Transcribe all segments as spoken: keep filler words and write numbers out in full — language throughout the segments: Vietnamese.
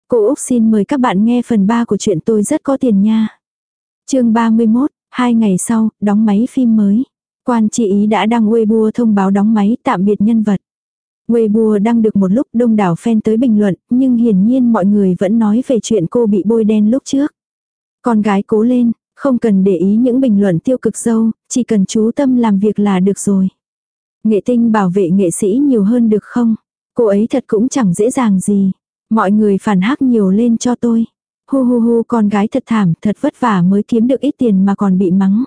Cô Úc xin mời các bạn nghe phần ba của chuyện Tôi rất có tiền nha. Chương ba mươi mốt, hai ngày sau, đóng máy phim mới. Quan Chi Ý đã đăng Weibo thông báo đóng máy tạm biệt nhân vật. Weibo đăng được một lúc đông đảo fan tới bình luận, nhưng hiển nhiên mọi người vẫn nói về chuyện cô bị bôi đen lúc trước. Con gái cố lên, không cần để ý những bình luận tiêu cực dâu, chỉ cần chú tâm làm việc là được rồi. Nghệ Tinh bảo vệ nghệ sĩ nhiều hơn được không? Cô ấy thật cũng chẳng dễ dàng gì. Mọi người phản hắc nhiều lên cho tôi. Hu hu hu, con gái thật thảm, thật vất vả mới kiếm được ít tiền mà còn bị mắng.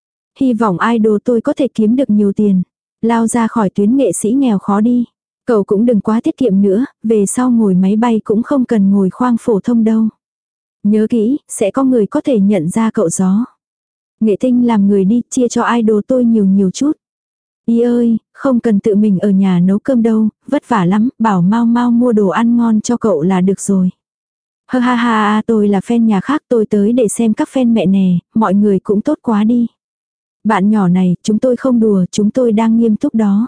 Hy vọng idol tôi có thể kiếm được nhiều tiền. Lao ra khỏi tuyến nghệ sĩ nghèo khó đi. Cậu cũng đừng quá tiết kiệm nữa, về sau ngồi máy bay cũng không cần ngồi khoang phổ thông đâu. Nhớ kỹ, sẽ có người có thể nhận ra cậu gió. Nghệ Tinh làm người đi, chia cho idol tôi nhiều nhiều chút. Ý ơi, không cần tự mình ở nhà nấu cơm đâu, vất vả lắm, bảo Mau Mau mua đồ ăn ngon cho cậu là được rồi. Ha ha ha, tôi là fan nhà khác, tôi tới để xem các fan mẹ nè, mọi người cũng tốt quá đi. Bạn nhỏ này, chúng tôi không đùa, chúng tôi đang nghiêm túc đó.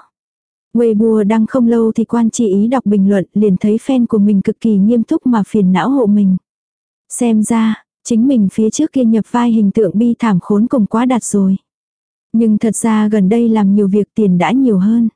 Weibo đăng không lâu thì Quan Chi Ý đọc bình luận, liền thấy fan của mình cực kỳ nghiêm túc mà phiền não hộ mình. Xem ra, chính mình phía trước kia nhập vai hình tượng bi thảm khốn cùng quá đạt rồi. Nhưng thật ra gần đây làm nhiều việc tiền đã nhiều hơn.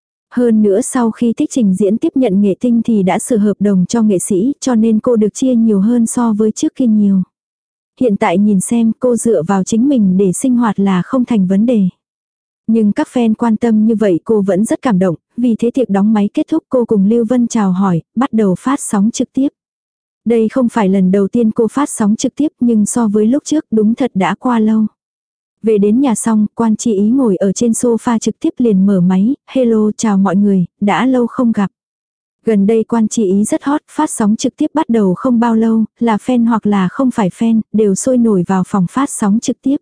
Hơn nữa sau khi Thích Trình Diễn tiếp nhận Nghệ Tinh thì đã sửa hợp đồng cho nghệ sĩ, cho nên cô được chia nhiều hơn so với trước kia nhiều. Hiện tại nhìn xem, cô dựa vào chính mình để sinh hoạt là không thành vấn đề. Nhưng các fan quan tâm như vậy cô vẫn rất cảm động, vì thế tiệc đóng máy kết thúc cô cùng Lưu Vân chào hỏi, bắt đầu phát sóng trực tiếp. Đây không phải lần đầu tiên cô phát sóng trực tiếp, nhưng so với lúc trước đúng thật đã qua lâu. Về đến nhà xong, Quan Chi Ý ngồi ở trên sofa trực tiếp liền mở máy, hello chào mọi người, đã lâu không gặp. Gần đây Quan Chi Ý rất hot, phát sóng trực tiếp bắt đầu không bao lâu, là fan hoặc là không phải fan, đều sôi nổi vào phòng phát sóng trực tiếp.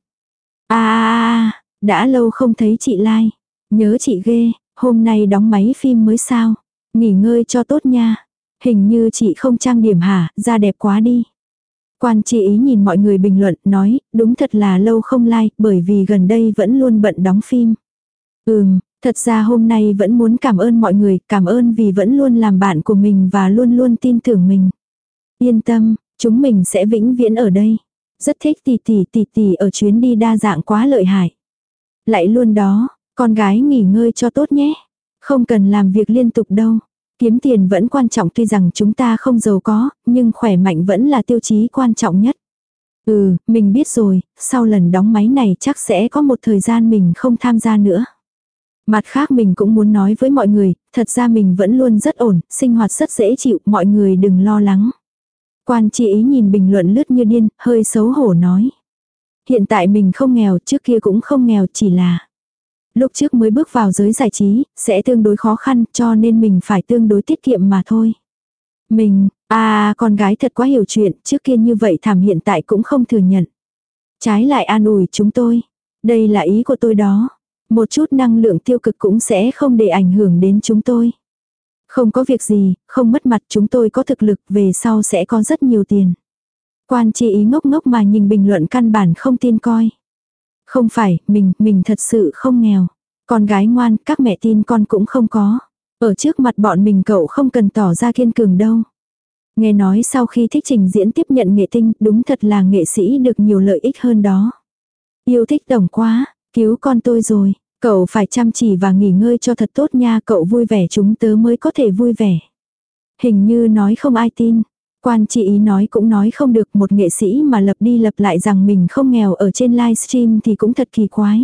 À, đã lâu không thấy chị Lai, nhớ chị ghê, hôm nay đóng máy phim mới sao, nghỉ ngơi cho tốt nha. Hình như chị không trang điểm hả, da đẹp quá đi. Quan Chi Ý nhìn mọi người bình luận, nói, đúng thật là lâu không like, bởi vì gần đây vẫn luôn bận đóng phim. Ừm, thật ra hôm nay vẫn muốn cảm ơn mọi người, cảm ơn vì vẫn luôn làm bạn của mình và luôn luôn tin tưởng mình. Yên tâm, chúng mình sẽ vĩnh viễn ở đây. Rất thích tỷ tỷ tỷ tỷ ở chuyến đi đa dạng quá lợi hại. Lại luôn đó, con gái nghỉ ngơi cho tốt nhé. Không cần làm việc liên tục đâu. Kiếm tiền vẫn quan trọng, tuy rằng chúng ta không giàu có, nhưng khỏe mạnh vẫn là tiêu chí quan trọng nhất. Ừ, mình biết rồi, sau lần đóng máy này chắc sẽ có một thời gian mình không tham gia nữa. Mặt khác mình cũng muốn nói với mọi người, thật ra mình vẫn luôn rất ổn, sinh hoạt rất dễ chịu, mọi người đừng lo lắng. Quan Chi Ý nhìn bình luận lướt như điên, hơi xấu hổ nói. Hiện tại mình không nghèo, trước kia cũng không nghèo, chỉ là lúc trước mới bước vào giới giải trí, sẽ tương đối khó khăn, cho nên mình phải tương đối tiết kiệm mà thôi. Mình, à, con gái thật quá hiểu chuyện, trước kia như vậy thảm hiện tại cũng không thừa nhận. Trái lại an ủi chúng tôi. Đây là ý của tôi đó. Một chút năng lượng tiêu cực cũng sẽ không để ảnh hưởng đến chúng tôi. Không có việc gì, không mất mặt, chúng tôi có thực lực, về sau sẽ có rất nhiều tiền. Quan Chi Ý ngốc ngốc mà nhìn bình luận căn bản không tin coi. Không phải, mình, mình thật sự không nghèo. Con gái ngoan, các mẹ tin con cũng không có. Ở trước mặt bọn mình cậu không cần tỏ ra kiên cường đâu. Nghe nói sau khi Thích Trình Diễn tiếp nhận Nghệ Tinh, đúng thật là nghệ sĩ được nhiều lợi ích hơn đó. Yêu Thích Tổng quá, cứu con tôi rồi. Cậu phải chăm chỉ và nghỉ ngơi cho thật tốt nha, cậu vui vẻ chúng tớ mới có thể vui vẻ. Hình như nói không ai tin. Quan Chi Ý nói cũng nói không được, một nghệ sĩ mà lập đi lập lại rằng mình không nghèo ở trên livestream thì cũng thật kỳ quái.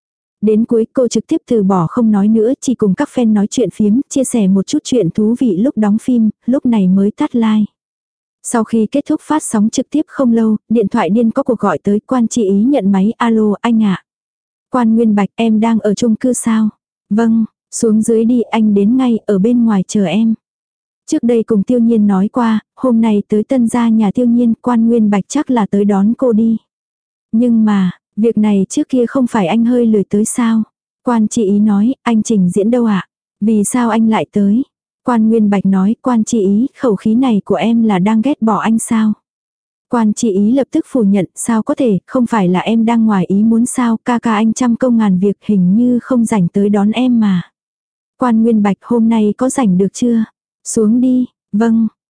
Đến cuối cô trực tiếp từ bỏ không nói nữa, chỉ cùng các fan nói chuyện phiếm, chia sẻ một chút chuyện thú vị lúc đóng phim, lúc này mới tắt like. Sau khi kết thúc phát sóng trực tiếp không lâu, điện thoại điên có cuộc gọi tới. Quan Chi Ý nhận máy, alo anh ạ. Quan Nguyên Bạch, em đang ở chung cư sao? Vâng, xuống dưới đi, anh đến ngay, ở bên ngoài chờ em. Trước đây cùng Tiêu Nhiên nói qua, hôm nay tới tân gia nhà Tiêu Nhiên, Quan Nguyên Bạch chắc là tới đón cô đi. Nhưng mà, việc này trước kia không phải anh hơi lười tới sao? Quan Chi Ý nói, anh Trình Diễn đâu ạ? Vì sao anh lại tới? Quan Nguyên Bạch nói, Quan Chi Ý, khẩu khí này của em là đang ghét bỏ anh sao? Quan Chi Ý lập tức phủ nhận, sao có thể, không phải là em đang ngoài ý muốn sao, ca ca anh trăm công ngàn việc, hình như không rảnh tới đón em mà. Quan Nguyên Bạch, hôm nay có rảnh được chưa? Xuống đi, vâng.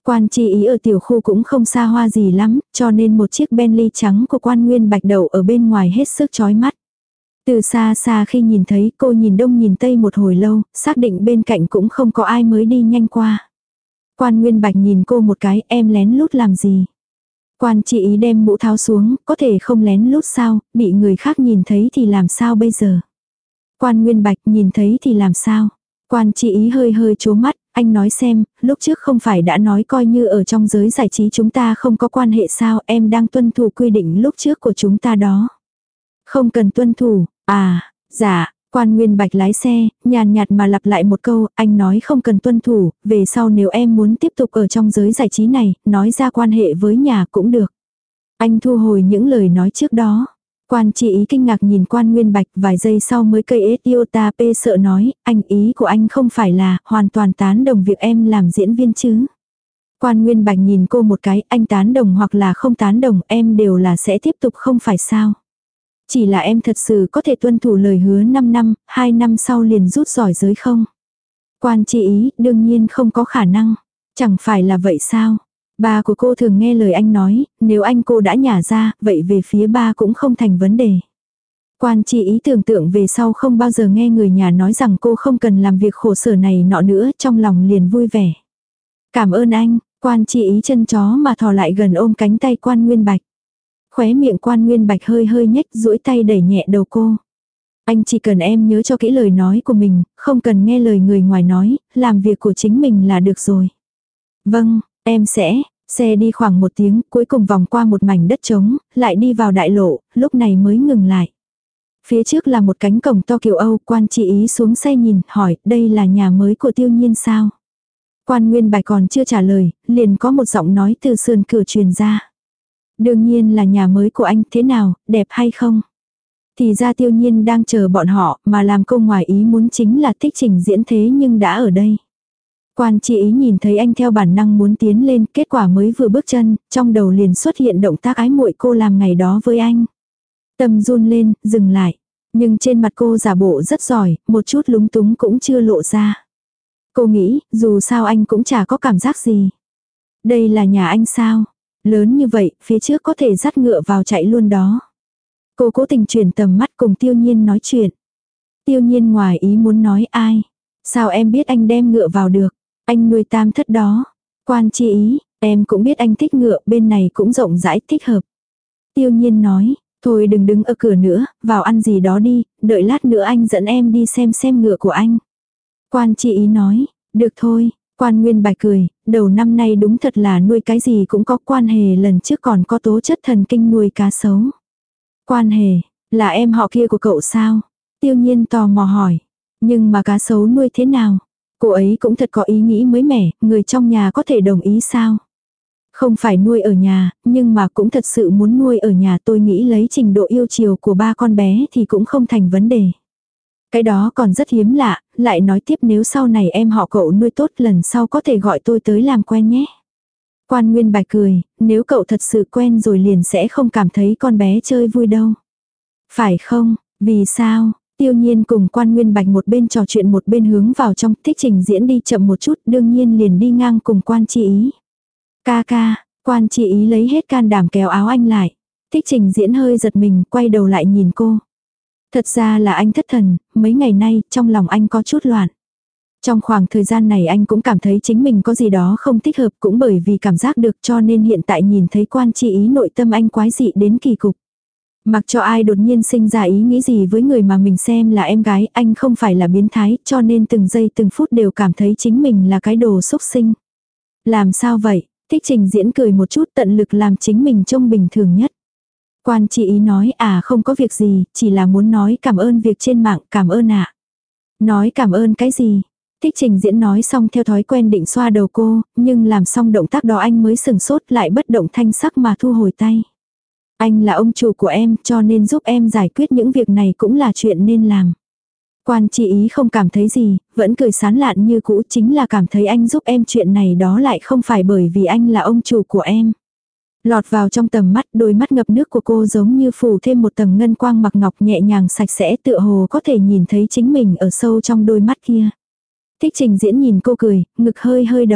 Quan Chi Ý ở tiểu khu cũng không xa hoa gì lắm, cho nên một chiếc Bentley trắng của Quan Nguyên Bạch đậu ở bên ngoài hết sức chói mắt. Từ xa xa khi nhìn thấy, cô nhìn đông nhìn tây một hồi lâu, xác định bên cạnh cũng không có ai mới đi nhanh qua. Quan Nguyên Bạch nhìn cô một cái, em lén lút làm gì? Quan Chi Ý đem mũ tháo xuống, có thể không lén lút sao, bị người khác nhìn thấy thì làm sao bây giờ? Quan Nguyên Bạch nhìn thấy thì làm sao? Quan Chi Ý hơi hơi chố mắt, anh nói xem, lúc trước không phải đã nói coi như ở trong giới giải trí chúng ta không có quan hệ sao, em đang tuân thủ quy định lúc trước của chúng ta đó. Không cần tuân thủ, à, dạ. Quan Nguyên Bạch lái xe, nhàn nhạt mà lặp lại một câu, anh nói không cần tuân thủ, về sau nếu em muốn tiếp tục ở trong giới giải trí này, nói ra quan hệ với nhà cũng được. Anh thu hồi những lời nói trước đó. Quan Chi Ý kinh ngạc nhìn Quan Nguyên Bạch, vài giây sau mới cây ết yêu ta pê sợ nói, anh ý của anh không phải là hoàn toàn tán đồng việc em làm diễn viên chứ. Quan Nguyên Bạch nhìn cô một cái, anh tán đồng hoặc là không tán đồng em đều là sẽ tiếp tục không phải sao. Chỉ là em thật sự có thể tuân thủ lời hứa năm năm, hai năm sau liền rút giỏi giới không? Quan Chi Ý, đương nhiên không có khả năng. Chẳng phải là vậy sao? Ba của cô thường nghe lời anh nói, nếu anh cô đã nhả ra, vậy về phía ba cũng không thành vấn đề. Quan Chi Ý tưởng tượng về sau không bao giờ nghe người nhà nói rằng cô không cần làm việc khổ sở này nọ nữa, trong lòng liền vui vẻ. Cảm ơn anh, Quan Chi Ý chân chó mà thò lại gần ôm cánh tay Quan Nguyên Bạch. Khóe miệng Quan Nguyên Bạch hơi hơi nhếch, duỗi tay đẩy nhẹ đầu cô. Anh chỉ cần em nhớ cho kỹ lời nói của mình, không cần nghe lời người ngoài nói, làm việc của chính mình là được rồi. Vâng, em sẽ. Xe đi khoảng một tiếng, cuối cùng vòng qua một mảnh đất trống, lại đi vào đại lộ, lúc này mới ngừng lại. Phía trước là một cánh cổng to kiểu Âu, Quan Chi Ý xuống xe nhìn, hỏi, đây là nhà mới của Tiêu Nhiên sao? Quan Nguyên Bạch còn chưa trả lời, liền có một giọng nói từ sườn cửa truyền ra. Đương nhiên là nhà mới của anh, thế nào, đẹp hay không? Thì ra Tiêu Nhiên đang chờ bọn họ, mà làm câu ngoài ý muốn chính là Thích Trình Diễn thế nhưng đã ở đây. Quan Chi Ý nhìn thấy anh theo bản năng muốn tiến lên, kết quả mới vừa bước chân, trong đầu liền xuất hiện động tác ái muội cô làm ngày đó với anh. Tâm run lên, dừng lại. Nhưng trên mặt cô giả bộ rất giỏi, một chút lúng túng cũng chưa lộ ra. Cô nghĩ, dù sao anh cũng chả có cảm giác gì. Đây là nhà anh sao? Lớn như vậy, phía trước có thể dắt ngựa vào chạy luôn đó. Cô cố tình chuyển tầm mắt cùng Tiêu Nhiên nói chuyện. Tiêu Nhiên ngoài ý muốn nói ai? Sao em biết anh đem ngựa vào được? Anh nuôi tam thất đó. Quan Chi Ý, em cũng biết anh thích ngựa, bên này cũng rộng rãi thích hợp. Tiêu Nhiên nói, thôi đừng đứng ở cửa nữa, vào ăn gì đó đi, đợi lát nữa anh dẫn em đi xem xem ngựa của anh. Quan Chi Ý nói, được thôi. Quan Nguyên Bạch cười, đầu năm nay đúng thật là nuôi cái gì cũng có, Quan Hề lần trước còn có tố chất thần kinh nuôi cá sấu. Quan Hề, là em họ kia của cậu sao? Tiêu Nhiên tò mò hỏi. Nhưng mà cá sấu nuôi thế nào? Cô ấy cũng thật có ý nghĩ mới mẻ, người trong nhà có thể đồng ý sao? Không phải nuôi ở nhà, nhưng mà cũng thật sự muốn nuôi ở nhà, tôi nghĩ lấy trình độ yêu chiều của ba con bé thì cũng không thành vấn đề. Cái đó còn rất hiếm lạ, lại nói tiếp nếu sau này em họ cậu nuôi tốt lần sau có thể gọi tôi tới làm quen nhé. Quan Nguyên Bạch cười, nếu cậu thật sự quen rồi liền sẽ không cảm thấy con bé chơi vui đâu. Phải không, vì sao? Tiêu Nhiên cùng Quan Nguyên Bạch một bên trò chuyện một bên hướng vào trong, Thích Trình Diễn đi chậm một chút, đương nhiên liền đi ngang cùng Quan Chi Ý. Ca ca, Quan Chi Ý lấy hết can đảm kéo áo anh lại. Thích Trình Diễn hơi giật mình, quay đầu lại nhìn cô. Thật ra là anh thất thần, mấy ngày nay, trong lòng anh có chút loạn. Trong khoảng thời gian này anh cũng cảm thấy chính mình có gì đó không thích hợp, cũng bởi vì cảm giác được cho nên hiện tại nhìn thấy Quan Chi Ý nội tâm anh quái dị đến kỳ cục. Mặc cho ai đột nhiên sinh ra ý nghĩ gì với người mà mình xem là em gái, anh không phải là biến thái, cho nên từng giây từng phút đều cảm thấy chính mình là cái đồ xúc sinh. Làm sao vậy? Thích Trình Diễn cười một chút, tận lực làm chính mình trông bình thường nhất. Quan Chi Ý nói, à không có việc gì, chỉ là muốn nói cảm ơn việc trên mạng, cảm ơn ạ. Nói cảm ơn cái gì? Thích Trình Diễn nói xong theo thói quen định xoa đầu cô, nhưng làm xong động tác đó anh mới sừng sốt lại bất động thanh sắc mà thu hồi tay. Anh là ông chủ của em, cho nên giúp em giải quyết những việc này cũng là chuyện nên làm. Quan Chi Ý không cảm thấy gì, vẫn cười sán lạn như cũ, chính là cảm thấy anh giúp em chuyện này đó lại không phải bởi vì anh là ông chủ của em. Lọt vào trong tầm mắt, đôi mắt ngập nước của cô giống như phủ thêm một tầng ngân quang mặc ngọc nhẹ nhàng sạch sẽ, tựa hồ có thể nhìn thấy chính mình ở sâu trong đôi mắt kia. Thích Trình Diễn nhìn cô cười, ngực hơi hơi động.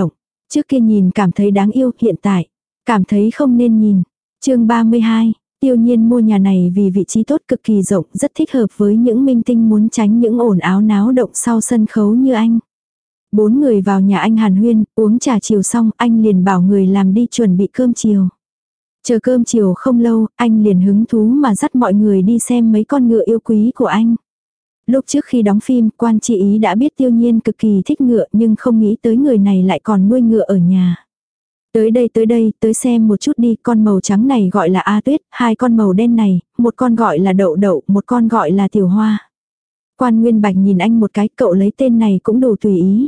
Trước kia nhìn cảm thấy đáng yêu, hiện tại, cảm thấy không nên nhìn. chương ba mươi hai, Tiêu Nhiên mua nhà này vì vị trí tốt cực kỳ rộng, rất thích hợp với những minh tinh muốn tránh những ồn áo náo động sau sân khấu như anh. Bốn người vào nhà anh hàn huyên, uống trà chiều xong, anh liền bảo người làm đi chuẩn bị cơm chiều. Chờ cơm chiều không lâu, anh liền hứng thú mà dắt mọi người đi xem mấy con ngựa yêu quý của anh. Lúc trước khi đóng phim, Quan Chi Ý đã biết Tiêu Nhiên cực kỳ thích ngựa nhưng không nghĩ tới người này lại còn nuôi ngựa ở nhà. Tới đây tới đây, tới xem một chút đi, con màu trắng này gọi là A Tuyết, hai con màu đen này, một con gọi là Đậu Đậu, một con gọi là Tiểu Hoa. Quan Nguyên Bạch nhìn anh một cái, cậu lấy tên này cũng đủ tùy ý.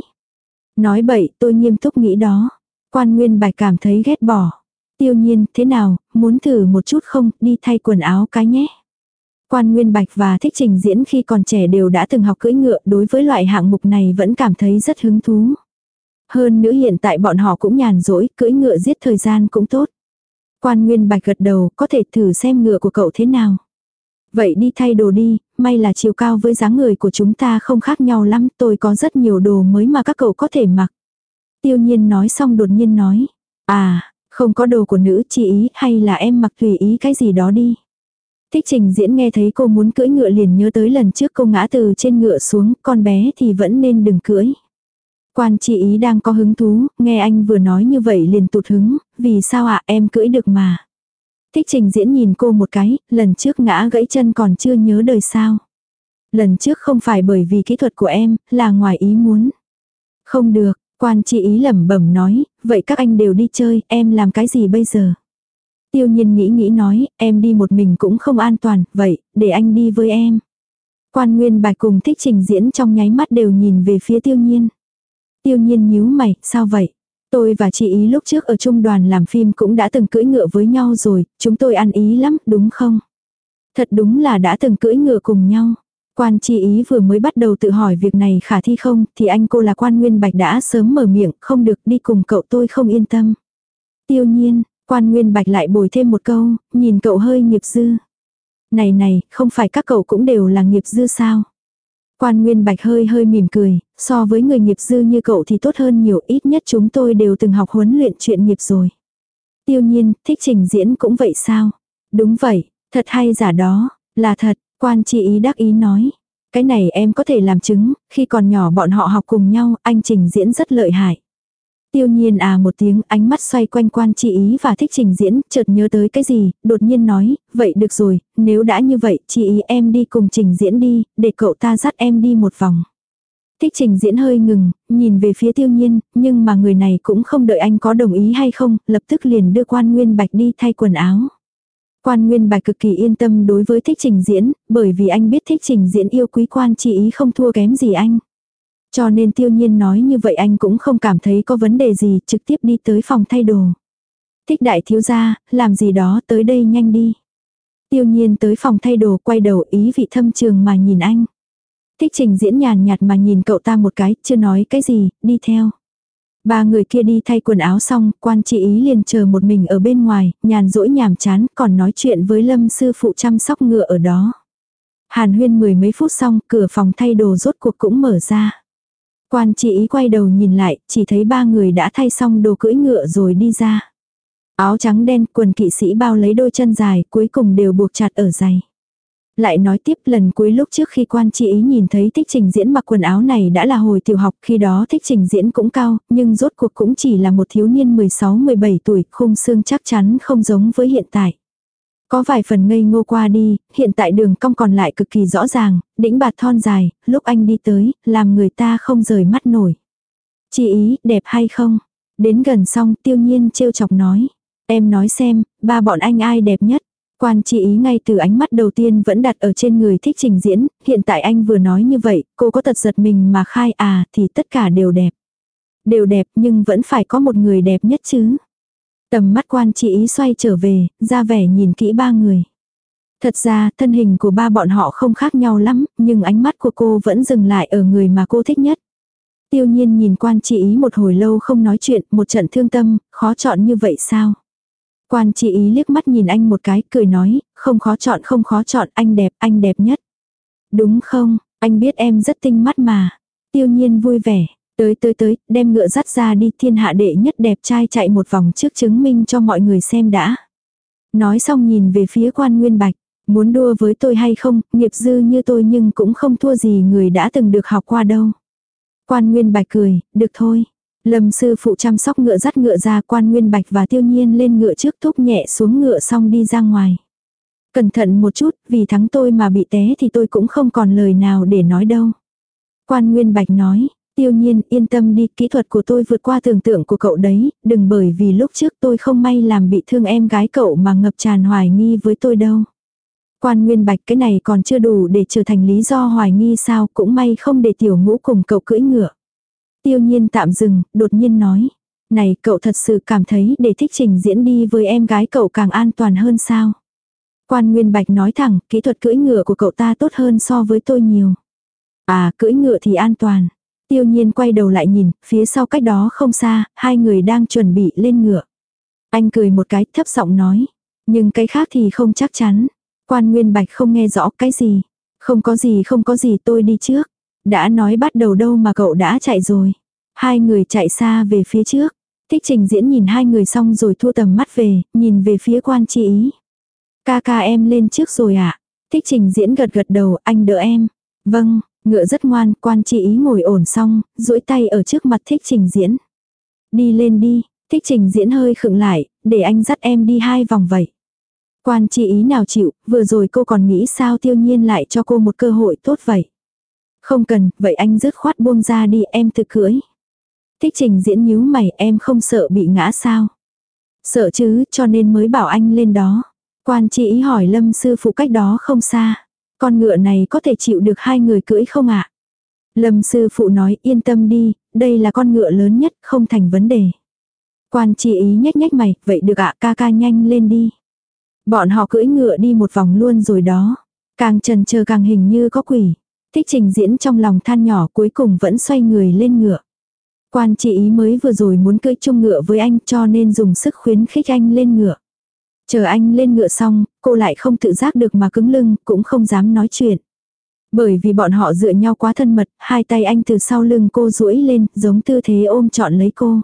Nói bậy, tôi nghiêm túc nghĩ đó. Quan Nguyên Bạch cảm thấy ghét bỏ. Tiêu Nhiên, thế nào, muốn thử một chút không, đi thay quần áo cái nhé. Quan Nguyên Bạch và Thích Trình Diễn khi còn trẻ đều đã từng học cưỡi ngựa, đối với loại hạng mục này vẫn cảm thấy rất hứng thú. Hơn nữa hiện tại bọn họ cũng nhàn rỗi, cưỡi ngựa giết thời gian cũng tốt. Quan Nguyên Bạch gật đầu, có thể thử xem ngựa của cậu thế nào. Vậy đi thay đồ đi, may là chiều cao với dáng người của chúng ta không khác nhau lắm, tôi có rất nhiều đồ mới mà các cậu có thể mặc. Tiêu Nhiên nói xong đột nhiên nói, à, không có đồ của nữ chị Ý, hay là em mặc tùy ý cái gì đó đi. Thích Trình Diễn nghe thấy cô muốn cưỡi ngựa liền nhớ tới lần trước cô ngã từ trên ngựa xuống, con bé thì vẫn nên đừng cưỡi. Quan Chi Ý đang có hứng thú, nghe anh vừa nói như vậy liền tụt hứng, vì sao ạ, em cưỡi được mà. Thích Trình Diễn nhìn cô một cái, lần trước ngã gãy chân còn chưa nhớ đời sao. Lần trước không phải bởi vì kỹ thuật của em, là ngoài ý muốn. Không được, Quan Chi Ý lẩm bẩm nói, vậy các anh đều đi chơi, em làm cái gì bây giờ? Tiêu Nhiên nghĩ nghĩ nói, em đi một mình cũng không an toàn, vậy, để anh đi với em. Quan Nguyên Bạch cùng Thích Trình Diễn trong nháy mắt đều nhìn về phía Tiêu Nhiên. Tiêu Nhiên nhíu mày, sao vậy? Tôi và chị Ý lúc trước ở trung đoàn làm phim cũng đã từng cưỡi ngựa với nhau rồi, chúng tôi ăn ý lắm, đúng không? Thật đúng là đã từng cưỡi ngựa cùng nhau. Quan Chi Ý vừa mới bắt đầu tự hỏi việc này khả thi không, thì anh cô là Quan Nguyên Bạch đã sớm mở miệng, không được đi cùng cậu tôi không yên tâm. Tiêu Nhiên, Quan Nguyên Bạch lại bồi thêm một câu, nhìn cậu hơi nghiệp dư. Này này, không phải các cậu cũng đều là nghiệp dư sao? Quan Nguyên Bạch hơi hơi mỉm cười, so với người nghiệp dư như cậu thì tốt hơn nhiều, ít nhất chúng tôi đều từng học huấn luyện chuyện nghiệp rồi. Tiêu Nhiên, Thích Trình Diễn cũng vậy sao? Đúng vậy, thật hay giả đó, là thật, Quan Chi Ý đắc ý nói. Cái này em có thể làm chứng, khi còn nhỏ bọn họ học cùng nhau, anh Trình Diễn rất lợi hại. Tiêu Nhiên à một tiếng, ánh mắt xoay quanh Quan Chi Ý và Thích Trình Diễn, chợt nhớ tới cái gì, đột nhiên nói, vậy được rồi, nếu đã như vậy, Chi Ý em đi cùng Trình Diễn đi, để cậu ta dắt em đi một vòng. Thích Trình Diễn hơi ngừng, nhìn về phía Tiêu Nhiên, nhưng mà người này cũng không đợi anh có đồng ý hay không, lập tức liền đưa Quan Nguyên Bạch đi thay quần áo. Quan Nguyên Bạch cực kỳ yên tâm đối với Thích Trình Diễn, bởi vì anh biết Thích Trình Diễn yêu quý Quan Chi Ý không thua kém gì anh. Cho nên Tiêu Nhiên nói như vậy anh cũng không cảm thấy có vấn đề gì, trực tiếp đi tới phòng thay đồ. Thích đại thiếu gia, làm gì đó, tới đây nhanh đi. Tiêu Nhiên tới phòng thay đồ, quay đầu ý vị thâm trường mà nhìn anh. Thích Trình Diễn nhàn nhạt mà nhìn cậu ta một cái, chưa nói cái gì, đi theo. Ba người kia đi thay quần áo xong, Quan Chi Ý liền chờ một mình ở bên ngoài, nhàn rỗi nhàm chán, còn nói chuyện với Lâm sư phụ chăm sóc ngựa ở đó. Hàn huyên mười mấy phút xong, cửa phòng thay đồ rốt cuộc cũng mở ra. Quan Chi Ý quay đầu nhìn lại, chỉ thấy ba người đã thay xong đồ cưỡi ngựa rồi đi ra. Áo trắng đen, quần kỵ sĩ bao lấy đôi chân dài, cuối cùng đều buộc chặt ở giày. Lại nói tiếp, lần cuối lúc trước khi Quan Chi Ý nhìn thấy Thích Trình Diễn mặc quần áo này đã là hồi tiểu học, khi đó Thích Trình Diễn cũng cao, nhưng rốt cuộc cũng chỉ là một thiếu niên mười sáu mười bảy tuổi, khung xương chắc chắn không giống với hiện tại. Có vài phần ngây ngô qua đi, hiện tại đường cong còn lại cực kỳ rõ ràng, đĩnh bạt thon dài, lúc anh đi tới, làm người ta không rời mắt nổi. Chi Ý, đẹp hay không? Đến gần xong, Tiêu Nhiên trêu chọc nói. Em nói xem, ba bọn anh ai đẹp nhất? Quan Chi Ý ngay từ ánh mắt đầu tiên vẫn đặt ở trên người Thích Trình Diễn, hiện tại anh vừa nói như vậy, cô có tật giật mình mà khai à thì tất cả đều đẹp. Đều đẹp nhưng vẫn phải có một người đẹp nhất chứ. Tầm mắt Quan Chi Ý xoay trở về, ra vẻ nhìn kỹ ba người. Thật ra, thân hình của ba bọn họ không khác nhau lắm, nhưng ánh mắt của cô vẫn dừng lại ở người mà cô thích nhất. Tiêu Nhiên nhìn Quan Chi Ý một hồi lâu không nói chuyện, một trận thương tâm, khó chọn như vậy sao? Quan Chi Ý liếc mắt nhìn anh một cái, cười nói, không khó chọn không khó chọn, anh đẹp, anh đẹp nhất. Đúng không, anh biết em rất tinh mắt mà. Tiêu Nhiên vui vẻ, Tới tới tới, đem ngựa dắt ra đi, thiên hạ đệ nhất đẹp trai chạy một vòng trước chứng minh cho mọi người xem đã. Nói xong nhìn về phía Quan Nguyên Bạch, muốn đua với tôi hay không, nghiệp dư như tôi nhưng cũng không thua gì người đã từng được học qua đâu. Quan Nguyên Bạch cười, được thôi. Lâm sư phụ chăm sóc ngựa dắt ngựa ra, Quan Nguyên Bạch và Tiêu Nhiên lên ngựa trước, thúc nhẹ xuống ngựa xong đi ra ngoài. Cẩn thận một chút, vì thắng tôi mà bị té thì tôi cũng không còn lời nào để nói đâu. Quan Nguyên Bạch nói, Tiêu Nhiên yên tâm đi, kỹ thuật của tôi vượt qua tưởng tượng của cậu đấy, đừng bởi vì lúc trước tôi không may làm bị thương em gái cậu mà ngập tràn hoài nghi với tôi đâu. Quan Nguyên Bạch, cái này còn chưa đủ để trở thành lý do hoài nghi sao, cũng may không để Tiểu Ngũ cùng cậu cưỡi ngựa. Tiêu Nhiên tạm dừng, đột nhiên nói, này cậu thật sự cảm thấy để Thích Trình Diễn đi với em gái cậu càng an toàn hơn sao? Quan Nguyên Bạch nói thẳng, kỹ thuật cưỡi ngựa của cậu ta tốt hơn so với tôi nhiều. À, cưỡi ngựa thì an toàn. Tiêu Nhiên quay đầu lại nhìn, phía sau cách đó không xa, hai người đang chuẩn bị lên ngựa. Anh cười một cái, thấp giọng nói, nhưng cái khác thì không chắc chắn. Quan Nguyên Bạch không nghe rõ cái gì. Không có gì không có gì, tôi đi trước. Đã nói bắt đầu đâu mà cậu đã chạy rồi. Hai người chạy xa về phía trước. Thích Trình Diễn nhìn hai người xong rồi thua tầm mắt về, nhìn về phía Quan Chi Ý. Ca ca em lên trước rồi ạ. À? Thích Trình Diễn gật gật đầu, anh đỡ em. Vâng, ngựa rất ngoan, Quan Chi Ý ngồi ổn xong, duỗi tay ở trước mặt Thích Trình Diễn. Đi lên đi, Thích Trình Diễn hơi khựng lại, để anh dắt em đi hai vòng vậy. Quan Chi Ý nào chịu, vừa rồi cô còn nghĩ sao Tiêu Nhiên lại cho cô một cơ hội tốt vậy. Không cần, vậy anh dứt khoát buông ra đi, em tự cưỡi. Thích Trình Diễn nhíu mày, em không sợ bị ngã sao? Sợ chứ, cho nên mới bảo anh lên đó. Quan Chi Ý hỏi Lâm sư phụ cách đó không xa. Con ngựa này có thể chịu được hai người cưỡi không ạ? Lâm sư phụ nói yên tâm đi, đây là con ngựa lớn nhất, không thành vấn đề. Quan Chi Ý nhếch nhếch mày, vậy được ạ, ca ca nhanh lên đi. Bọn họ cưỡi ngựa đi một vòng luôn rồi đó. Càng chần chờ càng hình như có quỷ. Thích Trình Diễn trong lòng than nhỏ, cuối cùng vẫn xoay người lên ngựa. Quan Chi Ý mới vừa rồi muốn cưỡi chung ngựa với anh, cho nên dùng sức khuyến khích anh lên ngựa. Chờ anh lên ngựa xong, cô lại không tự giác được mà cứng lưng, cũng không dám nói chuyện. Bởi vì bọn họ dựa nhau quá thân mật, hai tay anh từ sau lưng cô duỗi lên, giống tư thế ôm trọn lấy cô.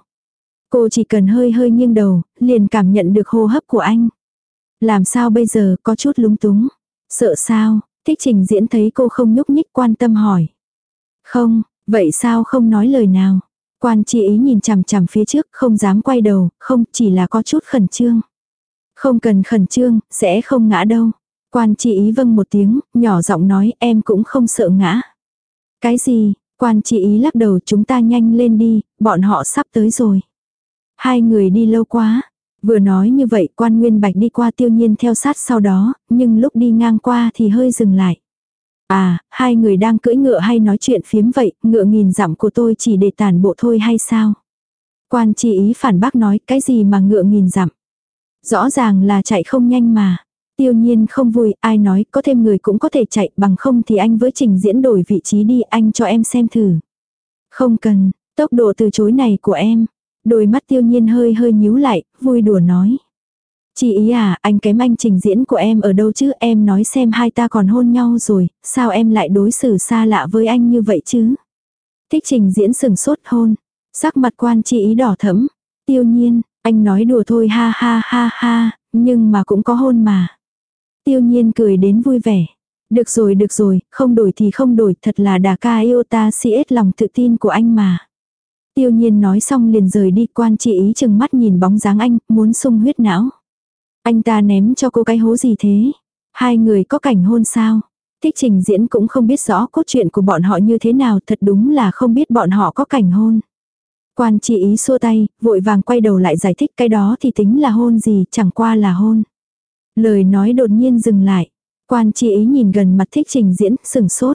Cô chỉ cần hơi hơi nghiêng đầu, liền cảm nhận được hô hấp của anh. Làm sao bây giờ, có chút lúng túng. Sợ sao? Thích Trình Diễn thấy cô không nhúc nhích, quan tâm hỏi. Không, vậy sao không nói lời nào? Quan Chi Ý nhìn chằm chằm phía trước, không dám quay đầu, không, chỉ là có chút khẩn trương. Không cần khẩn trương, sẽ không ngã đâu. Quan Chi Ý vâng một tiếng, nhỏ giọng nói, em cũng không sợ ngã. Cái gì? Quan Chi Ý lắc đầu, chúng ta nhanh lên đi, bọn họ sắp tới rồi. Hai người đi lâu quá. Vừa nói như vậy, Quan Nguyên Bạch đi qua Tiêu Nhiên theo sát sau đó, nhưng lúc đi ngang qua thì hơi dừng lại. À, hai người đang cưỡi ngựa hay nói chuyện phiếm vậy, ngựa nghìn dặm của tôi chỉ để tản bộ thôi hay sao? Quan Chi Ý phản bác nói, cái gì mà ngựa nghìn dặm? Rõ ràng là chạy không nhanh mà. Tiêu Nhiên không vui, ai nói có thêm người cũng có thể chạy, bằng không thì anh với Trình Diễn đổi vị trí đi, anh cho em xem thử. Không cần, tốc độ từ chối này của em. Đôi mắt Tiêu Nhiên hơi hơi nhíu lại, vui đùa nói. Chị Ý à, anh kém anh Trình Diễn của em ở đâu chứ, em nói xem hai ta còn hôn nhau rồi, sao em lại đối xử xa lạ với anh như vậy chứ? Thích Trình Diễn sừng sốt hôn, sắc mặt Quan Chi Ý đỏ thẫm. Tiêu Nhiên, anh nói đùa thôi ha ha ha ha, nhưng mà cũng có hôn mà. Tiêu Nhiên cười đến vui vẻ. Được rồi được rồi, không đổi thì không đổi, thật là đà ca yêu ta si ết lòng tự tin của anh mà. Tiêu Nhiên nói xong liền rời đi, Quan Chi Ý chừng mắt nhìn bóng dáng anh, muốn sung huyết não. Anh ta ném cho cô cái hố gì thế? Hai người có cảnh hôn sao? Thích Trình Diễn cũng không biết rõ cốt truyện của bọn họ như thế nào, thật đúng là không biết bọn họ có cảnh hôn. Quan Chi Ý xua tay, vội vàng quay đầu lại giải thích cái đó thì tính là hôn gì, chẳng qua là hôn. Lời nói đột nhiên dừng lại. Quan Chi Ý nhìn gần mặt Thích Trình Diễn, sừng sốt.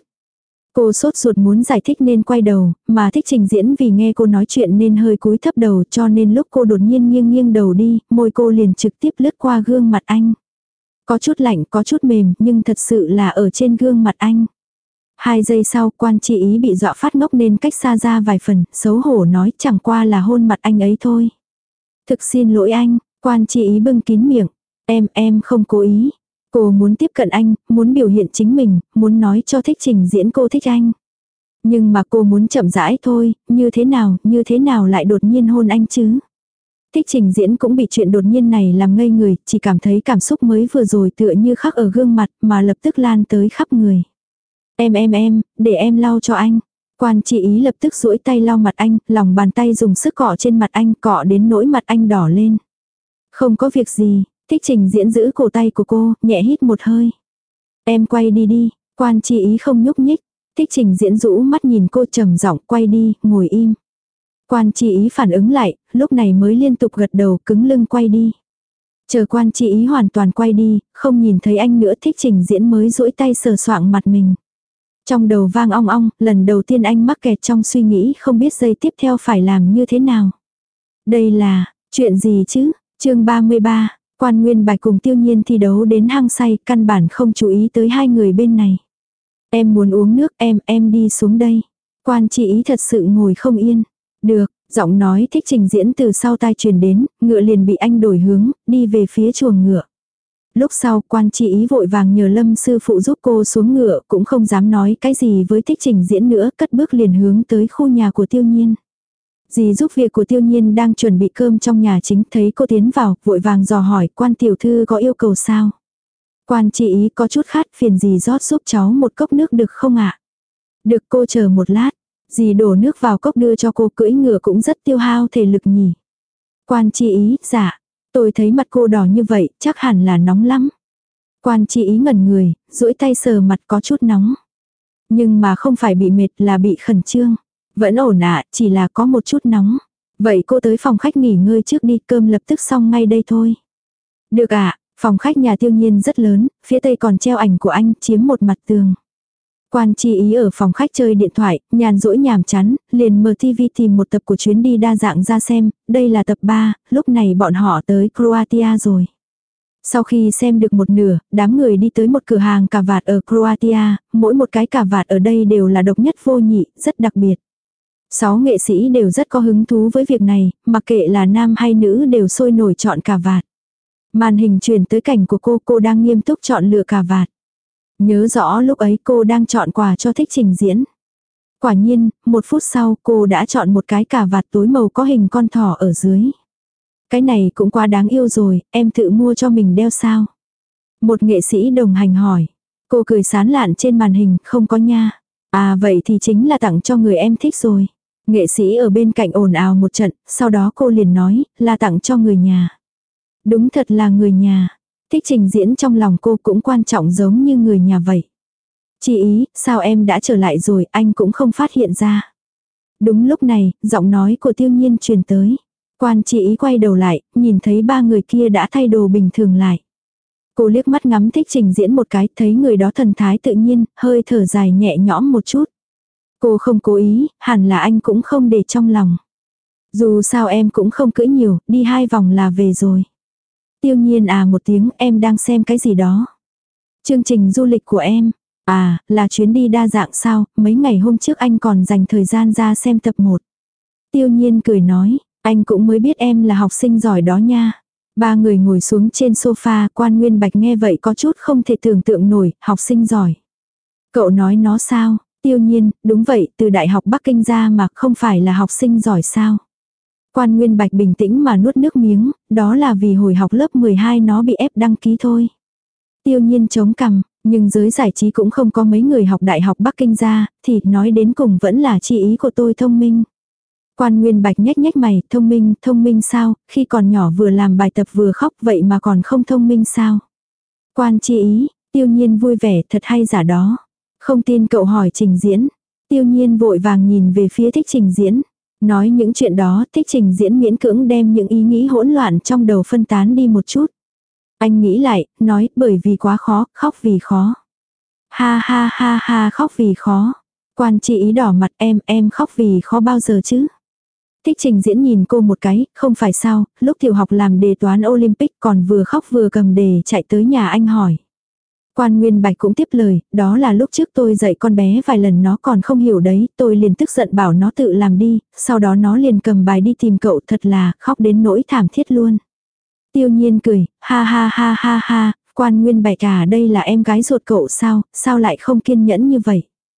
Cô sốt ruột muốn giải thích nên quay đầu, mà Thích Trình Diễn vì nghe cô nói chuyện nên hơi cúi thấp đầu, cho nên lúc cô đột nhiên nghiêng nghiêng đầu đi, môi cô liền trực tiếp lướt qua gương mặt anh. Có chút lạnh, có chút mềm, nhưng thật sự là ở trên gương mặt anh. Hai giây sau, Quan Chi Ý bị dọa phát ngốc nên cách xa ra vài phần, xấu hổ nói chẳng qua là hôn mặt anh ấy thôi. Thực xin lỗi anh, Quan Chi Ý bưng kín miệng. Em, em không cố ý. Cô muốn tiếp cận anh, muốn biểu hiện chính mình, muốn nói cho Thích Trình Diễn cô thích anh. Nhưng mà cô muốn chậm rãi thôi, như thế nào, như thế nào lại đột nhiên hôn anh chứ? Thích Trình Diễn cũng bị chuyện đột nhiên này làm ngây người, chỉ cảm thấy cảm xúc mới vừa rồi tựa như khắc ở gương mặt mà lập tức lan tới khắp người. Em em em, để em lau cho anh. Quan Chi Ý lập tức duỗi tay lau mặt anh, lòng bàn tay dùng sức cọ trên mặt anh, cọ đến nỗi mặt anh đỏ lên. Không có việc gì, Thích Trình Diễn giữ cổ tay của cô, nhẹ hít một hơi. Em quay đi đi, Quan Chi Ý không nhúc nhích. Thích Trình Diễn rũ mắt nhìn cô trầm giọng, quay đi, ngồi im. Quan Chi Ý phản ứng lại, lúc này mới liên tục gật đầu, cứng lưng quay đi. Chờ Quan Chi Ý hoàn toàn quay đi, không nhìn thấy anh nữa, Thích Trình Diễn mới duỗi tay sờ soạng mặt mình. Trong đầu vang ong ong, lần đầu tiên anh mắc kẹt trong suy nghĩ không biết giây tiếp theo phải làm như thế nào. Đây là, chuyện gì chứ? Chương ba mươi ba, Quan Nguyên Bạch cùng Tiêu Nhiên thi đấu đến hăng say, căn bản không chú ý tới hai người bên này. Em muốn uống nước, em, em đi xuống đây. Quan Chi Ý thật sự ngồi không yên. Được, giọng nói Thích Trình Diễn từ sau tai truyền đến, ngựa liền bị anh đổi hướng, đi về phía chuồng ngựa. Lúc sau Quan Chi Ý vội vàng nhờ Lâm sư phụ giúp cô xuống ngựa, cũng không dám nói cái gì với Thích Trình Diễn nữa, cất bước liền hướng tới khu nhà của Tiêu Nhiên. Dì giúp việc của Tiêu Nhiên đang chuẩn bị cơm trong nhà chính, thấy cô tiến vào, vội vàng dò hỏi Quan tiểu thư có yêu cầu sao. Quan Chi Ý có chút khát, phiền dì rót giúp cháu một cốc nước được không ạ? Được, cô chờ một lát. Dì đổ nước vào cốc đưa cho cô, cưỡi ngựa cũng rất tiêu hao thể lực nhỉ. Quan Chi Ý, dạ. Tôi thấy mặt cô đỏ như vậy, chắc hẳn là nóng lắm. Quan Chi Ý ngẩn người, duỗi tay sờ mặt có chút nóng. Nhưng mà không phải bị mệt, là bị khẩn trương. Vẫn ổn ạ, chỉ là có một chút nóng. Vậy cô tới phòng khách nghỉ ngơi trước đi, cơm lập tức xong ngay đây thôi. Được ạ, phòng khách nhà Tiêu Nhiên rất lớn, phía tây còn treo ảnh của anh, chiếm một mặt tường. Quan Chi Ý ở phòng khách chơi điện thoại, nhàn rỗi nhàm chán, liền mở ti vi tìm một tập của chuyến đi đa dạng ra xem, đây là tập ba, lúc này bọn họ tới Croatia rồi. Sau khi xem được một nửa, đám người đi tới một cửa hàng cà vạt ở Croatia, mỗi một cái cà vạt ở đây đều là độc nhất vô nhị, rất đặc biệt. Sáu nghệ sĩ đều rất có hứng thú với việc này, mặc kệ là nam hay nữ đều sôi nổi chọn cà vạt. Màn hình truyền tới cảnh của cô, cô đang nghiêm túc chọn lựa cà vạt. Nhớ rõ lúc ấy cô đang chọn quà cho Thích Trình Diễn. Quả nhiên, một phút sau cô đã chọn một cái cà vạt tối màu có hình con thỏ ở dưới. Cái này cũng quá đáng yêu rồi, em tự mua cho mình đeo sao? Một nghệ sĩ đồng hành hỏi. Cô cười sán lạn trên màn hình, không có nha. À vậy thì chính là tặng cho người em thích rồi. Nghệ sĩ ở bên cạnh ồn ào một trận, sau đó cô liền nói, là tặng cho người nhà. Đúng thật là người nhà. Thích Trình Diễn trong lòng cô cũng quan trọng giống như người nhà vậy. Chi Ý, sao em đã trở lại rồi, anh cũng không phát hiện ra. Đúng lúc này, giọng nói của Tiêu Nhiên truyền tới. Quan Chi Ý quay đầu lại, nhìn thấy ba người kia đã thay đồ bình thường lại. Cô liếc mắt ngắm Thích Trình Diễn một cái, thấy người đó thần thái tự nhiên, hơi thở dài nhẹ nhõm một chút. Cô không cố ý, hẳn là anh cũng không để trong lòng. Dù sao em cũng không cưỡi nhiều, đi hai vòng là về rồi. Tiêu Nhiên à một tiếng, em đang xem cái gì đó. Chương trình du lịch của em. À, là chuyến đi đa dạng sao, mấy ngày hôm trước anh còn dành thời gian ra xem tập một. Tiêu Nhiên cười nói, anh cũng mới biết em là học sinh giỏi đó nha. Ba người ngồi xuống trên sofa, Quan Nguyên Bạch nghe vậy có chút không thể tưởng tượng nổi, học sinh giỏi. Cậu nói nó sao? Tiêu Nhiên, đúng vậy, từ Đại học Bắc Kinh ra mà không phải là học sinh giỏi sao? Quan Nguyên Bạch bình tĩnh mà nuốt nước miếng, đó là vì hồi học lớp mười hai nó bị ép đăng ký thôi. Tiêu Nhiên chống cằm, nhưng giới giải trí cũng không có mấy người học Đại học Bắc Kinh ra, thì nói đến cùng vẫn là Chi Ý của tôi thông minh. Quan Nguyên Bạch nhếch nhếch mày, thông minh, thông minh sao, khi còn nhỏ vừa làm bài tập vừa khóc vậy mà còn không thông minh sao? Quan Chi Ý, Tiêu Nhiên vui vẻ, thật hay giả đó. Không tin cậu hỏi Trình Diễn. Tiêu Nhiên vội vàng nhìn về phía Thích Trình Diễn. Nói những chuyện đó, Thích Trình Diễn miễn cưỡng đem những ý nghĩ hỗn loạn trong đầu phân tán đi một chút. Anh nghĩ lại, nói bởi vì quá khó, khóc vì khó. Ha ha ha ha, khóc vì khó. Quan Chi Ý đỏ mặt, em, em khóc vì khó bao giờ chứ? Thích Trình Diễn nhìn cô một cái, không phải sao, lúc tiểu học làm đề toán Olympic còn vừa khóc vừa cầm đề chạy tới nhà anh hỏi. Quan Nguyên Bạch cũng tiếp lời, đó là lúc trước tôi dạy con bé vài lần nó còn không hiểu đấy, tôi liền tức giận bảo nó tự làm đi, sau đó nó liền cầm bài đi tìm cậu, thật là khóc đến nỗi thảm thiết luôn. Tiêu Nhiên cười, ha ha ha ha ha, Quan Nguyên Bạch à, đây là em gái ruột cậu sao, sao lại không kiên nhẫn như vậy?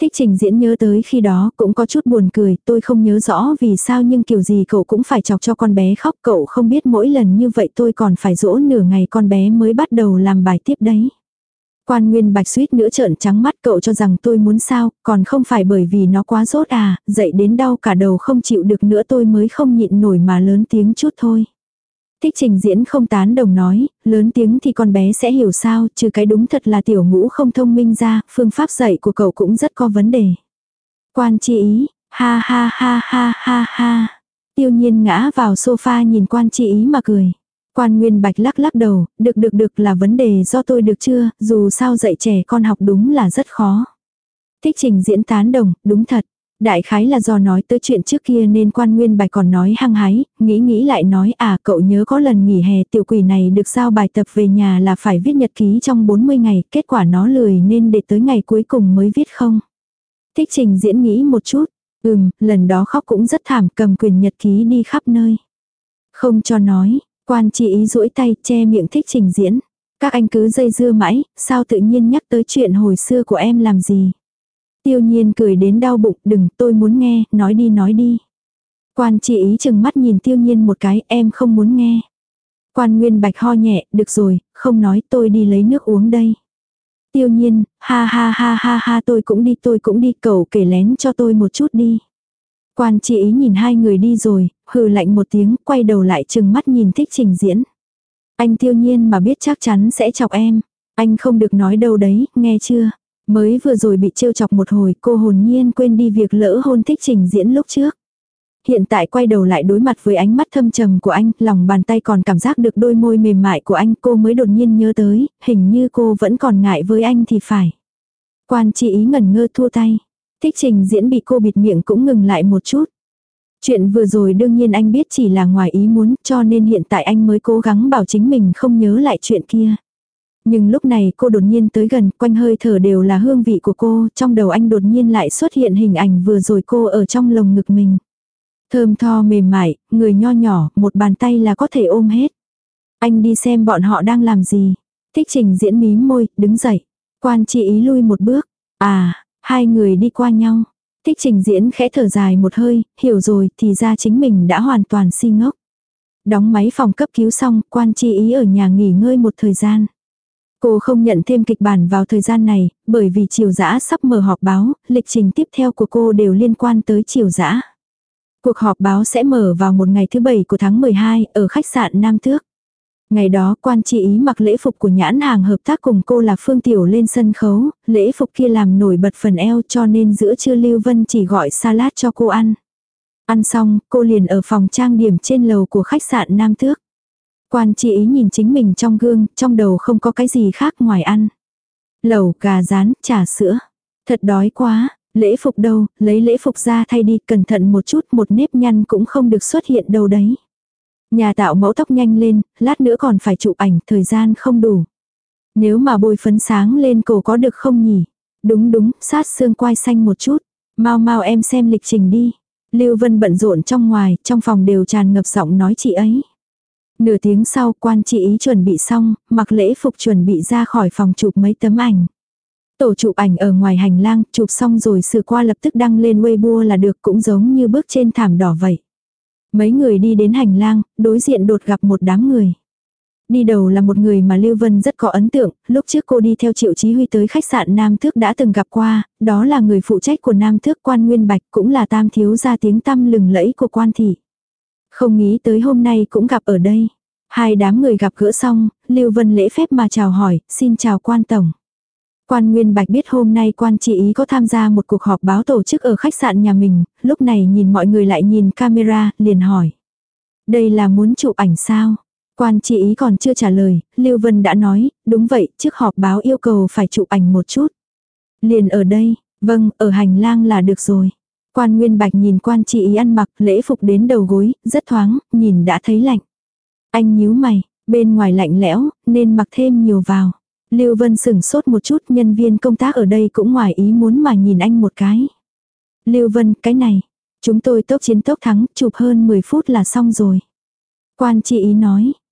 Thích Trình Diễn nhớ tới khi đó cũng có chút buồn cười, tôi không nhớ rõ vì sao nhưng kiểu gì cậu cũng phải chọc cho con bé khóc, cậu không biết mỗi lần như vậy tôi còn phải dỗ nửa ngày con bé mới bắt đầu làm bài tiếp đấy. Quan Nguyên Bạch suýt nữa trợn trắng mắt, cậu cho rằng tôi muốn sao, còn không phải bởi vì nó quá dốt à, dậy đến đau cả đầu không chịu được nữa tôi mới không nhịn nổi mà lớn tiếng chút thôi. Thích Trình Diễn không tán đồng nói, lớn tiếng thì con bé sẽ hiểu sao, trừ cái đúng thật là tiểu ngũ không thông minh ra, phương pháp dạy của cậu cũng rất có vấn đề. Quan Chi Ý, ha ha ha ha ha ha. Tiêu Nhiên ngã vào sofa nhìn Quan Chi Ý mà cười. Quan Nguyên Bạch lắc lắc đầu, được được được là vấn đề do tôi được chưa, dù sao dạy trẻ con học đúng là rất khó. Thích Trình Diễn tán đồng, đúng thật. Đại khái là do nói tới chuyện trước kia nên Quan Nguyên Bạch còn nói hăng hái, nghĩ nghĩ lại nói à cậu nhớ có lần nghỉ hè tiểu quỷ này được giao bài tập về nhà là phải viết nhật ký trong bốn mươi ngày, kết quả nó lười nên để tới ngày cuối cùng mới viết không. Thích Trình Diễn nghĩ một chút, ừm, lần đó khóc cũng rất thảm, cầm quyền nhật ký đi khắp nơi. Không cho nói, Quan Chi Ý duỗi tay che miệng Thích Trình Diễn. Các anh cứ dây dưa mãi, sao tự nhiên nhắc tới chuyện hồi xưa của em làm gì. Tiêu Nhiên cười đến đau bụng, đừng, tôi muốn nghe, nói đi nói đi. Quan Chi Ý chừng mắt nhìn Tiêu Nhiên một cái, em không muốn nghe. Quan Nguyên Bạch ho nhẹ, được rồi, không nói, tôi đi lấy nước uống đây. Tiêu Nhiên, ha ha ha ha ha tôi cũng đi tôi cũng đi, cậu kể lén cho tôi một chút đi. Quan Chi Ý nhìn hai người đi rồi, hừ lạnh một tiếng, quay đầu lại chừng mắt nhìn Thích Trình Diễn. Anh Tiêu Nhiên mà biết chắc chắn sẽ chọc em. Anh không được nói đâu đấy, nghe chưa? Mới vừa rồi bị trêu chọc một hồi, cô hồn nhiên quên đi việc lỡ hôn Thích Trình Diễn lúc trước. Hiện tại quay đầu lại đối mặt với ánh mắt thâm trầm của anh, lòng bàn tay còn cảm giác được đôi môi mềm mại của anh, cô mới đột nhiên nhớ tới, hình như cô vẫn còn ngại với anh thì phải. Quan Chi Ý ngẩn ngơ thua tay. Thích Trình Diễn bị cô bịt miệng cũng ngừng lại một chút. Chuyện vừa rồi đương nhiên anh biết chỉ là ngoài ý muốn, cho nên hiện tại anh mới cố gắng bảo chính mình không nhớ lại chuyện kia. Nhưng lúc này cô đột nhiên tới gần, quanh hơi thở đều là hương vị của cô, trong đầu anh đột nhiên lại xuất hiện hình ảnh vừa rồi cô ở trong lồng ngực mình. Thơm tho mềm mại, người nho nhỏ, một bàn tay là có thể ôm hết. Anh đi xem bọn họ đang làm gì. Thích Trình Diễn mím môi, đứng dậy. Quan Chi Ý lui một bước. À, hai người đi qua nhau. Thích Trình Diễn khẽ thở dài một hơi, hiểu rồi, thì ra chính mình đã hoàn toàn si ngốc. Đóng máy phòng cấp cứu xong, Quan Chi Ý ở nhà nghỉ ngơi một thời gian. Cô không nhận thêm kịch bản vào thời gian này, bởi vì Triều Dã sắp mở họp báo, lịch trình tiếp theo của cô đều liên quan tới Triều Dã. Cuộc họp báo sẽ mở vào một ngày thứ bảy của tháng mười hai ở khách sạn Nam Tước. Ngày đó Quan Chi Ý mặc lễ phục của nhãn hàng hợp tác cùng cô là Phương Tiểu lên sân khấu, lễ phục kia làm nổi bật phần eo cho nên giữa trưa Lưu Vân chỉ gọi salad cho cô ăn. Ăn xong, cô liền ở phòng trang điểm trên lầu của khách sạn Nam Tước. Quan Chi Ý nhìn chính mình trong gương, trong đầu không có cái gì khác ngoài ăn. Lẩu, gà rán, trà sữa. Thật đói quá, lễ phục đâu, lấy lễ phục ra thay đi, cẩn thận một chút, một nếp nhăn cũng không được xuất hiện đâu đấy. Nhà tạo mẫu tóc nhanh lên, lát nữa còn phải chụp ảnh, thời gian không đủ. Nếu mà bôi phấn sáng lên cổ có được không nhỉ? Đúng đúng, sát xương quai xanh một chút. Mau mau em xem lịch trình đi. Lưu Vân bận rộn trong ngoài, trong phòng đều tràn ngập giọng nói chị ấy. Nửa tiếng sau, Quan Chi Ý chuẩn bị xong, mặc lễ phục chuẩn bị ra khỏi phòng chụp mấy tấm ảnh. Tổ chụp ảnh ở ngoài hành lang, chụp xong rồi sửa qua lập tức đăng lên Weibo là được, cũng giống như bước trên thảm đỏ vậy. Mấy người đi đến hành lang, đối diện đột gặp một đám người. Đi đầu là một người mà Lưu Vân rất có ấn tượng, lúc trước cô đi theo Triệu Chí Huy tới khách sạn Nam Thước đã từng gặp qua, đó là người phụ trách của Nam Thước Quan Nguyên Bạch, cũng là tam thiếu gia tiếng tăm lừng lẫy của Quan thị. Không nghĩ tới hôm nay cũng gặp ở đây. Hai đám người gặp gỡ xong, Lưu Vân lễ phép mà chào hỏi, xin chào Quan Tổng. Quan Nguyên Bạch biết hôm nay Quan Chi Ý có tham gia một cuộc họp báo tổ chức ở khách sạn nhà mình, lúc này nhìn mọi người lại nhìn camera, liền hỏi. Đây là muốn chụp ảnh sao? Quan Chi Ý còn chưa trả lời, Lưu Vân đã nói, đúng vậy, trước họp báo yêu cầu phải chụp ảnh một chút. Liền ở đây, vâng, ở hành lang là được rồi. Quan Nguyên Bạch nhìn Quan Chi Ý ăn mặc lễ phục đến đầu gối, rất thoáng, nhìn đã thấy lạnh. Anh nhíu mày, bên ngoài lạnh lẽo, nên mặc thêm nhiều vào. Lưu Vân sửng sốt một chút, nhân viên công tác ở đây cũng ngoài ý muốn mà nhìn anh một cái. Lưu Vân, cái này, chúng tôi tốc chiến tốc thắng, chụp hơn mười phút là xong rồi. Quan Chi Ý nói,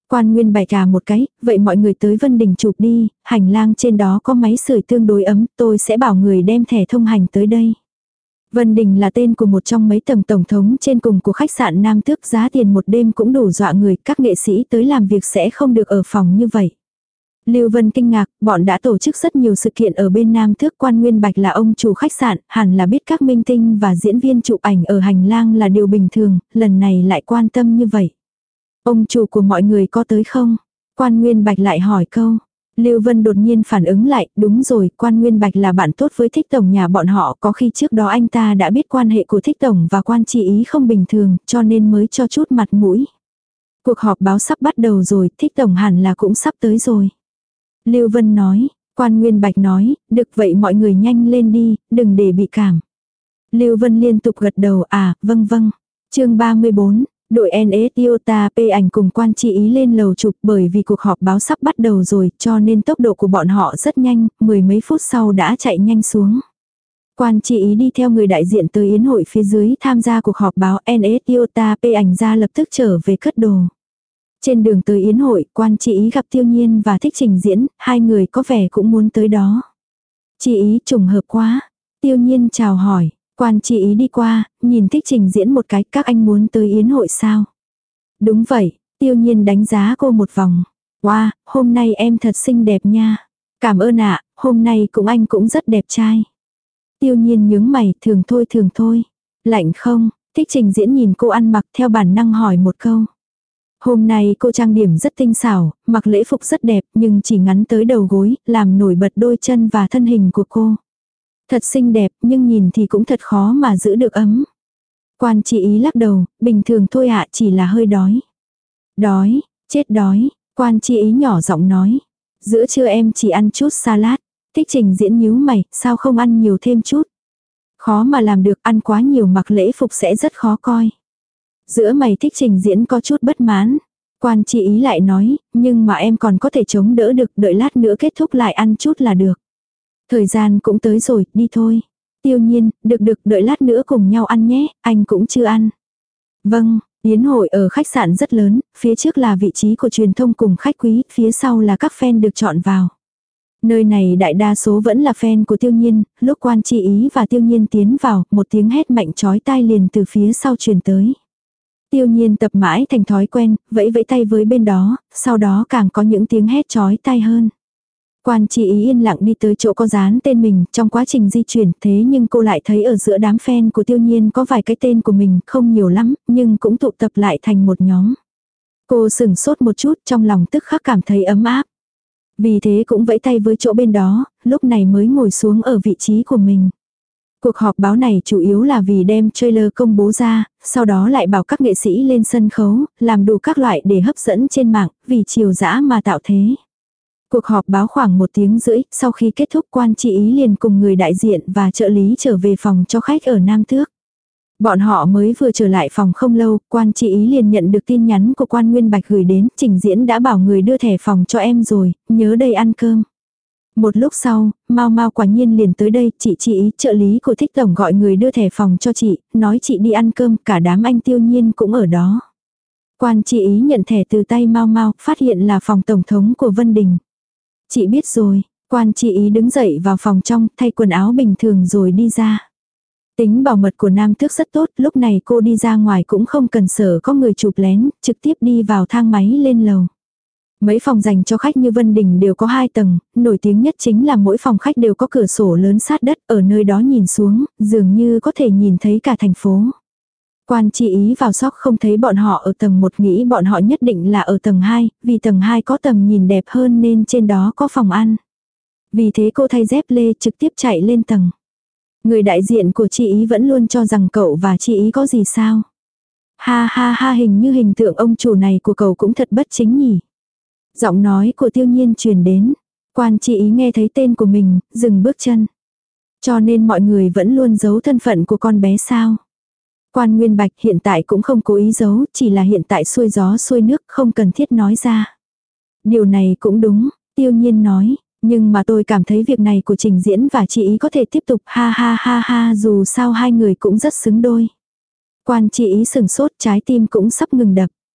Quan Nguyên Bạch à một cái, vậy mọi người tới Vân Đình chụp đi, hành lang trên đó có máy sưởi tương đối ấm, tôi sẽ bảo người đem thẻ thông hành tới đây. Vân Đình là tên của một trong mấy tầng tổng thống trên cùng của khách sạn Nam Tước, giá tiền một đêm cũng đủ dọa người, các nghệ sĩ tới làm việc sẽ không được ở phòng như vậy. Lưu Vân kinh ngạc, bọn đã tổ chức rất nhiều sự kiện ở bên Nam Tước, Quan Nguyên Bạch là ông chủ khách sạn, hẳn là biết các minh tinh và diễn viên chụp ảnh ở hành lang là điều bình thường, lần này lại quan tâm như vậy. Ông chủ của mọi người có tới không? Quan Nguyên Bạch lại hỏi câu. Lưu Vân đột nhiên phản ứng lại, đúng rồi, Quan Nguyên Bạch là bạn tốt với Thích Tổng nhà bọn họ, có khi trước đó anh ta đã biết quan hệ của Thích Tổng và Quan Chi Ý không bình thường, cho nên mới cho chút mặt mũi. Cuộc họp báo sắp bắt đầu rồi, Thích Tổng hẳn là cũng sắp tới rồi. Lưu Vân nói, Quan Nguyên Bạch nói, được vậy mọi người nhanh lên đi, đừng để bị cảm. Lưu Vân liên tục gật đầu, à, vâng vâng. Chương ba mươi bốn. Đội en ét Iota P ảnh cùng Quan Chi Ý lên lầu chụp, bởi vì cuộc họp báo sắp bắt đầu rồi, cho nên tốc độ của bọn họ rất nhanh, mười mấy phút sau đã chạy nhanh xuống. Quan Chi Ý đi theo người đại diện tới yến hội phía dưới tham gia cuộc họp báo, en ét Iota P ảnh ra lập tức trở về cất đồ. Trên đường tới yến hội, Quan Chi Ý gặp Tiêu Nhiên và thích trình diễn, hai người có vẻ cũng muốn tới đó. Chi Ý trùng hợp quá. Tiêu Nhiên chào hỏi. Quan Chi Ý đi qua, nhìn thích trình diễn một cái, các anh muốn tới yến hội sao? Đúng vậy, Tiêu Nhiên đánh giá cô một vòng. Wow, hôm nay em thật xinh đẹp nha. Cảm ơn ạ, hôm nay cũng anh cũng rất đẹp trai. Tiêu Nhiên nhướng mày, thường thôi thường thôi. Lạnh không? Thích trình diễn nhìn cô ăn mặc theo bản năng hỏi một câu. Hôm nay cô trang điểm rất tinh xảo, mặc lễ phục rất đẹp nhưng chỉ ngắn tới đầu gối, làm nổi bật đôi chân và thân hình của cô. Thật xinh đẹp nhưng nhìn thì cũng thật khó mà giữ được ấm. Quan Chi Ý lắc đầu, bình thường thôi ạ, chỉ là hơi đói. Đói, chết đói, Quan Chi Ý nhỏ giọng nói. Giữa trưa em chỉ ăn chút salad. Thích trình diễn nhíu mày, sao không ăn nhiều thêm chút. Khó mà làm được, ăn quá nhiều mặc lễ phục sẽ rất khó coi. Giữa mày thích trình diễn có chút bất mãn. Quan Chi Ý lại nói, nhưng mà em còn có thể chống đỡ được, đợi lát nữa kết thúc lại ăn chút là được. Thời gian cũng tới rồi, đi thôi. Tiêu Nhiên, được được, đợi lát nữa cùng nhau ăn nhé, anh cũng chưa ăn. Vâng, yến hội ở khách sạn rất lớn, phía trước là vị trí của truyền thông cùng khách quý, phía sau là các fan được chọn vào. Nơi này đại đa số vẫn là fan của Tiêu Nhiên, lúc Quan Chi Ý và Tiêu Nhiên tiến vào, một tiếng hét mạnh chói tai liền từ phía sau truyền tới. Tiêu Nhiên tập mãi thành thói quen, vẫy vẫy tay với bên đó, sau đó càng có những tiếng hét chói tai hơn. Quan Chi Ý yên lặng đi tới chỗ có dán tên mình, trong quá trình di chuyển thế nhưng cô lại thấy ở giữa đám fan của Tiêu Nhiên có vài cái tên của mình, không nhiều lắm, nhưng cũng tụ tập lại thành một nhóm. Cô sừng sốt một chút, trong lòng tức khắc cảm thấy ấm áp. Vì thế cũng vẫy tay với chỗ bên đó, lúc này mới ngồi xuống ở vị trí của mình. Cuộc họp báo này chủ yếu là vì đem trailer công bố ra, sau đó lại bảo các nghệ sĩ lên sân khấu, làm đủ các loại để hấp dẫn trên mạng, vì chiều dã mà tạo thế. Cuộc họp báo khoảng một tiếng rưỡi, sau khi kết thúc Quan Chi Ý liền cùng người đại diện và trợ lý trở về phòng cho khách ở Nam Tước. Bọn họ mới vừa trở lại phòng không lâu, Quan Chi Ý liền nhận được tin nhắn của Quan Nguyên Bạch gửi đến, trình diễn đã bảo người đưa thẻ phòng cho em rồi, nhớ đây ăn cơm. Một lúc sau, Mao Mao quả nhiên liền tới đây, chị Chi Ý, trợ lý của Thích Tổng gọi người đưa thẻ phòng cho chị, nói chị đi ăn cơm, cả đám anh Tiêu Nhiên cũng ở đó. Quan Chi Ý nhận thẻ từ tay Mao Mao, phát hiện là phòng tổng thống của Vân Đình. Chị biết rồi, Quan Chi Ý đứng dậy vào phòng trong, thay quần áo bình thường rồi đi ra. Tính bảo mật của Nam Tước rất tốt, lúc này cô đi ra ngoài cũng không cần sợ có người chụp lén, trực tiếp đi vào thang máy lên lầu. Mấy phòng dành cho khách như Vân Đình đều có hai tầng, nổi tiếng nhất chính là mỗi phòng khách đều có cửa sổ lớn sát đất, ở nơi đó nhìn xuống, dường như có thể nhìn thấy cả thành phố. Quan Chi Ý vào sóc không thấy bọn họ ở tầng một, nghĩ bọn họ nhất định là ở tầng hai, vì tầng hai có tầm nhìn đẹp hơn nên trên đó có phòng ăn. Vì thế cô thay dép lê trực tiếp chạy lên tầng. Người đại diện của Chi Ý vẫn luôn cho rằng cậu và Chi Ý có gì sao. Ha ha ha, hình như hình tượng ông chủ này của cậu cũng thật bất chính nhỉ. Giọng nói của Tiêu Nhiên truyền đến. Quan Chi Ý nghe thấy tên của mình, dừng bước chân. Cho nên mọi người vẫn luôn giấu thân phận của con bé sao. Quan Nguyên Bạch hiện tại cũng không cố ý giấu, chỉ là hiện tại xuôi gió xuôi nước, không cần thiết nói ra. Điều này cũng đúng, Tiêu Nhiên nói, nhưng mà tôi cảm thấy việc này của Trình Diễn và Chi Ý có thể tiếp tục, ha ha ha ha, dù sao hai người cũng rất xứng đôi. Quan Chi Ý sừng sốt, trái tim cũng sắp ngừng đập.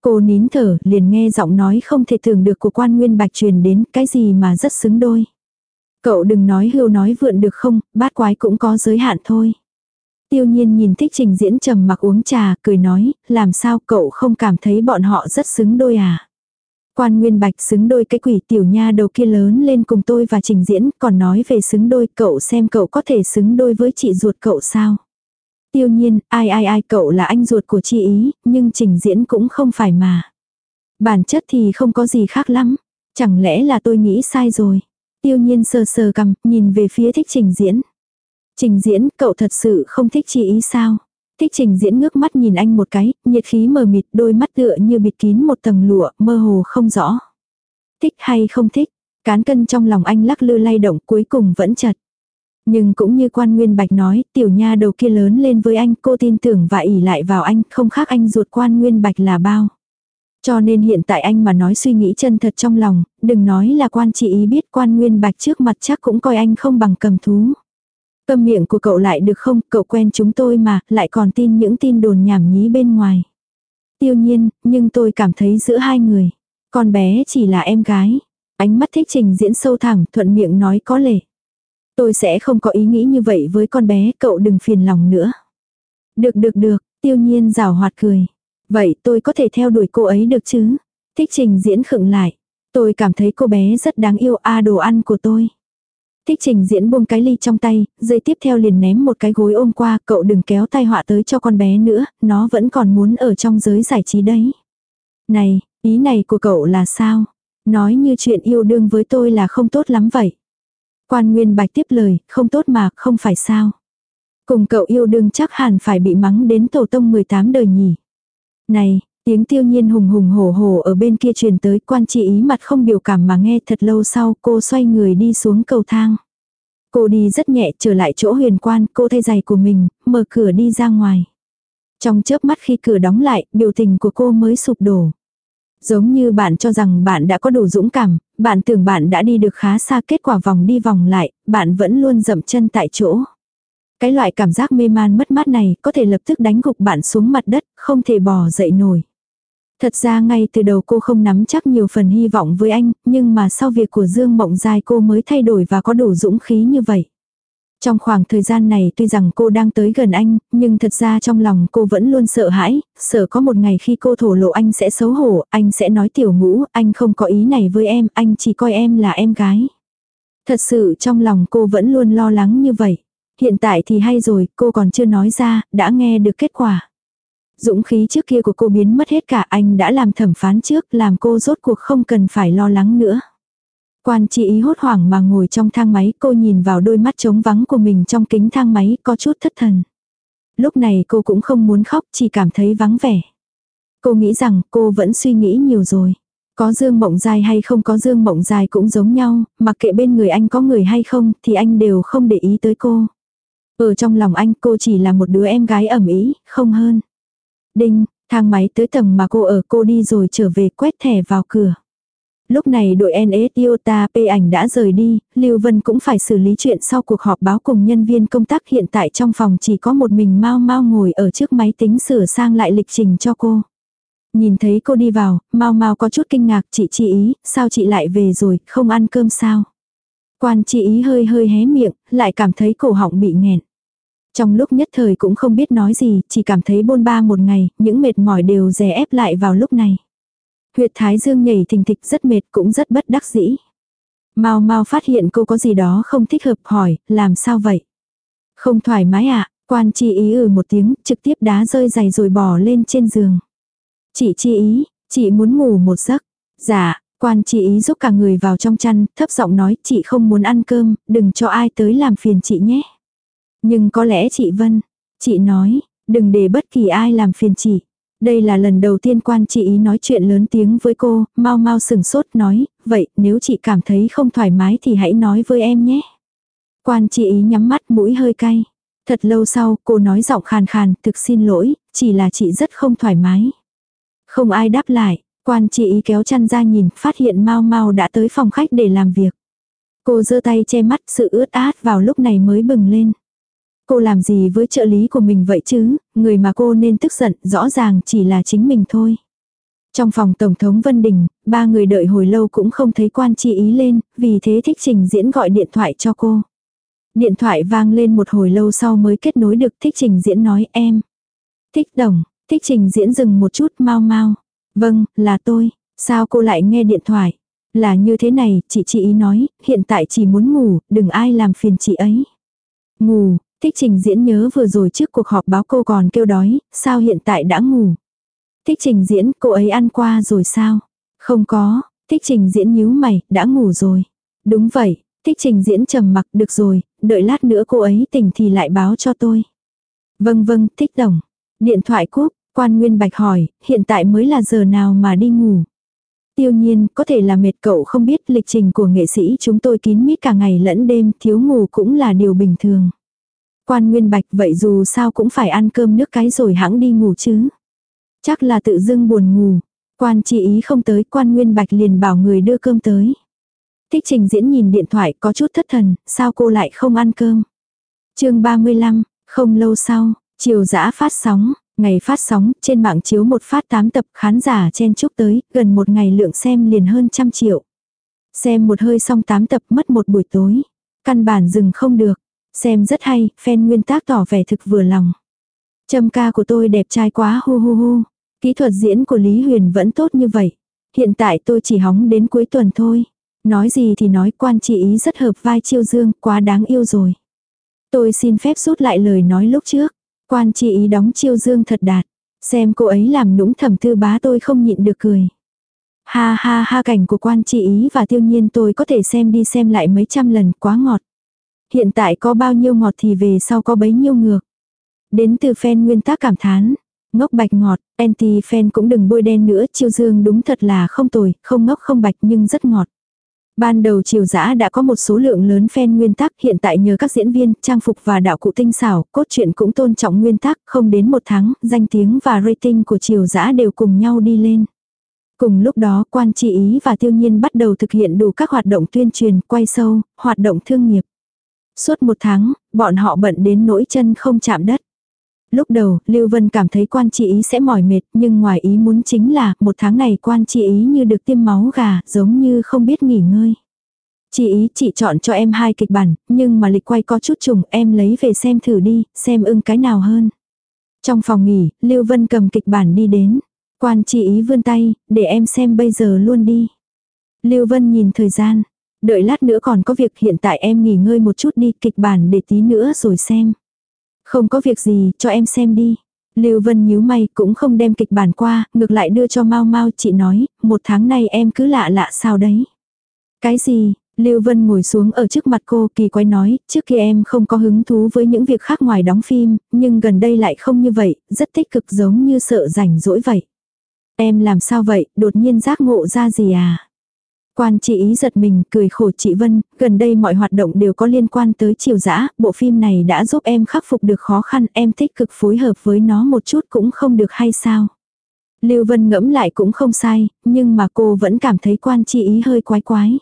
Cô nín thở, liền nghe giọng nói không thể tưởng được của Quan Nguyên Bạch truyền đến, cái gì mà rất xứng đôi. Cậu đừng nói hưu nói vượn được không, bát quái cũng có giới hạn thôi. Tiêu Nhiên nhìn Thích Trình Diễn trầm mặc uống trà, cười nói, làm sao cậu không cảm thấy bọn họ rất xứng đôi à? Quan Nguyên Bạch xứng đôi cái quỷ tiểu nha đầu kia lớn lên cùng tôi và Trình Diễn, còn nói về xứng đôi, cậu xem cậu có thể xứng đôi với chị ruột cậu sao? Tiêu Nhiên, ai ai ai cậu là anh ruột của chị ý, nhưng Trình Diễn cũng không phải mà. Bản chất thì không có gì khác lắm, chẳng lẽ là tôi nghĩ sai rồi? Tiêu Nhiên sờ sờ cằm, nhìn về phía Thích Trình Diễn. Trình Diễn, cậu thật sự không thích chị ý sao? Thích Trình Diễn ngước mắt nhìn anh một cái, nhiệt khí mờ mịt, đôi mắt tựa như bịt kín một tầng lụa, mơ hồ không rõ. Thích hay không thích? Cán cân trong lòng anh lắc lư lay động, cuối cùng vẫn chật. Nhưng cũng như Quan Nguyên Bạch nói, tiểu nha đầu kia lớn lên với anh, cô tin tưởng và ỷ lại vào anh, không khác anh ruột Quan Nguyên Bạch là bao. Cho nên hiện tại anh mà nói suy nghĩ chân thật trong lòng, đừng nói là Quan chị ý biết Quan Nguyên Bạch trước mặt chắc cũng coi anh không bằng cầm thú. Câm miệng của cậu lại được không, cậu quen chúng tôi mà, lại còn tin những tin đồn nhảm nhí bên ngoài. Tiêu Nhiên, nhưng tôi cảm thấy giữa hai người, con bé chỉ là em gái. Ánh mắt Thích Trình Diễn sâu thẳm, thuận miệng nói có lệ. Tôi sẽ không có ý nghĩ như vậy với con bé, cậu đừng phiền lòng nữa. Được được được, Tiêu Nhiên giảo hoạt cười. Vậy tôi có thể theo đuổi cô ấy được chứ? Thích Trình Diễn khựng lại. Tôi cảm thấy cô bé rất đáng yêu, a đồ ăn của tôi. Thích Trình Diễn buông cái ly trong tay, giây tiếp theo liền ném một cái gối ôm qua, cậu đừng kéo tai họa tới cho con bé nữa, nó vẫn còn muốn ở trong giới giải trí đấy. Này, ý này của cậu là sao? Nói như chuyện yêu đương với tôi là không tốt lắm vậy. Quan Nguyên Bạch tiếp lời, không tốt mà, không phải sao. Cùng cậu yêu đương chắc hẳn phải bị mắng đến tổ tông mười tám đời nhỉ. Này, tiếng Tiêu Nhiên hùng hùng hổ hổ ở bên kia truyền tới, Quan chị ý mặt không biểu cảm mà nghe. Thật lâu sau cô xoay người đi xuống cầu thang. Cô đi rất nhẹ trở lại chỗ Huyền Quan, cô thay giày của mình, mở cửa đi ra ngoài. Trong chớp mắt khi cửa đóng lại, biểu tình của cô mới sụp đổ. Giống như bạn cho rằng bạn đã có đủ dũng cảm, bạn tưởng bạn đã đi được khá xa, kết quả vòng đi vòng lại, bạn vẫn luôn dậm chân tại chỗ. Cái loại cảm giác mê man mất mát này có thể lập tức đánh gục bạn xuống mặt đất, không thể bò dậy nổi. Thật ra ngay từ đầu cô không nắm chắc nhiều phần hy vọng với anh, nhưng mà sau việc của Dương Mộng Giai cô mới thay đổi và có đủ dũng khí như vậy. Trong khoảng thời gian này tuy rằng cô đang tới gần anh, nhưng thật ra trong lòng cô vẫn luôn sợ hãi, sợ có một ngày khi cô thổ lộ anh sẽ xấu hổ, anh sẽ nói Tiểu Ngũ, anh không có ý này với em, anh chỉ coi em là em gái. Thật sự trong lòng cô vẫn luôn lo lắng như vậy. Hiện tại thì hay rồi, cô còn chưa nói ra, đã nghe được kết quả. Dũng khí trước kia của cô biến mất hết cả, anh đã làm thẩm phán trước, làm cô rốt cuộc không cần phải lo lắng nữa. Quan chị ý hốt hoảng mà ngồi trong thang máy, cô nhìn vào đôi mắt trống vắng của mình trong kính thang máy, có chút thất thần. Lúc này cô cũng không muốn khóc, chỉ cảm thấy vắng vẻ. Cô nghĩ rằng cô vẫn suy nghĩ nhiều rồi. Có Dương Mộng Giai hay không có Dương Mộng Giai cũng giống nhau, mặc kệ bên người anh có người hay không thì anh đều không để ý tới cô. Ở trong lòng anh cô chỉ là một đứa em gái ẩm ý, không hơn. Đinh, thang máy tới tầng mà cô ở, cô đi rồi trở về quét thẻ vào cửa. Lúc này đội en ét Iota P ảnh đã rời đi, Lưu Vân cũng phải xử lý chuyện sau cuộc họp báo cùng nhân viên công tác. Hiện tại trong phòng chỉ có một mình Mao Mao ngồi ở trước máy tính sửa sang lại lịch trình cho cô. Nhìn thấy cô đi vào, Mao Mao có chút kinh ngạc, chị chị ý, sao chị lại về rồi, không ăn cơm sao? Quan chị ý hơi hơi hé miệng, lại cảm thấy cổ họng bị nghẹn. Trong lúc nhất thời cũng không biết nói gì, chỉ cảm thấy bôn ba một ngày, những mệt mỏi đều đè ép lại vào lúc này. Huyệt thái dương nhảy thình thịch, rất mệt cũng rất bất đắc dĩ. Mao Mao phát hiện cô có gì đó không thích hợp, hỏi, làm sao vậy? Không thoải mái ạ, à? Quan chi ý ừ một tiếng, trực tiếp đá rơi giày rồi bò lên trên giường. Chị chi ý, chị muốn ngủ một giấc. Dạ, quan chi ý giúp cả người vào trong chăn, thấp giọng nói, chị không muốn ăn cơm, đừng cho ai tới làm phiền chị nhé. Nhưng có lẽ chị Vân, chị nói, đừng để bất kỳ ai làm phiền chị. Đây là lần đầu tiên quan chị ý nói chuyện lớn tiếng với cô, Mau Mau sừng sốt nói, vậy nếu chị cảm thấy không thoải mái thì hãy nói với em nhé. Quan chị ý nhắm mắt, mũi hơi cay. Thật lâu sau cô nói giọng khàn khàn, thực xin lỗi, chỉ là chị rất không thoải mái. Không ai đáp lại, quan chị ý kéo chăn ra nhìn, phát hiện Mau Mau đã tới phòng khách để làm việc. Cô giơ tay che mắt, sự ướt át vào lúc này mới bừng lên. Cô làm gì với trợ lý của mình vậy chứ, người mà cô nên tức giận rõ ràng chỉ là chính mình thôi. Trong phòng Tổng thống Vân Đình, ba người đợi hồi lâu cũng không thấy Quan Chi Ý lên, vì thế Thích Trình Diễn gọi điện thoại cho cô. Điện thoại vang lên một hồi lâu sau mới kết nối được. Thích Trình Diễn nói em. Thích Tổng, Thích Trình Diễn dừng một chút. Mau mau. Vâng, là tôi. Sao cô lại nghe điện thoại? Là như thế này, chị chị Ý nói, hiện tại chỉ muốn ngủ, đừng ai làm phiền chị ấy. Ngủ, Thích Trình Diễn nhớ vừa rồi trước cuộc họp báo cô còn kêu đói, sao hiện tại đã ngủ? Thích Trình Diễn, cô ấy ăn qua rồi sao? Không có, Thích Trình Diễn nhíu mày, đã ngủ rồi. Đúng vậy, Thích Trình Diễn trầm mặc, được rồi, đợi lát nữa cô ấy tỉnh thì lại báo cho tôi. Vâng vâng, Thích Tổng. Điện thoại cúp, Quan Nguyên Bạch hỏi, hiện tại mới là giờ nào mà đi ngủ? Tiêu Nhiên, có thể là mệt, cậu không biết lịch trình của nghệ sĩ chúng tôi kín mít cả ngày lẫn đêm, thiếu ngủ cũng là điều bình thường. Quan Nguyên Bạch, vậy dù sao cũng phải ăn cơm nước cái rồi hãng đi ngủ chứ. Chắc là tự dưng buồn ngủ. Quan Chi Ý không tới, Quan Nguyên Bạch liền bảo người đưa cơm tới. Thích Trình Diễn nhìn điện thoại có chút thất thần, sao cô lại không ăn cơm? Chương ba mươi lăm, không lâu sau, Chiều Dã phát sóng, ngày phát sóng, trên mạng chiếu một phát tám tập, khán giả chen chúc tới, gần một ngày lượng xem liền hơn trăm triệu. Xem một hơi xong tám tập mất một buổi tối. Căn bản dừng không được. Xem rất hay, fan nguyên tác tỏ vẻ thực vừa lòng. Châm ca của tôi đẹp trai quá hu hu hu. Kỹ thuật diễn của Lý Huyền vẫn tốt như vậy. Hiện tại tôi chỉ hóng đến cuối tuần thôi. Nói gì thì nói, Quan Chi Ý rất hợp vai Chiêu Dương, quá đáng yêu rồi. Tôi xin phép rút lại lời nói lúc trước. Quan Chi Ý đóng Chiêu Dương thật đạt. Xem cô ấy làm nũng Thẩm Tư Bá tôi không nhịn được cười. Ha ha ha, cảnh của Quan Chi Ý và Tiêu Nhiên tôi có thể xem đi xem lại mấy trăm lần, quá ngọt. Hiện tại có bao nhiêu ngọt thì về sau có bấy nhiêu ngược. Đến từ fan nguyên tác cảm thán. Ngốc bạch ngọt, anti-fan cũng đừng bôi đen nữa, Chiêu Dương đúng thật là không tồi, không ngốc không bạch nhưng rất ngọt. Ban đầu Chiều Dã đã có một số lượng lớn fan nguyên tắc, hiện tại nhờ các diễn viên, trang phục và đạo cụ tinh xảo, cốt truyện cũng tôn trọng nguyên tắc, không đến một tháng, danh tiếng và rating của Chiều Dã đều cùng nhau đi lên. Cùng lúc đó, Quan Chi Ý và Tiêu Nhiên bắt đầu thực hiện đủ các hoạt động tuyên truyền, quay show, hoạt động thương nghiệp. Suốt một tháng, bọn họ bận đến nỗi chân không chạm đất. Lúc đầu, Lưu Vân cảm thấy Quan Chi Ý sẽ mỏi mệt, nhưng ngoài ý muốn chính là, một tháng này Quan Chi Ý như được tiêm máu gà, giống như không biết nghỉ ngơi. Chi Ý, chị chọn cho em hai kịch bản, nhưng mà lịch quay có chút trùng, em lấy về xem thử đi, xem ưng cái nào hơn. Trong phòng nghỉ, Lưu Vân cầm kịch bản đi đến. Quan Chi Ý vươn tay, để em xem bây giờ luôn đi. Lưu Vân nhìn thời gian, đợi lát nữa còn có việc, hiện tại em nghỉ ngơi một chút đi, kịch bản để tí nữa rồi xem. Không có việc gì, cho em xem đi. Lưu Vân nhíu mày, cũng không đem kịch bản qua, ngược lại đưa cho Mau Mau, chị nói, một tháng nay em cứ lạ lạ sao đấy. Cái gì? Lưu Vân ngồi xuống ở trước mặt cô, kỳ quái nói, trước kia em không có hứng thú với những việc khác ngoài đóng phim, nhưng gần đây lại không như vậy, rất tích cực giống như sợ rảnh rỗi vậy. Em làm sao vậy, đột nhiên giác ngộ ra gì à? Quan Chi Ý giật mình, cười khổ, chị Vân, gần đây mọi hoạt động đều có liên quan tới Chiều Dã, bộ phim này đã giúp em khắc phục được khó khăn, em tích cực phối hợp với nó một chút cũng không được hay sao? Lưu Vân ngẫm lại cũng không sai, nhưng mà cô vẫn cảm thấy Quan Chi Ý hơi quái quái.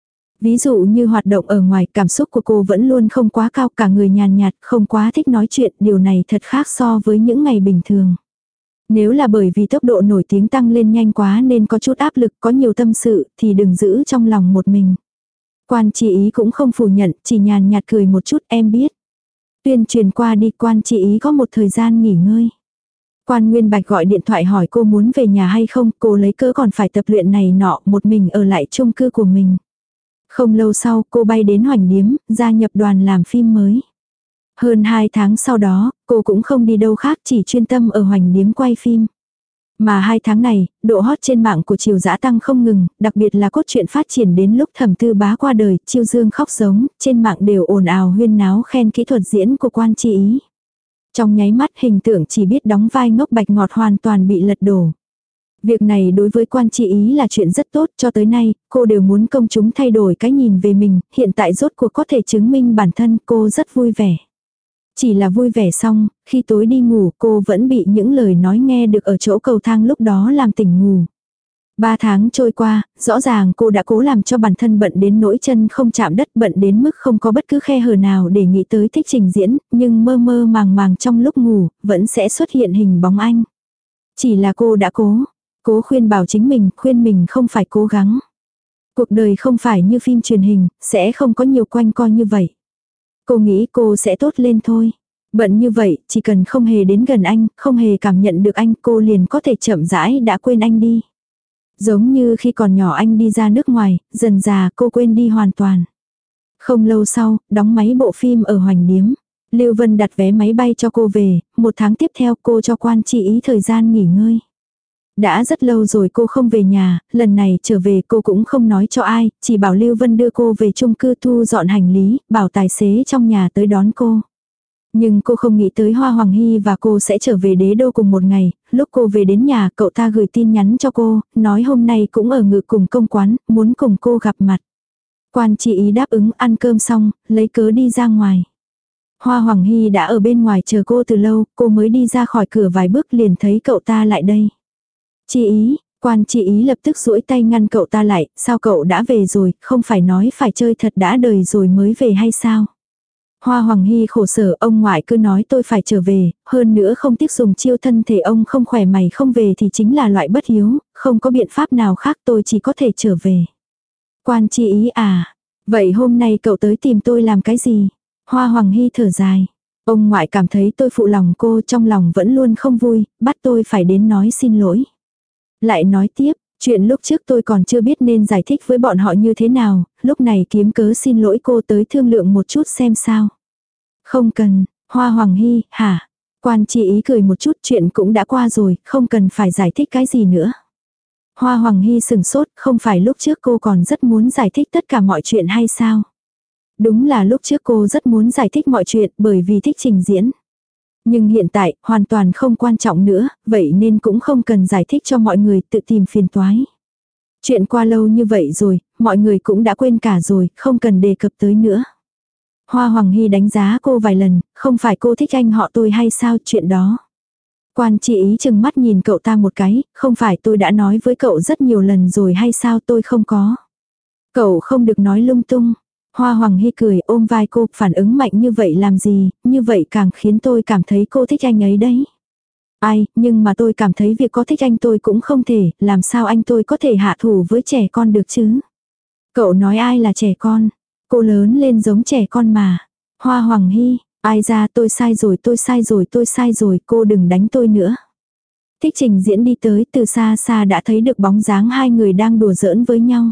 Ví dụ như hoạt động ở ngoài, cảm xúc của cô vẫn luôn không quá cao, cả người nhàn nhạt, không quá thích nói chuyện, điều này thật khác so với những ngày bình thường. Nếu là bởi vì tốc độ nổi tiếng tăng lên nhanh quá nên có chút áp lực, có nhiều tâm sự, thì đừng giữ trong lòng một mình. Quan Chi Ý cũng không phủ nhận, chỉ nhàn nhạt cười một chút, em biết. Tuyên truyền qua đi, Quan Chi Ý có một thời gian nghỉ ngơi. Quan Nguyên Bạch gọi điện thoại hỏi cô muốn về nhà hay không, cô lấy cớ còn phải tập luyện này nọ, một mình ở lại chung cư của mình. Không lâu sau, cô bay đến Hoành Điếm, gia nhập đoàn làm phim mới. Hơn hai tháng sau đó, cô cũng không đi đâu khác, chỉ chuyên tâm ở Hoành Điếm quay phim. Mà hai tháng này, độ hot trên mạng của Chiều Dã tăng không ngừng, đặc biệt là cốt truyện phát triển đến lúc Thẩm Tư Bá qua đời, Chiêu Dương khóc giống, trên mạng đều ồn ào huyên náo khen kỹ thuật diễn của Quan Chi Ý. Trong nháy mắt hình tượng chỉ biết đóng vai ngốc bạch ngọt hoàn toàn bị lật đổ. Việc này đối với Quan Chi Ý là chuyện rất tốt, cho tới nay, cô đều muốn công chúng thay đổi cái nhìn về mình, hiện tại rốt cuộc có thể chứng minh bản thân, cô rất vui vẻ. Chỉ là vui vẻ xong, khi tối đi ngủ cô vẫn bị những lời nói nghe được ở chỗ cầu thang lúc đó làm tỉnh ngủ. Ba tháng trôi qua, rõ ràng cô đã cố làm cho bản thân bận đến nỗi chân không chạm đất, bận đến mức không có bất cứ khe hở nào để nghĩ tới Thích Trình Diễn, nhưng mơ mơ màng màng trong lúc ngủ, vẫn sẽ xuất hiện hình bóng anh. Chỉ là cô đã cố. Cố khuyên bảo chính mình, khuyên mình không phải cố gắng. Cuộc đời không phải như phim truyền hình, sẽ không có nhiều quanh co như vậy. Cô nghĩ cô sẽ tốt lên thôi. Bận như vậy, chỉ cần không hề đến gần anh, không hề cảm nhận được anh, cô liền có thể chậm rãi đã quên anh đi. Giống như khi còn nhỏ anh đi ra nước ngoài, dần già cô quên đi hoàn toàn. Không lâu sau, đóng máy bộ phim ở Hoành Điếm. Lưu Vân đặt vé máy bay cho cô về, một tháng tiếp theo cô cho Quan Chi Ý thời gian nghỉ ngơi. Đã rất lâu rồi cô không về nhà, lần này trở về cô cũng không nói cho ai, chỉ bảo Lưu Vân đưa cô về chung cư thu dọn hành lý, bảo tài xế trong nhà tới đón cô. Nhưng cô không nghĩ tới Hoa Hoàng Hy và cô sẽ trở về Đế Đô cùng một ngày, lúc cô về đến nhà cậu ta gửi tin nhắn cho cô, nói hôm nay cũng ở ngự cùng công quán, muốn cùng cô gặp mặt. Quan Chi Ý đáp ứng ăn cơm xong, lấy cớ đi ra ngoài. Hoa Hoàng Hy đã ở bên ngoài chờ cô từ lâu, cô mới đi ra khỏi cửa vài bước liền thấy cậu ta lại đây. Chi Ý, Quan Chi Ý lập tức duỗi tay ngăn cậu ta lại, sao cậu đã về rồi, không phải nói phải chơi thật đã đời rồi mới về hay sao? Hoa Hoàng Hy khổ sở, ông ngoại cứ nói tôi phải trở về, hơn nữa không tiếc dùng chiêu thân thể ông không khỏe mày không về thì chính là loại bất hiếu, không có biện pháp nào khác tôi chỉ có thể trở về. Quan Chi Ý à, vậy hôm nay cậu tới tìm tôi làm cái gì? Hoa Hoàng Hy thở dài. Ông ngoại cảm thấy tôi phụ lòng cô, trong lòng vẫn luôn không vui, bắt tôi phải đến nói xin lỗi. Lại nói tiếp, chuyện lúc trước tôi còn chưa biết nên giải thích với bọn họ như thế nào, lúc này kiếm cớ xin lỗi cô tới thương lượng một chút xem sao. Không cần, Hoa Hoàng Hy, hả? Quan Chi Ý cười một chút, chuyện cũng đã qua rồi, không cần phải giải thích cái gì nữa. Hoa Hoàng Hy sừng sốt, không phải lúc trước cô còn rất muốn giải thích tất cả mọi chuyện hay sao? Đúng là lúc trước cô rất muốn giải thích mọi chuyện bởi vì thích trình diễn. Nhưng hiện tại, hoàn toàn không quan trọng nữa, vậy nên cũng không cần giải thích cho mọi người tự tìm phiền toái. Chuyện qua lâu như vậy rồi, mọi người cũng đã quên cả rồi, không cần đề cập tới nữa. Hoa Hoàng Hy đánh giá cô vài lần, không phải cô thích anh họ tôi hay sao chuyện đó. Quan Chi Ý chừng mắt nhìn cậu ta một cái, không phải tôi đã nói với cậu rất nhiều lần rồi hay sao tôi không có. Cậu không được nói lung tung. Hoa Hoàng Hy cười ôm vai cô, phản ứng mạnh như vậy làm gì, như vậy càng khiến tôi cảm thấy cô thích anh ấy đấy. Ai, nhưng mà tôi cảm thấy việc có thích anh tôi cũng không thể, làm sao anh tôi có thể hạ thủ với trẻ con được chứ. Cậu nói ai là trẻ con, cô lớn lên giống trẻ con mà. Hoa Hoàng Hy, ai ra tôi sai rồi tôi sai rồi tôi sai rồi, cô đừng đánh tôi nữa. Thích trình diễn đi tới từ xa xa đã thấy được bóng dáng hai người đang đùa giỡn với nhau.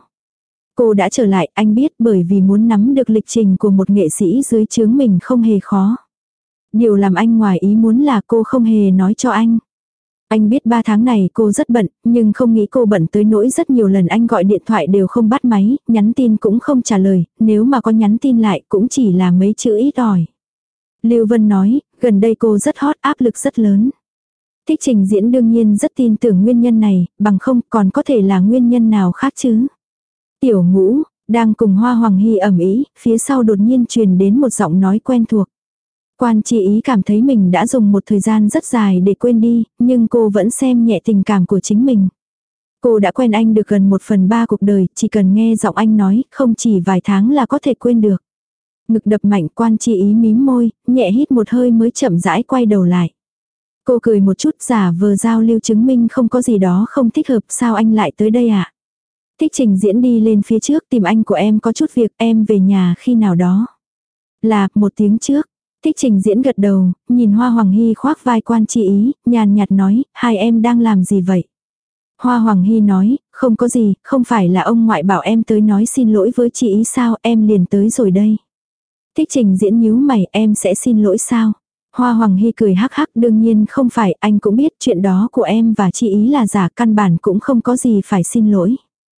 Cô đã trở lại, anh biết bởi vì muốn nắm được lịch trình của một nghệ sĩ dưới trướng mình không hề khó. Điều làm anh ngoài ý muốn là cô không hề nói cho anh. Anh biết ba tháng này cô rất bận, nhưng không nghĩ cô bận tới nỗi rất nhiều lần anh gọi điện thoại đều không bắt máy, nhắn tin cũng không trả lời, nếu mà có nhắn tin lại cũng chỉ là mấy chữ ít ỏi. Lưu Vân nói, gần đây cô rất hot, áp lực rất lớn. Thích trình diễn đương nhiên rất tin tưởng nguyên nhân này, bằng không còn có thể là nguyên nhân nào khác chứ. Tiểu Ngũ, đang cùng Hoa Hoàng Hy ẩm ý, phía sau đột nhiên truyền đến một giọng nói quen thuộc. Quan Chi Ý cảm thấy mình đã dùng một thời gian rất dài để quên đi, nhưng cô vẫn xem nhẹ tình cảm của chính mình. Cô đã quen anh được gần một phần ba cuộc đời, chỉ cần nghe giọng anh nói, không chỉ vài tháng là có thể quên được. Ngực đập mạnh, Quan Chi Ý mím môi, nhẹ hít một hơi mới chậm rãi quay đầu lại. Cô cười một chút giả vờ giao lưu chứng minh không có gì đó không thích hợp, sao anh lại tới đây ạ? À? Thích trình diễn đi lên phía trước, tìm anh của em có chút việc, em về nhà khi nào đó. Là, một tiếng trước. Thích trình diễn gật đầu, nhìn Hoa Hoàng Hy khoác vai Quan Chi Ý, nhàn nhạt nói, hai em đang làm gì vậy? Hoa Hoàng Hy nói, không có gì, không phải là ông ngoại bảo em tới nói xin lỗi với chị Ý sao, em liền tới rồi đây. Thích trình diễn nhíu mày, em sẽ xin lỗi sao? Hoa Hoàng Hy cười hắc hắc, đương nhiên không phải, anh cũng biết chuyện đó của em và chị Ý là giả, căn bản cũng không có gì phải xin lỗi.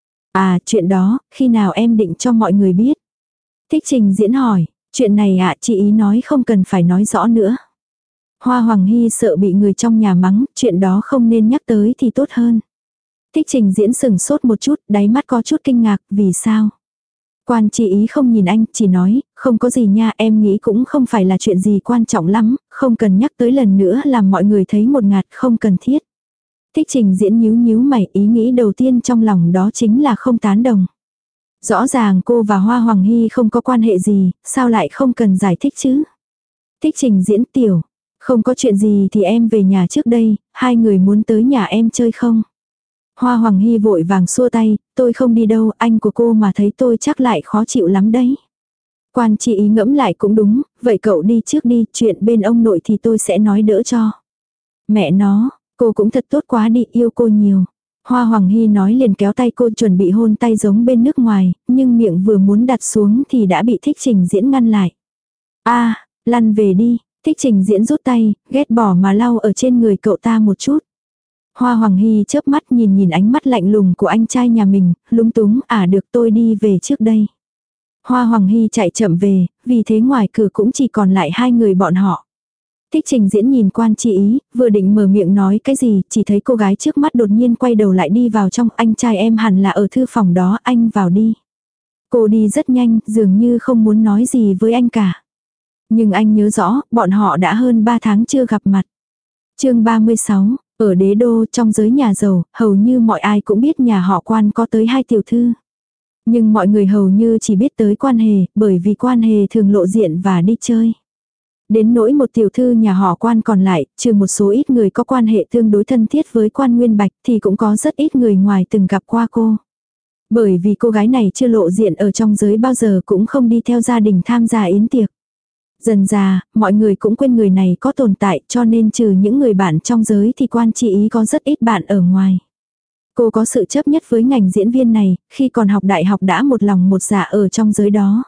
À, chuyện đó, khi nào em định cho mọi người biết? Thích trình diễn hỏi, chuyện này ạ, à, chị Ý nói không cần phải nói rõ nữa. Hoa Hoàng Hy sợ bị người trong nhà mắng, chuyện đó không nên nhắc tới thì tốt hơn. Thích trình diễn sừng sốt một chút, đáy mắt có chút kinh ngạc, vì sao? Quan Chi Ý không nhìn anh, chỉ nói, không có gì nha, em nghĩ cũng không phải là chuyện gì quan trọng lắm, không cần nhắc tới lần nữa làm mọi người thấy một ngạt, không cần thiết. Thích trình diễn nhíu nhíu mày, ý nghĩ đầu tiên trong lòng đó chính là không tán đồng. Rõ ràng cô và Hoa Hoàng Hy không có quan hệ gì, sao lại không cần giải thích chứ? Thích trình diễn tiểu, không có chuyện gì thì em về nhà trước đây, hai người muốn tới nhà em chơi không? Hoa Hoàng Hy vội vàng xua tay, tôi không đi đâu, anh của cô mà thấy tôi chắc lại khó chịu lắm đấy. Quan Chi Ý ngẫm lại cũng đúng, vậy cậu đi trước đi, chuyện bên ông nội thì tôi sẽ nói đỡ cho. Mẹ nó, cô cũng thật tốt quá đi, yêu cô nhiều. Hoa Hoàng Hy nói liền kéo tay cô chuẩn bị hôn tay giống bên nước ngoài, nhưng miệng vừa muốn đặt xuống thì đã bị Thích Trình Diễn ngăn lại. A, lăn về đi, Thích Trình Diễn rút tay, ghét bỏ mà lau ở trên người cậu ta một chút. Hoa Hoàng Hy chớp mắt nhìn nhìn ánh mắt lạnh lùng của anh trai nhà mình, lúng túng, à được tôi đi về trước đây. Hoa Hoàng Hy chạy chậm về, vì thế ngoài cửa cũng chỉ còn lại hai người bọn họ. Thích Trình Diễn nhìn Quan Chi Ý, vừa định mở miệng nói cái gì, chỉ thấy cô gái trước mắt đột nhiên quay đầu lại đi vào trong, anh trai em hẳn là ở thư phòng đó, anh vào đi. Cô đi rất nhanh, dường như không muốn nói gì với anh cả. Nhưng anh nhớ rõ, bọn họ đã hơn ba tháng chưa gặp mặt. Chương ba mươi sáu, ở đế đô trong giới nhà giàu, hầu như mọi ai cũng biết nhà họ Quan có tới hai tiểu thư. Nhưng mọi người hầu như chỉ biết tới Quan Hề, bởi vì Quan Hề thường lộ diện và đi chơi. Đến nỗi một tiểu thư nhà họ Quan còn lại, trừ một số ít người có quan hệ tương đối thân thiết với Quan Nguyên Bạch thì cũng có rất ít người ngoài từng gặp qua cô. Bởi vì cô gái này chưa lộ diện ở trong giới bao giờ cũng không đi theo gia đình tham gia yến tiệc. Dần già, mọi người cũng quên người này có tồn tại cho nên trừ những người bạn trong giới thì Quan Chi Ý có rất ít bạn ở ngoài. Cô có sự chấp nhất với ngành diễn viên này, khi còn học đại học đã một lòng một dạ ở trong giới đó.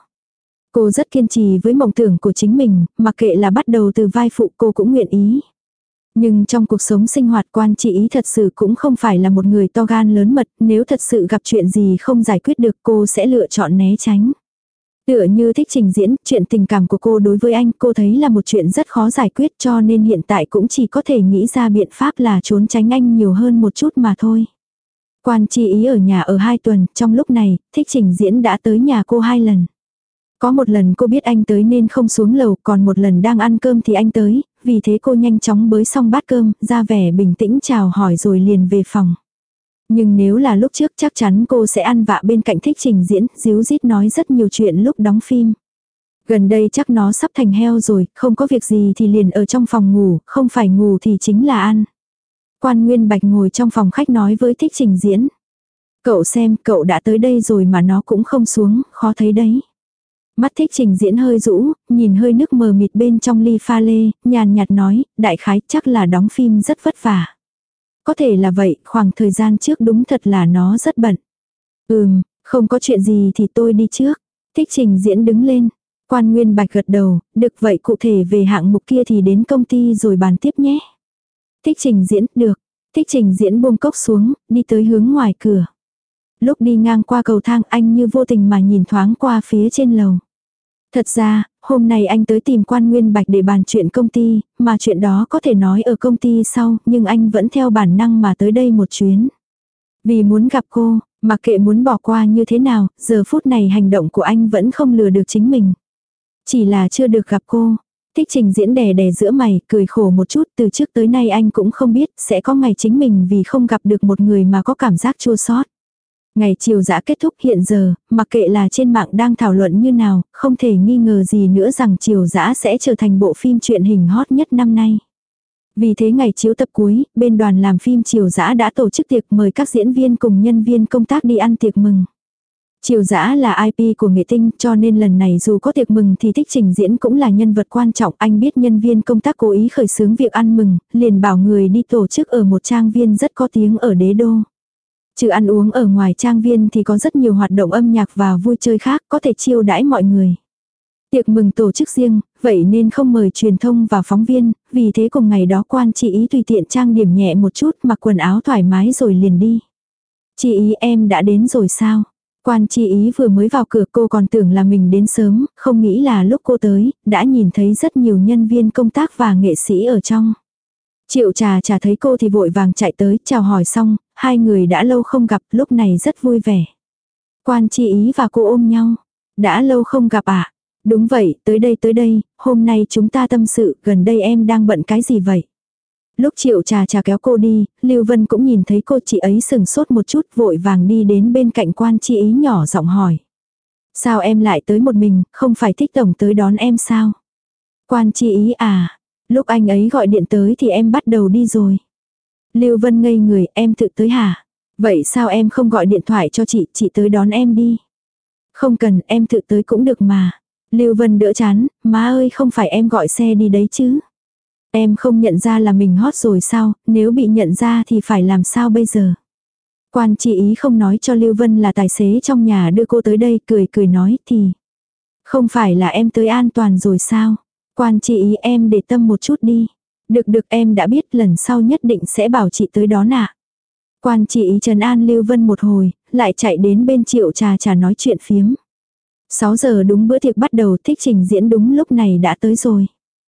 Cô rất kiên trì với mộng tưởng của chính mình, mặc kệ là bắt đầu từ vai phụ cô cũng nguyện ý. Nhưng trong cuộc sống sinh hoạt Quan Chi Ý thật sự cũng không phải là một người to gan lớn mật, nếu thật sự gặp chuyện gì không giải quyết được cô sẽ lựa chọn né tránh. Tựa như Thích Trình Diễn, chuyện tình cảm của cô đối với anh cô thấy là một chuyện rất khó giải quyết cho nên hiện tại cũng chỉ có thể nghĩ ra biện pháp là trốn tránh anh nhiều hơn một chút mà thôi. Quan Chi Ý ở nhà ở hai tuần, trong lúc này, Thích Trình Diễn đã tới nhà cô hai lần. Có một lần cô biết anh tới nên không xuống lầu, còn một lần đang ăn cơm thì anh tới, vì thế cô nhanh chóng bới xong bát cơm, ra vẻ bình tĩnh chào hỏi rồi liền về phòng. Nhưng nếu là lúc trước chắc chắn cô sẽ ăn vạ bên cạnh Thích Trình Diễn, díu dít nói rất nhiều chuyện lúc đóng phim. Gần đây chắc nó sắp thành heo rồi, không có việc gì thì liền ở trong phòng ngủ, không phải ngủ thì chính là ăn. Quan Nguyên Bạch ngồi trong phòng khách nói với Thích Trình Diễn. Cậu xem, cậu đã tới đây rồi mà nó cũng không xuống, khó thấy đấy. Mắt Thích Trình Diễn hơi rũ, nhìn hơi nước mờ mịt bên trong ly pha lê, nhàn nhạt nói, đại khái chắc là đóng phim rất vất vả. Có thể là vậy, khoảng thời gian trước đúng thật là nó rất bận. Ừm, không có chuyện gì thì tôi đi trước. Thích Trình Diễn đứng lên. Quan Nguyên Bạch gật đầu, được vậy cụ thể về hạng mục kia thì đến công ty rồi bàn tiếp nhé. Thích Trình Diễn, được. Thích Trình Diễn buông cốc xuống, đi tới hướng ngoài cửa. Lúc đi ngang qua cầu thang anh như vô tình mà nhìn thoáng qua phía trên lầu. Thật ra, hôm nay anh tới tìm Quan Nguyên Bạch để bàn chuyện công ty, mà chuyện đó có thể nói ở công ty sau, nhưng anh vẫn theo bản năng mà tới đây một chuyến. Vì muốn gặp cô, mặc kệ muốn bỏ qua như thế nào, giờ phút này hành động của anh vẫn không lừa được chính mình. Chỉ là chưa được gặp cô. Thích Trình Diễn đè đè giữa mày, cười khổ một chút, từ trước tới nay anh cũng không biết sẽ có ngày chính mình vì không gặp được một người mà có cảm giác chua xót. Ngày chiều dã kết thúc hiện giờ, mặc kệ là trên mạng đang thảo luận như nào, không thể nghi ngờ gì nữa rằng chiều dã sẽ trở thành bộ phim truyện hình hot nhất năm nay. Vì thế ngày chiếu tập cuối, bên đoàn làm phim chiều dã đã tổ chức tiệc mời các diễn viên cùng nhân viên công tác đi ăn tiệc mừng. Chiều dã là i pê của Nghệ Tinh cho nên lần này dù có tiệc mừng thì Thích Trình Diễn cũng là nhân vật quan trọng. Anh biết nhân viên công tác cố ý khởi xướng việc ăn mừng, liền bảo người đi tổ chức ở một trang viên rất có tiếng ở đế đô. Trừ ăn uống ở ngoài trang viên thì có rất nhiều hoạt động âm nhạc và vui chơi khác có thể chiêu đãi mọi người. Tiệc mừng tổ chức riêng, vậy nên không mời truyền thông và phóng viên, vì thế cùng ngày đó Quan Chi Ý tùy tiện trang điểm nhẹ một chút mặc quần áo thoải mái rồi liền đi. Chi Ý em đã đến rồi sao? Quan Chi Ý vừa mới vào cửa cô còn tưởng là mình đến sớm, không nghĩ là lúc cô tới, đã nhìn thấy rất nhiều nhân viên công tác và nghệ sĩ ở trong. Triệu Trà Trà thấy cô thì vội vàng chạy tới, chào hỏi xong, hai người đã lâu không gặp, lúc này rất vui vẻ. Quan Chi Ý và cô ôm nhau. Đã lâu không gặp à? Đúng vậy, tới đây tới đây, hôm nay chúng ta tâm sự, gần đây em đang bận cái gì vậy? Lúc Triệu Trà Trà kéo cô đi, Lưu Vân cũng nhìn thấy cô, chị ấy sừng sốt một chút, vội vàng đi đến bên cạnh Quan Chi Ý nhỏ giọng hỏi. Sao em lại tới một mình, không phải Thích tổng tới đón em sao? Quan Chi Ý à, lúc anh ấy gọi điện tới thì em bắt đầu đi rồi. Lưu Vân ngây người, em tự tới hả? Vậy sao em không gọi điện thoại cho chị, chị tới đón em đi. Không cần, em tự tới cũng được mà. Lưu Vân đỡ chán, má ơi không phải em gọi xe đi đấy chứ. Em không nhận ra là mình hot rồi sao, nếu bị nhận ra thì phải làm sao bây giờ. Quan Chi Ý không nói cho Lưu Vân là tài xế trong nhà đưa cô tới đây, cười cười nói thì. Không phải là em tới an toàn rồi sao. Quan Chi Ý em để tâm một chút đi. Được được em đã biết lần sau nhất định sẽ bảo chị tới đón ạ. Quan Chi Ý trấn an Lưu Vân một hồi, lại chạy đến bên Triệu Trà Trà nói chuyện phiếm. sáu giờ đúng bữa tiệc bắt đầu, Thích Trình Diễn đúng lúc này đã tới rồi.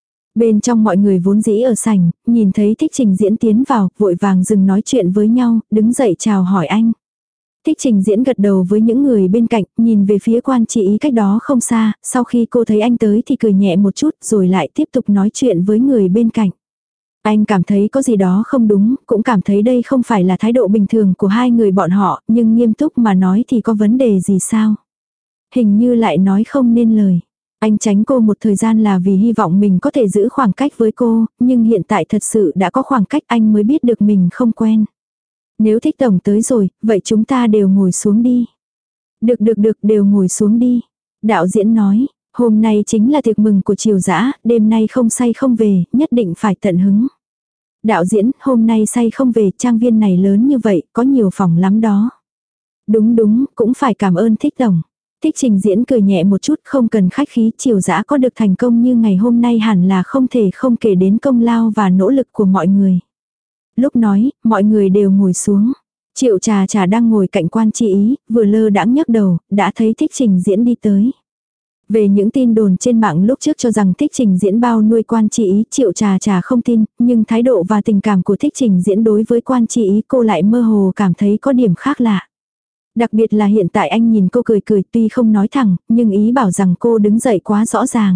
Bên trong mọi người vốn dĩ ở sảnh, nhìn thấy Thích Trình Diễn tiến vào, vội vàng dừng nói chuyện với nhau, đứng dậy chào hỏi anh. Thích Trình Diễn gật đầu với những người bên cạnh, nhìn về phía Quan Chi Ý cách đó không xa, sau khi cô thấy anh tới thì cười nhẹ một chút rồi lại tiếp tục nói chuyện với người bên cạnh. Anh cảm thấy có gì đó không đúng, cũng cảm thấy đây không phải là thái độ bình thường của hai người bọn họ, nhưng nghiêm túc mà nói thì có vấn đề gì sao? Hình như lại nói không nên lời. Anh tránh cô một thời gian là vì hy vọng mình có thể giữ khoảng cách với cô, nhưng hiện tại thật sự đã có khoảng cách anh mới biết được mình không quen. Nếu Thích tổng tới rồi, vậy chúng ta đều ngồi xuống đi. Được được được đều ngồi xuống đi. Đạo diễn nói, hôm nay chính là tiệc mừng của Triều Dã, đêm nay không say không về, nhất định phải tận hứng. Đạo diễn, hôm nay say không về, trang viên này lớn như vậy, có nhiều phòng lắm đó. Đúng đúng, cũng phải cảm ơn Thích tổng. Thích Trình Diễn cười nhẹ một chút, không cần khách khí, Triều Dã có được thành công như ngày hôm nay hẳn là không thể không kể đến công lao và nỗ lực của mọi người. Lúc nói, mọi người đều ngồi xuống. Triệu Trà Trà đang ngồi cạnh Quan Chi Ý, vừa lơ đãng nhấc đầu, đã thấy Thích Trình Diễn đi tới. Về những tin đồn trên mạng lúc trước cho rằng Thích Trình Diễn bao nuôi Quan Chi Ý, Triệu Trà Trà không tin, nhưng thái độ và tình cảm của Thích Trình Diễn đối với Quan Chi Ý cô lại mơ hồ cảm thấy có điểm khác lạ. Đặc biệt là hiện tại anh nhìn cô cười cười tuy không nói thẳng, nhưng ý bảo rằng cô đứng dậy quá rõ ràng.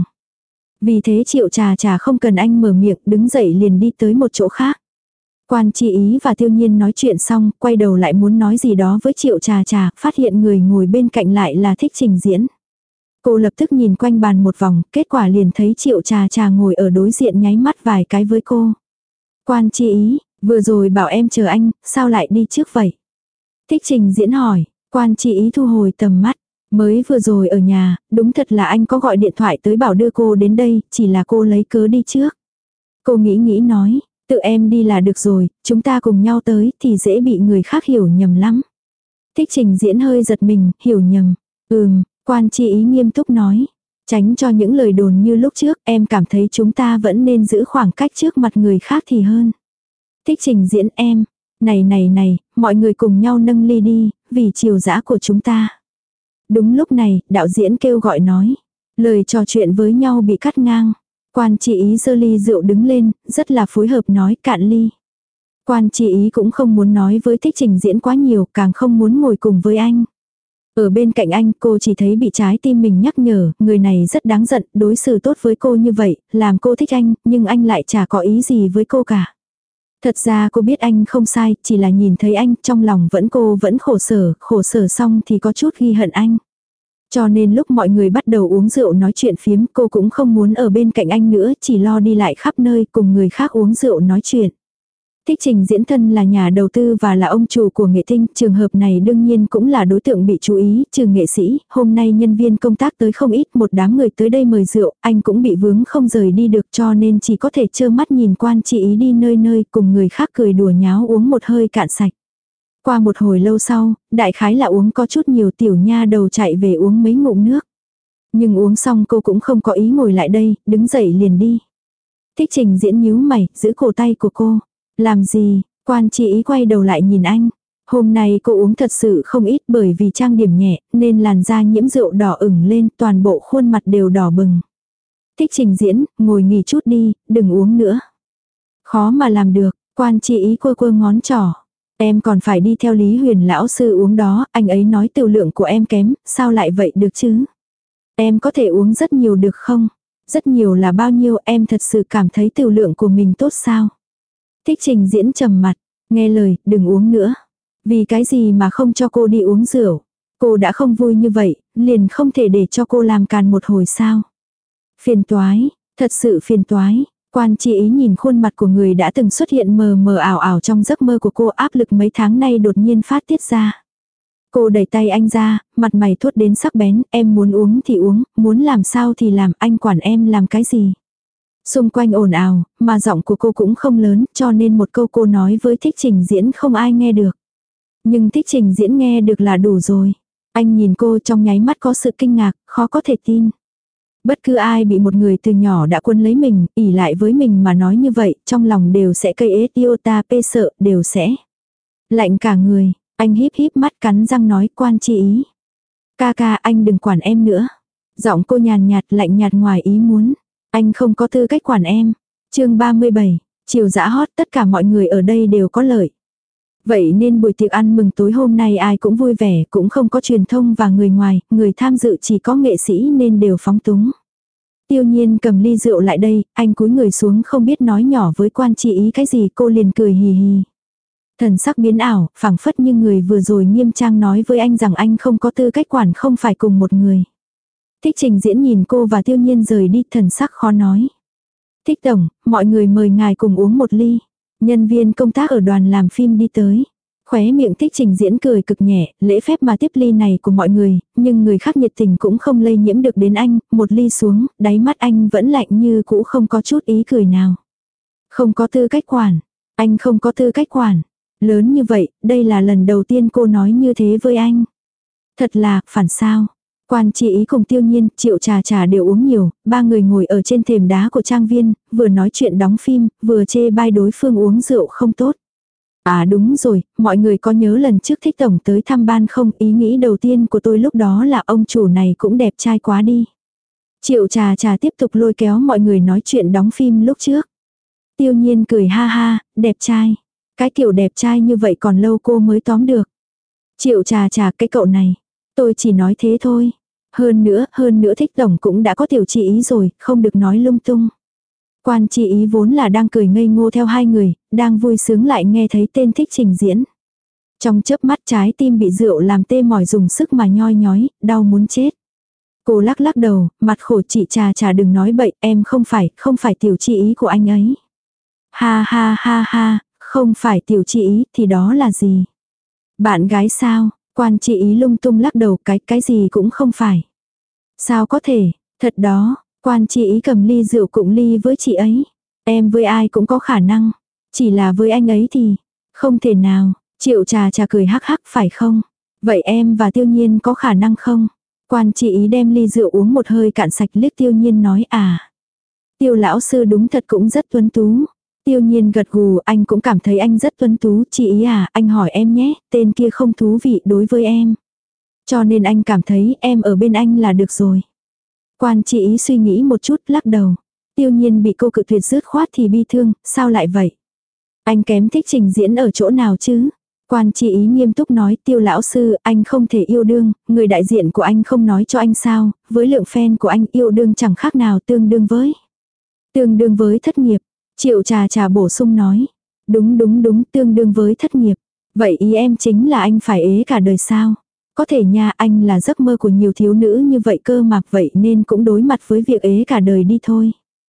Vì thế Triệu Trà Trà không cần anh mở miệng, đứng dậy liền đi tới một chỗ khác. Quan Chi Ý và Tiêu Nhiên nói chuyện xong, quay đầu lại muốn nói gì đó với Triệu Trà Trà, phát hiện người ngồi bên cạnh lại là Thích Trình Diễn. Cô lập tức nhìn quanh bàn một vòng, kết quả liền thấy Triệu Trà Trà ngồi ở đối diện nháy mắt vài cái với cô. Quan Chi Ý, vừa rồi bảo em chờ anh, sao lại đi trước vậy? Thích Trình Diễn hỏi, Quan Chi Ý thu hồi tầm mắt. Mới vừa rồi ở nhà, đúng thật là anh có gọi điện thoại tới bảo đưa cô đến đây, chỉ là cô lấy cớ đi trước. Cô nghĩ nghĩ nói, tự em đi là được rồi, chúng ta cùng nhau tới thì dễ bị người khác hiểu nhầm lắm. Thích Trình Diễn hơi giật mình, hiểu nhầm. Ừm, Quan Chi Ý nghiêm túc nói. Tránh cho những lời đồn như lúc trước, em cảm thấy chúng ta vẫn nên giữ khoảng cách trước mặt người khác thì hơn. Thích Trình Diễn em. Này này này, mọi người cùng nhau nâng ly đi, vì Triều Dã của chúng ta. Đúng lúc này, đạo diễn kêu gọi nói. Lời trò chuyện với nhau bị cắt ngang. Quan Chi Ý giơ ly rượu đứng lên, rất là phối hợp nói cạn ly. Quan Chi Ý cũng không muốn nói với Thích Trình Diễn quá nhiều, càng không muốn ngồi cùng với anh. Ở bên cạnh anh, cô chỉ thấy bị trái tim mình nhắc nhở, người này rất đáng giận, đối xử tốt với cô như vậy, làm cô thích anh, nhưng anh lại chả có ý gì với cô cả. Thật ra cô biết anh không sai, chỉ là nhìn thấy anh, trong lòng vẫn cô vẫn khổ sở, khổ sở xong thì có chút ghi hận anh. Cho nên lúc mọi người bắt đầu uống rượu nói chuyện phiếm, cô cũng không muốn ở bên cạnh anh nữa, chỉ lo đi lại khắp nơi cùng người khác uống rượu nói chuyện. Thích Trình Diễn thân là nhà đầu tư và là ông chủ của Nghệ Tinh, trường hợp này đương nhiên cũng là đối tượng bị chú ý, trừ nghệ sĩ, hôm nay nhân viên công tác tới không ít, một đám người tới đây mời rượu, anh cũng bị vướng không rời đi được cho nên chỉ có thể trơ mắt nhìn Quan Chi Ý đi nơi nơi cùng người khác cười đùa nháo uống một hơi cạn sạch. Qua một hồi lâu sau, đại khái là uống có chút nhiều, tiểu nha đầu chạy về uống mấy ngụm nước. Nhưng uống xong cô cũng không có ý ngồi lại đây, đứng dậy liền đi. Thích Trình Diễn nhíu mày, giữ cổ tay của cô. Làm gì? Quan Chi Ý quay đầu lại nhìn anh. Hôm nay cô uống thật sự không ít bởi vì trang điểm nhẹ, nên làn da nhiễm rượu đỏ ửng lên, toàn bộ khuôn mặt đều đỏ bừng. Thích Trình Diễn, ngồi nghỉ chút đi, đừng uống nữa. Khó mà làm được, Quan Chi Ý quơ quơ ngón trỏ. Em còn phải đi theo Lý Huyền lão sư uống đó, anh ấy nói tiểu lượng của em kém, sao lại vậy được chứ? Em có thể uống rất nhiều được không? Rất nhiều là bao nhiêu, em thật sự cảm thấy tiểu lượng của mình tốt sao? Thích Trình Diễn trầm mặt, nghe lời, đừng uống nữa. Vì cái gì mà không cho cô đi uống rượu? Cô đã không vui như vậy, liền không thể để cho cô làm càn một hồi sao? Phiền toái, thật sự phiền toái. Quan chi ý nhìn khuôn mặt của người đã từng xuất hiện mờ mờ ảo ảo trong giấc mơ của cô, áp lực mấy tháng nay đột nhiên phát tiết ra. Cô đẩy tay anh ra, mặt mày thốt đến sắc bén, em muốn uống thì uống, muốn làm sao thì làm, anh quản em làm cái gì. Xung quanh ồn ào, mà giọng của cô cũng không lớn, cho nên một câu cô nói với Thích Trình Diễn không ai nghe được. Nhưng Thích Trình Diễn nghe được là đủ rồi. Anh nhìn cô trong nháy mắt có sự kinh ngạc, khó có thể tin. Bất cứ ai bị một người từ nhỏ đã quân lấy mình, ỉ lại với mình mà nói như vậy, trong lòng đều sẽ cây ế tiêu ta pê sợ, đều sẽ lạnh cả người. Anh híp híp mắt cắn răng nói Quan chi ý. Ca ca anh đừng quản em nữa. Giọng cô nhàn nhạt lạnh nhạt ngoài ý muốn. Anh không có tư cách quản em. Chương ba mươi bảy, chiều dã hót tất cả mọi người ở đây đều có lợi. Vậy nên buổi tiệc ăn mừng tối hôm nay ai cũng vui vẻ, cũng không có truyền thông và người ngoài, người tham dự chỉ có nghệ sĩ nên đều phóng túng. Tiêu Nhiên cầm ly rượu lại đây, anh cúi người xuống không biết nói nhỏ với Quan chi ý cái gì, cô liền cười hì hì. Thần sắc biến ảo, phảng phất như người vừa rồi nghiêm trang nói với anh rằng anh không có tư cách quản không phải cùng một người. Thích Trình Diễn nhìn cô và Tiêu Nhiên rời đi, thần sắc khó nói. Thích tổng, mọi người mời ngài cùng uống một ly. Nhân viên công tác ở đoàn làm phim đi tới. Khóe miệng Thích Trình Diễn cười cực nhẹ, lễ phép mà tiếp ly này của mọi người, nhưng người khác nhiệt tình cũng không lây nhiễm được đến anh, một ly xuống, đáy mắt anh vẫn lạnh như cũ không có chút ý cười nào. Không có tư cách quản, anh không có tư cách quản. Lớn như vậy, đây là lần đầu tiên cô nói như thế với anh. Thật là, phản sao. Quan chi ý cùng Tiêu Nhiên, Triệu Trà Trà đều uống nhiều, ba người ngồi ở trên thềm đá của trang viên, vừa nói chuyện đóng phim, vừa chê bai đối phương uống rượu không tốt. À đúng rồi, mọi người có nhớ lần trước Thích tổng tới thăm ban không? Ý nghĩ đầu tiên của tôi lúc đó là ông chủ này cũng đẹp trai quá đi. Triệu Trà Trà tiếp tục lôi kéo mọi người nói chuyện đóng phim lúc trước. Tiêu Nhiên cười ha ha, đẹp trai. Cái kiểu đẹp trai như vậy còn lâu cô mới tóm được. Triệu Trà Trà cái cậu này. Tôi chỉ nói thế thôi. Hơn nữa, hơn nữa Thích tổng cũng đã có tiểu chị ý rồi, không được nói lung tung. Quan chi ý vốn là đang cười ngây ngô theo hai người, đang vui sướng lại nghe thấy tên Thích Trình Diễn. Trong chớp mắt trái tim bị rượu làm tê mỏi dùng sức mà nhoi nhói, đau muốn chết. Cô lắc lắc đầu, mặt khổ chị Trà Trà đừng nói bậy, em không phải, không phải tiểu chi ý của anh ấy. Ha ha ha ha, không phải tiểu chi ý thì đó là gì? Bạn gái sao? Quan chi ý lung tung lắc đầu, cái cái gì cũng không phải. Sao có thể, thật đó, Quan chi ý cầm ly rượu cụng ly với chị ấy. Em với ai cũng có khả năng, chỉ là với anh ấy thì không thể nào. Triệu Trà Trà cười hắc hắc phải không? Vậy em và Tiêu Nhiên có khả năng không? Quan chi ý đem ly rượu uống một hơi cạn sạch, liếc Tiêu Nhiên nói à. Tiêu lão sư đúng thật cũng rất tuấn tú. Tiêu Nhiên gật gù, anh cũng cảm thấy anh rất tuấn tú. Chị ý à, anh hỏi em nhé, tên kia không thú vị đối với em. Cho nên anh cảm thấy em ở bên anh là được rồi. Quan chi ý suy nghĩ một chút, lắc đầu. Tiêu Nhiên bị cô cự tuyệt dứt khoát thì bi thương, sao lại vậy? Anh kém Thích Trình Diễn ở chỗ nào chứ? Quan chi ý nghiêm túc nói, Tiêu lão sư, anh không thể yêu đương, người đại diện của anh không nói cho anh sao, với lượng fan của anh yêu đương chẳng khác nào tương đương với. Tương đương với thất nghiệp. Triệu Trà Trà bổ sung nói. Đúng đúng đúng, tương đương với thất nghiệp. Vậy ý em chính là anh phải ế cả đời sao? Có thể nha, anh là giấc mơ của nhiều thiếu nữ như vậy cơ mà, vậy nên cũng đối mặt với việc ế cả đời đi thôi.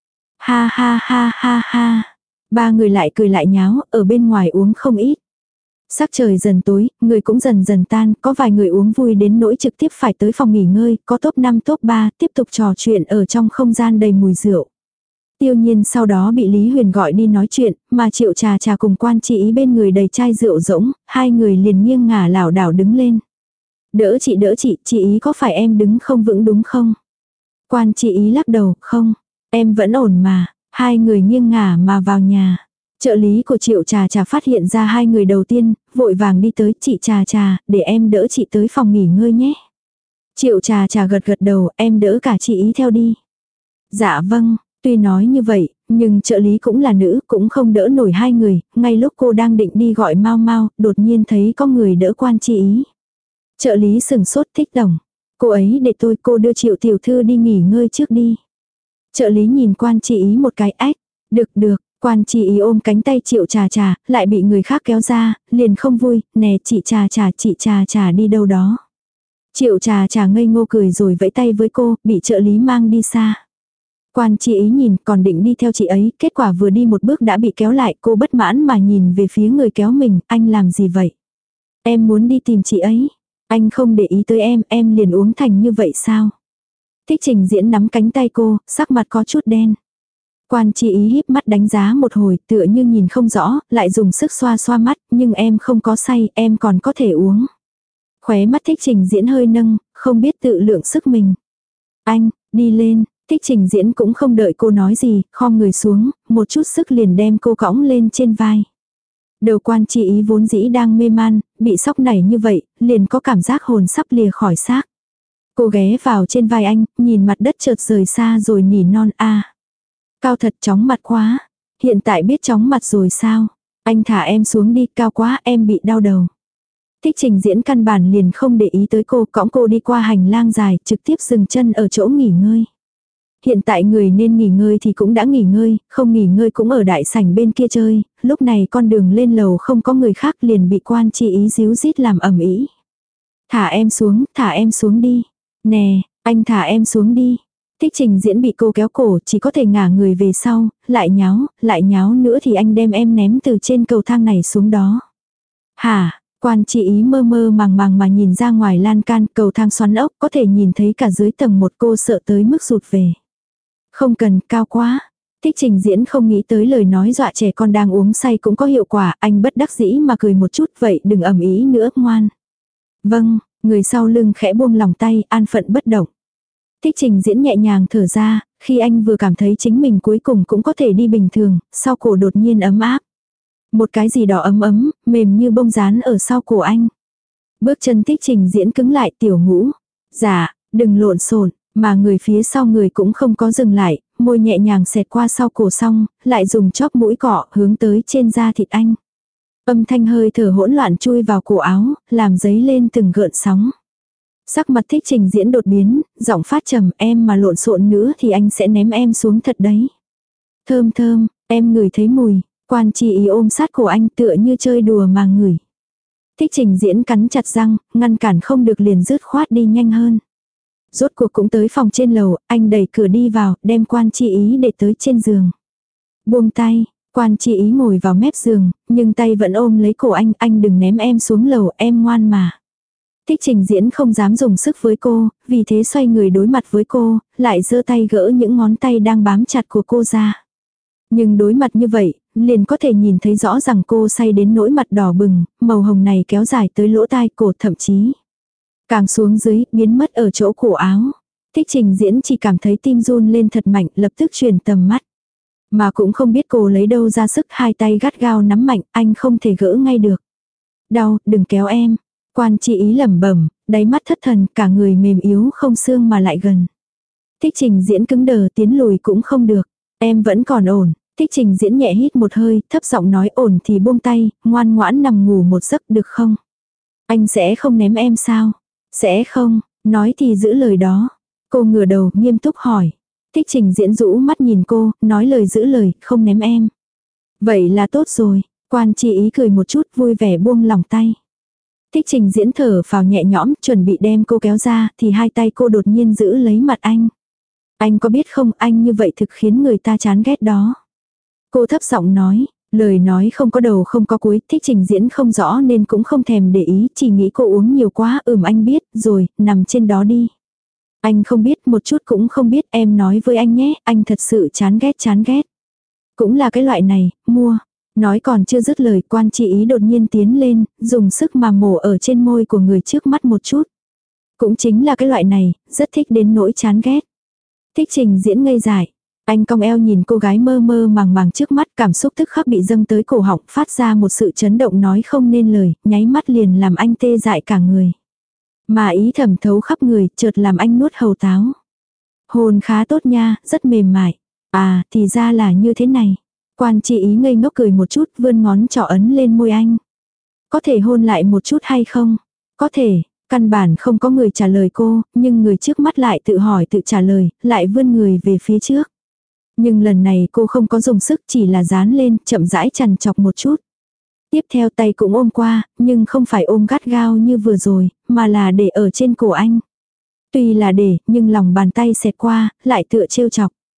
Ha ha ha ha ha. Ba người lại cười lại nháo, ở bên ngoài uống không ít. Sắc trời dần tối, người cũng dần dần tan, có vài người uống vui đến nỗi trực tiếp phải tới phòng nghỉ ngơi, có top năm top ba tiếp tục trò chuyện ở trong không gian đầy mùi rượu. Tiêu Nhiên sau đó bị Lý Huyền gọi đi nói chuyện, mà Triệu Trà Trà cùng Quan chi ý bên người đầy chai rượu rỗng, hai người liền nghiêng ngả lảo đảo đứng lên. Đỡ chị đỡ chị, chị ý có phải em đứng không vững đúng không? Quan chi ý lắc đầu, không, em vẫn ổn mà, hai người nghiêng ngả mà vào nhà. Trợ lý của Triệu Trà Trà phát hiện ra hai người đầu tiên, vội vàng đi tới, chị Trà Trà, để em đỡ chị tới phòng nghỉ ngơi nhé. Triệu Trà Trà gật gật đầu, em đỡ cả chị ý theo đi. Dạ vâng. Tuy nói như vậy, nhưng trợ lý cũng là nữ, cũng không đỡ nổi hai người, ngay lúc cô đang định đi gọi Mau Mau, đột nhiên thấy có người đỡ Quan chi ý. Trợ lý sừng sốt, Thích tổng. Cô ấy để tôi, cô đưa Triệu tiểu thư đi nghỉ ngơi trước đi. Trợ lý nhìn Quan chi ý một cái ách, được được, Quan chi ý ôm cánh tay Triệu Trà Trà, lại bị người khác kéo ra, liền không vui, nè chị Trà Trà, chị Trà Trà đi đâu đó. Triệu Trà Trà ngây ngô cười rồi vẫy tay với cô, bị trợ lý mang đi xa. Quan Chi Ý nhìn còn định đi theo chị ấy, kết quả vừa đi một bước đã bị kéo lại, cô bất mãn mà nhìn về phía người kéo mình, anh làm gì vậy? Em muốn đi tìm chị ấy. Anh không để ý tới em, em liền uống thành như vậy sao? Thích Trình Diễn nắm cánh tay cô, sắc mặt có chút đen. Quan Chi Ý híp mắt đánh giá một hồi, tựa như nhìn không rõ, lại dùng sức xoa xoa mắt, nhưng em không có say, em còn có thể uống. Khóe mắt Thích Trình Diễn hơi nâng, không biết tự lượng sức mình. Anh, đi lên. Thích Trình Diễn cũng không đợi cô nói gì, khom người xuống, một chút sức liền đem cô cõng lên trên vai. Đầu Quan Chi Ý vốn dĩ đang mê man, bị sốc nảy như vậy, liền có cảm giác hồn sắp lìa khỏi xác. Cô ghé vào trên vai anh, nhìn mặt đất chợt rời xa rồi nỉ non a. Cao thật, chóng mặt quá. Hiện tại biết chóng mặt rồi sao? Anh thả em xuống đi, cao quá, em bị đau đầu. Thích Trình Diễn căn bản liền không để ý tới cô, cõng cô đi qua hành lang dài, trực tiếp dừng chân ở chỗ nghỉ ngơi. Hiện tại người nên nghỉ ngơi thì cũng đã nghỉ ngơi, không nghỉ ngơi cũng ở đại sảnh bên kia chơi, lúc này con đường lên lầu không có người khác liền bị Quan Chi Ý díu dít làm ầm ĩ. Thả em xuống, thả em xuống đi. Nè, anh thả em xuống đi. Thích Trình Diễn bị cô kéo cổ, chỉ có thể ngả người về sau, lại nháo, lại nháo nữa thì anh đem em ném từ trên cầu thang này xuống đó. Hả? Quan Chi Ý mơ mơ màng màng mà nhìn ra ngoài lan can, cầu thang xoắn ốc, có thể nhìn thấy cả dưới tầng một, cô sợ tới mức rụt về. Không cần, cao quá. Thích Trình Diễn không nghĩ tới lời nói dọa trẻ con đang uống say cũng có hiệu quả, anh bất đắc dĩ mà cười một chút, vậy đừng ầm ĩ nữa, ngoan. Vâng, người sau lưng khẽ buông lòng tay, an phận bất động. Thích Trình Diễn nhẹ nhàng thở ra, khi anh vừa cảm thấy chính mình cuối cùng cũng có thể đi bình thường, sau cổ đột nhiên ấm áp. Một cái gì đó ấm ấm, mềm như bông dán ở sau cổ anh. Bước chân Thích Trình Diễn cứng lại, Tiểu Ngũ. Dạ, đừng lộn xộn. Mà người phía sau người cũng không có dừng lại, môi nhẹ nhàng xẹt qua sau cổ xong, lại dùng chóp mũi cọ hướng tới trên da thịt anh. Âm thanh hơi thở hỗn loạn chui vào cổ áo, làm dấy lên từng gợn sóng. Sắc mặt Thích Trình Diễn đột biến, giọng phát trầm, em mà lộn xộn nữa thì anh sẽ ném em xuống thật đấy. Thơm thơm, em ngửi thấy mùi. Quan Chi Ý ôm sát cổ anh tựa như chơi đùa mà ngửi. Thích Trình Diễn cắn chặt răng, ngăn cản không được liền dứt khoát đi nhanh hơn. Rốt cuộc cũng tới phòng trên lầu, anh đẩy cửa đi vào, đem Quan Chi Ý để tới trên giường. Buông tay, Quan Chi Ý ngồi vào mép giường, nhưng tay vẫn ôm lấy cổ anh, anh đừng ném em xuống lầu, em ngoan mà. Thích Trình Diễn không dám dùng sức với cô, vì thế xoay người đối mặt với cô, lại giơ tay gỡ những ngón tay đang bám chặt của cô ra. Nhưng đối mặt như vậy, liền có thể nhìn thấy rõ rằng cô say đến nỗi mặt đỏ bừng, màu hồng này kéo dài tới lỗ tai cổ, thậm chí càng xuống dưới, biến mất ở chỗ cổ áo. Thích Trình Diễn chỉ cảm thấy tim run lên thật mạnh, lập tức chuyển tầm mắt. Mà cũng không biết cô lấy đâu ra sức, hai tay gắt gao nắm mạnh, anh không thể gỡ ngay được. Đau, đừng kéo em. Quan Chi Ý lẩm bẩm, đáy mắt thất thần, cả người mềm yếu không xương mà lại gần. Thích Trình Diễn cứng đờ, tiến lùi cũng không được. Em vẫn còn ổn. Thích Trình Diễn nhẹ hít một hơi, thấp giọng nói, ổn thì buông tay, ngoan ngoãn nằm ngủ một giấc được không? Anh sẽ không ném em sao? Sẽ không, nói thì giữ lời đó. Cô ngửa đầu, nghiêm túc hỏi. Thích Trình Diễn rũ mắt nhìn cô, nói lời giữ lời, không ném em. Vậy là tốt rồi. Quan Chi Ý cười một chút, vui vẻ buông lòng tay. Thích Trình Diễn thở phào nhẹ nhõm, chuẩn bị đem cô kéo ra, thì hai tay cô đột nhiên giữ lấy mặt anh. Anh có biết không, anh như vậy thực khiến người ta chán ghét đó. Cô thấp giọng nói, lời nói không có đầu không có cuối, Thích Trình Diễn không rõ nên cũng không thèm để ý, chỉ nghĩ cô uống nhiều quá, ừm anh biết, rồi, nằm trên đó đi. Anh không biết, một chút cũng không biết, em nói với anh nhé, anh thật sự chán ghét chán ghét. Cũng là cái loại này, mua. Nói còn chưa dứt lời, Quan Chi Ý đột nhiên tiến lên, dùng sức mà mổ ở trên môi của người trước mắt một chút. Cũng chính là cái loại này, rất thích đến nỗi chán ghét. Thích Trình Diễn ngây dại. Anh cong eo nhìn cô gái mơ mơ màng màng trước mắt, cảm xúc tức khắc bị dâng tới cổ họng, phát ra một sự chấn động nói không nên lời, nháy mắt liền làm anh tê dại cả người. Mà ý thẩm thấu khắp người, chợt làm anh nuốt hầu táo. Hồn khá tốt nha, rất mềm mại. À, thì ra là như thế này. Quan Chi Ý ngây ngốc cười một chút, vươn ngón trỏ ấn lên môi anh. Có thể hôn lại một chút hay không? Có thể. Căn bản không có người trả lời cô, nhưng người trước mắt lại tự hỏi tự trả lời, lại vươn người về phía trước. Nhưng lần này cô không có dùng sức, chỉ là dán lên, chậm rãi chằn chọc một chút. Tiếp theo tay cũng ôm qua, nhưng không phải ôm gắt gao như vừa rồi, mà là để ở trên cổ anh. Tuy là để, nhưng lòng bàn tay xẹt qua, lại tựa trêu chọc.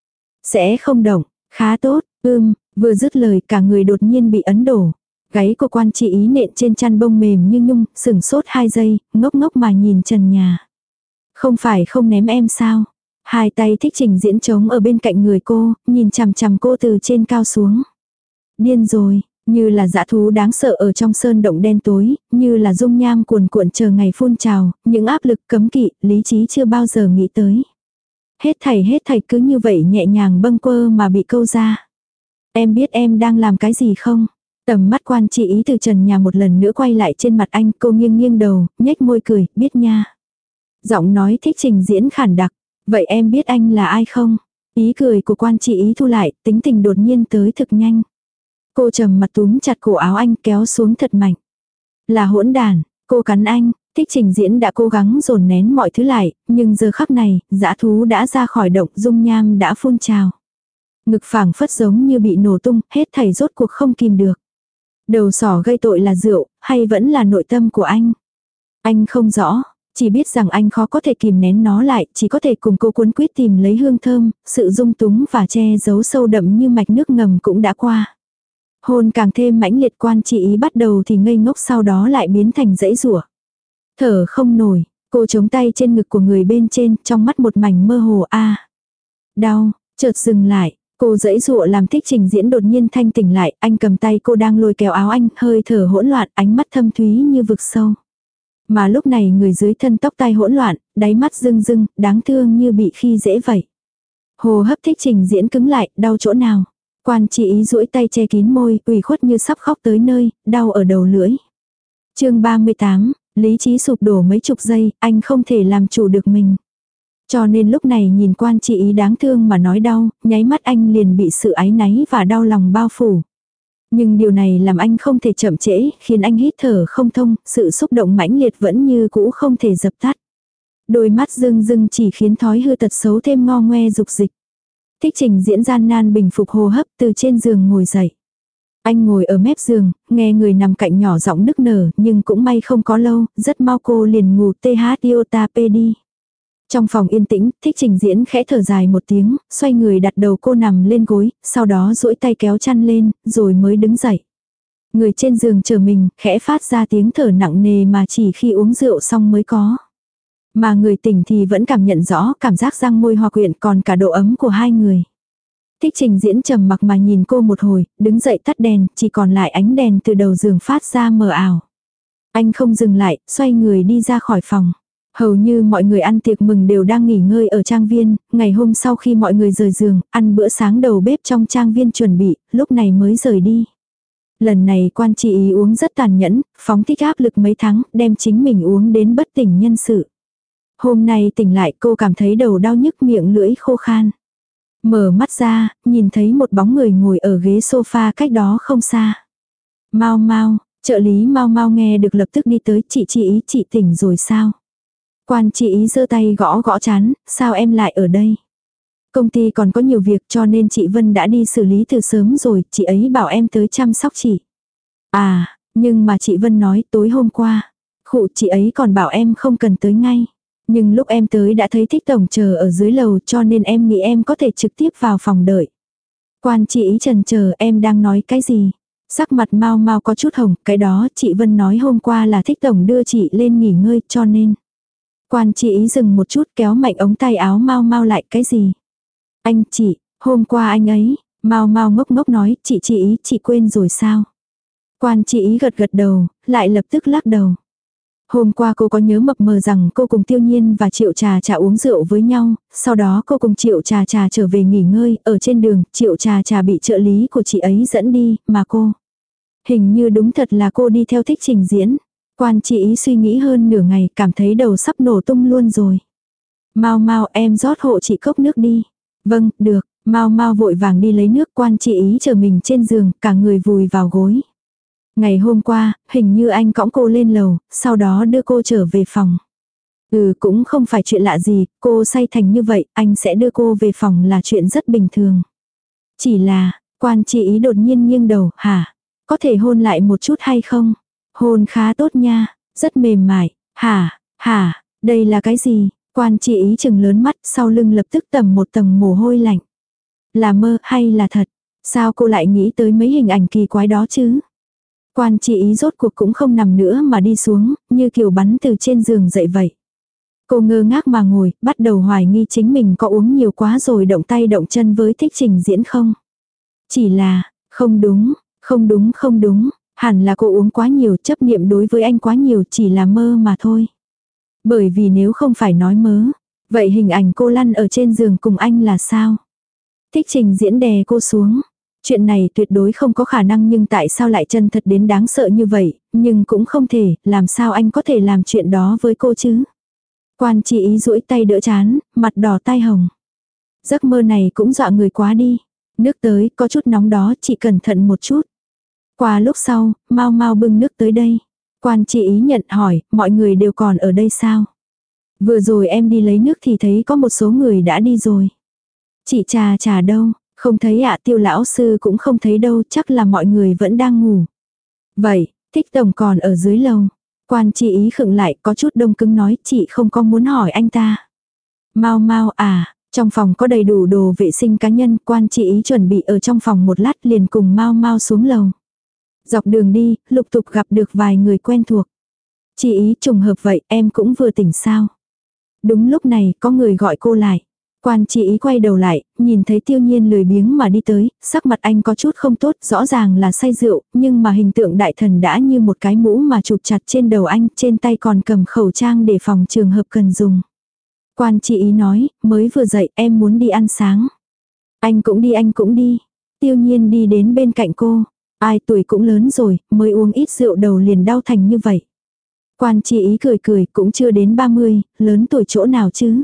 Sẽ không động, khá tốt, ưm, vừa dứt lời cả người đột nhiên bị ấn đổ. Gáy của quan chị ý nện trên chăn bông mềm như nhung, sừng sốt hai giây, ngốc ngốc mà nhìn trần nhà. Không phải không ném em sao? Hai tay Thích Trình Diễn trống ở bên cạnh người cô, nhìn chằm chằm cô từ trên cao xuống. Điên rồi, như là dã thú đáng sợ ở trong sơn động đen tối, như là dung nham cuồn cuộn chờ ngày phun trào, những áp lực cấm kỵ, lý trí chưa bao giờ nghĩ tới. Hết thảy hết thảy cứ như vậy nhẹ nhàng bâng quơ mà bị câu ra. Em biết em đang làm cái gì không? Tầm mắt quan chị ý từ trần nhà một lần nữa quay lại trên mặt anh, cô nghiêng nghiêng đầu, nhếch môi cười, biết nha. Giọng nói Thích Trình Diễn khản đặc, vậy em biết anh là ai không? Ý cười của quan chị ý thu lại, tính tình đột nhiên tới thực nhanh. Cô trầm mặt túm chặt cổ áo anh kéo xuống thật mạnh. Là hỗn đàn, cô cắn anh, Thích Trình Diễn đã cố gắng dồn nén mọi thứ lại, nhưng giờ khắc này, dã thú đã ra khỏi động, dung nham đã phun trào. Ngực phảng phất giống như bị nổ tung, hết thảy rốt cuộc không kìm được. Đầu sỏ gây tội là rượu, hay vẫn là nội tâm của anh? Anh không rõ, chỉ biết rằng anh khó có thể kìm nén nó lại, chỉ có thể cùng cô cuốn quýt tìm lấy hương thơm, sự dung túng và che giấu sâu đậm như mạch nước ngầm cũng đã qua. Hôn càng thêm mãnh liệt, quan chị ý bắt đầu thì ngây ngốc, sau đó lại biến thành dãy rủa. Thở không nổi, cô chống tay trên ngực của người bên trên, trong mắt một mảnh mơ hồ a. Đau, chợt dừng lại, cô dãy dụa làm Thích Trình Diễn đột nhiên thanh tỉnh lại, anh cầm tay cô đang lôi kéo áo anh, hơi thở hỗn loạn, ánh mắt thâm thúy như vực sâu. Mà lúc này người dưới thân tóc tai hỗn loạn, đáy mắt rưng rưng, đáng thương như bị khi dễ vậy. Hồ hấp Thích Trình Diễn cứng lại, đau chỗ nào? Quan chị ý duỗi tay che kín môi, ủy khuất như sắp khóc tới nơi, đau ở đầu lưỡi. Chương ba mươi tám, lý trí sụp đổ mấy chục giây, anh không thể làm chủ được mình. Cho nên lúc này nhìn quan chị ý đáng thương mà nói đau, nháy mắt anh liền bị sự áy náy và đau lòng bao phủ. Nhưng điều này làm anh không thể chậm trễ, khiến anh hít thở không thông, sự xúc động mãnh liệt vẫn như cũ không thể dập tắt. Đôi mắt rưng rưng chỉ khiến thói hư tật xấu thêm ngo ngoe dục dịch. Thích Trình Diễn gian nan bình phục hô hấp, từ trên giường ngồi dậy. Anh ngồi ở mép giường, nghe người nằm cạnh nhỏ giọng nức nở, nhưng cũng may không có lâu, rất mau cô liền ngủ tê hát iota pê đi. Trong phòng yên tĩnh, Thích Trình Diễn khẽ thở dài một tiếng, xoay người đặt đầu cô nằm lên gối, sau đó duỗi tay kéo chăn lên, rồi mới đứng dậy. Người trên giường chờ mình, khẽ phát ra tiếng thở nặng nề mà chỉ khi uống rượu xong mới có. Mà người tỉnh thì vẫn cảm nhận rõ cảm giác răng môi hòa quyện, còn cả độ ấm của hai người. Thích Trình Diễn trầm mặc mà nhìn cô một hồi, đứng dậy tắt đèn, chỉ còn lại ánh đèn từ đầu giường phát ra mờ ảo. Anh không dừng lại, xoay người đi ra khỏi phòng. Hầu như mọi người ăn tiệc mừng đều đang nghỉ ngơi ở trang viên, ngày hôm sau khi mọi người rời giường, ăn bữa sáng đầu bếp trong trang viên chuẩn bị, lúc này mới rời đi. Lần này quan chị ý uống rất tàn nhẫn, phóng thích áp lực mấy tháng, đem chính mình uống đến bất tỉnh nhân sự. Hôm nay tỉnh lại cô cảm thấy đầu đau nhức, miệng lưỡi khô khan. Mở mắt ra, nhìn thấy một bóng người ngồi ở ghế sofa cách đó không xa. Mau mau, trợ lý mau mau nghe được lập tức đi tới, chị chị ý, chị tỉnh rồi sao? Quan chị ý giơ tay gõ gõ chán, sao em lại ở đây? Công ty còn có nhiều việc cho nên chị Vân đã đi xử lý từ sớm rồi, chị ấy bảo em tới chăm sóc chị. À, nhưng mà chị Vân nói tối hôm qua, khụ chị ấy còn bảo em không cần tới ngay. Nhưng lúc em tới đã thấy Thích tổng chờ ở dưới lầu cho nên em nghĩ em có thể trực tiếp vào phòng đợi. Quan chị ý chần chờ, em đang nói cái gì? Sắc mặt mau mau có chút hồng, cái đó chị Vân nói hôm qua là Thích tổng đưa chị lên nghỉ ngơi cho nên. Quan chị ý dừng một chút kéo mạnh ống tay áo mau mau lại, cái gì? Anh chị, hôm qua anh ấy, mau mau ngốc ngốc nói, chị chị ý, chị quên rồi sao? Quan chị ý gật gật đầu, lại lập tức lắc đầu. Hôm qua cô có nhớ mập mờ rằng cô cùng Tiêu Nhiên và Triệu Trà Trà uống rượu với nhau, sau đó cô cùng Triệu Trà Trà trở về nghỉ ngơi, ở trên đường, Triệu Trà Trà bị trợ lý của chị ấy dẫn đi, mà cô. Hình như đúng thật là cô đi theo Thích Trình Diễn. Quan chị ý suy nghĩ hơn nửa ngày, cảm thấy đầu sắp nổ tung luôn rồi. Mau mau em rót hộ chị cốc nước đi. Vâng, được, mau mau vội vàng đi lấy nước. Quan chị ý chờ mình trên giường, cả người vùi vào gối. Ngày hôm qua, hình như anh cõng cô lên lầu, sau đó đưa cô trở về phòng. Ừ, cũng không phải chuyện lạ gì, cô say thành như vậy, anh sẽ đưa cô về phòng là chuyện rất bình thường. Chỉ là, quan chị ý đột nhiên nghiêng đầu, hả? Có thể hôn lại một chút hay không? Hôn khá tốt nha, rất mềm mại, hả, hả, đây là cái gì? Quan chị ý chừng lớn mắt, sau lưng lập tức tầm một tầng mồ hôi lạnh. Là mơ hay là thật? Sao cô lại nghĩ tới mấy hình ảnh kỳ quái đó chứ? Quan chị ý rốt cuộc cũng không nằm nữa mà đi xuống, như kiểu bắn từ trên giường dậy vậy. Cô ngơ ngác mà ngồi, bắt đầu hoài nghi chính mình có uống nhiều quá rồi động tay động chân với Thích Trình Diễn không. Chỉ là, không đúng, không đúng không đúng, hẳn là cô uống quá nhiều, chấp niệm đối với anh quá nhiều, chỉ là mơ mà thôi. Bởi vì nếu không phải nói mớ, vậy hình ảnh cô lăn ở trên giường cùng anh là sao? Thích Trình Diễn đè cô xuống. Chuyện này tuyệt đối không có khả năng, nhưng tại sao lại chân thật đến đáng sợ như vậy, nhưng cũng không thể, làm sao anh có thể làm chuyện đó với cô chứ? Quan chị ý duỗi tay đỡ chán, mặt đỏ tai hồng. Giấc mơ này cũng dọa người quá đi. Nước tới, có chút nóng đó, chị cẩn thận một chút. Qua lúc sau, mau mau bưng nước tới đây. Quan chị ý nhận hỏi, mọi người đều còn ở đây sao? Vừa rồi em đi lấy nước thì thấy có một số người đã đi rồi. Chị trà trà đâu, không thấy ạ, Tiêu lão sư cũng không thấy đâu, chắc là mọi người vẫn đang ngủ. Vậy, Thích tổng còn ở dưới lầu. Quan chị ý khựng lại, có chút đông cứng nói, chị không có muốn hỏi anh ta. Mau mau à, trong phòng có đầy đủ đồ vệ sinh cá nhân, quan chị ý chuẩn bị ở trong phòng một lát liền cùng mau mau xuống lầu. Dọc đường đi, lục tục gặp được vài người quen thuộc. Chị ý trùng hợp vậy, em cũng vừa tỉnh sao. Đúng lúc này, có người gọi cô lại. Quan chị ý quay đầu lại, nhìn thấy Tiêu Nhiên lười biếng mà đi tới, sắc mặt anh có chút không tốt, rõ ràng là say rượu, nhưng mà hình tượng đại thần đã như một cái mũ mà chụp chặt trên đầu anh, trên tay còn cầm khẩu trang để phòng trường hợp cần dùng. Quan chị ý nói, mới vừa dậy em muốn đi ăn sáng. Anh cũng đi anh cũng đi. Tiêu Nhiên đi đến bên cạnh cô. Ai tuổi cũng lớn rồi, mới uống ít rượu đầu liền đau thành như vậy. Quan chị ý cười cười, cũng chưa đến ba mươi, lớn tuổi chỗ nào chứ.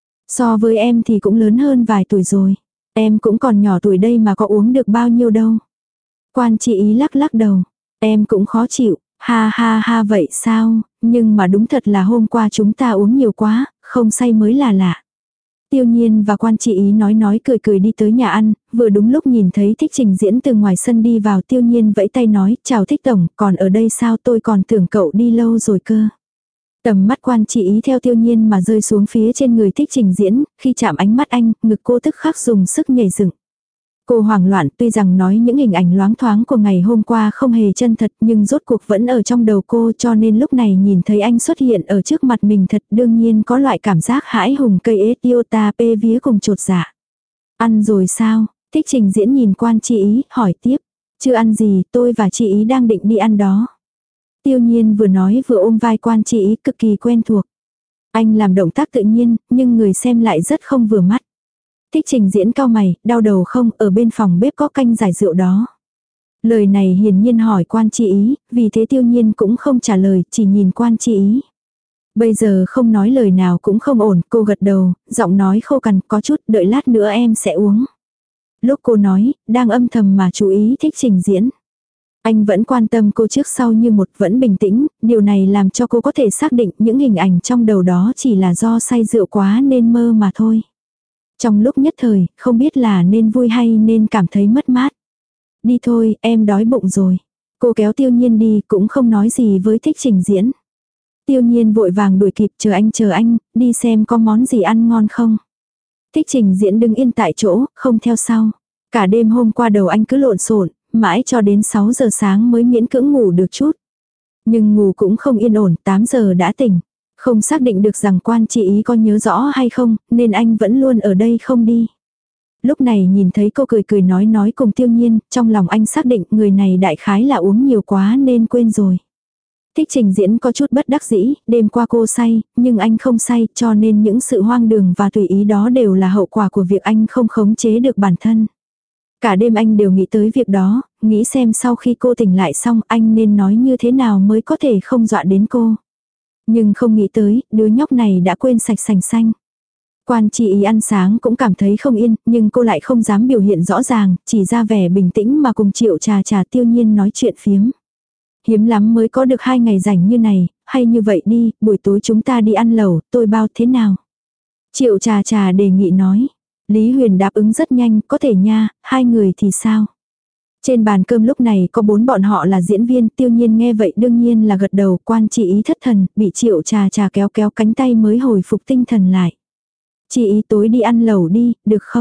So với em thì cũng lớn hơn vài tuổi rồi. Em cũng còn nhỏ tuổi đây mà có uống được bao nhiêu đâu. Quan chị ý lắc lắc đầu. Em cũng khó chịu. Ha ha ha vậy sao, nhưng mà đúng thật là hôm qua chúng ta uống nhiều quá, không say mới là lạ. Tiêu Nhiên và quan chị ý nói nói cười cười đi tới nhà ăn, vừa đúng lúc nhìn thấy Thích Trình Diễn từ ngoài sân đi vào. Tiêu Nhiên vẫy tay nói, chào Thích tổng, còn ở đây sao, tôi còn tưởng cậu đi lâu rồi cơ. Tầm mắt quan chị ý theo Tiêu Nhiên mà rơi xuống phía trên người Thích Trình Diễn, khi chạm ánh mắt anh, ngực cô tức khắc dùng sức nhảy dựng. Cô hoảng loạn, tuy rằng nói những hình ảnh loáng thoáng của ngày hôm qua không hề chân thật, nhưng rốt cuộc vẫn ở trong đầu cô, cho nên lúc này nhìn thấy anh xuất hiện ở trước mặt mình thật đương nhiên có loại cảm giác hãi hùng cây ế tiêu ta pê vía cùng chột dạ. Ăn rồi sao? Thích Trình Diễn nhìn quan chị ý, hỏi tiếp. Chưa ăn gì, tôi và chị ý đang định đi ăn đó. Tiêu Nhiên vừa nói vừa ôm vai quan chị ý, cực kỳ quen thuộc. Anh làm động tác tự nhiên, nhưng người xem lại rất không vừa mắt. Thích Trình Diễn cau mày, đau đầu không, ở bên phòng bếp có canh giải rượu đó. Lời này hiển nhiên hỏi quan chị ý, vì thế Tiêu Nhiên cũng không trả lời, chỉ nhìn quan chị ý. Bây giờ không nói lời nào cũng không ổn, cô gật đầu, giọng nói khô cằn, có chút, đợi lát nữa em sẽ uống. Lúc cô nói, đang âm thầm mà chú ý Thích Trình Diễn. Anh vẫn quan tâm cô trước sau như một, vẫn bình tĩnh, điều này làm cho cô có thể xác định những hình ảnh trong đầu đó chỉ là do say rượu quá nên mơ mà thôi. Trong lúc nhất thời, không biết là nên vui hay nên cảm thấy mất mát. Đi thôi, em đói bụng rồi. Cô kéo Tiêu Nhiên đi, cũng không nói gì với Thích Trình Diễn. Tiêu Nhiên vội vàng đuổi kịp, chờ anh chờ anh, đi xem có món gì ăn ngon không. Thích Trình Diễn đứng yên tại chỗ, không theo sau. Cả đêm hôm qua đầu anh cứ lộn xộn, mãi cho đến sáu giờ sáng mới miễn cưỡng ngủ được chút. Nhưng ngủ cũng không yên ổn, tám giờ đã tỉnh. Không xác định được rằng quan chị ý có nhớ rõ hay không, nên anh vẫn luôn ở đây không đi. Lúc này nhìn thấy cô cười cười nói nói cùng Tiêu Nhiên, trong lòng anh xác định người này đại khái là uống nhiều quá nên quên rồi. Thích Trình Diễn có chút bất đắc dĩ, đêm qua cô say, nhưng anh không say, cho nên những sự hoang đường và tùy ý đó đều là hậu quả của việc anh không khống chế được bản thân. Cả đêm anh đều nghĩ tới việc đó, nghĩ xem sau khi cô tỉnh lại xong anh nên nói như thế nào mới có thể không dọa đến cô. Nhưng không nghĩ tới, đứa nhóc này đã quên sạch sành xanh. Quan chị ý ăn sáng cũng cảm thấy không yên, nhưng cô lại không dám biểu hiện rõ ràng, chỉ ra vẻ bình tĩnh mà cùng Triệu Trà Trà Tiêu Nhiên nói chuyện phiếm. Hiếm lắm mới có được hai ngày rảnh như này, hay như vậy đi, buổi tối chúng ta đi ăn lẩu, tôi bao thế nào? Triệu Trà Trà đề nghị nói. Lý Huyền đáp ứng rất nhanh, có thể nha, hai người thì sao? Trên bàn cơm lúc này có bốn bọn họ là diễn viên, Tiêu Nhiên nghe vậy đương nhiên là gật đầu, quan chị ý thất thần, bị Triệu Trà Trà kéo kéo cánh tay mới hồi phục tinh thần lại. Chị ý tối đi ăn lẩu đi, được không?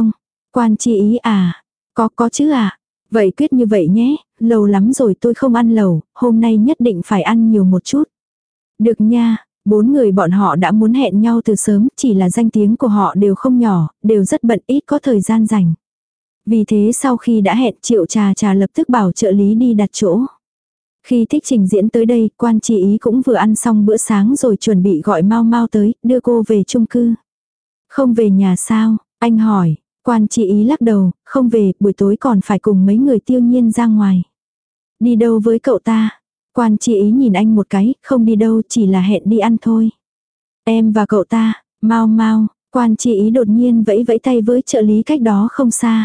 Quan chi ý à? Có có chứ à? Vậy quyết như vậy nhé, lâu lắm rồi tôi không ăn lẩu, hôm nay nhất định phải ăn nhiều một chút. Được nha, bốn người bọn họ đã muốn hẹn nhau từ sớm, chỉ là danh tiếng của họ đều không nhỏ, đều rất bận ít có thời gian rảnh. Vì thế sau khi đã hẹn Triệu Trà Trà lập tức bảo trợ lý đi đặt chỗ. Khi Thích Trình Diễn tới đây, Quan Chi Ý cũng vừa ăn xong bữa sáng rồi chuẩn bị gọi Mau Mau tới, đưa cô về chung cư. Không về nhà sao? Anh hỏi. Quan Chi Ý lắc đầu, không về, buổi tối còn phải cùng mấy người Tiêu Nhiên ra ngoài. Đi đâu với cậu ta? Quan Chi Ý nhìn anh một cái, không đi đâu, chỉ là hẹn đi ăn thôi. Em và cậu ta, Mau Mau. Quan Chi Ý đột nhiên vẫy vẫy tay với trợ lý cách đó không xa.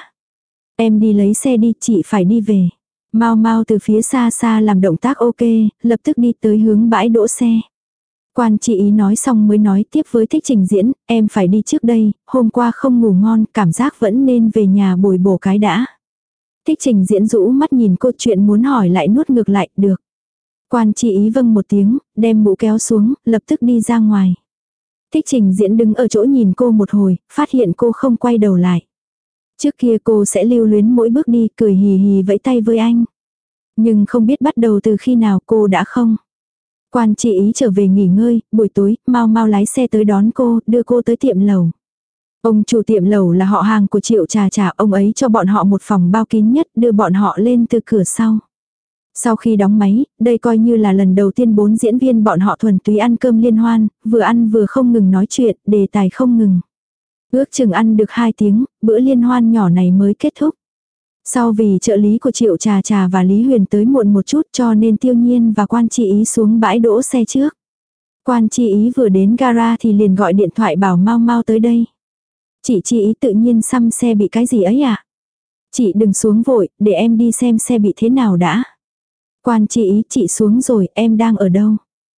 Em đi lấy xe đi, chị phải đi về. Mau Mau từ phía xa xa làm động tác ok, lập tức đi tới hướng bãi đỗ xe. Quan Chi Ý nói xong mới nói tiếp với Thích Trình Diễn, em phải đi trước đây, hôm qua không ngủ ngon, cảm giác vẫn nên về nhà bồi bổ cái đã. Thích Trình Diễn rũ mắt nhìn cô, chuyện muốn hỏi lại nuốt ngược lại, được. Quan Chi Ý vâng một tiếng, đem mũ kéo xuống, lập tức đi ra ngoài. Thích Trình Diễn đứng ở chỗ nhìn cô một hồi, phát hiện cô không quay đầu lại. Trước kia cô sẽ lưu luyến mỗi bước đi, cười hì hì vẫy tay với anh. Nhưng không biết bắt đầu từ khi nào cô đã không. Quan Chi Ý trở về nghỉ ngơi, buổi tối, Mau Mau lái xe tới đón cô, đưa cô tới tiệm lẩu. Ông chủ tiệm lẩu là họ hàng của Triệu Trà Trà, ông ấy cho bọn họ một phòng bao kín nhất, đưa bọn họ lên từ cửa sau. Sau khi đóng máy, đây coi như là lần đầu tiên bốn diễn viên bọn họ thuần túy ăn cơm liên hoan, vừa ăn vừa không ngừng nói chuyện, đề tài không ngừng. Ước chừng ăn được hai tiếng, bữa liên hoan nhỏ này mới kết thúc. Sau vì trợ lý của Triệu Trà Trà và Lý Huyền tới muộn một chút cho nên Tiêu Nhiên và Quan Chi Ý xuống bãi đỗ xe trước. Quan Chi Ý vừa đến gara thì liền gọi điện thoại bảo Mau Mau tới đây. Chị Chi Ý tự nhiên xăm xe bị cái gì ấy à? Chị đừng xuống vội, để em đi xem xe bị thế nào đã. Quan Chi Ý, chị xuống rồi, em đang ở đâu?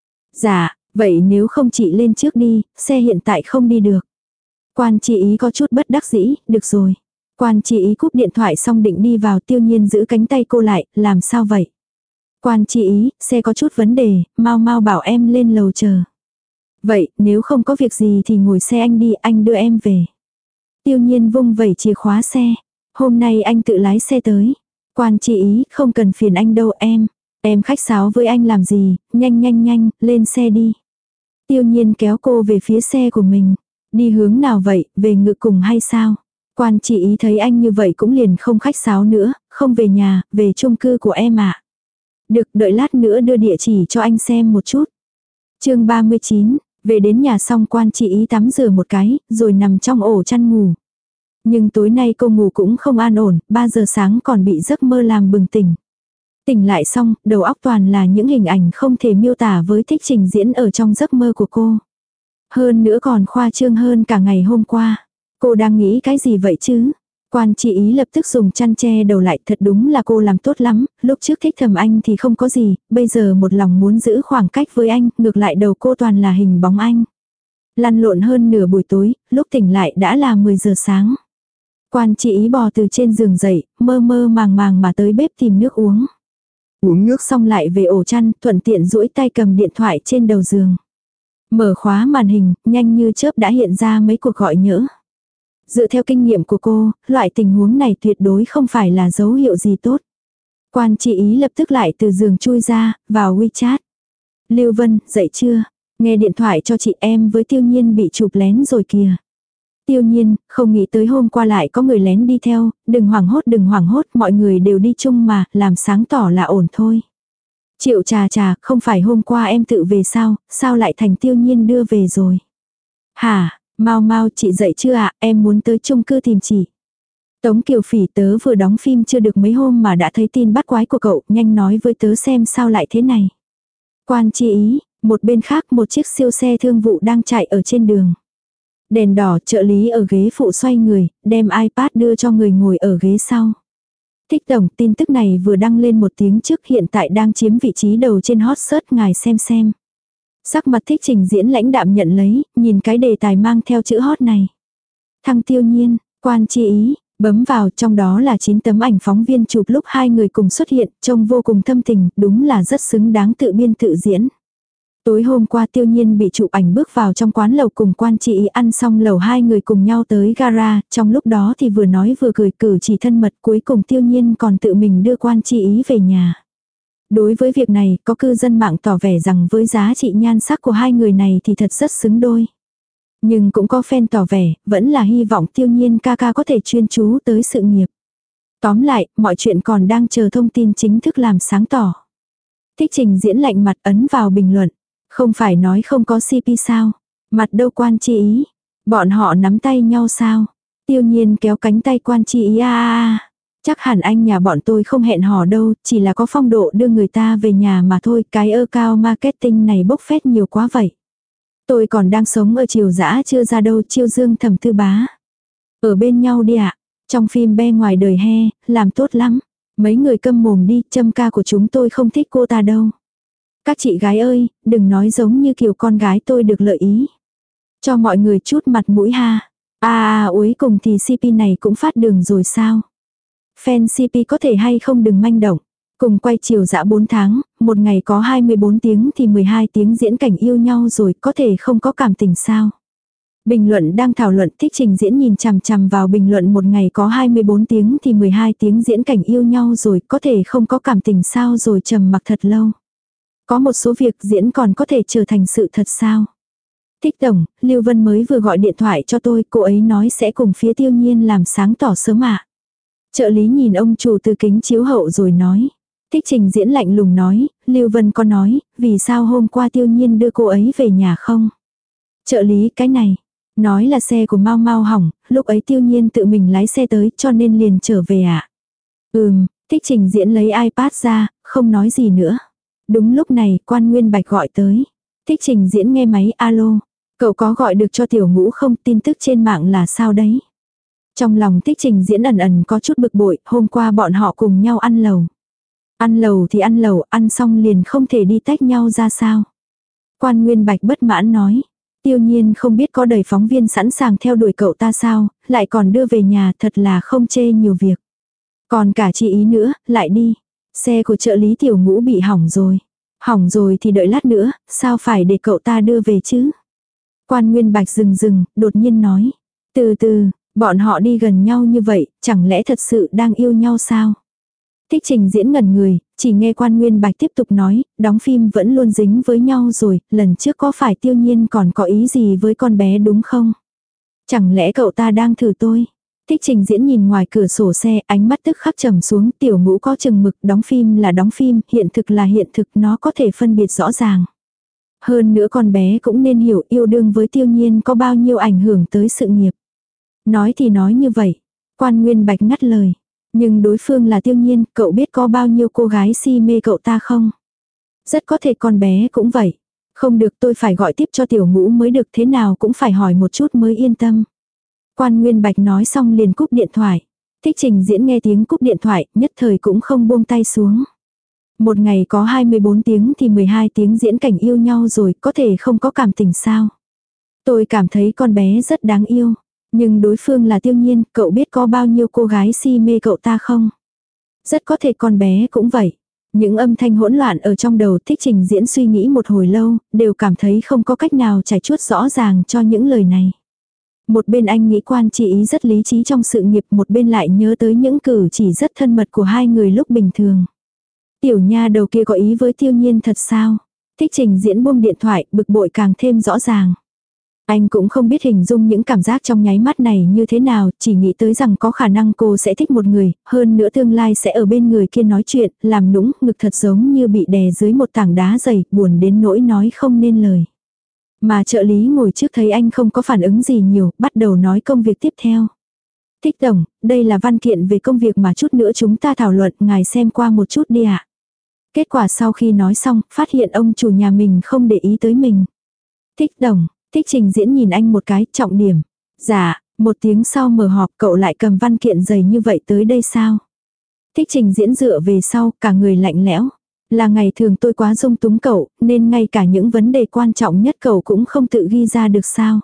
Dạ, vậy nếu không chị lên trước đi, xe hiện tại không đi được. Quan Chi Ý có chút bất đắc dĩ, được rồi. Quan Chi Ý cúp điện thoại xong định đi vào, Tiêu Nhiên giữ cánh tay cô lại, làm sao vậy? Quan Chi Ý, xe có chút vấn đề, Mau Mau bảo em lên lầu chờ. Vậy, nếu không có việc gì thì ngồi xe anh đi, anh đưa em về. Tiêu Nhiên vung vẩy chìa khóa xe. Hôm nay anh tự lái xe tới. Quan Chi Ý, không cần phiền anh đâu em. Em khách sáo với anh làm gì, nhanh nhanh nhanh, lên xe đi. Tiêu Nhiên kéo cô về phía xe của mình. Đi hướng nào vậy, về ngự cùng hay sao? Quan Chi Ý thấy anh như vậy cũng liền không khách sáo nữa, không về nhà, về chung cư của em ạ. À. Được, đợi lát nữa đưa địa chỉ cho anh xem một chút. Chương ba mươi chín, về đến nhà xong Quan Chi Ý tắm rửa một cái, rồi nằm trong ổ chăn ngủ. Nhưng tối nay cô ngủ cũng không an ổn, ba giờ sáng còn bị giấc mơ làm bừng tỉnh. Tỉnh lại xong, đầu óc toàn là những hình ảnh không thể miêu tả với Thích Trình Diễn ở trong giấc mơ của cô. Hơn nữa còn khoa trương hơn cả ngày hôm qua. Cô đang nghĩ cái gì vậy chứ? Quan Chi Ý lập tức dùng chăn che đầu lại, thật đúng là cô làm tốt lắm, lúc trước thích thầm anh thì không có gì, bây giờ một lòng muốn giữ khoảng cách với anh, ngược lại đầu cô toàn là hình bóng anh. Lăn lộn hơn nửa buổi tối, lúc tỉnh lại đã là mười giờ sáng. Quan Chi Ý bò từ trên giường dậy, mơ mơ màng màng mà tới bếp tìm nước uống. Uống nước xong lại về ổ chăn, thuận tiện duỗi tay cầm điện thoại trên đầu giường. Mở khóa màn hình, nhanh như chớp đã hiện ra mấy cuộc gọi nhỡ. Dựa theo kinh nghiệm của cô, loại tình huống này tuyệt đối không phải là dấu hiệu gì tốt. Quan Chi Ý lập tức lại từ giường chui ra, vào WeChat. Lưu Vân, dậy chưa? Nghe điện thoại cho chị, em với Tiêu Nhiên bị chụp lén rồi kìa. Tiêu Nhiên, không nghĩ tới hôm qua lại có người lén đi theo, đừng hoảng hốt đừng hoảng hốt, mọi người đều đi chung mà, làm sáng tỏ là ổn thôi. Triệu Trà Trà, không phải hôm qua em tự về sao, sao lại thành Tiêu Nhiên đưa về rồi? Hả, Mau Mau chị dậy chưa ạ, em muốn tới chung cư tìm chị. Tống Kiều Phỉ, tớ vừa đóng phim chưa được mấy hôm mà đã thấy tin bắt quái của cậu, nhanh nói với tớ xem sao lại thế này. Quan Chi Ý, một bên khác một chiếc siêu xe thương vụ đang chạy ở trên đường. Đèn đỏ, trợ lý ở ghế phụ xoay người, đem iPad đưa cho người ngồi ở ghế sau. Thích tổng, tin tức này vừa đăng lên một tiếng trước, hiện tại đang chiếm vị trí đầu trên hot search, ngài xem xem. Sắc mặt Thích Trình Diễn lãnh đạm nhận lấy, nhìn cái đề tài mang theo chữ hot này. Thăng Tiêu Nhiên, Quan Chi Ý, bấm vào, trong đó là chín tấm ảnh phóng viên chụp lúc hai người cùng xuất hiện, trông vô cùng thâm tình, đúng là rất xứng đáng tự biên tự diễn. Tối hôm qua Tiêu Nhiên bị chụp ảnh bước vào trong quán lầu cùng Quan Chi Ý, ăn xong lầu hai người cùng nhau tới gara, trong lúc đó thì vừa nói vừa cười, cử chỉ thân mật, cuối cùng Tiêu Nhiên còn tự mình đưa Quan Chi Ý về nhà. Đối với việc này, có cư dân mạng tỏ vẻ rằng với giá trị nhan sắc của hai người này thì thật rất xứng đôi. Nhưng cũng có fan tỏ vẻ, vẫn là hy vọng Tiêu Nhiên ca ca có thể chuyên chú tới sự nghiệp. Tóm lại, mọi chuyện còn đang chờ thông tin chính thức làm sáng tỏ. Thích Trình Diễn lạnh mặt ấn vào bình luận. Không phải nói không có xê pê sao? Mặt đâu Quan Chi Ý? Bọn họ nắm tay nhau sao? Tiêu Nhiên kéo cánh tay Quan Chi Ý a a a. Chắc hẳn anh nhà bọn tôi không hẹn hò đâu, chỉ là có phong độ đưa người ta về nhà mà thôi, cái ơ cao marketing này bốc phét nhiều quá vậy. Tôi còn đang sống ở Triều Dã chưa ra đâu, Chiêu Dương Thẩm Tư Bá. Ở bên nhau đi ạ. Trong phim Be Ngoài Đời He, làm tốt lắm. Mấy người câm mồm đi, Trâm ca của chúng tôi không thích cô ta đâu. Các chị gái ơi, đừng nói giống như kiểu con gái tôi được lợi ý. Cho mọi người chút mặt mũi ha. À à cuối cùng thì xê pê này cũng phát đường rồi sao? Fan xê pê có thể hay không đừng manh động. Cùng quay Triều Dã bốn tháng, một ngày có hai mươi bốn tiếng thì mười hai tiếng diễn cảnh yêu nhau rồi, có thể không có cảm tình sao? Bình luận đang thảo luận. Thích Trình Diễn nhìn chằm chằm vào bình luận một ngày có hai mươi bốn tiếng thì mười hai tiếng diễn cảnh yêu nhau rồi, có thể không có cảm tình sao, rồi trầm mặc thật lâu. Có một số việc diễn còn có thể trở thành sự thật sao? Thích tổng, Lưu Vân mới vừa gọi điện thoại cho tôi, cô ấy nói sẽ cùng phía Tiêu Nhiên làm sáng tỏ sớm ạ. Trợ lý nhìn ông chủ từ kính chiếu hậu rồi nói. Thích Trình Diễn lạnh lùng nói, Lưu Vân có nói, vì sao hôm qua Tiêu Nhiên đưa cô ấy về nhà không? Trợ lý cái này, nói là xe của Mau Mau hỏng, lúc ấy Tiêu Nhiên tự mình lái xe tới cho nên liền trở về ạ. À? Ừm, Thích Trình Diễn lấy iPad ra, không nói gì nữa. Đúng lúc này, Quan Nguyên Bạch gọi tới. Thích Trình Diễn nghe máy, alo, cậu có gọi được cho Tiểu Ngũ không, tin tức trên mạng là sao đấy? Trong lòng Thích Trình Diễn ẩn ẩn có chút bực bội, hôm qua bọn họ cùng nhau ăn lẩu. Ăn lẩu thì ăn lẩu, ăn xong liền không thể đi tách nhau ra sao? Quan Nguyên Bạch bất mãn nói. Tiêu Nhiên không biết có đầy phóng viên sẵn sàng theo đuổi cậu ta sao, lại còn đưa về nhà, thật là không chê nhiều việc. Còn cả chị Ý nữa, lại đi. Xe của trợ lý Tiểu Ngũ bị hỏng rồi. Hỏng rồi thì đợi lát nữa, sao phải để cậu ta đưa về chứ? Quan Nguyên Bạch dừng dừng, đột nhiên nói. Từ từ, bọn họ đi gần nhau như vậy, chẳng lẽ thật sự đang yêu nhau sao? Thích Trình Diễn ngẩn người, chỉ nghe Quan Nguyên Bạch tiếp tục nói, đóng phim vẫn luôn dính với nhau rồi, lần trước có phải Tiêu Nhiên còn có ý gì với con bé đúng không? Chẳng lẽ cậu ta đang thử tôi? Thích Trình Diễn nhìn ngoài cửa sổ xe, ánh mắt tức khắc trầm xuống, Tiểu Ngũ có chừng mực, đóng phim là đóng phim, hiện thực là hiện thực, nó có thể phân biệt rõ ràng. Hơn nữa con bé cũng nên hiểu yêu đương với Tiêu Nhiên có bao nhiêu ảnh hưởng tới sự nghiệp. Nói thì nói như vậy. Quan Nguyên Bạch ngắt lời. Nhưng đối phương là Tiêu Nhiên, cậu biết có bao nhiêu cô gái si mê cậu ta không? Rất có thể con bé cũng vậy. Không được, tôi phải gọi tiếp cho Tiểu Ngũ mới được, thế nào cũng phải hỏi một chút mới yên tâm. Quan Nguyên Bạch nói xong liền cúp điện thoại. Thích Trình Diễn nghe tiếng cúp điện thoại, nhất thời cũng không buông tay xuống. Một ngày có hai mươi bốn tiếng thì mười hai tiếng diễn cảnh yêu nhau rồi, có thể không có cảm tình sao? Tôi cảm thấy con bé rất đáng yêu. Nhưng đối phương là Tiêu Nhiên, cậu biết có bao nhiêu cô gái si mê cậu ta không? Rất có thể con bé cũng vậy. Những âm thanh hỗn loạn ở trong đầu Thích Trình Diễn suy nghĩ một hồi lâu, đều cảm thấy không có cách nào trải chuốt rõ ràng cho những lời này. Một bên anh nghĩ Quan Chi Ý rất lý trí trong sự nghiệp, một bên lại nhớ tới những cử chỉ rất thân mật của hai người lúc bình thường. Tiểu nha đầu kia có ý với Tiêu Nhiên thật sao? Thích Trình Diễn buông điện thoại, bực bội càng thêm rõ ràng. Anh cũng không biết hình dung những cảm giác trong nháy mắt này như thế nào, chỉ nghĩ tới rằng có khả năng cô sẽ thích một người, hơn nữa tương lai sẽ ở bên người kia nói chuyện, làm nũng, ngực thật giống như bị đè dưới một tảng đá dày, buồn đến nỗi nói không nên lời. Mà trợ lý ngồi trước thấy anh không có phản ứng gì nhiều, bắt đầu nói công việc tiếp theo. Thích tổng, đây là văn kiện về công việc mà chút nữa chúng ta thảo luận, ngài xem qua một chút đi ạ. Kết quả sau khi nói xong, phát hiện ông chủ nhà mình không để ý tới mình. Thích tổng. Thích Trình Diễn nhìn anh một cái, trọng điểm. Dạ, một tiếng sau mở họp cậu lại cầm văn kiện dày như vậy tới đây sao? Thích Trình Diễn dựa về sau, cả người lạnh lẽo. Là ngày thường tôi quá dung túng cậu, nên ngay cả những vấn đề quan trọng nhất cậu cũng không tự ghi ra được sao?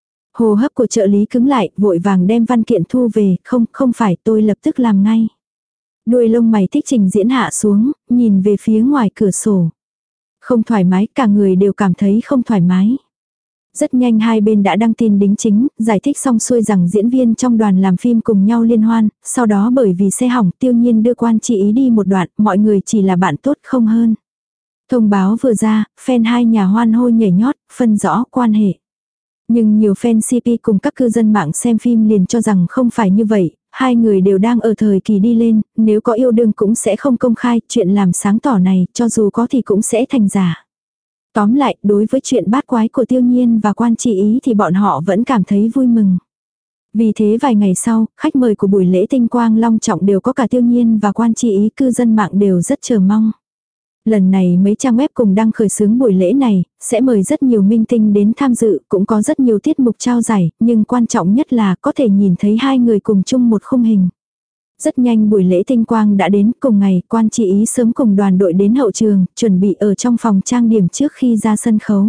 Hô hấp của trợ lý cứng lại, vội vàng đem văn kiện thu về, không, không phải, tôi lập tức làm ngay. Đuôi lông mày Thích Trình Diễn hạ xuống, nhìn về phía ngoài cửa sổ. Không thoải mái, cả người đều cảm thấy không thoải mái. Rất nhanh hai bên đã đăng tin đính chính, giải thích xong xuôi rằng diễn viên trong đoàn làm phim cùng nhau liên hoan, sau đó bởi vì xe hỏng Tiêu Nhiên đưa Quan Chi Ý đi một đoạn, mọi người chỉ là bạn tốt không hơn. Thông báo vừa ra, fan hai nhà hoan hô nhảy nhót, phân rõ quan hệ. Nhưng nhiều fan xê pê cùng các cư dân mạng xem phim liền cho rằng không phải như vậy, hai người đều đang ở thời kỳ đi lên, nếu có yêu đương cũng sẽ không công khai, chuyện làm sáng tỏ này, cho dù có thì cũng sẽ thành giả. Tóm lại, đối với chuyện bát quái của Tiêu Nhiên và Quan Chi Ý thì bọn họ vẫn cảm thấy vui mừng. Vì thế vài ngày sau, khách mời của buổi lễ tinh quang long trọng đều có cả Tiêu Nhiên và Quan Chi Ý, cư dân mạng đều rất chờ mong. Lần này mấy trang web cùng đăng khởi xướng buổi lễ này, sẽ mời rất nhiều minh tinh đến tham dự, cũng có rất nhiều tiết mục trao giải, nhưng quan trọng nhất là có thể nhìn thấy hai người cùng chung một khung hình. Rất nhanh buổi lễ tinh quang đã đến, cùng ngày Quan Chi Ý sớm cùng đoàn đội đến hậu trường, chuẩn bị ở trong phòng trang điểm trước khi ra sân khấu.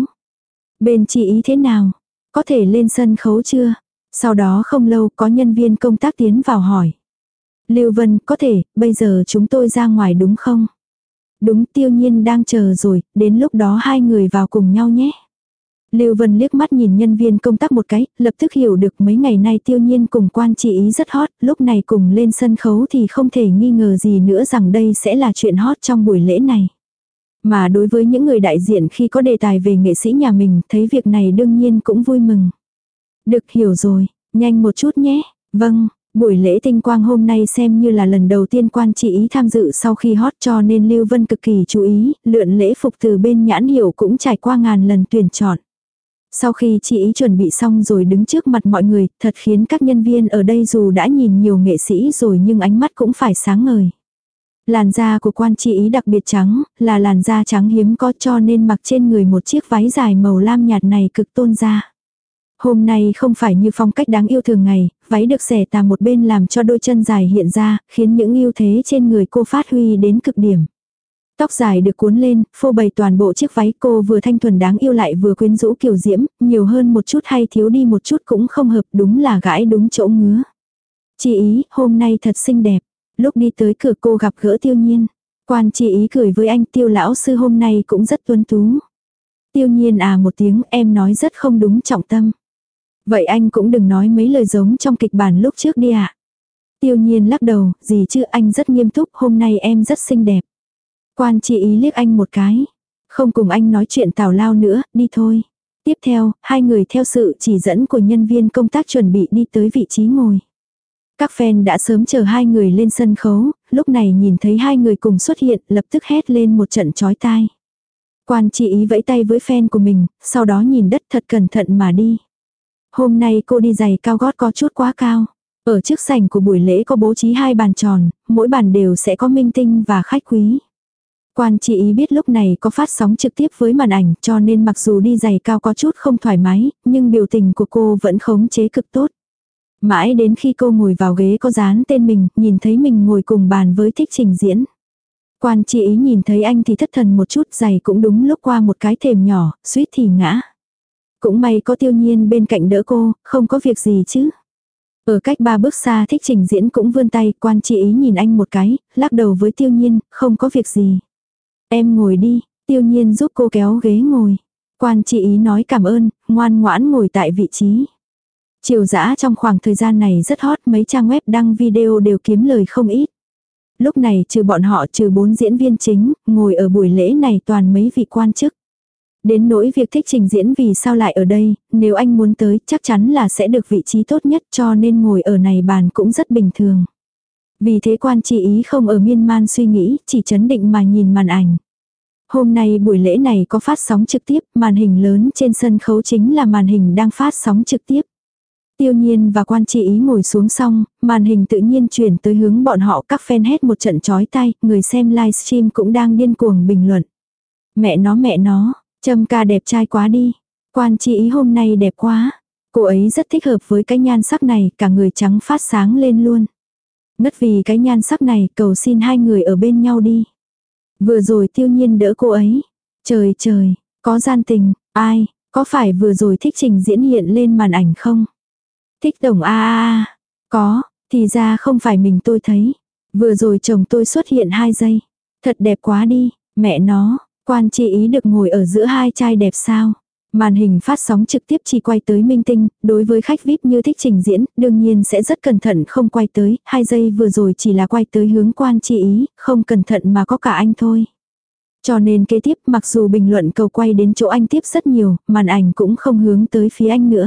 Bên Chi Ý thế nào? Có thể lên sân khấu chưa? Sau đó không lâu có nhân viên công tác tiến vào hỏi. Lưu Vân, có thể, bây giờ chúng tôi ra ngoài đúng không? Đúng, Tiêu Nhiên đang chờ rồi, đến lúc đó hai người vào cùng nhau nhé. Lưu Vân liếc mắt nhìn nhân viên công tác một cái, lập tức hiểu được mấy ngày nay Tiêu Nhiên cùng Quan Chi Ý rất hot, lúc này cùng lên sân khấu thì không thể nghi ngờ gì nữa rằng đây sẽ là chuyện hot trong buổi lễ này. Mà đối với những người đại diện khi có đề tài về nghệ sĩ nhà mình, thấy việc này đương nhiên cũng vui mừng. Được, hiểu rồi, nhanh một chút nhé. Vâng. Buổi lễ tinh quang hôm nay xem như là lần đầu tiên Quan Chi Ý tham dự sau khi hot, cho nên Lưu Vân cực kỳ chú ý, lượn lễ phục từ bên nhãn hiệu cũng trải qua ngàn lần tuyển chọn. Sau khi Chi Ý chuẩn bị xong rồi đứng trước mặt mọi người, thật khiến các nhân viên ở đây dù đã nhìn nhiều nghệ sĩ rồi nhưng ánh mắt cũng phải sáng ngời. Làn da của Quan Chi Ý đặc biệt trắng, là làn da trắng hiếm có, cho nên mặc trên người một chiếc váy dài màu lam nhạt này cực tôn da. Hôm nay không phải như phong cách đáng yêu thường ngày, váy được xẻ tà một bên làm cho đôi chân dài hiện ra, khiến những ưu thế trên người cô phát huy đến cực điểm. Tóc dài được cuốn lên, phô bày toàn bộ chiếc váy, cô vừa thanh thuần đáng yêu lại vừa quyến rũ kiều diễm, nhiều hơn một chút hay thiếu đi một chút cũng không hợp, đúng là gãi đúng chỗ ngứa. Chi Ý, hôm nay thật xinh đẹp. Lúc đi tới cửa cô gặp gỡ Tiêu Nhiên. Quan Chi Ý cười với anh, Tiêu lão sư hôm nay cũng rất tuấn tú. Tiêu Nhiên à một tiếng, em nói rất không đúng trọng tâm. Vậy anh cũng đừng nói mấy lời giống trong kịch bản lúc trước đi ạ. À. Tiêu Nhiên lắc đầu, gì chứ, anh rất nghiêm túc, hôm nay em rất xinh đẹp. Quan Chi Ý liếc anh một cái. Không cùng anh nói chuyện tào lao nữa, đi thôi. Tiếp theo, hai người theo sự chỉ dẫn của nhân viên công tác chuẩn bị đi tới vị trí ngồi. Các fan đã sớm chờ hai người lên sân khấu, lúc này nhìn thấy hai người cùng xuất hiện, lập tức hét lên một trận chói tai. Quan Chi Ý vẫy tay với fan của mình, sau đó nhìn đất thật cẩn thận mà đi. Hôm nay cô đi giày cao gót có chút quá cao. Ở trước sảnh của buổi lễ có bố trí hai bàn tròn, mỗi bàn đều sẽ có minh tinh và khách quý. Quan Chi Ý biết lúc này có phát sóng trực tiếp với màn ảnh, cho nên mặc dù đi giày cao có chút không thoải mái, nhưng biểu tình của cô vẫn khống chế cực tốt. Mãi đến khi cô ngồi vào ghế có dán tên mình, nhìn thấy mình ngồi cùng bàn với Thích Trình Diễn. Quan Chi Ý nhìn thấy anh thì thất thần một chút, giày cũng đúng lúc qua một cái thềm nhỏ, suýt thì ngã. Cũng may có Tiêu Nhiên bên cạnh đỡ cô, không có việc gì chứ. Ở cách ba bước xa Thích Trình Diễn cũng vươn tay, Quan Chi Ý nhìn anh một cái, lắc đầu với Tiêu Nhiên, không có việc gì. Em ngồi đi, Tiêu Nhiên giúp cô kéo ghế ngồi. Quan Chi Ý nói cảm ơn, ngoan ngoãn ngồi tại vị trí. Chiều dã trong khoảng thời gian này rất hot, mấy trang web đăng video đều kiếm lời không ít. Lúc này trừ bọn họ, trừ bốn diễn viên chính, ngồi ở buổi lễ này toàn mấy vị quan chức. Đến nỗi việc Thích Trình Diễn vì sao lại ở đây, nếu anh muốn tới chắc chắn là sẽ được vị trí tốt nhất, cho nên ngồi ở này bàn cũng rất bình thường. Vì thế Quan Chi Ý không ở miên man suy nghĩ, chỉ chấn định mà nhìn màn ảnh. Hôm nay buổi lễ này có phát sóng trực tiếp, màn hình lớn trên sân khấu chính là màn hình đang phát sóng trực tiếp. Tiêu Nhiên và Quan Chi Ý ngồi xuống xong, màn hình tự nhiên chuyển tới hướng bọn họ, các fan hét một trận chói tai, người xem livestream cũng đang điên cuồng bình luận. Mẹ nó mẹ nó, Trâm ca đẹp trai quá đi. Quan Chi Ý hôm nay đẹp quá. Cô ấy rất thích hợp với cái nhan sắc này, cả người trắng phát sáng lên luôn. Ngất vì cái nhan sắc này, cầu xin hai người ở bên nhau đi. Vừa rồi Tiêu Nhiên đỡ cô ấy. Trời trời, có gian tình, ai, có phải vừa rồi Thích Trình Diễn hiện lên màn ảnh không? Thích tổng a a a, có, thì ra không phải mình tôi thấy. Vừa rồi chồng tôi xuất hiện hai giây. Thật đẹp quá đi, mẹ nó, Quan chi ý được ngồi ở giữa hai trai đẹp sao? Màn hình phát sóng trực tiếp chỉ quay tới minh tinh, đối với khách vi ai pi như thích trình diễn, đương nhiên sẽ rất cẩn thận không quay tới, hai giây vừa rồi chỉ là quay tới hướng quan chi ý, không cẩn thận mà có cả anh thôi. Cho nên kế tiếp mặc dù bình luận cầu quay đến chỗ anh tiếp rất nhiều, màn ảnh cũng không hướng tới phía anh nữa.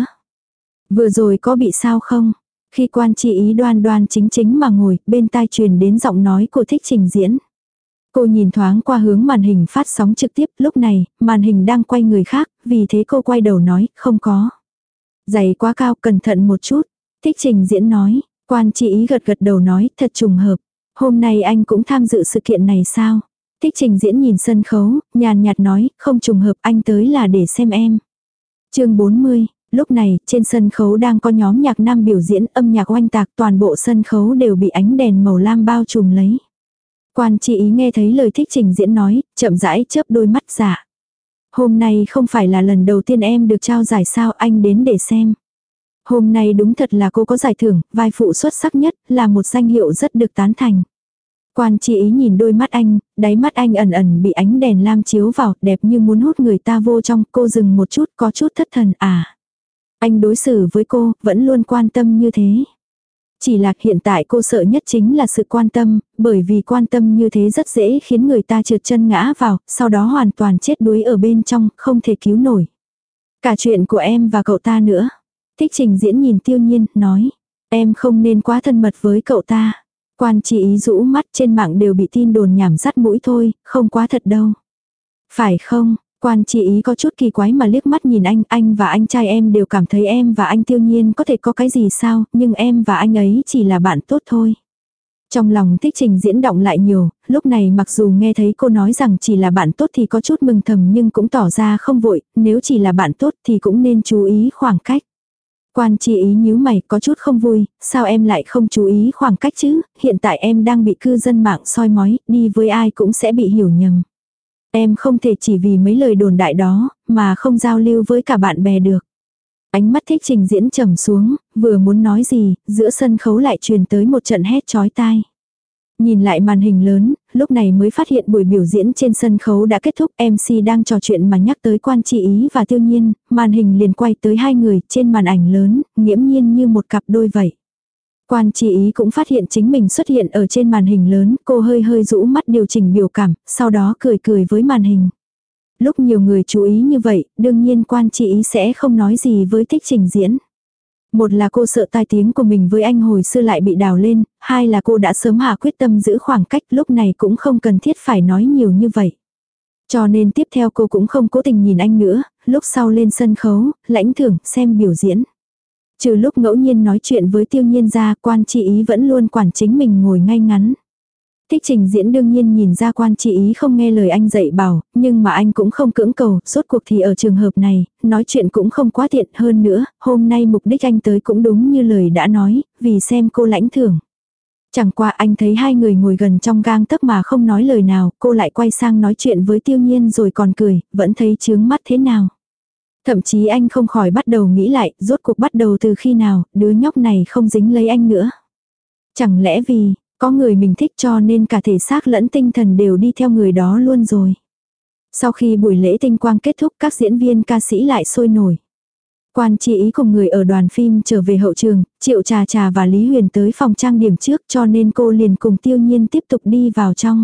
Vừa rồi có bị sao không? Khi quan chi ý đoan đoan chính chính mà ngồi, bên tai truyền đến giọng nói của thích trình diễn. Cô nhìn thoáng qua hướng màn hình phát sóng trực tiếp, lúc này, màn hình đang quay người khác, vì thế cô quay đầu nói, không có. Giày quá cao, cẩn thận một chút. Thích trình diễn nói, quan chi ý gật gật đầu nói, thật trùng hợp. Hôm nay anh cũng tham dự sự kiện này sao? Thích trình diễn nhìn sân khấu, nhàn nhạt nói, không trùng hợp, anh tới là để xem em. Chương bốn mươi, lúc này, trên sân khấu đang có nhóm nhạc nam biểu diễn, âm nhạc oanh tạc, toàn bộ sân khấu đều bị ánh đèn màu lam bao trùm lấy. Quan chi ý nghe thấy lời thích trình diễn nói, chậm rãi chớp đôi mắt dạ. Hôm nay không phải là lần đầu tiên em được trao giải sao, anh đến để xem. Hôm nay đúng thật là cô có giải thưởng, vai phụ xuất sắc nhất, là một danh hiệu rất được tán thành. Quan chi ý nhìn đôi mắt anh, đáy mắt anh ẩn ẩn bị ánh đèn lam chiếu vào, đẹp như muốn hút người ta vô trong, cô dừng một chút, có chút thất thần à. Anh đối xử với cô, vẫn luôn quan tâm như thế. Chỉ là hiện tại cô sợ nhất chính là sự quan tâm, bởi vì quan tâm như thế rất dễ khiến người ta trượt chân ngã vào, sau đó hoàn toàn chết đuối ở bên trong, không thể cứu nổi. Cả chuyện của em và cậu ta nữa. Thích trình diễn nhìn Tiêu Nhiên, nói, em không nên quá thân mật với cậu ta. Quan chi ý rũ mắt, trên mạng đều bị tin đồn nhảm dắt mũi thôi, không quá thật đâu. Phải không? Quan chi ý có chút kỳ quái mà liếc mắt nhìn anh, anh và anh trai em đều cảm thấy em và anh Tiêu Nhiên có thể có cái gì sao, nhưng em và anh ấy chỉ là bạn tốt thôi. Trong lòng thích trình diễn động lại nhiều, lúc này mặc dù nghe thấy cô nói rằng chỉ là bạn tốt thì có chút mừng thầm nhưng cũng tỏ ra không vội, nếu chỉ là bạn tốt thì cũng nên chú ý khoảng cách. Quan chi ý nhíu mày, có chút không vui, sao em lại không chú ý khoảng cách chứ, hiện tại em đang bị cư dân mạng soi mói, đi với ai cũng sẽ bị hiểu nhầm. Em không thể chỉ vì mấy lời đồn đại đó, mà không giao lưu với cả bạn bè được. Ánh mắt thích trình diễn trầm xuống, vừa muốn nói gì, giữa sân khấu lại truyền tới một trận hét chói tai. Nhìn lại màn hình lớn, lúc này mới phát hiện buổi biểu diễn trên sân khấu đã kết thúc, em xê đang trò chuyện mà nhắc tới Quan chi ý và Tiêu Nhiên, màn hình liền quay tới hai người trên màn ảnh lớn, nghiễm nhiên như một cặp đôi vậy. Quan chi ý cũng phát hiện chính mình xuất hiện ở trên màn hình lớn, cô hơi hơi rũ mắt điều chỉnh biểu cảm, sau đó cười cười với màn hình. Lúc nhiều người chú ý như vậy, đương nhiên Quan chi ý sẽ không nói gì với thích trình diễn. Một là cô sợ tai tiếng của mình với anh hồi xưa lại bị đào lên, hai là cô đã sớm hạ quyết tâm giữ khoảng cách, lúc này cũng không cần thiết phải nói nhiều như vậy. Cho nên tiếp theo cô cũng không cố tình nhìn anh nữa, lúc sau lên sân khấu, lãnh thưởng, xem biểu diễn. Trừ lúc ngẫu nhiên nói chuyện với Tiêu Nhiên ra, Quan chi ý vẫn luôn quản chính mình ngồi ngay ngắn. Thích trình diễn đương nhiên nhìn ra Quan chi ý không nghe lời anh dạy bảo, nhưng mà anh cũng không cưỡng cầu, rốt cuộc thì ở trường hợp này, nói chuyện cũng không quá tiện hơn nữa, hôm nay mục đích anh tới cũng đúng như lời đã nói, vì xem cô lãnh thưởng. Chẳng qua anh thấy hai người ngồi gần trong gang tấc mà không nói lời nào, cô lại quay sang nói chuyện với Tiêu Nhiên rồi còn cười, vẫn thấy chướng mắt thế nào. Thậm chí anh không khỏi bắt đầu nghĩ lại, rốt cuộc bắt đầu từ khi nào, đứa nhóc này không dính lấy anh nữa. Chẳng lẽ vì, có người mình thích cho nên cả thể xác lẫn tinh thần đều đi theo người đó luôn rồi. Sau khi buổi lễ tinh quang kết thúc, các diễn viên ca sĩ lại sôi nổi. Quan chi ý cùng người ở đoàn phim trở về hậu trường, Triệu Trà Trà và Lý Huyền tới phòng trang điểm trước cho nên cô liền cùng Tiêu Nhiên tiếp tục đi vào trong.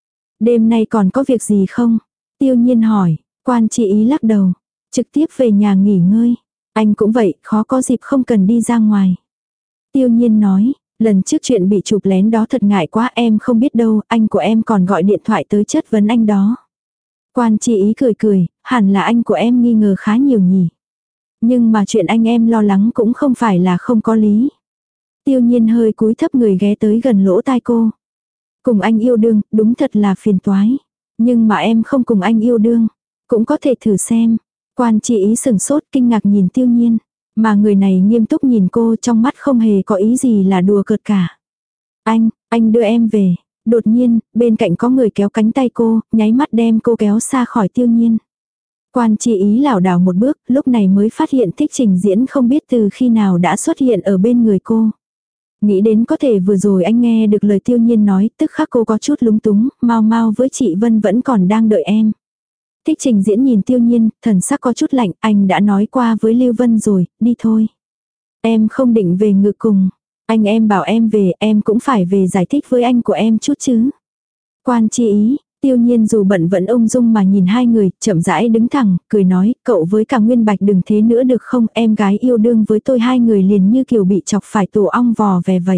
Đêm nay còn có việc gì không? Tiêu Nhiên hỏi, Quan chi ý lắc đầu. Trực tiếp về nhà nghỉ ngơi. Anh cũng vậy, khó có dịp không cần đi ra ngoài. Tiêu Nhiên nói, lần trước chuyện bị chụp lén đó thật ngại quá, em không biết đâu, anh của em còn gọi điện thoại tới chất vấn anh đó. Quan chi ý cười cười, hẳn là anh của em nghi ngờ khá nhiều nhỉ. Nhưng mà chuyện anh em lo lắng cũng không phải là không có lý. Tiêu Nhiên hơi cúi thấp người ghé tới gần lỗ tai cô. Cùng anh yêu đương, đúng thật là phiền toái. Nhưng mà em không cùng anh yêu đương. Cũng có thể thử xem. Quan chi ý sừng sốt kinh ngạc nhìn Tiêu Nhiên. Mà người này nghiêm túc nhìn cô, trong mắt không hề có ý gì là đùa cợt cả. Anh, anh đưa em về. Đột nhiên, bên cạnh có người kéo cánh tay cô, nháy mắt đem cô kéo xa khỏi Tiêu Nhiên. Quan chi ý lảo đảo một bước, lúc này mới phát hiện thích trình diễn không biết từ khi nào đã xuất hiện ở bên người cô. Nghĩ đến có thể vừa rồi anh nghe được lời Tiêu Nhiên nói, tức khắc cô có chút lúng túng, mau mau với chị Vân vẫn còn đang đợi em. Thích Trình Diễn nhìn Tiêu Nhiên, thần sắc có chút lạnh, anh đã nói qua với Lưu Vân rồi, đi thôi. Em không định về ngự cùng. Anh em bảo em về, em cũng phải về giải thích với anh của em chút chứ. Quan Chi Ý, Tiêu Nhiên dù bận vẫn ung dung mà nhìn hai người, chậm rãi đứng thẳng, cười nói, cậu với cả Nguyên Bạch đừng thế nữa được không, em gái yêu đương với tôi hai người liền như kiểu bị chọc phải tổ ong vò về vậy.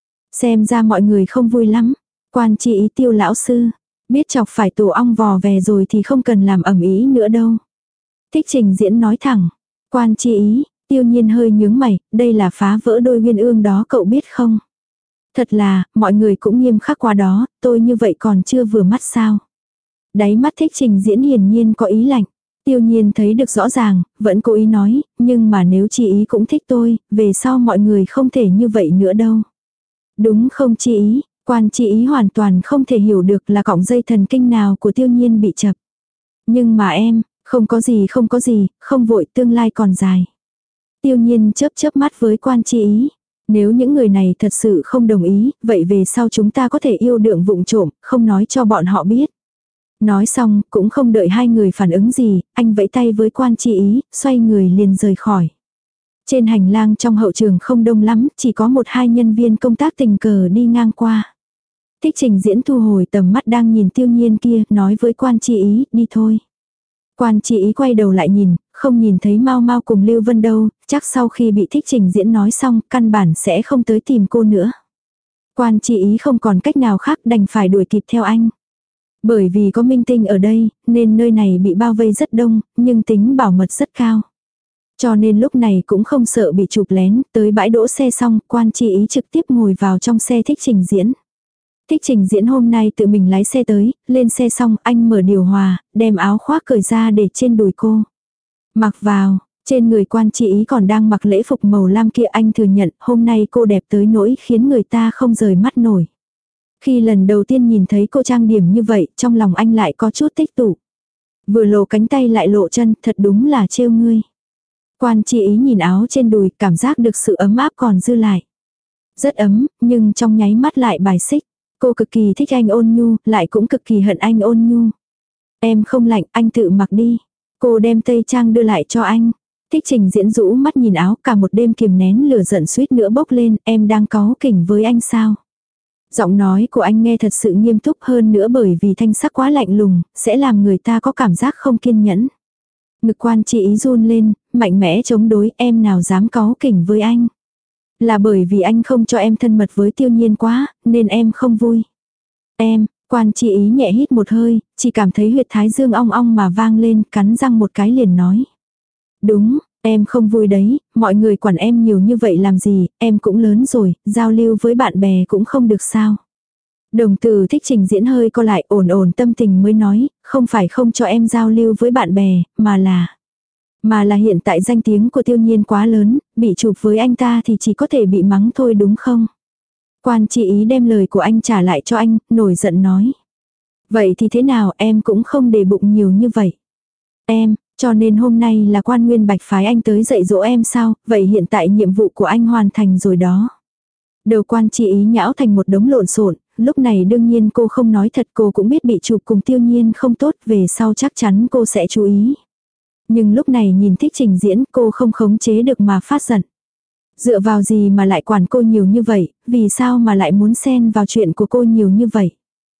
Xem ra mọi người không vui lắm. Quan Chi Ý Tiêu lão sư, biết chọc phải tổ ong vò về rồi thì không cần làm ầm ĩ nữa đâu. Thích Trình Diễn nói thẳng. Quan Chi Ý, Tiêu Nhiên hơi nhướng mày, đây là phá vỡ đôi uyên ương đó cậu biết không? Thật là, mọi người cũng nghiêm khắc qua đó, tôi như vậy còn chưa vừa mắt sao? Đáy mắt Thích Trình Diễn hiển nhiên có ý lạnh. Tiêu Nhiên thấy được rõ ràng, vẫn cố ý nói, nhưng mà nếu Chi Ý cũng thích tôi, về sau mọi người không thể như vậy nữa đâu. Đúng không Chi Ý? Quan Chi Ý hoàn toàn không thể hiểu được là cọng dây thần kinh nào của Tiêu Nhiên bị chập. Nhưng mà em, không có gì không có gì, không vội, tương lai còn dài. Tiêu Nhiên chớp chớp mắt với Quan Chi Ý. Nếu những người này thật sự không đồng ý, vậy về sau chúng ta có thể yêu đương vụng trộm, không nói cho bọn họ biết. Nói xong, cũng không đợi hai người phản ứng gì, anh vẫy tay với Quan Chi Ý, xoay người liền rời khỏi. Trên hành lang trong hậu trường không đông lắm, chỉ có một hai nhân viên công tác tình cờ đi ngang qua. Thích Trình Diễn thu hồi tầm mắt đang nhìn Tiêu Nhiên kia, nói với Quan Chi Ý, đi thôi. Quan Chi Ý quay đầu lại nhìn, không nhìn thấy Mao Mao cùng Lưu Vân đâu, chắc sau khi bị Thích Trình Diễn nói xong, căn bản sẽ không tới tìm cô nữa. Quan Chi Ý không còn cách nào khác đành phải đuổi kịp theo anh. Bởi vì có minh tinh ở đây, nên nơi này bị bao vây rất đông, nhưng tính bảo mật rất cao. Cho nên lúc này cũng không sợ bị chụp lén, tới bãi đỗ xe xong, Quan Chi Ý trực tiếp ngồi vào trong xe Thích Trình Diễn. Thích Trình Diễn hôm nay tự mình lái xe tới, lên xe xong anh mở điều hòa, đem áo khoác cởi ra để trên đùi cô. Mặc vào, trên người Quan Chi Ý còn đang mặc lễ phục màu lam kia, anh thừa nhận hôm nay cô đẹp tới nỗi khiến người ta không rời mắt nổi. Khi lần đầu tiên nhìn thấy cô trang điểm như vậy, trong lòng anh lại có chút tích tụ. Vừa lộ cánh tay lại lộ chân, thật đúng là trêu ngươi. Quan Chi Ý nhìn áo trên đùi, cảm giác được sự ấm áp còn dư lại. Rất ấm, nhưng trong nháy mắt lại bài xích. Cô cực kỳ thích anh ôn nhu, lại cũng cực kỳ hận anh ôn nhu. Em không lạnh, anh tự mặc đi. Cô đem tây trang đưa lại cho anh. Thích Trình Diễn rũ mắt nhìn áo, cả một đêm kiềm nén lửa giận suýt nữa bốc lên, em đang cáu kỉnh với anh sao? Giọng nói của anh nghe thật sự nghiêm túc hơn nữa, bởi vì thanh sắc quá lạnh lùng, sẽ làm người ta có cảm giác không kiên nhẫn. Ngực Quan Chi Ý run lên, mạnh mẽ chống đối, em nào dám cáu kỉnh với anh. Là bởi vì anh không cho em thân mật với Tiêu Nhiên quá, nên em không vui. Em, Quan Chi Ý nhẹ hít một hơi, chỉ cảm thấy huyệt thái dương ong ong mà vang lên, cắn răng một cái liền nói. Đúng, em không vui đấy, mọi người quản em nhiều như vậy làm gì, em cũng lớn rồi, giao lưu với bạn bè cũng không được sao. Đồng Tử Thích Trình Diễn hơi co lại, ổn ổn tâm tình mới nói, không phải không cho em giao lưu với bạn bè, mà là... Mà là hiện tại danh tiếng của Tiêu Nhiên quá lớn, bị chụp với anh ta thì chỉ có thể bị mắng thôi đúng không? Quan Chi Ý đem lời của anh trả lại cho anh, nổi giận nói. Vậy thì thế nào, em cũng không để bụng nhiều như vậy. Em, cho nên hôm nay là Quan Nguyên Bạch phái anh tới dạy dỗ em sao, vậy hiện tại nhiệm vụ của anh hoàn thành rồi đó. Đầu Quan Chi Ý nhão thành một đống lộn xộn, lúc này đương nhiên cô không nói thật, cô cũng biết bị chụp cùng Tiêu Nhiên không tốt, về sau chắc chắn cô sẽ chú ý. Nhưng lúc này nhìn Thích Trình Diễn, cô không khống chế được mà phát giận. Dựa vào gì mà lại quản cô nhiều như vậy, vì sao mà lại muốn xen vào chuyện của cô nhiều như vậy.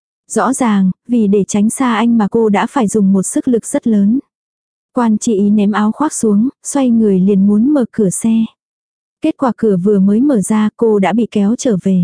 Rõ ràng, vì để tránh xa anh mà cô đã phải dùng một sức lực rất lớn. Quan Chi Ý ném áo khoác xuống, xoay người liền muốn mở cửa xe. Kết quả cửa vừa mới mở ra, cô đã bị kéo trở về.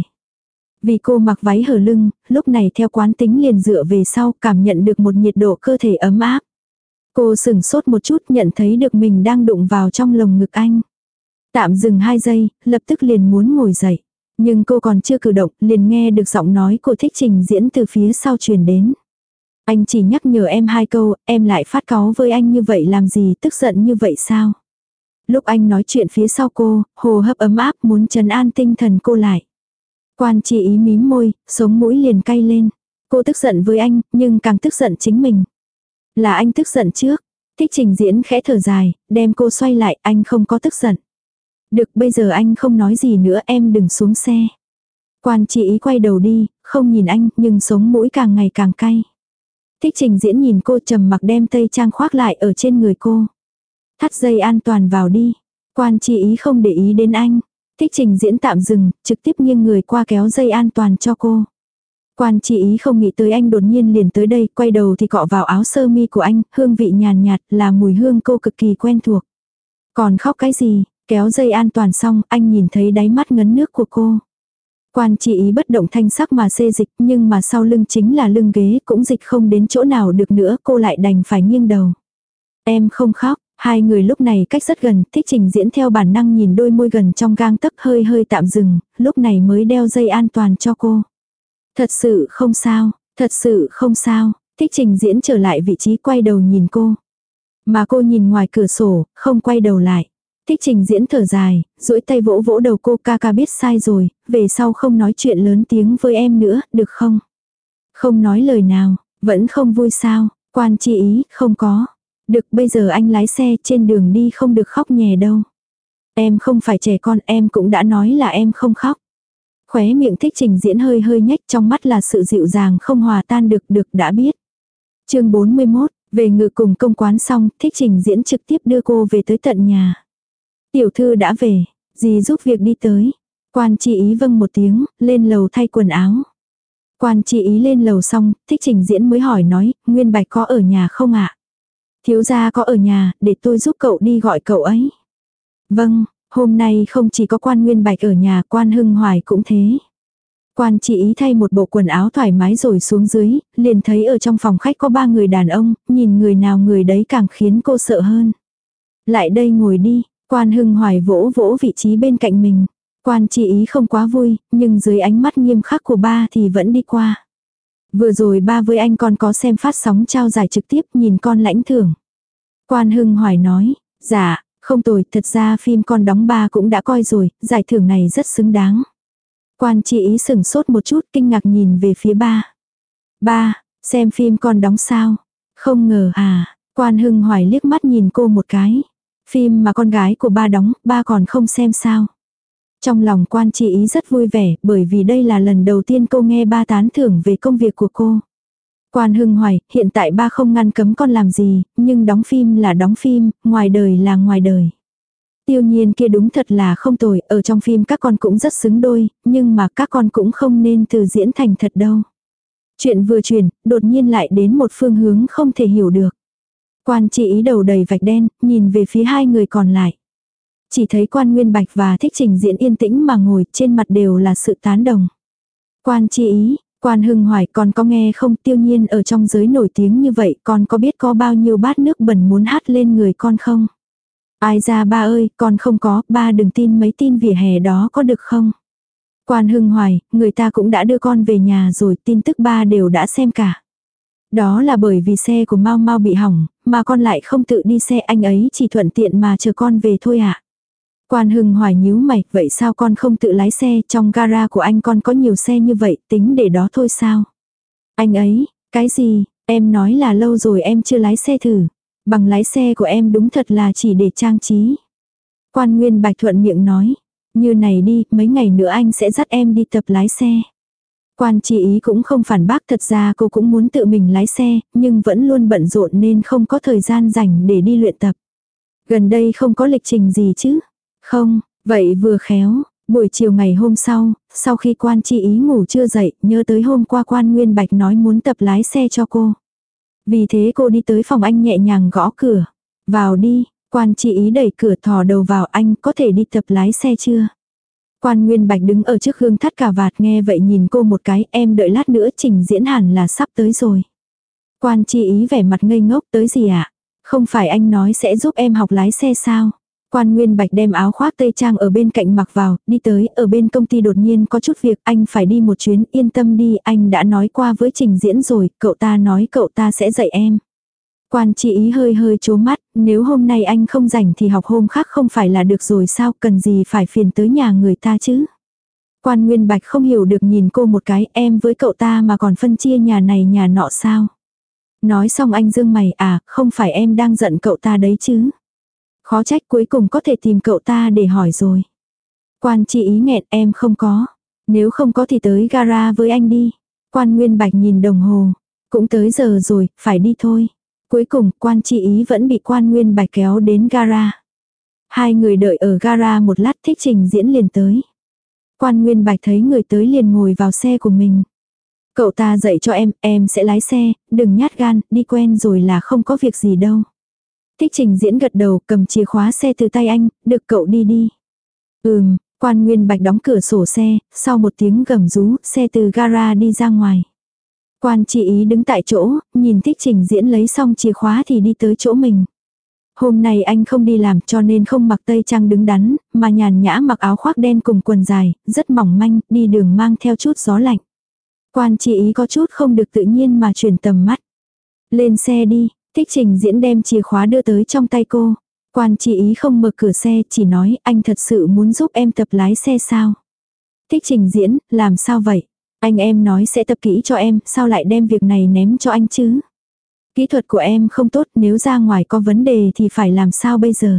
Vì cô mặc váy hở lưng, lúc này theo quán tính liền dựa về sau, cảm nhận được một nhiệt độ cơ thể ấm áp. Cô sửng sốt một chút, nhận thấy được mình đang đụng vào trong lồng ngực anh. Tạm dừng hai giây, lập tức liền muốn ngồi dậy. Nhưng cô còn chưa cử động, liền nghe được giọng nói của Thích Trình Diễn từ phía sau truyền đến. Anh chỉ nhắc nhở em hai câu, em lại phát cáu với anh như vậy làm gì, tức giận như vậy sao? Lúc anh nói chuyện phía sau cô, hô hấp ấm áp muốn trấn an tinh thần cô lại. Quan Chi Ý mím môi, sống mũi liền cay lên. Cô tức giận với anh, nhưng càng tức giận chính mình. Là anh tức giận trước. Thích Trình Diễn khẽ thở dài, đem cô xoay lại, anh không có tức giận. Được, bây giờ anh không nói gì nữa, em đừng xuống xe. Quan Chi Ý quay đầu đi, không nhìn anh, nhưng sống mũi càng ngày càng cay. Thích Trình Diễn nhìn cô trầm mặc đem tây trang khoác lại ở trên người cô. Thắt dây an toàn vào đi. Quan Chi Ý không để ý đến anh. Thích Trình Diễn tạm dừng, trực tiếp nghiêng người qua kéo dây an toàn cho cô. Quan Chi Ý không nghĩ tới anh đột nhiên liền tới đây, quay đầu thì cọ vào áo sơ mi của anh, hương vị nhàn nhạt, là mùi hương cô cực kỳ quen thuộc. Còn khóc cái gì, kéo dây an toàn xong, anh nhìn thấy đáy mắt ngấn nước của cô. Quan Chi Ý bất động thanh sắc mà xê dịch, nhưng mà sau lưng chính là lưng ghế, cũng dịch không đến chỗ nào được nữa, cô lại đành phải nghiêng đầu. Em không khóc. Hai người lúc này cách rất gần, Thích Trình Diễn theo bản năng nhìn đôi môi gần trong gang tấc, hơi hơi tạm dừng, lúc này mới đeo dây an toàn cho cô. Thật sự không sao, thật sự không sao. Thích Trình Diễn trở lại vị trí quay đầu nhìn cô. Mà cô nhìn ngoài cửa sổ, không quay đầu lại. Thích Trình Diễn thở dài, duỗi tay vỗ vỗ đầu cô, ca ca biết sai rồi, về sau không nói chuyện lớn tiếng với em nữa, được không? Không nói lời nào, vẫn không vui sao? Quan Chi Ý, không có. Được, bây giờ anh lái xe, trên đường đi không được khóc nhè đâu. Em không phải trẻ con, em cũng đã nói là em không khóc. Khóe miệng Thích Trình Diễn hơi hơi nhếch, trong mắt là sự dịu dàng không hòa tan được, được đã biết. Chương bốn mươi mốt, về ngự cùng công quán xong, Thích Trình Diễn trực tiếp đưa cô về tới tận nhà. Tiểu thư đã về, dì giúp việc đi tới. Quan Chi Ý vâng một tiếng, lên lầu thay quần áo. Quan Chi Ý lên lầu xong, Thích Trình Diễn mới hỏi nói, Nguyên Bạch có ở nhà không ạ? Thiếu gia có ở nhà, để tôi giúp cậu đi gọi cậu ấy. Vâng, hôm nay không chỉ có Quan Nguyên Bạch ở nhà, Quan Hưng Hoài cũng thế. Quan Chi Ý thay một bộ quần áo thoải mái rồi xuống dưới, liền thấy ở trong phòng khách có ba người đàn ông, nhìn người nào người đấy càng khiến cô sợ hơn. Lại đây ngồi đi, Quan Hưng Hoài vỗ vỗ vị trí bên cạnh mình. Quan Chi Ý không quá vui, nhưng dưới ánh mắt nghiêm khắc của ba thì vẫn đi qua. Vừa rồi ba với anh con có xem phát sóng trao giải trực tiếp, nhìn con lãnh thưởng. Quan Hưng Hoài nói, dạ, không tồi, thật ra phim con đóng ba cũng đã coi rồi, giải thưởng này rất xứng đáng. Quan Chi Ý sửng sốt một chút, kinh ngạc nhìn về phía ba. Ba, xem phim con đóng sao? Không ngờ à, Quan Hưng Hoài liếc mắt nhìn cô một cái. Phim mà con gái của ba đóng, ba còn không xem sao? Trong lòng Quan Chi Ý rất vui vẻ, bởi vì đây là lần đầu tiên cô nghe ba tán thưởng về công việc của cô. Quan Hưng Hoài, hiện tại ba không ngăn cấm con làm gì, nhưng đóng phim là đóng phim, ngoài đời là ngoài đời. Tiêu Nhiên kia đúng thật là không tồi, ở trong phim các con cũng rất xứng đôi, nhưng mà các con cũng không nên từ diễn thành thật đâu. Chuyện vừa chuyển, đột nhiên lại đến một phương hướng không thể hiểu được. Quan Chi Ý đầu đầy vạch đen, nhìn về phía hai người còn lại. Chỉ thấy Quan Nguyên Bạch và Thích Trình Diễn yên tĩnh mà ngồi, trên mặt đều là sự tán đồng. Quan Chi Ý, Quan Hưng Hoài, con có nghe không? Tiêu Nhiên ở trong giới nổi tiếng như vậy, con có biết có bao nhiêu bát nước bẩn muốn hắt lên người con không? Ai ra ba ơi, con không có, ba đừng tin mấy tin vỉa hè đó có được không? Quan Hưng Hoài, người ta cũng đã đưa con về nhà rồi, tin tức ba đều đã xem cả. Đó là bởi vì xe của Mau Mau bị hỏng, mà con lại không tự đi xe, anh ấy chỉ thuận tiện mà chờ con về thôi ạ. À? Quan Hưng Hoài nhíu mày, vậy sao con không tự lái xe, trong gara của anh con có nhiều xe như vậy, tính để đó thôi sao? Anh ấy, cái gì, em nói là lâu rồi em chưa lái xe thử. Bằng lái xe của em đúng thật là chỉ để trang trí. Quan Nguyên Bạch thuận miệng nói, như này đi, mấy ngày nữa anh sẽ dắt em đi tập lái xe. Quan Chi Ý cũng không phản bác, thật ra cô cũng muốn tự mình lái xe, nhưng vẫn luôn bận rộn nên không có thời gian rảnh để đi luyện tập. Gần đây không có lịch trình gì chứ? Không, vậy vừa khéo, buổi chiều ngày hôm sau, sau khi Quan Chi Ý ngủ chưa dậy, nhớ tới hôm qua Quan Nguyên Bạch nói muốn tập lái xe cho cô. Vì thế cô đi tới phòng anh nhẹ nhàng gõ cửa. Vào đi, Quan Chi Ý đẩy cửa thò đầu vào, anh có thể đi tập lái xe chưa? Quan Nguyên Bạch đứng ở trước gương thắt cà vạt nghe vậy nhìn cô một cái, em đợi lát nữa Trình Diễn hẳn là sắp tới rồi. Quan Chi Ý vẻ mặt ngây ngốc, tới gì ạ? À? Không phải anh nói sẽ giúp em học lái xe sao? Quan Nguyên Bạch đem áo khoác tây trang ở bên cạnh mặc vào, đi tới, ở bên công ty đột nhiên có chút việc, anh phải đi một chuyến, yên tâm đi, anh đã nói qua với Trình Diễn rồi, cậu ta nói cậu ta sẽ dạy em. Quan Chi Ý hơi hơi chố mắt, nếu hôm nay anh không rảnh thì học hôm khác không phải là được rồi sao, cần gì phải phiền tới nhà người ta chứ. Quan Nguyên Bạch không hiểu được nhìn cô một cái, em với cậu ta mà còn phân chia nhà này nhà nọ sao. Nói xong anh dương mày, à, không phải em đang giận cậu ta đấy chứ. Khó trách cuối cùng có thể tìm cậu ta để hỏi rồi. Quan Chi Ý nghẹn, em không có. Nếu không có thì tới gara với anh đi. Quan Nguyên Bạch nhìn đồng hồ. Cũng tới giờ rồi, phải đi thôi. Cuối cùng, Quan Chi Ý vẫn bị Quan Nguyên Bạch kéo đến gara. Hai người đợi ở gara một lát, Thích Trình Diễn liền tới. Quan Nguyên Bạch thấy người tới liền ngồi vào xe của mình. Cậu ta dạy cho em, em sẽ lái xe, đừng nhát gan, đi quen rồi là không có việc gì đâu. Thích Trình Diễn gật đầu, cầm chìa khóa xe từ tay anh, được cậu đi đi. Ừm, Quan Nguyên Bạch đóng cửa sổ xe, sau một tiếng gầm rú, xe từ gara đi ra ngoài. Quan Chi Ý đứng tại chỗ, nhìn Thích Trình Diễn lấy xong chìa khóa thì đi tới chỗ mình. Hôm nay anh không đi làm cho nên không mặc tây trang đứng đắn, mà nhàn nhã mặc áo khoác đen cùng quần dài, rất mỏng manh, đi đường mang theo chút gió lạnh. Quan Chi Ý có chút không được tự nhiên mà chuyển tầm mắt. Lên xe đi, Thích Trình Diễn đem chìa khóa đưa tới trong tay cô. Quan Chi Ý không mở cửa xe, chỉ nói anh thật sự muốn giúp em tập lái xe sao. Thích Trình Diễn, làm sao vậy? Anh em nói sẽ tập kỹ cho em, sao lại đem việc này ném cho anh chứ? Kỹ thuật của em không tốt, nếu ra ngoài có vấn đề thì phải làm sao bây giờ?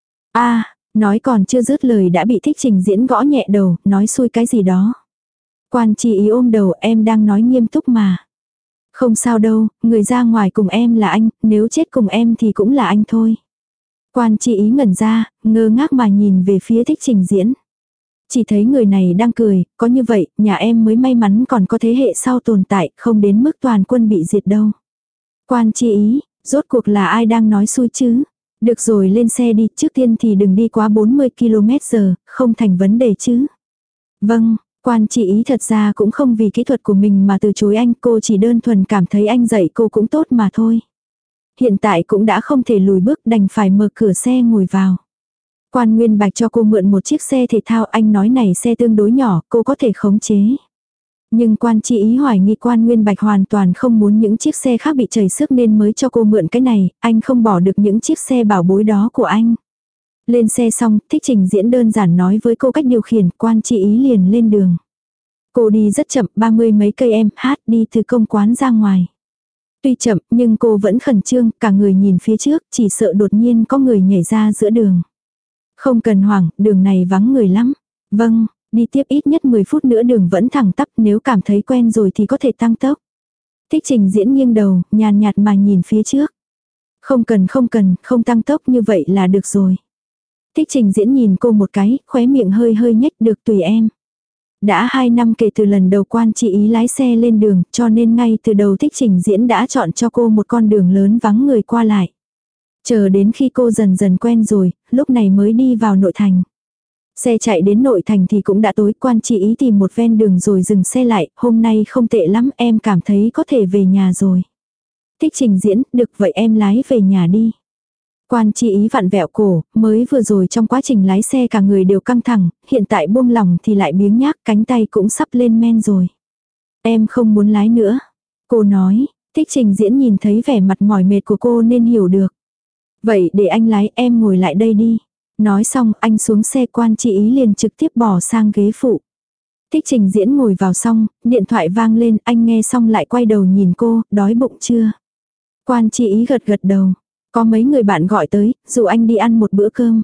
A, nói còn chưa dứt lời đã bị Thích Trình Diễn gõ nhẹ đầu, nói xui cái gì đó. Quan Chi Ý ôm đầu, em đang nói nghiêm túc mà. Không sao đâu, người ra ngoài cùng em là anh, nếu chết cùng em thì cũng là anh thôi. Quan Chi Ý ngẩn ra, ngơ ngác mà nhìn về phía Thích Trình Diễn. Chỉ thấy người này đang cười, có như vậy, nhà em mới may mắn còn có thế hệ sau tồn tại, không đến mức toàn quân bị diệt đâu. Quan Chi Ý, rốt cuộc là ai đang nói xui chứ? Được rồi, lên xe đi, trước tiên thì đừng đi quá bốn mươi ki lô mét giờ, không thành vấn đề chứ. Vâng, Quan Chi Ý thật ra cũng không vì kỹ thuật của mình mà từ chối anh, cô chỉ đơn thuần cảm thấy anh dạy cô cũng tốt mà thôi. Hiện tại cũng đã không thể lùi bước, đành phải mở cửa xe ngồi vào. Quan Nguyên Bạch cho cô mượn một chiếc xe thể thao, anh nói này xe tương đối nhỏ, cô có thể khống chế. Nhưng Quan Chi Ý hoài nghi Quan Nguyên Bạch hoàn toàn không muốn những chiếc xe khác bị chảy xước nên mới cho cô mượn cái này, anh không bỏ được những chiếc xe bảo bối đó của anh. Lên xe xong, Thích Trình Diễn đơn giản nói với cô cách điều khiển, Quan Chi Ý liền lên đường. Cô đi rất chậm, ba mươi mấy cây em, hát đi từ công quán ra ngoài. Tuy chậm, nhưng cô vẫn khẩn trương, cả người nhìn phía trước, chỉ sợ đột nhiên có người nhảy ra giữa đường. Không cần hoảng, đường này vắng người lắm. Vâng, đi tiếp ít nhất mười phút nữa đường vẫn thẳng tắp, nếu cảm thấy quen rồi thì có thể tăng tốc. Thích Trình Diễn nghiêng đầu, nhàn nhạt mà nhìn phía trước. Không cần không cần, không tăng tốc như vậy là được rồi. Thích Trình Diễn nhìn cô một cái, khóe miệng hơi hơi nhếch, được tùy em. Đã hai năm kể từ lần đầu Quan Chi Ý lái xe lên đường, cho nên ngay từ đầu Thích Trình Diễn đã chọn cho cô một con đường lớn vắng người qua lại. Chờ đến khi cô dần dần quen rồi, lúc này mới đi vào nội thành. Xe chạy đến nội thành thì cũng đã tối, Quan Chi Ý tìm một ven đường rồi dừng xe lại, hôm nay không tệ lắm, em cảm thấy có thể về nhà rồi. Thích Trình Diễn, được vậy em lái về nhà đi. Quan Chi Ý vặn vẹo cổ, mới vừa rồi trong quá trình lái xe cả người đều căng thẳng, hiện tại buông lỏng thì lại biếng nhác, cánh tay cũng sắp lên men rồi. Em không muốn lái nữa. Cô nói, Thích Trình Diễn nhìn thấy vẻ mặt mỏi mệt của cô nên hiểu được. Vậy để anh lái, em ngồi lại đây đi. Nói xong anh xuống xe, Quan Chi Ý liền trực tiếp bỏ sang ghế phụ. Thích Trình Diễn ngồi vào xong, điện thoại vang lên, anh nghe xong lại quay đầu nhìn cô, đói bụng chưa? Quan Chi Ý gật gật đầu. Có mấy người bạn gọi tới, dù anh đi ăn một bữa cơm.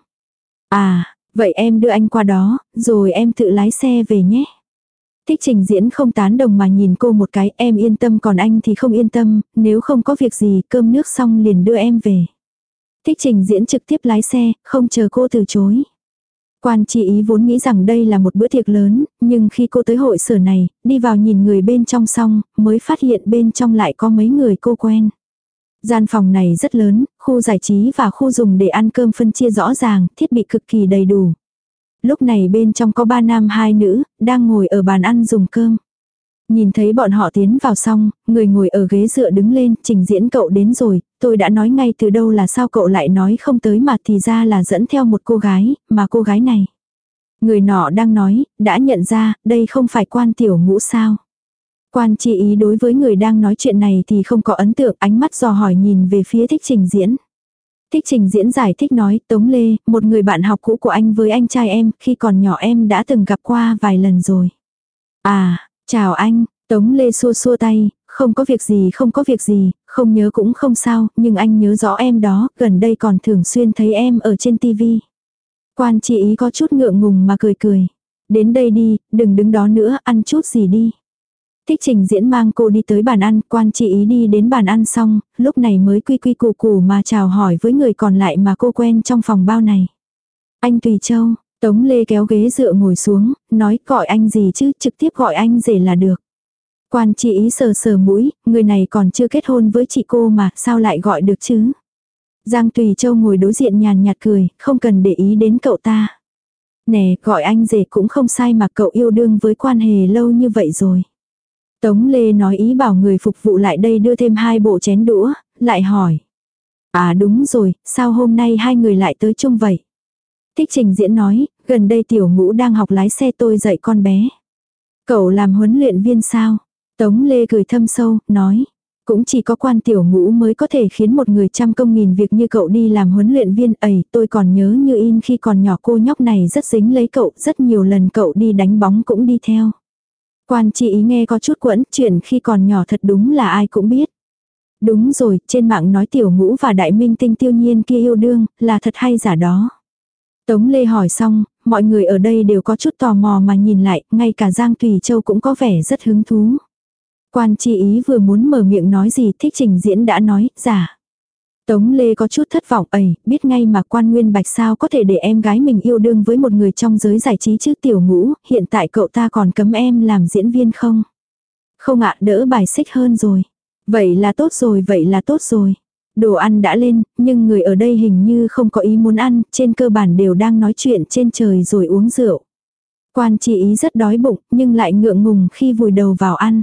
À, vậy em đưa anh qua đó, rồi em tự lái xe về nhé. Thích Trình Diễn không tán đồng mà nhìn cô một cái, em yên tâm còn anh thì không yên tâm, nếu không có việc gì cơm nước xong liền đưa em về. Thích Trình Diễn trực tiếp lái xe, không chờ cô từ chối. Quan Chi Ý vốn nghĩ rằng đây là một bữa tiệc lớn, nhưng khi cô tới hội sở này, đi vào nhìn người bên trong xong, mới phát hiện bên trong lại có mấy người cô quen. Gian phòng này rất lớn, khu giải trí và khu dùng để ăn cơm phân chia rõ ràng, thiết bị cực kỳ đầy đủ. Lúc này bên trong có ba nam hai nữ, đang ngồi ở bàn ăn dùng cơm. Nhìn thấy bọn họ tiến vào xong, người ngồi ở ghế dựa đứng lên, Trình Diễn cậu đến rồi, tôi đã nói ngay từ đâu là sao cậu lại nói không tới mà thì ra là dẫn theo một cô gái, mà cô gái này. Người nọ đang nói, đã nhận ra, đây không phải Quan Tiểu Ngũ sao. Quan Chi Ý đối với người đang nói chuyện này thì không có ấn tượng, ánh mắt dò hỏi nhìn về phía Thích Trình Diễn. Thích Trình Diễn giải thích nói, Tống Lê, một người bạn học cũ của anh với anh trai em, khi còn nhỏ em đã từng gặp qua vài lần rồi. À, chào anh, Tống Lê xua xua tay, không có việc gì không có việc gì, không nhớ cũng không sao, nhưng anh nhớ rõ em đó, gần đây còn thường xuyên thấy em ở trên tivi. Quan Chi Ý có chút ngượng ngùng mà cười cười. Đến đây đi, đừng đứng đó nữa, ăn chút gì đi. Thích Trình Diễn mang cô đi tới bàn ăn, Quan Chi Ý đi đến bàn ăn xong, lúc này mới quy quy củ củ mà chào hỏi với người còn lại mà cô quen trong phòng bao này. Anh Tùy Châu, Tống Lê kéo ghế dựa ngồi xuống, nói gọi anh gì chứ, trực tiếp gọi anh rể là được. Quan Chi Ý sờ sờ mũi, người này còn chưa kết hôn với chị cô mà, sao lại gọi được chứ? Giang Tùy Châu ngồi đối diện nhàn nhạt cười, không cần để ý đến cậu ta. Nè, gọi anh rể cũng không sai mà, cậu yêu đương với Quan Hề lâu như vậy rồi. Tống Lê nói ý bảo người phục vụ lại đây đưa thêm hai bộ chén đũa, lại hỏi. À đúng rồi, sao hôm nay hai người lại tới chung vậy? Thích Trình Diễn nói, gần đây Tiểu Ngũ đang học lái xe, tôi dạy con bé. Cậu làm huấn luyện viên sao? Tống Lê cười thâm sâu, nói. Cũng chỉ có Quan Tiểu Ngũ mới có thể khiến một người trăm công nghìn việc như cậu đi làm huấn luyện viên. Ây, tôi còn nhớ như in khi còn nhỏ cô nhóc này rất dính lấy cậu, rất nhiều lần cậu đi đánh bóng cũng đi theo. Quan Chi Ý nghe có chút quẫn, chuyện khi còn nhỏ thật đúng là ai cũng biết. Đúng rồi, trên mạng nói Tiểu Ngũ và đại minh tinh Tiêu Nhiên kia yêu đương, là thật hay giả đó. Tống Lê hỏi xong, mọi người ở đây đều có chút tò mò mà nhìn lại, ngay cả Giang Tùy Châu cũng có vẻ rất hứng thú. Quan Chi Ý vừa muốn mở miệng nói gì, Thích Trình Diễn đã nói, giả. Tống Lê có chút thất vọng, ầy, biết ngay mà Quan Nguyên Bạch sao có thể để em gái mình yêu đương với một người trong giới giải trí chứ. Tiểu Ngũ, hiện tại cậu ta còn cấm em làm diễn viên không? Không ạ, đỡ bài xích hơn rồi. Vậy là tốt rồi, vậy là tốt rồi. Đồ ăn đã lên, nhưng người ở đây hình như không có ý muốn ăn, trên cơ bản đều đang nói chuyện trên trời rồi uống rượu. Quan Chi Ý rất đói bụng, nhưng lại ngượng ngùng khi vùi đầu vào ăn.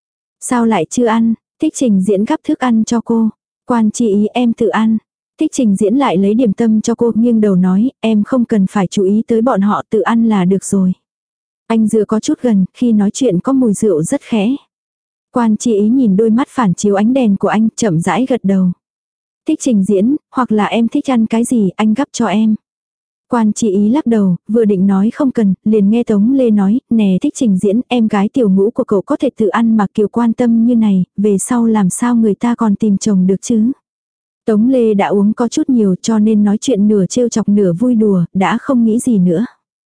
Sao lại chưa ăn? Thích Trình Diễn gắp thức ăn cho cô. Quan Chi Ý, em tự ăn. Thích Trình Diễn lại lấy điểm tâm cho cô, nghiêng đầu nói, em không cần phải chú ý tới bọn họ, tự ăn là được rồi. Anh dựa có chút gần, khi nói chuyện có mùi rượu rất khẽ. Quan Chi Ý nhìn đôi mắt phản chiếu ánh đèn của anh, chậm rãi gật đầu. Thích Trình Diễn, hoặc là em thích ăn cái gì, anh gắp cho em. Quan Chi Ý lắc đầu, vừa định nói không cần, liền nghe Tống Lê nói, nè Thích Trình Diễn, em gái Tiểu Ngũ của cậu có thể tự ăn mà Kiều quan tâm như này, về sau làm sao người ta còn tìm chồng được chứ. Tống Lê đã uống có chút nhiều cho nên nói chuyện nửa trêu chọc nửa vui đùa, đã không nghĩ gì nữa.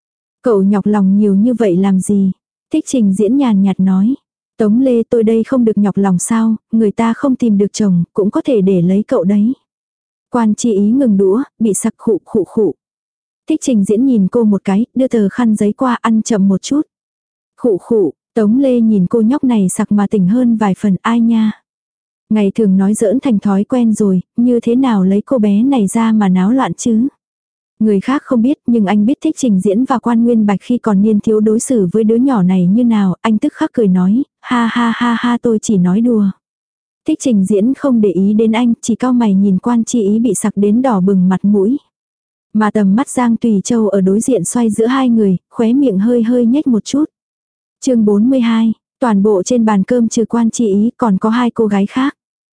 Cậu nhọc lòng nhiều như vậy làm gì? Thích Trình Diễn nhàn nhạt nói. Tống Lê, tôi đây không được nhọc lòng sao, người ta không tìm được chồng, cũng có thể để lấy cậu đấy. Quan Chi Ý ngừng đũa, bị sặc khụ khụ khụ. Thích Trình Diễn nhìn cô một cái, đưa tờ khăn giấy qua, ăn chậm một chút. Khụ khụ, Tống Lê nhìn cô nhóc này sặc mà tỉnh hơn vài phần, ai nha. Ngày thường nói giỡn thành thói quen rồi, như thế nào lấy cô bé này ra mà náo loạn chứ. Người khác không biết, nhưng anh biết Thích Trình Diễn và Quan Nguyên Bạch khi còn niên thiếu đối xử với đứa nhỏ này như nào, anh tức khắc cười nói, ha ha ha ha tôi chỉ nói đùa. Thích Trình Diễn không để ý đến anh, chỉ cau mày nhìn Quan Chi Ý bị sặc đến đỏ bừng mặt mũi. Mà tầm mắt Giang Tùy Châu ở đối diện xoay giữa hai người, khóe miệng hơi hơi nhếch một chút. Chương bốn mươi hai, toàn bộ trên bàn cơm trừ Quan Chi Ý còn có hai cô gái khác.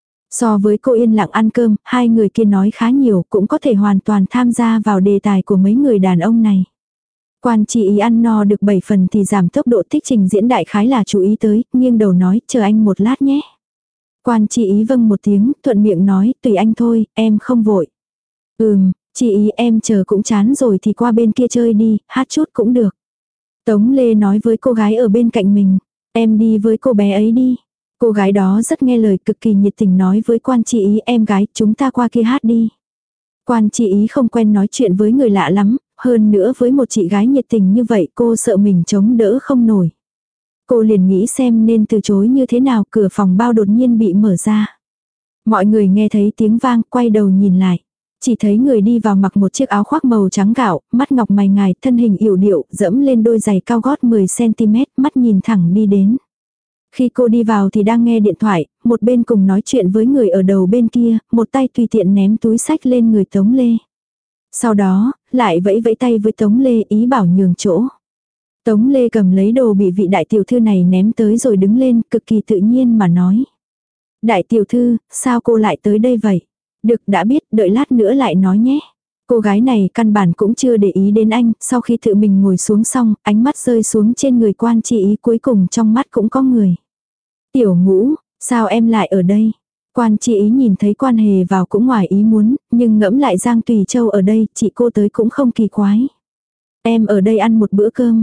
So với cô yên lặng ăn cơm, hai người kia nói khá nhiều, cũng có thể hoàn toàn tham gia vào đề tài của mấy người đàn ông này. Quan Chi Ý ăn no được bảy phần thì giảm tốc độ. Thích Trình Diễn đại khái là chú ý tới, nghiêng đầu nói, chờ anh một lát nhé. Quan Chi Ý vâng một tiếng, thuận miệng nói, tùy anh thôi, em không vội. Ừm, Chi Ý em chờ cũng chán rồi thì qua bên kia chơi đi, hát chút cũng được. Tống Lê nói với cô gái ở bên cạnh mình, em đi với cô bé ấy đi. Cô gái đó rất nghe lời, cực kỳ nhiệt tình nói với Quan Chi Ý, em gái, chúng ta qua kia hát đi. Quan Chi Ý không quen nói chuyện với người lạ lắm, hơn nữa với một chị gái nhiệt tình như vậy cô sợ mình chống đỡ không nổi. Cô liền nghĩ xem nên từ chối như thế nào, cửa phòng bao đột nhiên bị mở ra. Mọi người nghe thấy tiếng vang, quay đầu nhìn lại. Chỉ thấy người đi vào mặc một chiếc áo khoác màu trắng gạo, mắt ngọc mày ngài, thân hình yểu điệu, dẫm lên đôi giày cao gót mười xăng-ti-mét, mắt nhìn thẳng đi đến. Khi cô đi vào thì đang nghe điện thoại, một bên cùng nói chuyện với người ở đầu bên kia, một tay tùy tiện ném túi sách lên người Tống Lê. Sau đó, lại vẫy vẫy tay với Tống Lê ý bảo nhường chỗ. Tống Lê cầm lấy đồ bị vị đại tiểu thư này ném tới rồi đứng lên, cực kỳ tự nhiên mà nói. Đại tiểu thư, sao cô lại tới đây vậy? Được, đã biết, đợi lát nữa lại nói nhé. Cô gái này căn bản cũng chưa để ý đến anh, sau khi tự mình ngồi xuống xong, ánh mắt rơi xuống trên người Quan Chi Ý, cuối cùng trong mắt cũng có người. Tiểu Ngũ, sao em lại ở đây? Quan Chi Ý nhìn thấy Quan Hề vào cũng ngoài ý muốn, nhưng ngẫm lại Giang Tùy Châu ở đây, chị cô tới cũng không kỳ quái. Em ở đây ăn một bữa cơm.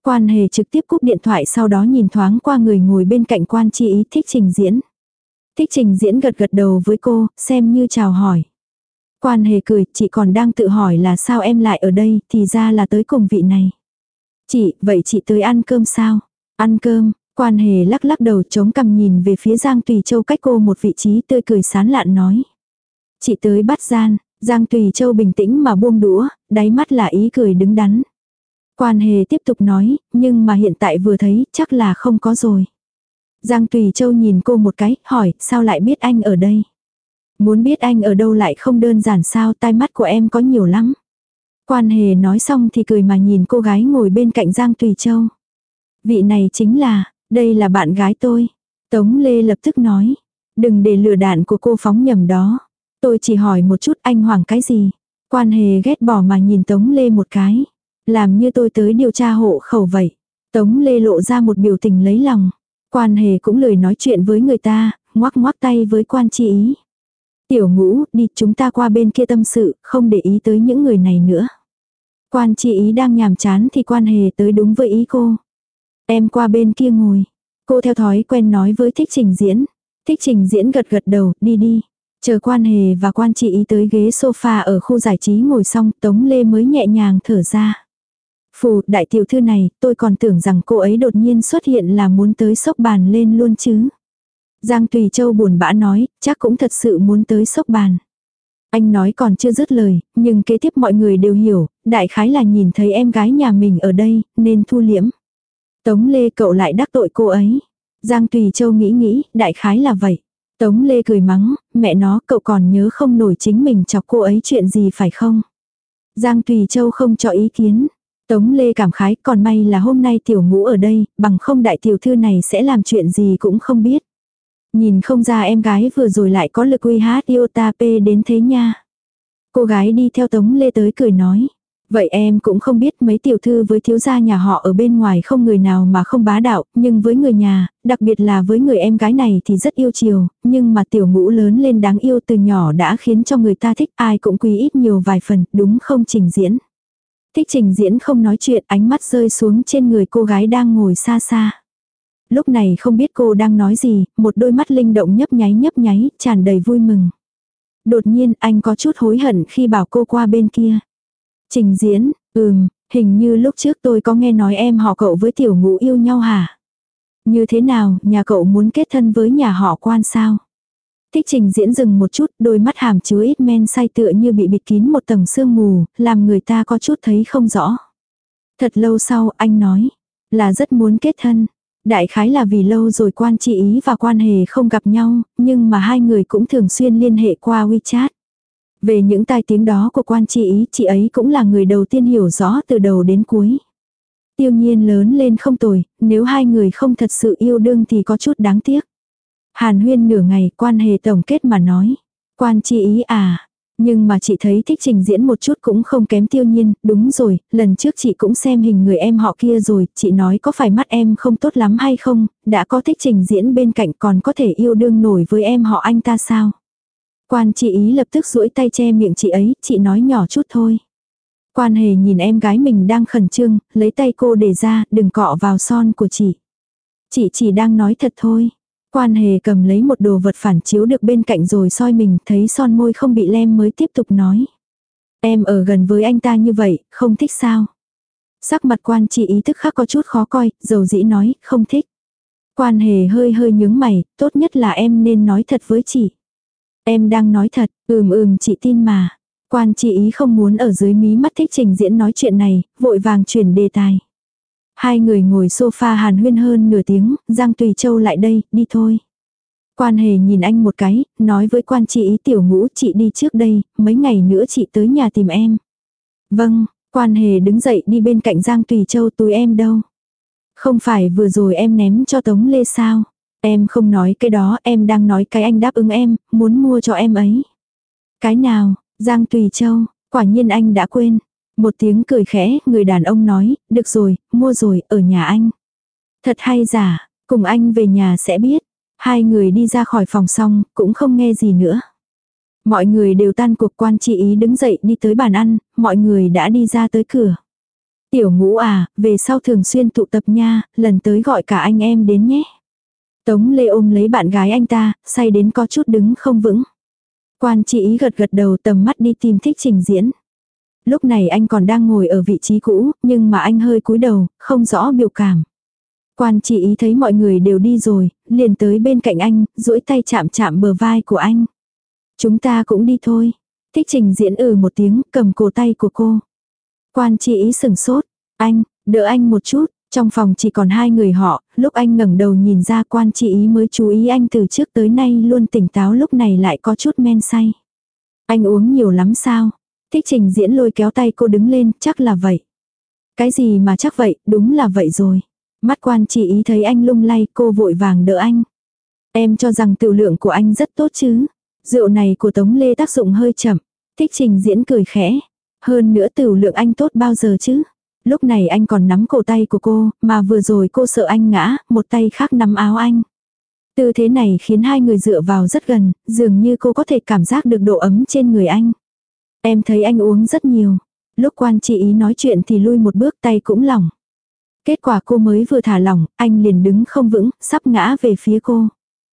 Quan Hề trực tiếp cúp điện thoại, sau đó nhìn thoáng qua người ngồi bên cạnh Quan Chi Ý. Thích Trình Diễn. Thích Trình Diễn gật gật đầu với cô, xem như chào hỏi. Quan Hề cười, chị còn đang tự hỏi là sao em lại ở đây, thì ra là tới cùng vị này. Chị, vậy chị tới ăn cơm sao? Ăn cơm. Quan Hề lắc lắc đầu, chống cằm nhìn về phía Giang Tùy Châu cách cô một vị trí, tươi cười sán lạn nói. Chị tới bắt gian. Giang Tùy Châu bình tĩnh mà buông đũa, đáy mắt là ý cười đứng đắn. Quan Hề tiếp tục nói, nhưng mà hiện tại vừa thấy, chắc là không có rồi. Giang Tùy Châu nhìn cô một cái, hỏi, sao lại biết anh ở đây? Muốn biết anh ở đâu lại không đơn giản sao, tai mắt của em có nhiều lắm. Quan Hề nói xong thì cười mà nhìn cô gái ngồi bên cạnh Giang Tùy Châu. Vị này chính là, đây là bạn gái tôi. Tống Lê lập tức nói, đừng để lửa đạn của cô phóng nhầm đó. Tôi chỉ hỏi một chút, anh hoảng cái gì? Quan Hề ghét bỏ mà nhìn Tống Lê một cái. Làm như tôi tới điều tra hộ khẩu vậy. Tống Lê lộ ra một biểu tình lấy lòng. Quan Hề cũng lười nói chuyện với người ta, ngoắc ngoắc tay với Quan Chi Ý. Tiểu Ngũ, đi, chúng ta qua bên kia tâm sự, không để ý tới những người này nữa. Quan Chi Ý đang nhàm chán thì Quan Hề tới đúng với ý cô. Em qua bên kia ngồi. Cô theo thói quen nói với Thích Trình Diễn. Thích Trình Diễn gật gật đầu, đi đi. Chờ Quan Hề và Quan Chi Ý tới ghế sofa ở khu giải trí ngồi xong, Tống Lê mới nhẹ nhàng thở ra. Phù, đại tiểu thư này, tôi còn tưởng rằng cô ấy đột nhiên xuất hiện là muốn tới xốc bàn lên luôn chứ. Giang Tùy Châu buồn bã nói, chắc cũng thật sự muốn tới xốc bàn. Anh nói còn chưa dứt lời, nhưng kế tiếp mọi người đều hiểu, đại khái là nhìn thấy em gái nhà mình ở đây, nên thu liễm. Tống Lê, cậu lại đắc tội cô ấy. Giang Tùy Châu nghĩ nghĩ, đại khái là vậy. Tống Lê cười mắng, mẹ nó, cậu còn nhớ không nổi chính mình chọc cô ấy chuyện gì phải không? Giang Tùy Châu không cho ý kiến. Tống Lê cảm khái, còn may là hôm nay Tiểu Ngũ ở đây, bằng không đại tiểu thư này sẽ làm chuyện gì cũng không biết. Nhìn không ra em gái vừa rồi lại có lực uy hát iota p đến thế nha. Cô gái đi theo Tống Lê tới cười nói. Vậy em cũng không biết mấy tiểu thư với thiếu gia nhà họ ở bên ngoài không người nào mà không bá đạo, nhưng với người nhà, đặc biệt là với người em gái này thì rất yêu chiều, nhưng mà Tiểu Ngũ lớn lên đáng yêu từ nhỏ đã khiến cho người ta thích, ai cũng quý ít nhiều vài phần, đúng không Trình Diễn? Thích Trình Diễn không nói chuyện, ánh mắt rơi xuống trên người cô gái đang ngồi xa xa. Lúc này không biết cô đang nói gì, một đôi mắt linh động nhấp nháy nhấp nháy, tràn đầy vui mừng. Đột nhiên anh có chút hối hận khi bảo cô qua bên kia. Trình Diễn, ừm, hình như lúc trước tôi có nghe nói em họ cậu với Tiểu Ngũ yêu nhau hả? Như thế nào, nhà cậu muốn kết thân với nhà họ Quan sao? Thích Trình Diễn dừng một chút, đôi mắt hàm chứa ít men say tựa như bị bịt kín một tầng sương mù, làm người ta có chút thấy không rõ. Thật lâu sau, anh nói, là rất muốn kết thân. Đại khái là vì lâu rồi Quan Chi Ý và Quan Hề không gặp nhau, nhưng mà hai người cũng thường xuyên liên hệ qua WeChat. Về những tai tiếng đó của Quan Chi Ý, chị ấy cũng là người đầu tiên hiểu rõ từ đầu đến cuối. Tiêu Nhiên lớn lên không tồi, nếu hai người không thật sự yêu đương thì có chút đáng tiếc. Hàn huyên nửa ngày, Quan Hề tổng kết mà nói. Quan Chi Ý à, nhưng mà chị thấy Thích Trình Diễn một chút cũng không kém Tiêu Nhiên, đúng rồi, lần trước chị cũng xem hình người em họ kia rồi, chị nói có phải mắt em không tốt lắm hay không, đã có Thích Trình Diễn bên cạnh còn có thể yêu đương nổi với em họ anh ta sao? Quan Chi Ý lập tức duỗi tay che miệng chị ấy, chị nói nhỏ chút thôi. Quan Hề nhìn em gái mình đang khẩn trương, lấy tay cô để ra, đừng cọ vào son của chị. Chị chỉ đang nói thật thôi. Quan Hề cầm lấy một đồ vật phản chiếu được bên cạnh rồi soi mình, thấy son môi không bị lem mới tiếp tục nói. Em ở gần với anh ta như vậy, không thích sao? Sắc mặt Quan Chi Ý tức khắc có chút khó coi, dầu dĩ nói, không thích. Quan Hề hơi hơi nhướng mày, tốt nhất là em nên nói thật với chị. Em đang nói thật, ừm ừm chị tin mà. Quan Chi Ý không muốn ở dưới mí mắt Thích Trình Diễn nói chuyện này, vội vàng chuyển đề tài. Hai người ngồi sofa hàn huyên hơn nửa tiếng, Giang Tùy Châu lại đây, đi thôi. Quan Hề nhìn anh một cái, nói với Quan Chi Ý Tiểu Ngũ chị đi trước đây, mấy ngày nữa chị tới nhà tìm em. Vâng, Quan Hề đứng dậy đi bên cạnh Giang Tùy Châu, túi em đâu? Không phải vừa rồi em ném cho Tống Lê sao? Em không nói cái đó, em đang nói cái anh đáp ứng em, muốn mua cho em ấy. Cái nào? Giang Tùy Châu, quả nhiên anh đã quên. Một tiếng cười khẽ, người đàn ông nói, được rồi, mua rồi, ở nhà anh. Thật hay giả, cùng anh về nhà sẽ biết. Hai người đi ra khỏi phòng xong, cũng không nghe gì nữa. Mọi người đều tan cuộc. Quan Chi Ý đứng dậy đi tới bàn ăn, mọi người đã đi ra tới cửa. Tiểu Ngũ à, về sau thường xuyên tụ tập nha, lần tới gọi cả anh em đến nhé. Tống Lê ôm lấy bạn gái anh ta, say đến có chút đứng không vững. Quan Chi Ý gật gật đầu, tầm mắt đi tìm Thích Trình Diễn. Lúc này anh còn đang ngồi ở vị trí cũ, nhưng mà anh hơi cúi đầu, không rõ biểu cảm. Quan Chi Ý thấy mọi người đều đi rồi, liền tới bên cạnh anh, duỗi tay chạm chạm bờ vai của anh. Chúng ta cũng đi thôi. Thích Trình Diễn ừ một tiếng, cầm cổ tay của cô. Quan Chi Ý sừng sốt. Anh, đỡ anh một chút. Trong phòng chỉ còn hai người họ, lúc anh ngẩng đầu nhìn ra Quan Chi Ý mới chú ý anh từ trước tới nay luôn tỉnh táo, lúc này lại có chút men say. Anh uống nhiều lắm sao? Thích Trình Diễn lôi kéo tay cô đứng lên, chắc là vậy. Cái gì mà chắc vậy, đúng là vậy rồi. Mắt Quan Chi Ý thấy anh lung lay, cô vội vàng đỡ anh. Em cho rằng tiểu lượng của anh rất tốt chứ. Rượu này của Tống Lê tác dụng hơi chậm. Thích Trình Diễn cười khẽ. Hơn nữa tiểu lượng anh tốt bao giờ chứ. Lúc này anh còn nắm cổ tay của cô, mà vừa rồi cô sợ anh ngã, một tay khác nắm áo anh. Tư thế này khiến hai người dựa vào rất gần, dường như cô có thể cảm giác được độ ấm trên người anh. Em thấy anh uống rất nhiều. Lúc Quan Chi Ý nói chuyện thì lui một bước, tay cũng lỏng. Kết quả cô mới vừa thả lỏng, anh liền đứng không vững, sắp ngã về phía cô.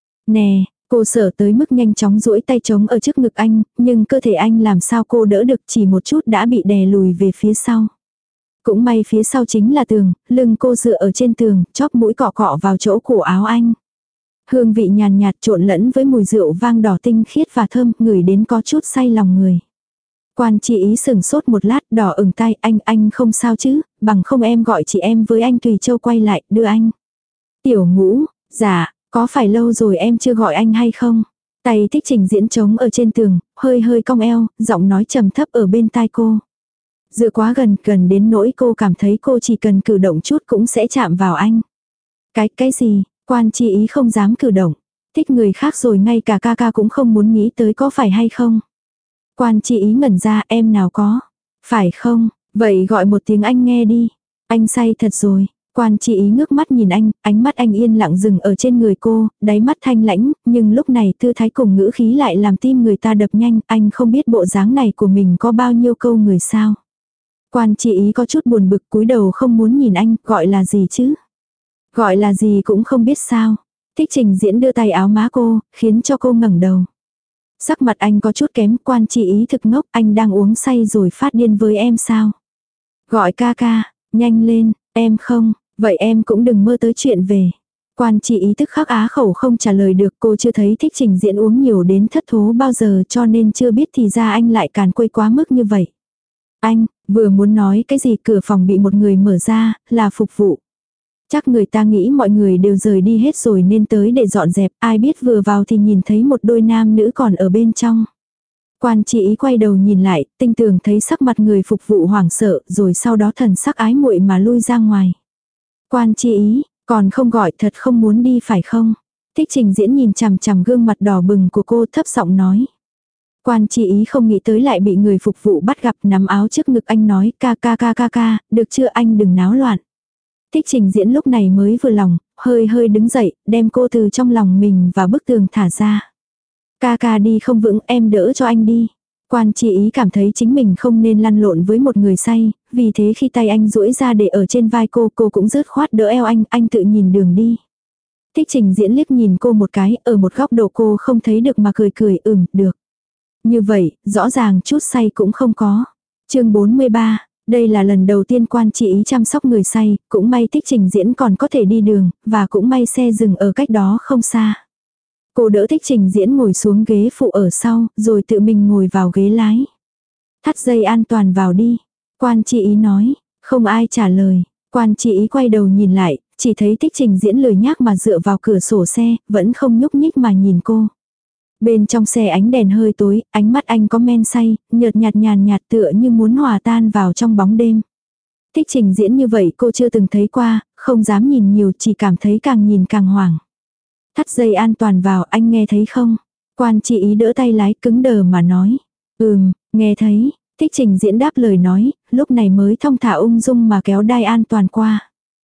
Nè, cô sợ tới mức nhanh chóng duỗi tay trống ở trước ngực anh, nhưng cơ thể anh làm sao cô đỡ được, chỉ một chút đã bị đè lùi về phía sau. Cũng may phía sau chính là tường, lưng cô dựa ở trên tường, chóp mũi cọ cọ vào chỗ cổ áo anh. Hương vị nhàn nhạt trộn lẫn với mùi rượu vang đỏ tinh khiết và thơm, ngửi đến có chút say lòng người. Quan Chi Ý sừng sốt một lát, đỏ ửng tay, anh, anh không sao chứ, bằng không em gọi chị em với anh Tùy Châu quay lại, đưa anh. Tiểu Ngũ, dạ, có phải lâu rồi em chưa gọi anh hay không? Tay Thích Trình Diễn trống ở trên tường, hơi hơi cong eo, giọng nói trầm thấp ở bên tai cô. Dựa quá gần, gần đến nỗi cô cảm thấy cô chỉ cần cử động chút cũng sẽ chạm vào anh. Cái, cái gì? Quan Chi Ý không dám cử động. Thích người khác rồi ngay cả ca ca cũng không muốn nghĩ tới, có phải hay không? Quan Chi Ý ngẩn ra, em nào có. Phải không? Vậy gọi một tiếng anh nghe đi. Anh say thật rồi. Quan Chi Ý ngước mắt nhìn anh, ánh mắt anh yên lặng dừng ở trên người cô, đáy mắt thanh lãnh, nhưng lúc này tư thái cùng ngữ khí lại làm tim người ta đập nhanh, anh không biết bộ dáng này của mình có bao nhiêu câu người sao. Quan Chi Ý có chút buồn bực, cúi đầu không muốn nhìn anh, gọi là gì chứ? Gọi là gì cũng không biết sao. Thích Trình Diễn đưa tay áo má cô, khiến cho cô ngẩng đầu. Sắc mặt anh có chút kém, Quan Chi Ý thực ngốc, anh đang uống say rồi phát điên với em sao? Gọi ca ca, nhanh lên, em không, vậy em cũng đừng mơ tới chuyện về. Quan Chi Ý tức khắc á khẩu không trả lời được, cô chưa thấy Thích Trình Diễn uống nhiều đến thất thố bao giờ, cho nên chưa biết thì ra anh lại càn quấy quá mức như vậy. Anh, vừa muốn nói cái gì, cửa phòng bị một người mở ra, là phục vụ. Chắc người ta nghĩ mọi người đều rời đi hết rồi nên tới để dọn dẹp, ai biết vừa vào thì nhìn thấy một đôi nam nữ còn ở bên trong. Quan Chi Ý quay đầu nhìn lại, tinh tường thấy sắc mặt người phục vụ hoảng sợ, rồi sau đó thần sắc ái muội mà lui ra ngoài. Quan Chi Ý, còn không gọi, thật không muốn đi phải không? Thích Trình Diễn nhìn chằm chằm gương mặt đỏ bừng của cô, thấp giọng nói. Quan Chi Ý không nghĩ tới lại bị người phục vụ bắt gặp, nắm áo trước ngực anh nói, ca ca ca ca ca, được chưa, anh đừng náo loạn. Thích Trình Diễn lúc này mới vừa lòng, hơi hơi đứng dậy, đem cô từ trong lòng mình và bức tường thả ra. Ca ca đi không vững, em đỡ cho anh đi. Quan Chi Ý cảm thấy chính mình không nên lăn lộn với một người say, vì thế khi tay anh duỗi ra để ở trên vai cô, cô cũng rớt khoát đỡ eo anh, anh tự nhìn đường đi. Thích Trình Diễn liếc nhìn cô một cái, ở một góc độ cô không thấy được mà cười cười, ừm, được. Như vậy, rõ ràng chút say cũng không có. Chương bốn mươi ba, đây là lần đầu tiên Quan Chi Ý chăm sóc người say, cũng may Thích Trình Diễn còn có thể đi đường, và cũng may xe dừng ở cách đó không xa. Cô đỡ Thích Trình Diễn ngồi xuống ghế phụ ở sau, rồi tự mình ngồi vào ghế lái. Thắt dây an toàn vào đi. Quan Chi Ý nói, không ai trả lời. Quan Chi Ý quay đầu nhìn lại, chỉ thấy Thích Trình Diễn lười nhác mà dựa vào cửa sổ xe, vẫn không nhúc nhích mà nhìn cô. Bên trong xe ánh đèn hơi tối, ánh mắt anh có men say, nhợt nhạt nhàn nhạt tựa như muốn hòa tan vào trong bóng đêm. Thích Trình Diễn như vậy cô chưa từng thấy qua, không dám nhìn nhiều, chỉ cảm thấy càng nhìn càng hoảng. Thắt dây an toàn vào, anh nghe thấy không? Quan Chi Ý đỡ tay lái cứng đờ mà nói. Ừm, nghe thấy. Thích Trình Diễn đáp lời nói, lúc này mới thong thả ung dung mà kéo đai an toàn qua.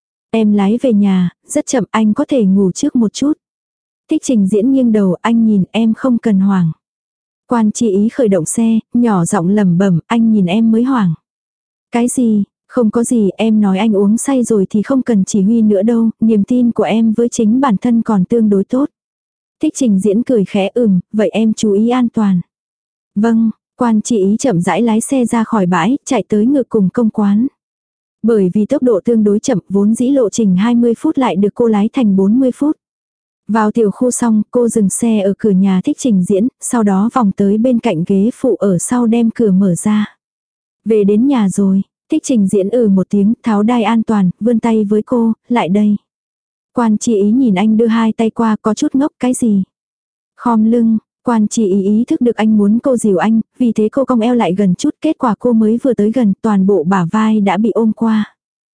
Em lái về nhà, rất chậm, anh có thể ngủ trước một chút. Thích Trình Diễn nghiêng đầu, anh nhìn, em không cần hoảng. Quan Chi Ý khởi động xe, nhỏ giọng lẩm bẩm, anh nhìn em mới hoảng. Cái gì? Không có gì, em nói anh uống say rồi thì không cần chỉ huy nữa đâu, niềm tin của em với chính bản thân còn tương đối tốt. Thích Trình Diễn cười khẽ ừm, vậy em chú ý an toàn. Vâng, Quan Chi Ý chậm rãi lái xe ra khỏi bãi, chạy tới ngược cùng công quán. Bởi vì tốc độ tương đối chậm vốn dĩ lộ trình hai mươi phút lại được cô lái thành bốn mươi phút. Vào tiểu khu xong, cô dừng xe ở cửa nhà Thích Trình Diễn, sau đó vòng tới bên cạnh ghế phụ ở sau đem cửa mở ra. Về đến nhà rồi, Thích Trình Diễn ừ một tiếng, tháo đai an toàn, vươn tay với cô, lại đây. Quan Chi Ý nhìn anh đưa hai tay qua có chút ngốc cái gì. Khom lưng, Quan Chi Ý ý thức được anh muốn cô dìu anh, vì thế cô cong eo lại gần chút, kết quả cô mới vừa tới gần toàn bộ bả vai đã bị ôm qua.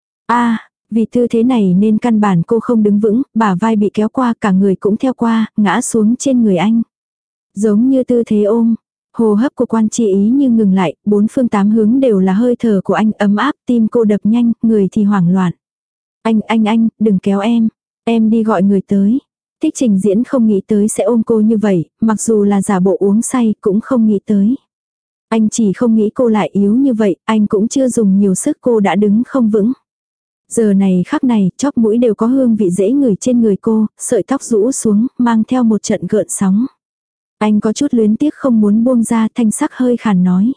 A, vì tư thế này nên căn bản cô không đứng vững, bả vai bị kéo qua cả người cũng theo qua, ngã xuống trên người anh. Giống như tư thế ôm, hô hấp của Quan Chi Ý như ngừng lại, bốn phương tám hướng đều là hơi thở của anh ấm áp, tim cô đập nhanh, người thì hoảng loạn. Anh, anh, anh, đừng kéo em, em đi gọi người tới. Thích Trình Diễn không nghĩ tới sẽ ôm cô như vậy, mặc dù là giả bộ uống say cũng không nghĩ tới. Anh chỉ không nghĩ cô lại yếu như vậy, anh cũng chưa dùng nhiều sức cô đã đứng không vững. Giờ này khắc này, chóp mũi đều có hương vị dễ ngửi trên người cô, sợi tóc rũ xuống, mang theo một trận gợn sóng. Anh có chút luyến tiếc không muốn buông ra, thanh sắc hơi khàn nói.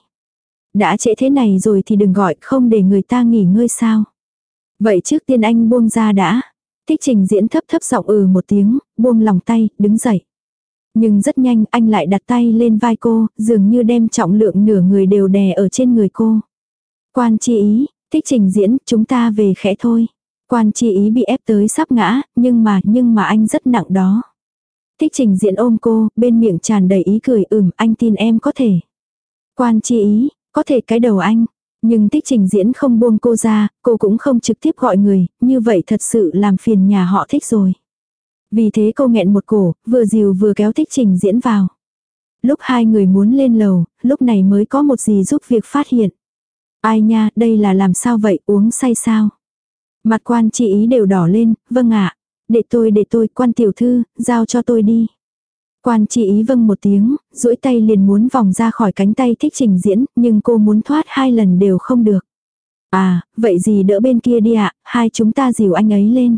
Đã trễ thế này rồi thì đừng gọi, không để người ta nghỉ ngơi sao. Vậy trước tiên anh buông ra đã. Thích Trình Diễn thấp thấp giọng ừ một tiếng, buông lòng tay, đứng dậy. Nhưng rất nhanh anh lại đặt tay lên vai cô, dường như đem trọng lượng nửa người đều đè ở trên người cô. Quan Chi Ý, Thích Trình Diễn, chúng ta về khẽ thôi. Quan Chi Ý bị ép tới sắp ngã, nhưng mà, nhưng mà anh rất nặng đó. Thích Trình Diễn ôm cô, bên miệng tràn đầy ý cười ừm, anh tin em có thể. Quan Chi Ý, có thể cái đầu anh. Nhưng Thích Trình Diễn không buông cô ra, cô cũng không trực tiếp gọi người, như vậy thật sự làm phiền nhà họ Thích rồi. Vì thế cô nghẹn một cổ, vừa dìu vừa kéo Thích Trình Diễn vào. Lúc hai người muốn lên lầu, lúc này mới có một gì giúp việc phát hiện. Ai nha, đây là làm sao vậy, uống say sao? Mặt Quan Chi Ý đều đỏ lên, vâng ạ. Để tôi để tôi, Quan tiểu thư, giao cho tôi đi. Quan Chi Ý vâng một tiếng, duỗi tay liền muốn vòng ra khỏi cánh tay Thích Trình Diễn, nhưng cô muốn thoát hai lần đều không được. À, vậy dì đỡ bên kia đi ạ, hai chúng ta dìu anh ấy lên.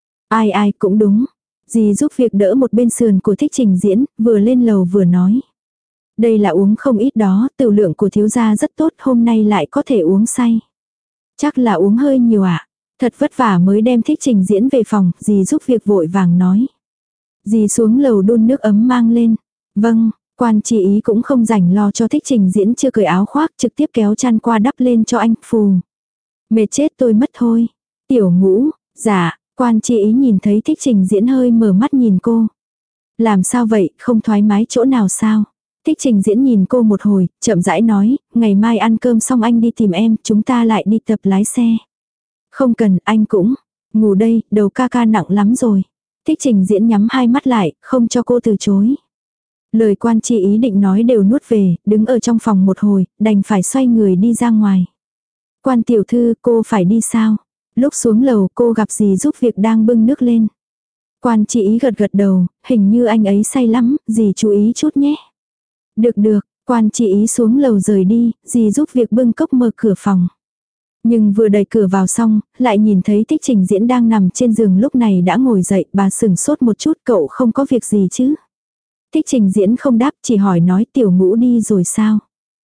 Ai ai cũng đúng. Dì giúp việc đỡ một bên sườn của Thích Trình Diễn, vừa lên lầu vừa nói. Đây là uống không ít đó, tiểu lượng của thiếu gia rất tốt, hôm nay lại có thể uống say. Chắc là uống hơi nhiều ạ. Thật vất vả mới đem Thích Trình Diễn về phòng, dì giúp việc vội vàng nói. Dì xuống lầu đun nước ấm mang lên. Vâng, Quan Chi Ý cũng không rảnh lo cho Thích Trình Diễn chưa cởi áo khoác, trực tiếp kéo chăn qua đắp lên cho anh, phù. Mệt chết tôi mất thôi. Tiểu Ngũ, dạ, Quan Chi Ý nhìn thấy Thích Trình Diễn hơi mở mắt nhìn cô. Làm sao vậy, không thoải mái chỗ nào sao? Thích Trình Diễn nhìn cô một hồi, chậm rãi nói, ngày mai ăn cơm xong anh đi tìm em, chúng ta lại đi tập lái xe. Không cần, anh cũng. Ngủ đây, đầu ca ca nặng lắm rồi. Thích Trình Diễn nhắm hai mắt lại, không cho cô từ chối. Lời Quan Chi Ý định nói đều nuốt về, đứng ở trong phòng một hồi, đành phải xoay người đi ra ngoài. Quan tiểu thư, cô phải đi sao? Lúc xuống lầu cô gặp dì giúp việc đang bưng nước lên. Quan Chi Ý gật gật đầu, hình như anh ấy say lắm, dì chú ý chút nhé. Được được, Quan Chi Ý xuống lầu rời đi, dì giúp việc bưng cốc mở cửa phòng. Nhưng vừa đẩy cửa vào xong, lại nhìn thấy Thích Trình Diễn đang nằm trên giường lúc này đã ngồi dậy, bà sừng sốt một chút, cậu không có việc gì chứ? Thích Trình Diễn không đáp, chỉ hỏi nói Tiểu Ngũ đi rồi sao?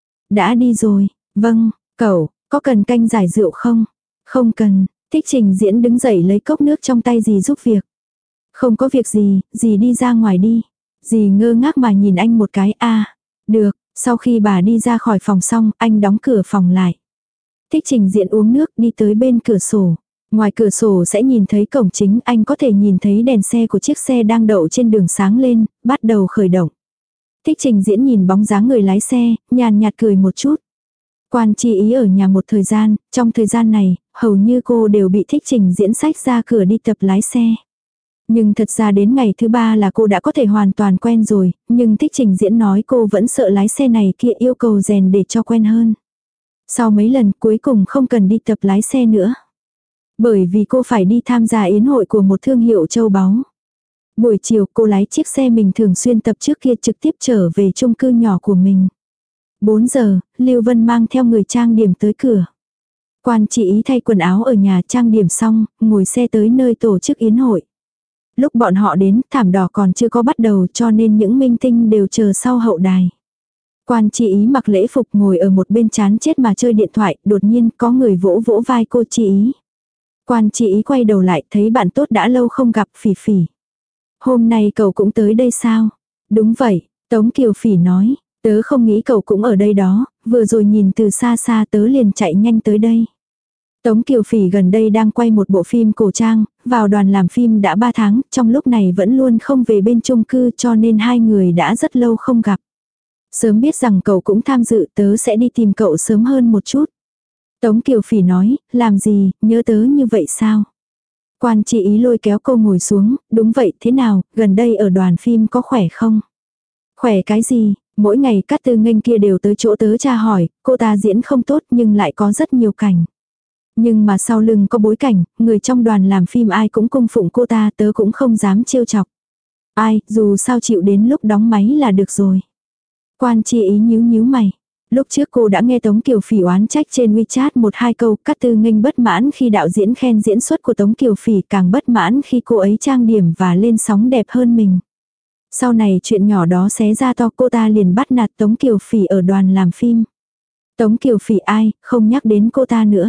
Đã đi rồi, vâng, cậu, có cần canh giải rượu không? Không cần, Thích Trình Diễn đứng dậy lấy cốc nước trong tay dì giúp việc. Không có việc gì, dì đi ra ngoài đi. Dì ngơ ngác mà nhìn anh một cái, a được, sau khi bà đi ra khỏi phòng xong, anh đóng cửa phòng lại. Thích Trình Diễn uống nước đi tới bên cửa sổ. Ngoài cửa sổ sẽ nhìn thấy cổng chính, anh có thể nhìn thấy đèn xe của chiếc xe đang đậu trên đường sáng lên, bắt đầu khởi động. Thích Trình Diễn nhìn bóng dáng người lái xe, nhàn nhạt cười một chút. Quan Chi Ý ở nhà một thời gian, trong thời gian này, hầu như cô đều bị Thích Trình Diễn xách ra cửa đi tập lái xe. Nhưng thật ra đến ngày thứ ba là cô đã có thể hoàn toàn quen rồi, nhưng Thích Trình Diễn nói cô vẫn sợ lái xe này kia, yêu cầu rèn để cho quen hơn. Sau mấy lần cuối cùng không cần đi tập lái xe nữa. Bởi vì cô phải đi tham gia yến hội của một thương hiệu châu báu. Buổi chiều cô lái chiếc xe mình thường xuyên tập trước kia trực tiếp trở về chung cư nhỏ của mình. bốn giờ, Lưu Vân mang theo người trang điểm tới cửa. Quan chị ý thay quần áo ở nhà trang điểm xong, ngồi xe tới nơi tổ chức yến hội. Lúc bọn họ đến, thảm đỏ còn chưa có bắt đầu cho nên những minh tinh đều chờ sau hậu đài. Quan chị ý mặc lễ phục ngồi ở một bên chán chết mà chơi điện thoại, đột nhiên có người vỗ vỗ vai cô chị ý. Quan chị ý quay đầu lại thấy bạn tốt đã lâu không gặp, Phỉ Phỉ. Hôm nay cậu cũng tới đây sao? Đúng vậy, Tống Kiều Phỉ nói, tớ không nghĩ cậu cũng ở đây đó, vừa rồi nhìn từ xa xa tớ liền chạy nhanh tới đây. Tống Kiều Phỉ gần đây đang quay một bộ phim cổ trang, vào đoàn làm phim đã ba tháng, trong lúc này vẫn luôn không về bên chung cư cho nên hai người đã rất lâu không gặp. Sớm biết rằng cậu cũng tham dự tớ sẽ đi tìm cậu sớm hơn một chút. Tống Kiều Phỉ nói, làm gì, nhớ tớ như vậy sao? Quan chị ý lôi kéo cô ngồi xuống, đúng vậy, thế nào, gần đây ở đoàn phim có khỏe không? Khỏe cái gì, mỗi ngày Cát Tư Nghênh kia đều tới chỗ tớ tra hỏi, cô ta diễn không tốt nhưng lại có rất nhiều cảnh. Nhưng mà sau lưng có bối cảnh, người trong đoàn làm phim ai cũng cung phụng cô ta, tớ cũng không dám trêu chọc. Ai, dù sao chịu đến lúc đóng máy là được rồi. Quan chị ý nhíu nhíu mày. Lúc trước cô đã nghe Tống Kiều Phỉ oán trách trên WeChat một hai câu, Cát Tư Nghênh bất mãn khi đạo diễn khen diễn xuất của Tống Kiều Phỉ, càng bất mãn khi cô ấy trang điểm và lên sóng đẹp hơn mình. Sau này chuyện nhỏ đó xé ra to, cô ta liền bắt nạt Tống Kiều Phỉ ở đoàn làm phim. Tống Kiều Phỉ ai, không nhắc đến cô ta nữa.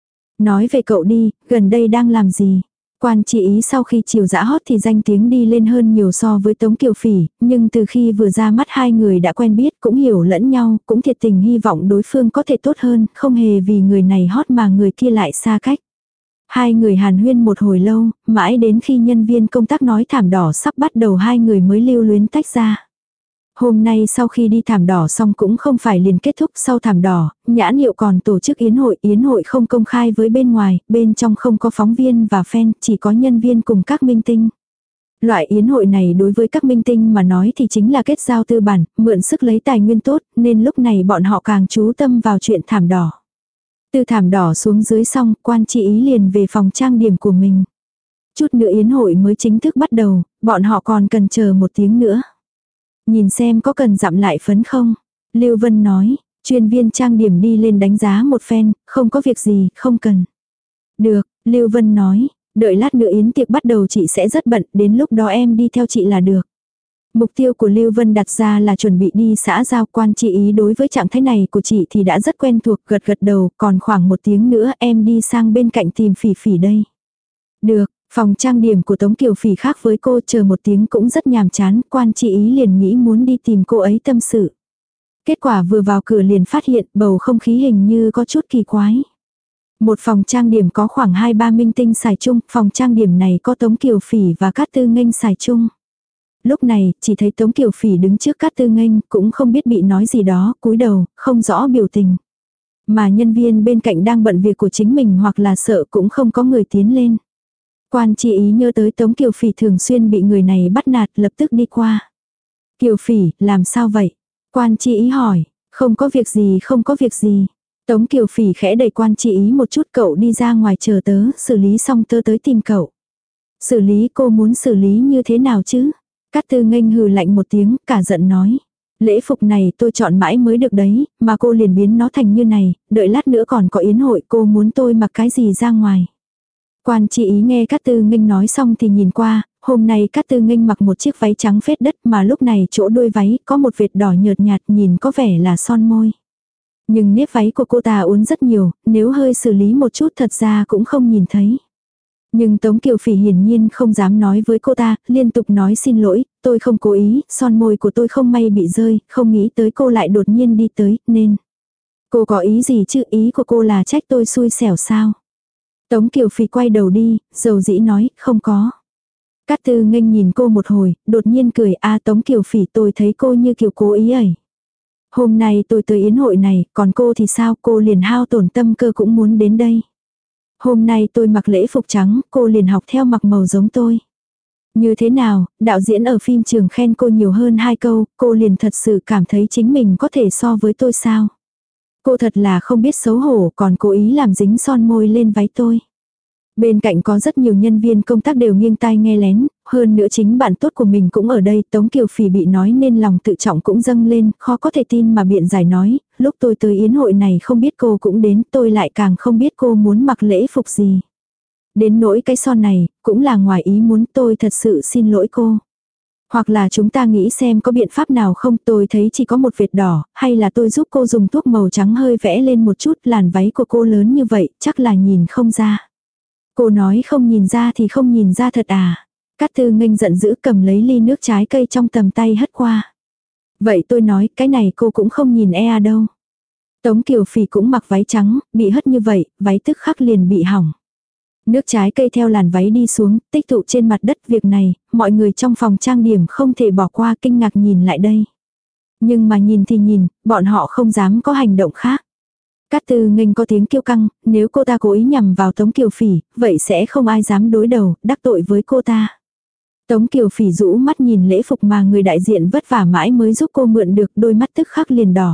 Nói về cậu đi, gần đây đang làm gì? Quan chị ý sau khi chiều dã hot thì danh tiếng đi lên hơn nhiều so với Tống Kiều Phỉ, nhưng từ khi vừa ra mắt hai người đã quen biết, cũng hiểu lẫn nhau, cũng thiệt tình hy vọng đối phương có thể tốt hơn, không hề vì người này hot mà người kia lại xa cách. Hai người hàn huyên một hồi lâu, mãi đến khi nhân viên công tác nói thảm đỏ sắp bắt đầu hai người mới lưu luyến tách ra. Hôm nay sau khi đi thảm đỏ xong cũng không phải liền kết thúc, sau thảm đỏ, nhãn hiệu còn tổ chức yến hội, yến hội không công khai với bên ngoài, bên trong không có phóng viên và fan, chỉ có nhân viên cùng các minh tinh. Loại yến hội này đối với các minh tinh mà nói thì chính là kết giao tư bản, mượn sức lấy tài nguyên tốt, nên lúc này bọn họ càng chú tâm vào chuyện thảm đỏ. Từ thảm đỏ xuống dưới xong, quan chị ý liền về phòng trang điểm của mình. Chút nữa yến hội mới chính thức bắt đầu, bọn họ còn cần chờ một tiếng nữa. Nhìn xem có cần dặm lại phấn không? Lưu Vân nói, chuyên viên trang điểm đi lên đánh giá một phen, không có việc gì, không cần. Được, Lưu Vân nói, đợi lát nữa yến tiệc bắt đầu chị sẽ rất bận, đến lúc đó em đi theo chị là được. Mục tiêu của Lưu Vân đặt ra là chuẩn bị đi xã giao, quan chị ý đối với trạng thái này của chị thì đã rất quen thuộc, gật gật đầu, còn khoảng một tiếng nữa em đi sang bên cạnh tìm Phỉ Phỉ đây. Được. Phòng trang điểm của Tống Kiều Phỉ khác với cô, chờ một tiếng cũng rất nhàm chán, quan chị ý liền nghĩ muốn đi tìm cô ấy tâm sự. Kết quả vừa vào cửa liền phát hiện bầu không khí hình như có chút kỳ quái. Một phòng trang điểm có khoảng hai ba minh tinh xài chung, phòng trang điểm này có Tống Kiều Phỉ và Cát Tư Nghênh xài chung. Lúc này, chỉ thấy Tống Kiều Phỉ đứng trước Cát Tư Nghênh, cũng không biết bị nói gì đó, cúi đầu, không rõ biểu tình. Mà nhân viên bên cạnh đang bận việc của chính mình hoặc là sợ cũng không có người tiến lên. Quan chị ý nhớ tới Tống Kiều Phỉ thường xuyên bị người này bắt nạt, lập tức đi qua. Kiều Phỉ, làm sao vậy? Quan chị ý hỏi, không có việc gì, không có việc gì. Tống Kiều Phỉ khẽ đẩy quan chị ý một chút, cậu đi ra ngoài chờ tớ, xử lý xong tớ tới tìm cậu. Xử lý, cô muốn xử lý như thế nào chứ? Cát Tư Nghênh hừ lạnh một tiếng, cả giận nói. Lễ phục này tôi chọn mãi mới được đấy, mà cô liền biến nó thành như này, đợi lát nữa còn có yến hội, cô muốn tôi mặc cái gì ra ngoài? Quan chị ý nghe Cát Tư Nghênh nói xong thì nhìn qua, hôm nay Cát Tư Nghênh mặc một chiếc váy trắng phết đất mà lúc này chỗ đuôi váy có một vệt đỏ nhợt nhạt, nhìn có vẻ là son môi. Nhưng nếp váy của cô ta uốn rất nhiều, nếu hơi xử lý một chút thật ra cũng không nhìn thấy. Nhưng Tống Kiều Phỉ hiển nhiên không dám nói với cô ta, liên tục nói xin lỗi, tôi không cố ý, son môi của tôi không may bị rơi, không nghĩ tới cô lại đột nhiên đi tới, nên. Cô có ý gì chứ, ý của cô là trách tôi xui xẻo sao? Tống Kiều Phỉ quay đầu đi, dầu dĩ nói, không có. Cát Tư Nghênh nhìn cô một hồi, đột nhiên cười, a Tống Kiều Phỉ, tôi thấy cô như kiểu cố ý ấy. Hôm nay tôi tới yến hội này, còn cô thì sao, cô liền hao tổn tâm cơ cũng muốn đến đây. Hôm nay tôi mặc lễ phục trắng, cô liền học theo mặc màu giống tôi. Như thế nào, đạo diễn ở phim trường khen cô nhiều hơn hai câu, cô liền thật sự cảm thấy chính mình có thể so với tôi sao. Cô thật là không biết xấu hổ, còn cố ý làm dính son môi lên váy tôi. Bên cạnh có rất nhiều nhân viên công tác đều nghiêng tai nghe lén, hơn nữa chính bạn tốt của mình cũng ở đây. Tống Kiều Phỉ bị nói nên lòng tự trọng cũng dâng lên, khó có thể tin mà biện giải nói, lúc tôi tới yến hội này không biết cô cũng đến, tôi lại càng không biết cô muốn mặc lễ phục gì. Đến nỗi cái son này, cũng là ngoài ý muốn, tôi thật sự xin lỗi cô. Hoặc là chúng ta nghĩ xem có biện pháp nào không, tôi thấy chỉ có một vệt đỏ, hay là tôi giúp cô dùng thuốc màu trắng hơi vẽ lên một chút, làn váy của cô lớn như vậy, chắc là nhìn không ra. Cô nói không nhìn ra thì không nhìn ra thật à. Cát Tư Nghênh giận dữ cầm lấy ly nước trái cây trong tầm tay hất qua. Vậy tôi nói cái này cô cũng không nhìn e à đâu. Tống Kiều Phỉ cũng mặc váy trắng, bị hất như vậy, váy tức khắc liền bị hỏng. Nước trái cây theo làn váy đi xuống, tích tụ trên mặt đất. Việc này, mọi người trong phòng trang điểm không thể bỏ qua, kinh ngạc nhìn lại đây. Nhưng mà nhìn thì nhìn, bọn họ không dám có hành động khác. Cát Tư Nghênh có tiếng kiêu căng, nếu cô ta cố ý nhằm vào Tống Kiều Phỉ, vậy sẽ không ai dám đối đầu, đắc tội với cô ta. Tống Kiều Phỉ rũ mắt nhìn lễ phục mà người đại diện vất vả mãi mới giúp cô mượn được, đôi mắt tức khắc liền đỏ.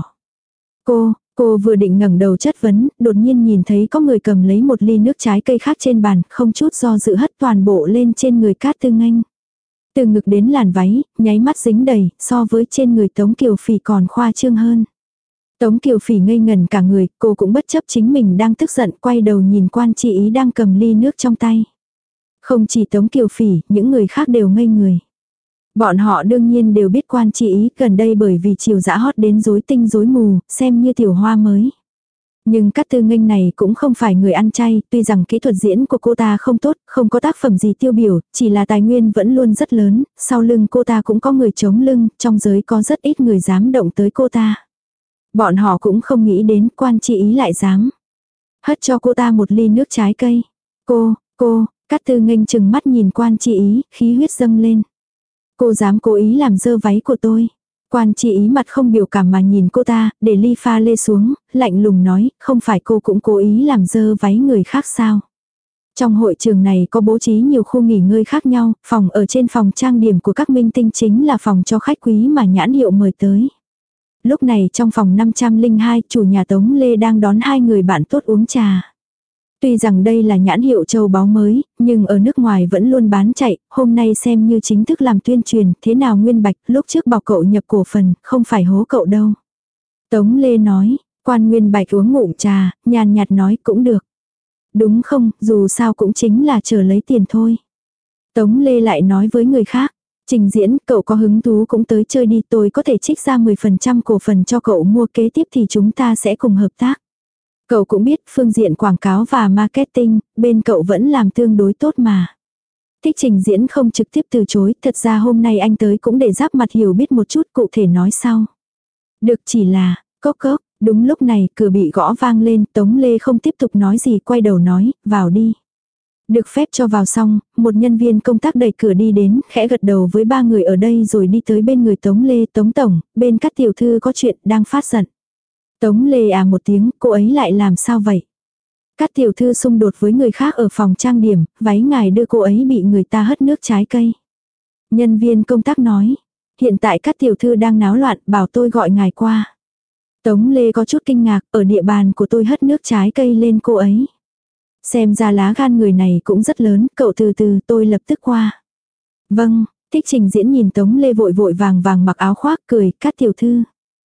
Cô, cô vừa định ngẩng đầu chất vấn, đột nhiên nhìn thấy có người cầm lấy một ly nước trái cây khác trên bàn, không chút do dự hất toàn bộ lên trên người Cát Tư Nghênh. Từ ngực đến làn váy, nháy mắt dính đầy, so với trên người Tống Kiều Phỉ còn khoa trương hơn. Tống Kiều Phỉ ngây ngần cả người, cô cũng bất chấp chính mình đang tức giận, quay đầu nhìn Quan Chi Ý đang cầm ly nước trong tay. Không chỉ Tống Kiều Phỉ, những người khác đều ngây người. Bọn họ đương nhiên đều biết Quan Chi Ý gần đây bởi vì chiều dã hot đến rối tinh rối mù, xem như tiểu hoa mới. Nhưng Cát Tư Nghênh này cũng không phải người ăn chay, tuy rằng kỹ thuật diễn của cô ta không tốt, không có tác phẩm gì tiêu biểu, chỉ là tài nguyên vẫn luôn rất lớn, sau lưng cô ta cũng có người chống lưng, trong giới có rất ít người dám động tới cô ta. Bọn họ cũng không nghĩ đến Quan Chi Ý lại dám hất cho cô ta một ly nước trái cây. Cô, cô, Cát Tư Nghênh chừng mắt nhìn Quan Chi Ý, khí huyết dâng lên. Cô dám cố ý làm dơ váy của tôi. Quan Chi Ý mặt không biểu cảm mà nhìn cô ta, để ly pha lê xuống, lạnh lùng nói, không phải cô cũng cố ý làm dơ váy người khác sao. Trong hội trường này có bố trí nhiều khu nghỉ ngơi khác nhau, phòng ở trên phòng trang điểm của các minh tinh chính là phòng cho khách quý mà nhãn hiệu mời tới. Lúc này trong phòng năm trăm lẻ hai, chủ nhà Tống Lê đang đón hai người bạn tốt uống trà. Tuy rằng đây là nhãn hiệu châu báu mới, nhưng ở nước ngoài vẫn luôn bán chạy, hôm nay xem như chính thức làm tuyên truyền, thế nào Nguyên Bạch, lúc trước bảo cậu nhập cổ phần, không phải hố cậu đâu. Tống Lê nói, Quan Nguyên Bạch uống ngụm trà, nhàn nhạt nói cũng được. Đúng không, dù sao cũng chính là chờ lấy tiền thôi. Tống Lê lại nói với người khác, trình diễn, cậu có hứng thú cũng tới chơi đi, tôi có thể trích ra mười phần trăm cổ phần cho cậu mua, kế tiếp thì chúng ta sẽ cùng hợp tác. Cậu cũng biết phương diện quảng cáo và marketing, bên cậu vẫn làm tương đối tốt mà. Thích trình diễn không trực tiếp từ chối, thật ra hôm nay anh tới cũng để giáp mặt hiểu biết một chút, cụ thể nói sau. Được, chỉ là, cốc cốc, đúng lúc này cửa bị gõ vang lên, Tống Lê không tiếp tục nói gì, quay đầu nói, vào đi. Được phép cho vào xong, một nhân viên công tác đẩy cửa đi đến, khẽ gật đầu với ba người ở đây rồi đi tới bên người Tống Lê. Tống Tổng, bên các tiểu thư có chuyện, đang phát giận. Tống Lê à một tiếng, cô ấy lại làm sao vậy? Các tiểu thư xung đột với người khác ở phòng trang điểm, váy ngài đưa cô ấy bị người ta hất nước trái cây. Nhân viên công tác nói, hiện tại các tiểu thư đang náo loạn, bảo tôi gọi ngài qua. Tống Lê có chút kinh ngạc, ở địa bàn của tôi hất nước trái cây lên cô ấy. Xem ra lá gan người này cũng rất lớn, cậu từ từ, tôi lập tức qua. Vâng, Thích Trình Diễn nhìn Tống Lê vội vội vàng vàng mặc áo khoác cười, các tiểu thư.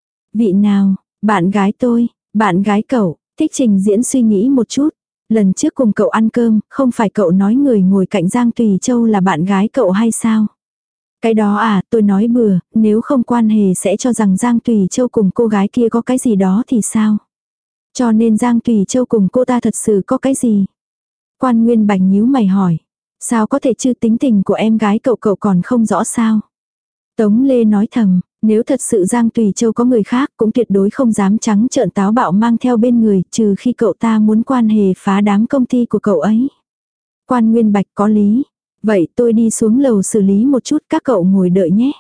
Vị nào, bạn gái tôi, bạn gái cậu, Thích Trình Diễn suy nghĩ một chút. Lần trước cùng cậu ăn cơm, không phải cậu nói người ngồi cạnh Giang Tùy Châu là bạn gái cậu hay sao? Cái đó à, tôi nói bừa, nếu không quan hệ sẽ cho rằng Giang Tùy Châu cùng cô gái kia có cái gì đó thì sao? Cho nên Giang Tùy Châu cùng cô ta thật sự có cái gì? Quan Nguyên Bạch nhíu mày hỏi. Sao có thể chứ, tính tình của em gái cậu cậu còn không rõ sao? Tống Lê nói thầm, nếu thật sự Giang Tùy Châu có người khác cũng tuyệt đối không dám trắng trợn táo bạo mang theo bên người, trừ khi cậu ta muốn quan hệ phá đám công ty của cậu ấy. Quan Nguyên Bạch có lý. Vậy tôi đi xuống lầu xử lý một chút, các cậu ngồi đợi nhé.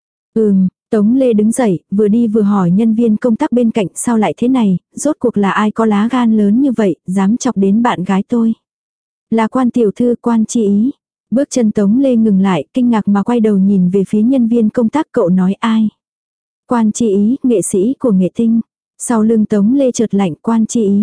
Ừm, Tống Lê đứng dậy, vừa đi vừa hỏi nhân viên công tác bên cạnh sao lại thế này, rốt cuộc là ai có lá gan lớn như vậy, dám chọc đến bạn gái tôi. Là Quan tiểu thư Quan Chi Ý. Bước chân Tống Lê ngừng lại, kinh ngạc mà quay đầu nhìn về phía nhân viên công tác, cậu nói ai. Quan Chi Ý, nghệ sĩ của Nghệ Tinh. Sau lưng Tống Lê chợt lạnh, Quan Chi Ý.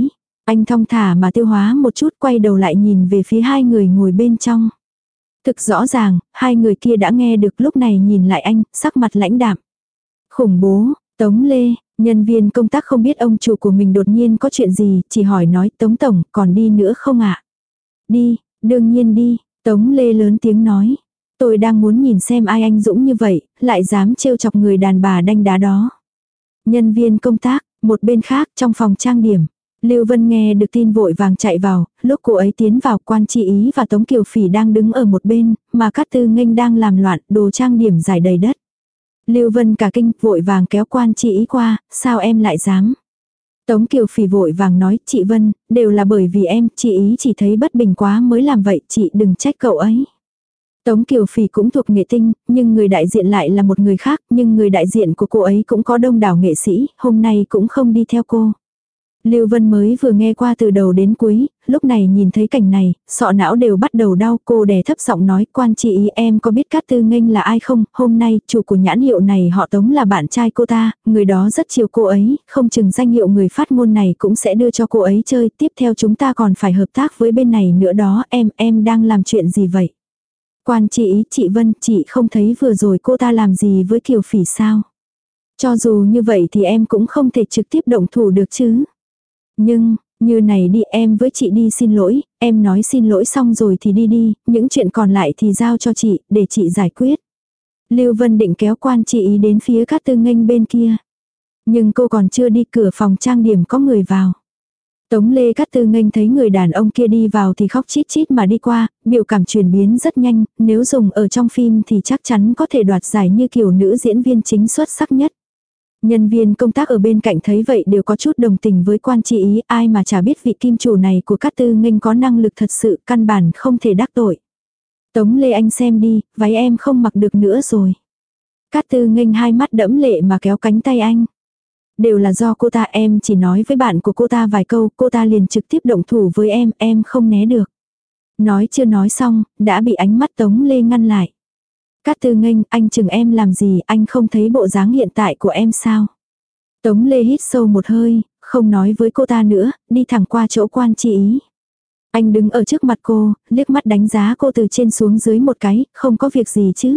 Anh thong thả mà tiêu hóa một chút, quay đầu lại nhìn về phía hai người ngồi bên trong. Thực rõ ràng, hai người kia đã nghe được, lúc này nhìn lại anh, sắc mặt lãnh đạm. Khủng bố, Tống Lê, nhân viên công tác không biết ông chủ của mình đột nhiên có chuyện gì, chỉ hỏi nói Tống Tổng còn đi nữa không ạ? Đi, đương nhiên đi, Tống Lê lớn tiếng nói. Tôi đang muốn nhìn xem ai anh dũng như vậy, lại dám trêu chọc người đàn bà đanh đá đó. Nhân viên công tác, một bên khác trong phòng trang điểm. Lưu Vân nghe được tin vội vàng chạy vào, lúc cô ấy tiến vào Quan Chi Ý và Tống Kiều Phỉ đang đứng ở một bên, mà Cát Tư Nghênh đang làm loạn, đồ trang điểm rải đầy đất. Lưu Vân cả kinh vội vàng kéo Quan Chi Ý qua, sao em lại dám? Tống Kiều Phỉ vội vàng nói, chị Vân, đều là bởi vì em, chị Ý chỉ thấy bất bình quá mới làm vậy, chị đừng trách cậu ấy. Tống Kiều Phỉ cũng thuộc nghệ tinh, nhưng người đại diện lại là một người khác, nhưng người đại diện của cô ấy cũng có đông đảo nghệ sĩ, hôm nay cũng không đi theo cô. Lưu Vân mới vừa nghe qua từ đầu đến cuối, lúc này nhìn thấy cảnh này, sọ não đều bắt đầu đau, cô đè thấp giọng nói, Quan Chi Ý em có biết Cát Tư Nghênh là ai không, hôm nay chủ của nhãn hiệu này họ Tống là bạn trai cô ta, người đó rất chiều cô ấy, không chừng danh hiệu người phát ngôn này cũng sẽ đưa cho cô ấy chơi, tiếp theo chúng ta còn phải hợp tác với bên này nữa đó, em, em đang làm chuyện gì vậy? Quan Chi Ý, chị Vân, chị không thấy vừa rồi cô ta làm gì với Kiều Phỉ sao? Cho dù như vậy thì em cũng không thể trực tiếp động thủ được chứ. Nhưng, như này đi em với chị đi xin lỗi, em nói xin lỗi xong rồi thì đi đi, những chuyện còn lại thì giao cho chị, để chị giải quyết. Lưu Vân định kéo Quan Chi Ý đến phía Cát Tư Nghênh bên kia. Nhưng cô còn chưa đi, cửa phòng trang điểm có người vào. Tống Lê Cát Tư Nghênh thấy người đàn ông kia đi vào thì khóc chít chít mà đi qua, biểu cảm chuyển biến rất nhanh, nếu dùng ở trong phim thì chắc chắn có thể đoạt giải như kiểu nữ diễn viên chính xuất sắc nhất. Nhân viên công tác ở bên cạnh thấy vậy đều có chút đồng tình với Quan Chi Ý, ai mà chả biết vị kim chủ này của Cát Tư Nghênh có năng lực thật sự, căn bản không thể đắc tội. Tống Lê anh xem đi, váy em không mặc được nữa rồi. Cát Tư Nghênh hai mắt đẫm lệ mà kéo cánh tay anh. Đều là do cô ta, em chỉ nói với bạn của cô ta vài câu, cô ta liền trực tiếp động thủ với em, em không né được. Nói chưa nói xong, đã bị ánh mắt Tống Lê ngăn lại. Cát Tư Nghênh, anh chừng em làm gì, anh không thấy bộ dáng hiện tại của em sao? Tống Lê hít sâu một hơi, không nói với cô ta nữa, đi thẳng qua chỗ Quan Chi Ý. Anh đứng ở trước mặt cô, liếc mắt đánh giá cô từ trên xuống dưới một cái, không có việc gì chứ?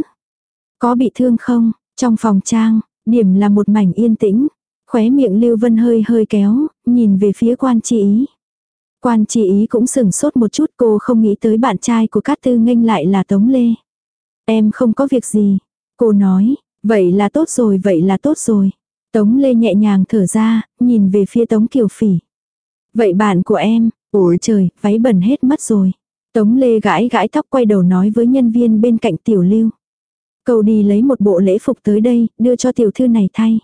Có bị thương không? Trong phòng trang, điểm là một mảnh yên tĩnh. Khóe miệng Lưu Vân hơi hơi kéo, nhìn về phía Quan Chi Ý. Quan Chi Ý cũng sừng sốt một chút, cô không nghĩ tới bạn trai của Cát Tư Nghênh lại là Tống Lê. Em không có việc gì. Cô nói, vậy là tốt rồi, vậy là tốt rồi. Tống Lê nhẹ nhàng thở ra, nhìn về phía Tống Kiều Phỉ. Vậy bạn của em, ôi trời, váy bẩn hết mất rồi. Tống Lê gãi gãi tóc quay đầu nói với nhân viên bên cạnh Tiểu Lưu. Cậu đi lấy một bộ lễ phục tới đây, đưa cho tiểu thư này thay.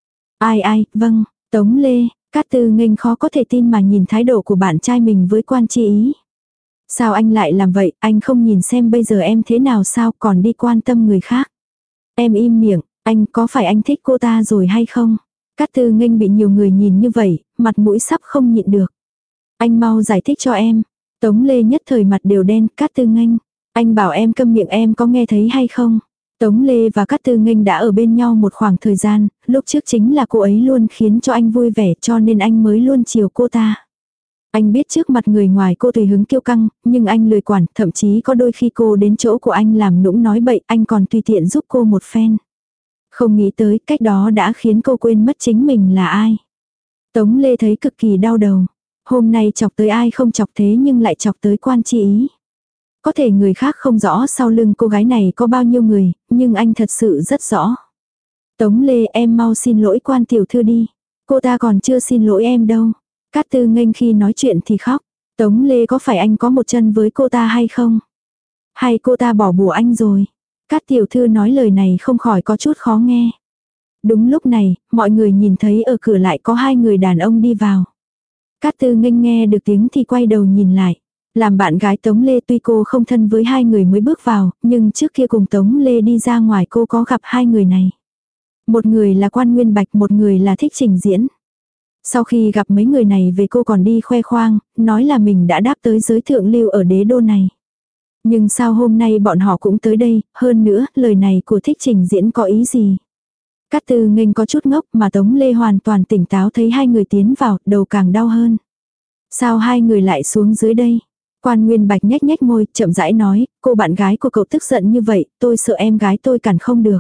Ai ai, vâng, Tống Lê, Cát Tư Nghênh khó có thể tin mà nhìn thái độ của bạn trai mình với Quan Chi Ý. Sao anh lại làm vậy, anh không nhìn xem bây giờ em thế nào sao, còn đi quan tâm người khác. Em im miệng, anh có phải anh thích cô ta rồi hay không? Cát Tư Nghênh bị nhiều người nhìn như vậy, mặt mũi sắp không nhịn được. Anh mau giải thích cho em. Tống Lê nhất thời mặt đều đen, Cát Tư Nghênh. Anh bảo em câm miệng, em có nghe thấy hay không? Tống Lê và Cát Tư Nghênh đã ở bên nhau một khoảng thời gian, lúc trước chính là cô ấy luôn khiến cho anh vui vẻ cho nên anh mới luôn chiều cô ta. Anh biết trước mặt người ngoài cô tùy hứng kiêu căng, nhưng anh lười quản, thậm chí có đôi khi cô đến chỗ của anh làm nũng nói bậy, anh còn tùy tiện giúp cô một phen. Không nghĩ tới cách đó đã khiến cô quên mất chính mình là ai. Tống Lê thấy cực kỳ đau đầu. Hôm nay chọc tới ai không chọc thế nhưng lại chọc tới Quan Chi Ý. Có thể người khác không rõ sau lưng cô gái này có bao nhiêu người, nhưng anh thật sự rất rõ. Tống Lê, em mau xin lỗi Quan tiểu thư đi. Cô ta còn chưa xin lỗi em đâu. Cát Tư Nghênh khi nói chuyện thì khóc. Tống Lê, có phải anh có một chân với cô ta hay không? Hay cô ta bỏ bùa anh rồi? Cát tiểu thư nói lời này không khỏi có chút khó nghe. Đúng lúc này, mọi người nhìn thấy ở cửa lại có hai người đàn ông đi vào. Cát Tư Nghênh nghe được tiếng thì quay đầu nhìn lại. Làm bạn gái Tống Lê, tuy cô không thân với hai người mới bước vào, nhưng trước kia cùng Tống Lê đi ra ngoài cô có gặp hai người này. Một người là Quan Nguyên Bạch, một người là Thích Trình Diễn. Sau khi gặp mấy người này về cô còn đi khoe khoang, nói là mình đã đáp tới giới thượng lưu ở đế đô này. Nhưng sao hôm nay bọn họ cũng tới đây, hơn nữa, lời này của Thích Trình Diễn có ý gì? Cát Tư Nghênh có chút ngốc mà Tống Lê hoàn toàn tỉnh táo thấy hai người tiến vào, đầu càng đau hơn. Sao hai người lại xuống dưới đây? Quan Nguyên Bạch nhếch nhếch môi, chậm rãi nói, cô bạn gái của cậu tức giận như vậy, tôi sợ em gái tôi cản không được.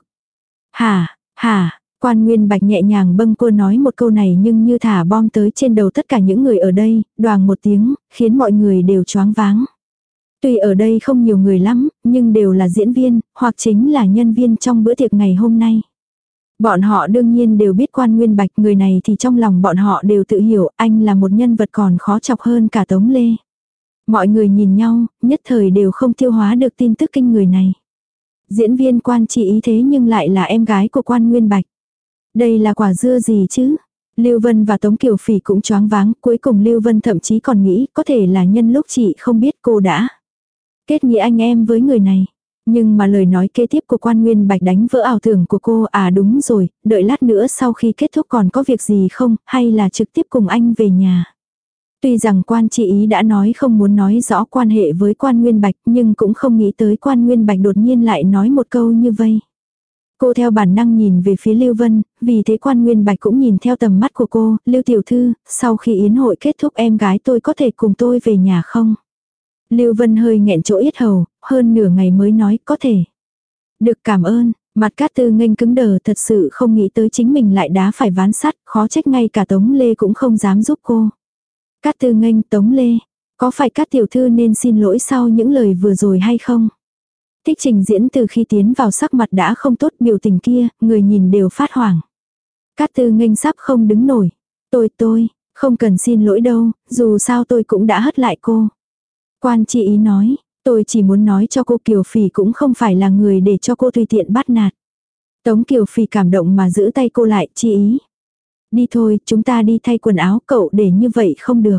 Hả, hả, Quan Nguyên Bạch nhẹ nhàng bâng quơ nói một câu này nhưng như thả bom tới trên đầu tất cả những người ở đây, đoàng một tiếng, khiến mọi người đều choáng váng. Tuy ở đây không nhiều người lắm, nhưng đều là diễn viên, hoặc chính là nhân viên trong bữa tiệc ngày hôm nay. Bọn họ đương nhiên đều biết Quan Nguyên Bạch, người này thì trong lòng bọn họ đều tự hiểu anh là một nhân vật còn khó chọc hơn cả Tống Lê. Mọi người nhìn nhau, nhất thời đều không tiêu hóa được tin tức kinh người này. Diễn viên Quan Chi Ý thế nhưng lại là em gái của Quan Nguyên Bạch. Đây là quả dưa gì chứ? Lưu Vân và Tống Kiều Phỉ cũng choáng váng, cuối cùng Lưu Vân thậm chí còn nghĩ có thể là nhân lúc chị không biết cô đã kết nghĩa anh em với người này. Nhưng mà lời nói kế tiếp của Quan Nguyên Bạch đánh vỡ ảo tưởng của cô. À đúng rồi, đợi lát nữa sau khi kết thúc còn có việc gì không, hay là trực tiếp cùng anh về nhà. Tuy rằng Quan Chi Ý đã nói không muốn nói rõ quan hệ với Quan Nguyên Bạch, nhưng cũng không nghĩ tới Quan Nguyên Bạch đột nhiên lại nói một câu như vây. Cô theo bản năng nhìn về phía Lưu Vân, vì thế Quan Nguyên Bạch cũng nhìn theo tầm mắt của cô. Lưu tiểu thư, sau khi yến hội kết thúc em gái tôi có thể cùng tôi về nhà không? Lưu Vân hơi nghẹn chỗ yết hầu, hơn nửa ngày mới nói có thể. Được, cảm ơn. Mặt Cát Tư Nghênh cứng đờ, thật sự không nghĩ tới chính mình lại đá phải ván sắt, khó trách ngay cả Tống Lê cũng không dám giúp cô. Cát Tư Nghênh, Tống Lê, có phải Cát tiểu thư nên xin lỗi sau những lời vừa rồi hay không? Tích Trình Diễn từ khi tiến vào sắc mặt đã không tốt, biểu tình kia, người nhìn đều phát hoảng. Cát Tư Nghênh sắp không đứng nổi. Tôi tôi, không cần xin lỗi đâu, dù sao tôi cũng đã hất lại cô. Quan Chi Ý nói, tôi chỉ muốn nói cho cô Kiều Phỉ cũng không phải là người để cho cô tùy tiện bắt nạt. Tống Kiều Phỉ cảm động mà giữ tay cô lại, Chi Ý. Đi thôi, chúng ta đi thay quần áo, cậu để như vậy không được.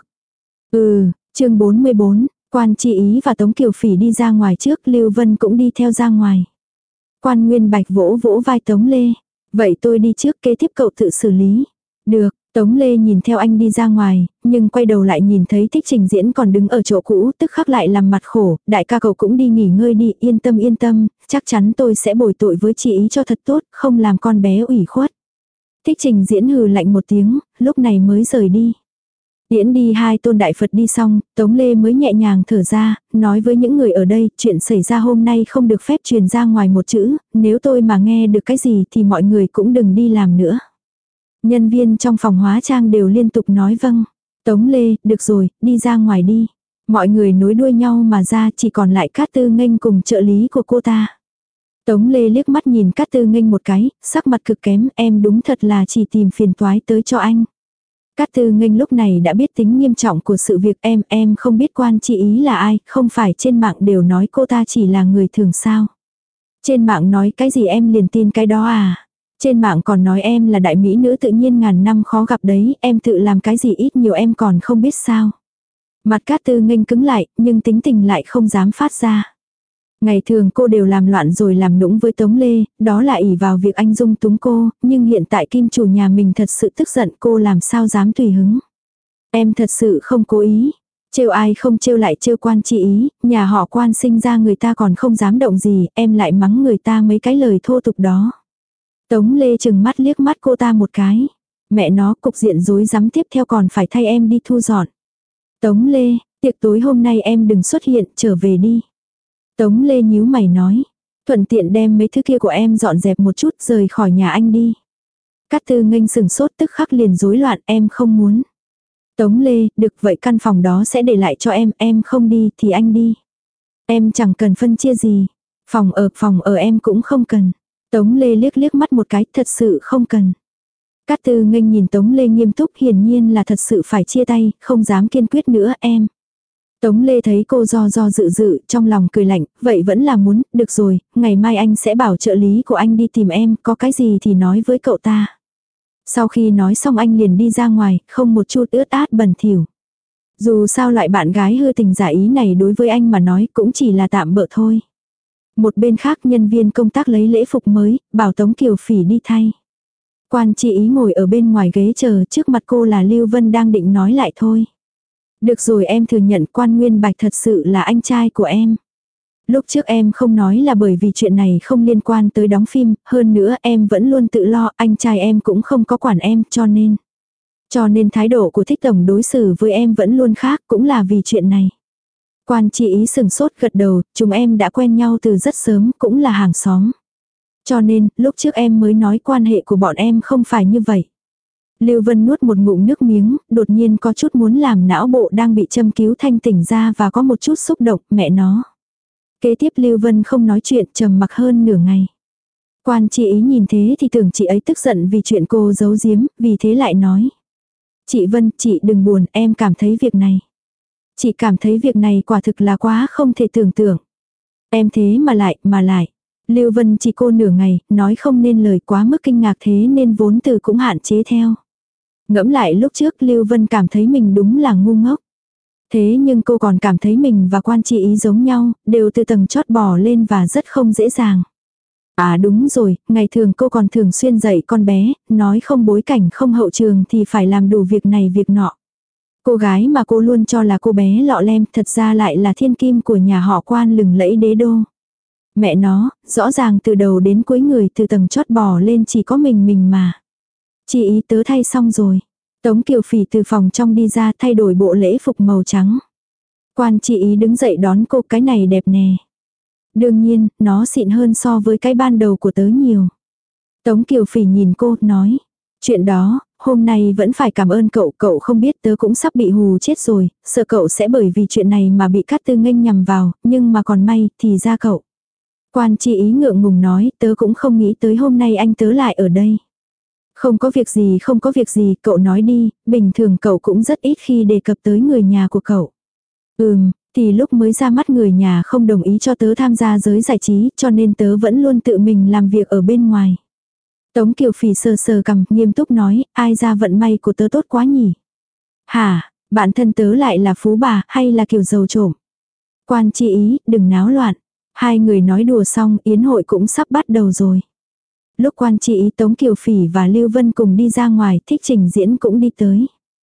Ừ, chương bốn mươi bốn, Quan Chi Ý và Tống Kiều Phỉ đi ra ngoài trước, Lưu Vân cũng đi theo ra ngoài. Quan Nguyên Bạch vỗ vỗ vai Tống Lê. Vậy tôi đi trước, kế tiếp cậu tự xử lý. Được. Tống Lê nhìn theo anh đi ra ngoài, nhưng quay đầu lại nhìn thấy Tích Trình Diễn còn đứng ở chỗ cũ, tức khắc lại làm mặt khổ, đại ca cậu cũng đi nghỉ ngơi đi, yên tâm yên tâm, chắc chắn tôi sẽ bồi tội với chị Ý cho thật tốt, không làm con bé ủy khuất. Tích Trình Diễn hừ lạnh một tiếng, lúc này mới rời đi. Tiễn đi hai tôn đại Phật đi xong, Tống Lê mới nhẹ nhàng thở ra, nói với những người ở đây, chuyện xảy ra hôm nay không được phép truyền ra ngoài một chữ, nếu tôi mà nghe được cái gì thì mọi người cũng đừng đi làm nữa. Nhân viên trong phòng hóa trang đều liên tục nói vâng. Tống Lê, được rồi, đi ra ngoài đi. Mọi người nối đuôi nhau mà ra, chỉ còn lại Cát Tư Nghênh cùng trợ lý của cô ta. Tống Lê liếc mắt nhìn Cát Tư Nghênh một cái, sắc mặt cực kém, em đúng thật là chỉ tìm phiền toái tới cho anh. Cát Tư Nghênh lúc này đã biết tính nghiêm trọng của sự việc. Em, em không biết Quan Chi Ý là ai, không phải trên mạng đều nói cô ta chỉ là người thường sao. Trên mạng nói cái gì em liền tin cái đó à. Trên mạng còn nói em là đại mỹ nữ tự nhiên ngàn năm khó gặp đấy, em tự làm cái gì ít nhiều em còn không biết sao. Mặt Cát Tư Nghênh cứng lại, nhưng tính tình lại không dám phát ra. Ngày thường cô đều làm loạn rồi làm nũng với Tống Lê, đó là ỷ vào việc anh dung túng cô, nhưng hiện tại kim chủ nhà mình thật sự tức giận, cô làm sao dám tùy hứng. Em thật sự không cố ý. Trêu ai không trêu lại trêu Quan Chi Ý, nhà họ Quan sinh ra người ta còn không dám động gì, em lại mắng người ta mấy cái lời thô tục đó. Tống Lê chừng mắt liếc mắt cô ta một cái. Mẹ nó, cục diện rối rắm tiếp theo còn phải thay em đi thu dọn. Tống Lê, tiệc tối hôm nay em đừng xuất hiện, trở về đi. Tống Lê nhíu mày nói. Thuận tiện đem mấy thứ kia của em dọn dẹp một chút, rời khỏi nhà anh đi. Cát Tư Nghênh sừng sốt tức khắc liền rối loạn, em không muốn. Tống Lê, được vậy căn phòng đó sẽ để lại cho em, em không đi thì anh đi. Em chẳng cần phân chia gì. Phòng ở, phòng ở em cũng không cần. Tống Lê liếc liếc mắt một cái, thật sự không cần. Cát Tư Nghênh nhìn Tống Lê nghiêm túc, hiển nhiên là thật sự phải chia tay, không dám kiên quyết nữa em. Tống Lê thấy cô do do dự dự, trong lòng cười lạnh, vậy vẫn là muốn, được rồi, ngày mai anh sẽ bảo trợ lý của anh đi tìm em, có cái gì thì nói với cậu ta. Sau khi nói xong anh liền đi ra ngoài, không một chút ướt át bẩn thỉu. Dù sao loại bạn gái hư tình giả ý này đối với anh mà nói cũng chỉ là tạm bợ thôi. Một bên khác nhân viên công tác lấy lễ phục mới, bảo Tống Kiều Phỉ đi thay. Quan Chi Ý ngồi ở bên ngoài ghế chờ, trước mặt cô là Lưu Vân đang định nói lại thôi. Được rồi, em thừa nhận Quan Nguyên Bạch thật sự là anh trai của em. Lúc trước em không nói là bởi vì chuyện này không liên quan tới đóng phim, hơn nữa em vẫn luôn tự lo, anh trai em cũng không có quản em, cho nên. Cho nên thái độ của thích tổng đối xử với em vẫn luôn khác, cũng là vì chuyện này. Quan Chi Ý sừng sốt gật đầu, chúng em đã quen nhau từ rất sớm, cũng là hàng xóm. Cho nên, lúc trước em mới nói quan hệ của bọn em không phải như vậy. Lưu Vân nuốt một ngụm nước miếng, đột nhiên có chút muốn làm não bộ đang bị châm cứu thanh tỉnh ra và có một chút xúc động, mẹ nó. Kế tiếp Lưu Vân không nói chuyện, trầm mặc hơn nửa ngày. Quan Chi Ý nhìn thế thì tưởng chị ấy tức giận vì chuyện cô giấu giếm, vì thế lại nói. Chị Vân, chị đừng buồn, em cảm thấy việc này. Chị cảm thấy việc này quả thực là quá không thể tưởng tượng. Em thế mà lại, mà lại. Lưu Vân chỉ cô nửa ngày, nói không nên lời, quá mức kinh ngạc thế nên vốn từ cũng hạn chế theo. Ngẫm lại lúc trước Lưu Vân cảm thấy mình đúng là ngu ngốc. Thế nhưng cô còn cảm thấy mình và Quan Chi Ý giống nhau, đều từ tầng chót bò lên và rất không dễ dàng. À đúng rồi, ngày thường cô còn thường xuyên dạy con bé, nói không bối cảnh không hậu trường thì phải làm đủ việc này việc nọ. Cô gái mà cô luôn cho là cô bé lọ lem thật ra lại là thiên kim của nhà họ Quan lừng lẫy đế đô. Mẹ nó, rõ ràng từ đầu đến cuối người từ tầng chót bò lên chỉ có mình mình mà. Chi Ý tớ thay xong rồi. Tống Kiều Phỉ từ phòng trong đi ra thay đổi bộ lễ phục màu trắng. Quan Chi Ý đứng dậy đón cô, cái này đẹp nè. Đương nhiên, nó xịn hơn so với cái ban đầu của tớ nhiều. Tống Kiều Phỉ nhìn cô, nói. Chuyện đó, hôm nay vẫn phải cảm ơn cậu, cậu không biết tớ cũng sắp bị hù chết rồi, sợ cậu sẽ bởi vì chuyện này mà bị Cát Tư Nghênh nhằm vào, nhưng mà còn may, thì ra cậu. Quan Chi Ý ngượng ngùng nói, tớ cũng không nghĩ tới hôm nay anh tớ lại ở đây. Không có việc gì, không có việc gì, cậu nói đi, bình thường cậu cũng rất ít khi đề cập tới người nhà của cậu. Ừm, thì lúc mới ra mắt người nhà không đồng ý cho tớ tham gia giới giải trí, cho nên tớ vẫn luôn tự mình làm việc ở bên ngoài. Tống Kiều Phỉ sờ sờ cằm, nghiêm túc nói, ai ra vận may của tớ tốt quá nhỉ? Hả, bạn thân tớ lại là phú bà, hay là kiểu giàu trộm? Quan Chi Ý, đừng náo loạn. Hai người nói đùa xong, yến hội cũng sắp bắt đầu rồi. Lúc Quan Chi Ý, Tống Kiều Phỉ và Lưu Vân cùng đi ra ngoài, Thích Trình Diễn cũng đi tới.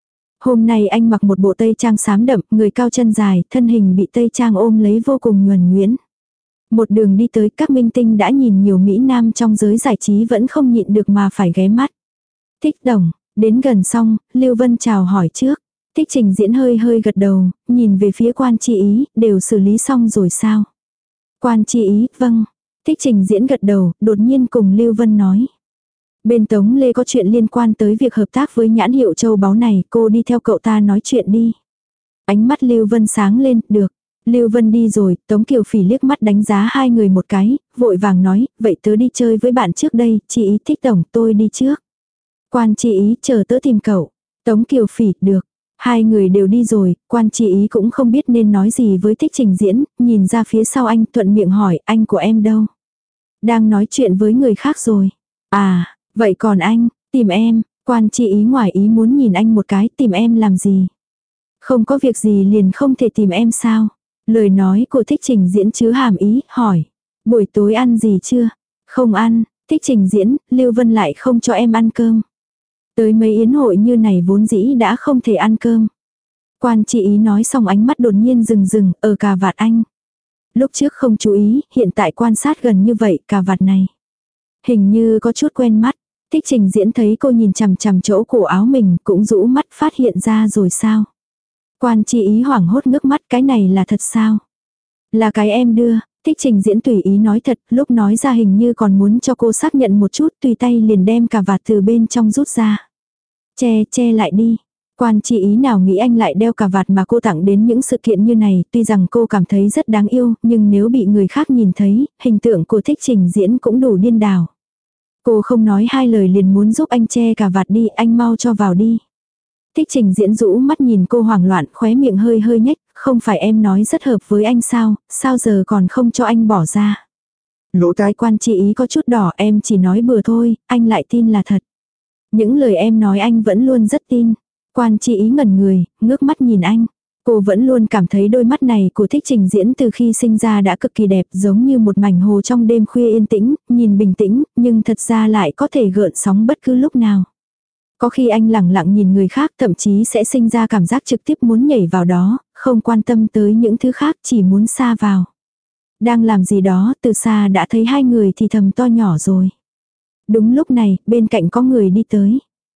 Hôm nay anh mặc một bộ tây trang xám đậm, người cao chân dài, thân hình bị tây trang ôm lấy vô cùng nhuần nhuyễn. Một đường đi tới, các minh tinh đã nhìn nhiều mỹ nam trong giới giải trí vẫn không nhịn được mà phải ghé mắt. Thích tổng, đến gần xong, Lưu Vân chào hỏi trước. Thích Trình Diễn hơi hơi gật đầu, nhìn về phía Quan Chi Ý, đều xử lý xong rồi sao? Quan Chi Ý, vâng. Thích Trình Diễn gật đầu, đột nhiên cùng Lưu Vân nói. Bên Tống Lê có chuyện liên quan tới việc hợp tác với nhãn hiệu châu báu này, cô đi theo cậu ta nói chuyện đi. Ánh mắt Lưu Vân sáng lên, được. Lưu Vân đi rồi, Tống Kiều Phỉ liếc mắt đánh giá hai người một cái, vội vàng nói, vậy tớ đi chơi với bạn trước đây, chị Ý. Thích tổng, tôi đi trước. Quan Chi Ý, chờ tớ tìm cậu. Tống Kiều Phỉ, được. Hai người đều đi rồi, Quan Chi Ý cũng không biết nên nói gì với Thích Trình Diễn, nhìn ra phía sau anh, thuận miệng hỏi, anh của em đâu? Đang nói chuyện với người khác rồi. À, vậy còn anh, tìm em, Quan Chi Ý ngoài ý muốn nhìn anh một cái, tìm em làm gì? Không có việc gì liền không thể tìm em sao? Lời nói của Thích Trình Diễn chứa hàm ý, hỏi. Buổi tối ăn gì chưa? Không ăn, Thích Trình Diễn, Lưu Vân lại không cho em ăn cơm. Tới mấy yến hội như này vốn dĩ đã không thể ăn cơm. Quan Chi Ý nói xong ánh mắt đột nhiên rừng rừng, ở cà vạt anh. Lúc trước không chú ý, hiện tại quan sát gần như vậy, cà vạt này. Hình như có chút quen mắt. Thích Trình Diễn thấy cô nhìn chằm chằm chỗ cổ áo mình, cũng rũ mắt phát hiện ra rồi sao. Quan Chi Ý hoảng hốt ngước mắt, cái này là thật sao? Là cái em đưa. Thích Trình Diễn tùy ý nói thật, lúc nói ra hình như còn muốn cho cô xác nhận một chút, tùy tay liền đem cà vạt từ bên trong rút ra. Che, che lại đi. Quan Chi Ý nào nghĩ anh lại đeo cà vạt mà cô tặng đến những sự kiện như này, tuy rằng cô cảm thấy rất đáng yêu, nhưng nếu bị người khác nhìn thấy, hình tượng của Thích Trình Diễn cũng đủ điên đảo. Cô không nói hai lời liền muốn giúp anh che cà vạt đi, anh mau cho vào đi. Thích Trình Diễn rũ mắt nhìn cô hoảng loạn, khóe miệng hơi hơi nhếch, không phải em nói rất hợp với anh sao, sao giờ còn không cho anh bỏ ra. Lỗ tai Quan Chi Ý có chút đỏ, em chỉ nói bừa thôi, anh lại tin là thật. Những lời em nói anh vẫn luôn rất tin. Quan Chi Ý ngẩn người, ngước mắt nhìn anh. Cô vẫn luôn cảm thấy đôi mắt này của Thích Trình Diễn từ khi sinh ra đã cực kỳ đẹp, giống như một mảnh hồ trong đêm khuya yên tĩnh, nhìn bình tĩnh, nhưng thật ra lại có thể gợn sóng bất cứ lúc nào. Có khi anh lẳng lặng nhìn người khác, thậm chí sẽ sinh ra cảm giác trực tiếp muốn nhảy vào đó, không quan tâm tới những thứ khác, chỉ muốn xa vào. Đang làm gì đó, từ xa đã thấy hai người thì thầm to nhỏ rồi. Đúng lúc này, bên cạnh có người đi tới.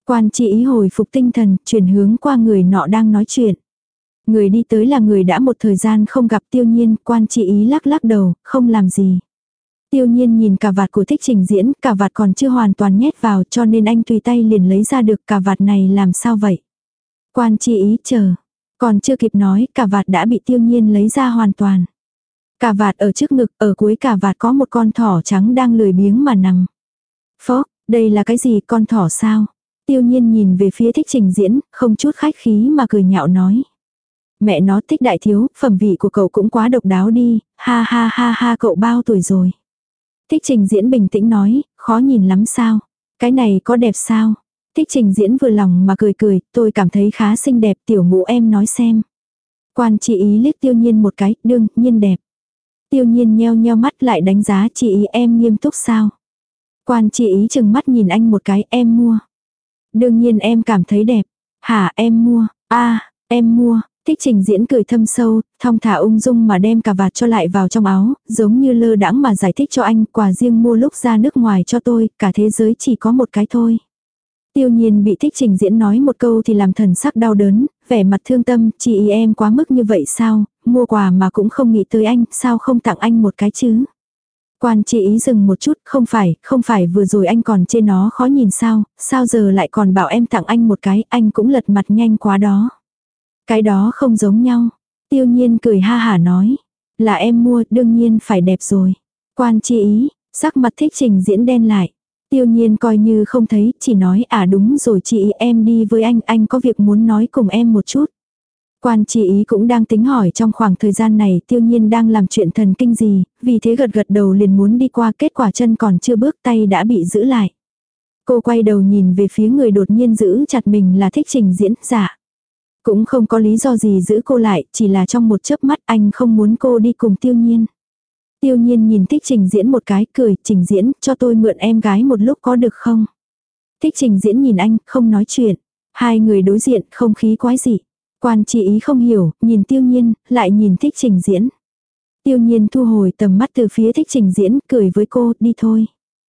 Quan Chi Ý hồi phục tinh thần, chuyển hướng qua người nọ đang nói chuyện. Người đi tới là người đã một thời gian không gặp Tiêu Nhiên, Quan Chi Ý lắc lắc đầu, không làm gì. Tiêu Nhiên nhìn cà vạt của Thích Trình Diễn, cà vạt còn chưa hoàn toàn nhét vào cho nên anh tùy tay liền lấy ra được cà vạt này làm sao vậy. Quan Chi Ý chờ, còn chưa kịp nói cà vạt đã bị Tiêu Nhiên lấy ra hoàn toàn. Cà vạt ở trước ngực, ở cuối cà vạt có một con thỏ trắng đang lười biếng mà nằm. Phó, đây là cái gì, con thỏ sao? Tiêu Nhiên nhìn về phía Thích Trình Diễn, không chút khách khí mà cười nhạo nói. Mẹ nó Thích đại thiếu, phẩm vị của cậu cũng quá độc đáo đi, ha ha ha ha cậu bao tuổi rồi. Thích Trình Diễn bình tĩnh nói, khó nhìn lắm sao? Cái này có đẹp sao? Thích Trình Diễn vừa lòng mà cười cười, tôi cảm thấy khá xinh đẹp, tiểu ngũ em nói xem. Quan Chi Ý liếc Tiêu Nhiên một cái, đương nhiên đẹp. Tiêu Nhiên nheo nheo mắt lại đánh giá Chi Ý em nghiêm túc sao? Quan Chi Ý chừng mắt nhìn anh một cái, em mua. Đương nhiên em cảm thấy đẹp. Hả em mua, a à, em mua. Thích Trình Diễn cười thâm sâu, thong thả ung dung mà đem cà vạt cho lại vào trong áo, giống như lơ đãng mà giải thích cho anh, quà riêng mua lúc ra nước ngoài cho tôi, cả thế giới chỉ có một cái thôi. Tiêu Nhiên bị Thích Trình Diễn nói một câu thì làm thần sắc đau đớn, vẻ mặt thương tâm, chị ý em quá mức như vậy sao, mua quà mà cũng không nghĩ tới anh, sao không tặng anh một cái chứ. Quan Chi Ý dừng một chút, không phải, không phải vừa rồi anh còn chê nó khó nhìn sao, sao giờ lại còn bảo em tặng anh một cái, anh cũng lật mặt nhanh quá đó. Cái đó không giống nhau. Tiêu Nhiên cười ha hả nói, là em mua, đương nhiên phải đẹp rồi. Quan Chi Ý, sắc mặt Thích Trình Diễn đen lại. Tiêu Nhiên coi như không thấy, chỉ nói à đúng rồi chị ý em đi với anh, anh có việc muốn nói cùng em một chút. Quan Chi Ý cũng đang tính hỏi trong khoảng thời gian này Tiêu Nhiên đang làm chuyện thần kinh gì, vì thế gật gật đầu liền muốn đi qua, kết quả chân còn chưa bước tay đã bị giữ lại. Cô quay đầu nhìn về phía người đột nhiên giữ chặt mình là Thích Trình Diễn, dạ. Cũng không có lý do gì giữ cô lại, chỉ là trong một chớp mắt anh không muốn cô đi cùng Tiêu Nhiên. Tiêu Nhiên nhìn Thích Trình Diễn một cái, cười, Trình Diễn, cho tôi mượn em gái một lúc có được không? Thích Trình Diễn nhìn anh, không nói chuyện. Hai người đối diện, không khí quái dị. Quan Chi Ý không hiểu, nhìn Tiêu Nhiên, lại nhìn Thích Trình Diễn. Tiêu Nhiên thu hồi tầm mắt từ phía Thích Trình Diễn, cười với cô, đi thôi.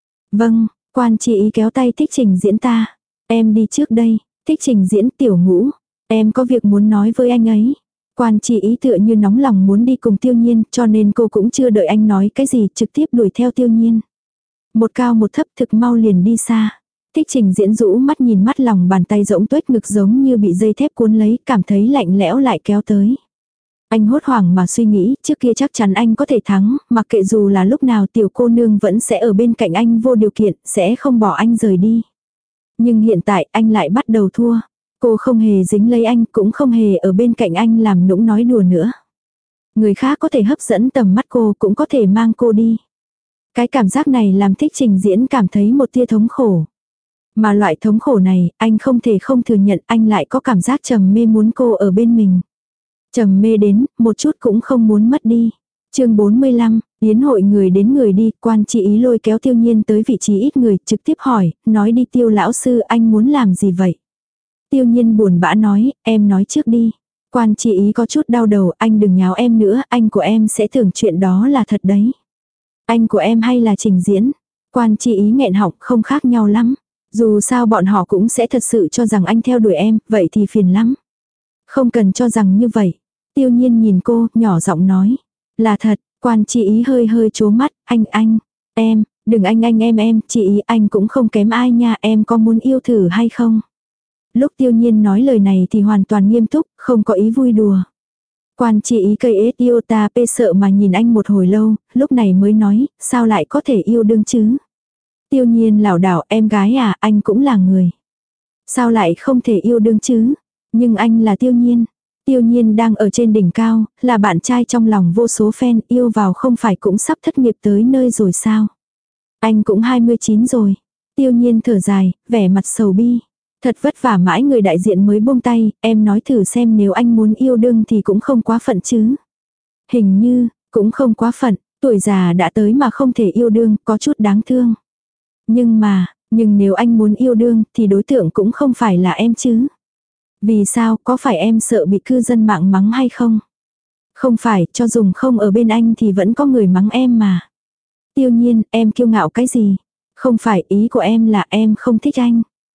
Vâng, Quan Chi Ý kéo tay Thích Trình Diễn ta. Em đi trước đây. Thích Trình Diễn, tiểu ngũ. Em có việc muốn nói với anh ấy. Quan Chi Ý tựa như nóng lòng muốn đi cùng Tiêu Nhiên, cho nên cô cũng chưa đợi anh nói cái gì, trực tiếp đuổi theo Tiêu Nhiên. Một cao một thấp thực mau liền đi xa. Thích Trình Diễn rũ mắt nhìn mắt lòng bàn tay rỗng tuếch ngực giống như bị dây thép cuốn lấy, cảm thấy lạnh lẽo lại kéo tới. Anh hốt hoảng mà suy nghĩ, trước kia chắc chắn anh có thể thắng, mặc kệ dù là lúc nào tiểu cô nương vẫn sẽ ở bên cạnh anh vô điều kiện, sẽ không bỏ anh rời đi. Nhưng hiện tại anh lại bắt đầu thua. Cô không hề dính lấy anh, cũng không hề ở bên cạnh anh làm nũng nói đùa nữa. Người khác có thể hấp dẫn tầm mắt cô, cũng có thể mang cô đi. Cái cảm giác này làm Thích Trình Diễn cảm thấy một tia thống khổ. Mà loại thống khổ này, anh không thể không thừa nhận, anh lại có cảm giác trầm mê muốn cô ở bên mình. Trầm mê đến, một chút cũng không muốn mất đi. Chương bốn mươi lăm, yến hội người đến người đi, Quan Chi Ý lôi kéo Tiêu Nhiên tới vị trí ít người, trực tiếp hỏi, nói đi Tiêu lão sư, anh muốn làm gì vậy? Tiêu Nhiên buồn bã nói, em nói trước đi. Quan Chi Ý có chút đau đầu, anh đừng nháo em nữa, anh của em sẽ tưởng chuyện đó là thật đấy. Anh của em hay là Trình Diễn? Quan Chi Ý nghẹn họng, không khác nhau lắm. Dù sao bọn họ cũng sẽ thật sự cho rằng anh theo đuổi em, vậy thì phiền lắm. Không cần cho rằng như vậy. Tiêu Nhiên nhìn cô, nhỏ giọng nói. Là thật, Quan Chi Ý hơi hơi trố mắt, anh anh, em, đừng anh anh em em, chị Ý anh cũng không kém ai nha, em có muốn yêu thử hay không? Lúc Tiêu Nhiên nói lời này thì hoàn toàn nghiêm túc, không có ý vui đùa. Quan Chi Ý cây ết yêu ta pê sợ mà nhìn anh một hồi lâu, lúc này mới nói, sao lại có thể yêu đương chứ? Tiêu Nhiên lảo đảo, em gái à, anh cũng là người. Sao lại không thể yêu đương chứ? Nhưng anh là Tiêu Nhiên. Tiêu Nhiên đang ở trên đỉnh cao, là bạn trai trong lòng vô số fan, yêu vào không phải cũng sắp thất nghiệp tới nơi rồi sao? Anh cũng hai mươi chín rồi. Tiêu Nhiên thở dài, vẻ mặt sầu bi. Thật vất vả mãi người đại diện mới buông tay, em nói thử xem nếu anh muốn yêu đương thì cũng không quá phận chứ. Hình như, cũng không quá phận, tuổi già đã tới mà không thể yêu đương, có chút đáng thương. Nhưng mà, nhưng nếu anh muốn yêu đương thì đối tượng cũng không phải là em chứ. Vì sao, có phải em sợ bị cư dân mạng mắng hay không? Không phải, cho dùng không ở bên anh thì vẫn có người mắng em mà. Tiêu Nhiên, em kiêu ngạo cái gì? Không phải, ý của em là em không thích anh.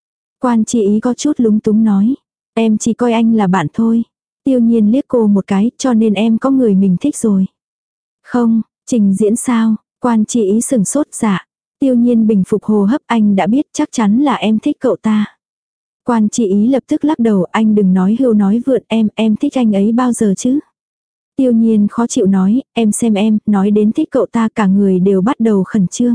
Quan Chi Ý có chút lúng túng nói. Em chỉ coi anh là bạn thôi. Tiêu Nhiên liếc cô một cái, cho nên em có người mình thích rồi. Không, trình diễn sao? Quan Chi Ý sừng sốt dạ. Tiêu Nhiên bình phục hô hấp, anh đã biết chắc chắn là em thích cậu ta. Quan Chi Ý lập tức lắc đầu, anh đừng nói hưu nói vượn, em, em thích anh ấy bao giờ chứ? Tiêu Nhiên khó chịu nói, em xem em, nói đến thích cậu ta cả người đều bắt đầu khẩn trương.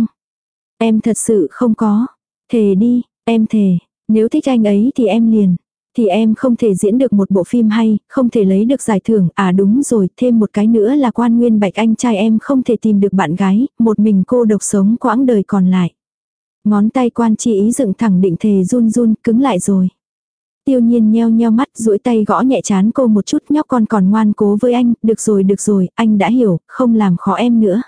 Em thật sự không có. Thề đi, em thề, nếu thích anh ấy thì em liền. Thì em không thể diễn được một bộ phim hay, không thể lấy được giải thưởng, à đúng rồi, thêm một cái nữa là Quan Nguyên Bạch anh trai em không thể tìm được bạn gái, một mình cô độc sống quãng đời còn lại. Ngón tay Quan Chi Ý dựng thẳng định thề run run, cứng lại rồi. Tiêu Nhiên nheo nheo mắt, duỗi tay gõ nhẹ trán cô một chút, nhóc con còn ngoan cố với anh, được rồi được rồi, anh đã hiểu, không làm khó em nữa.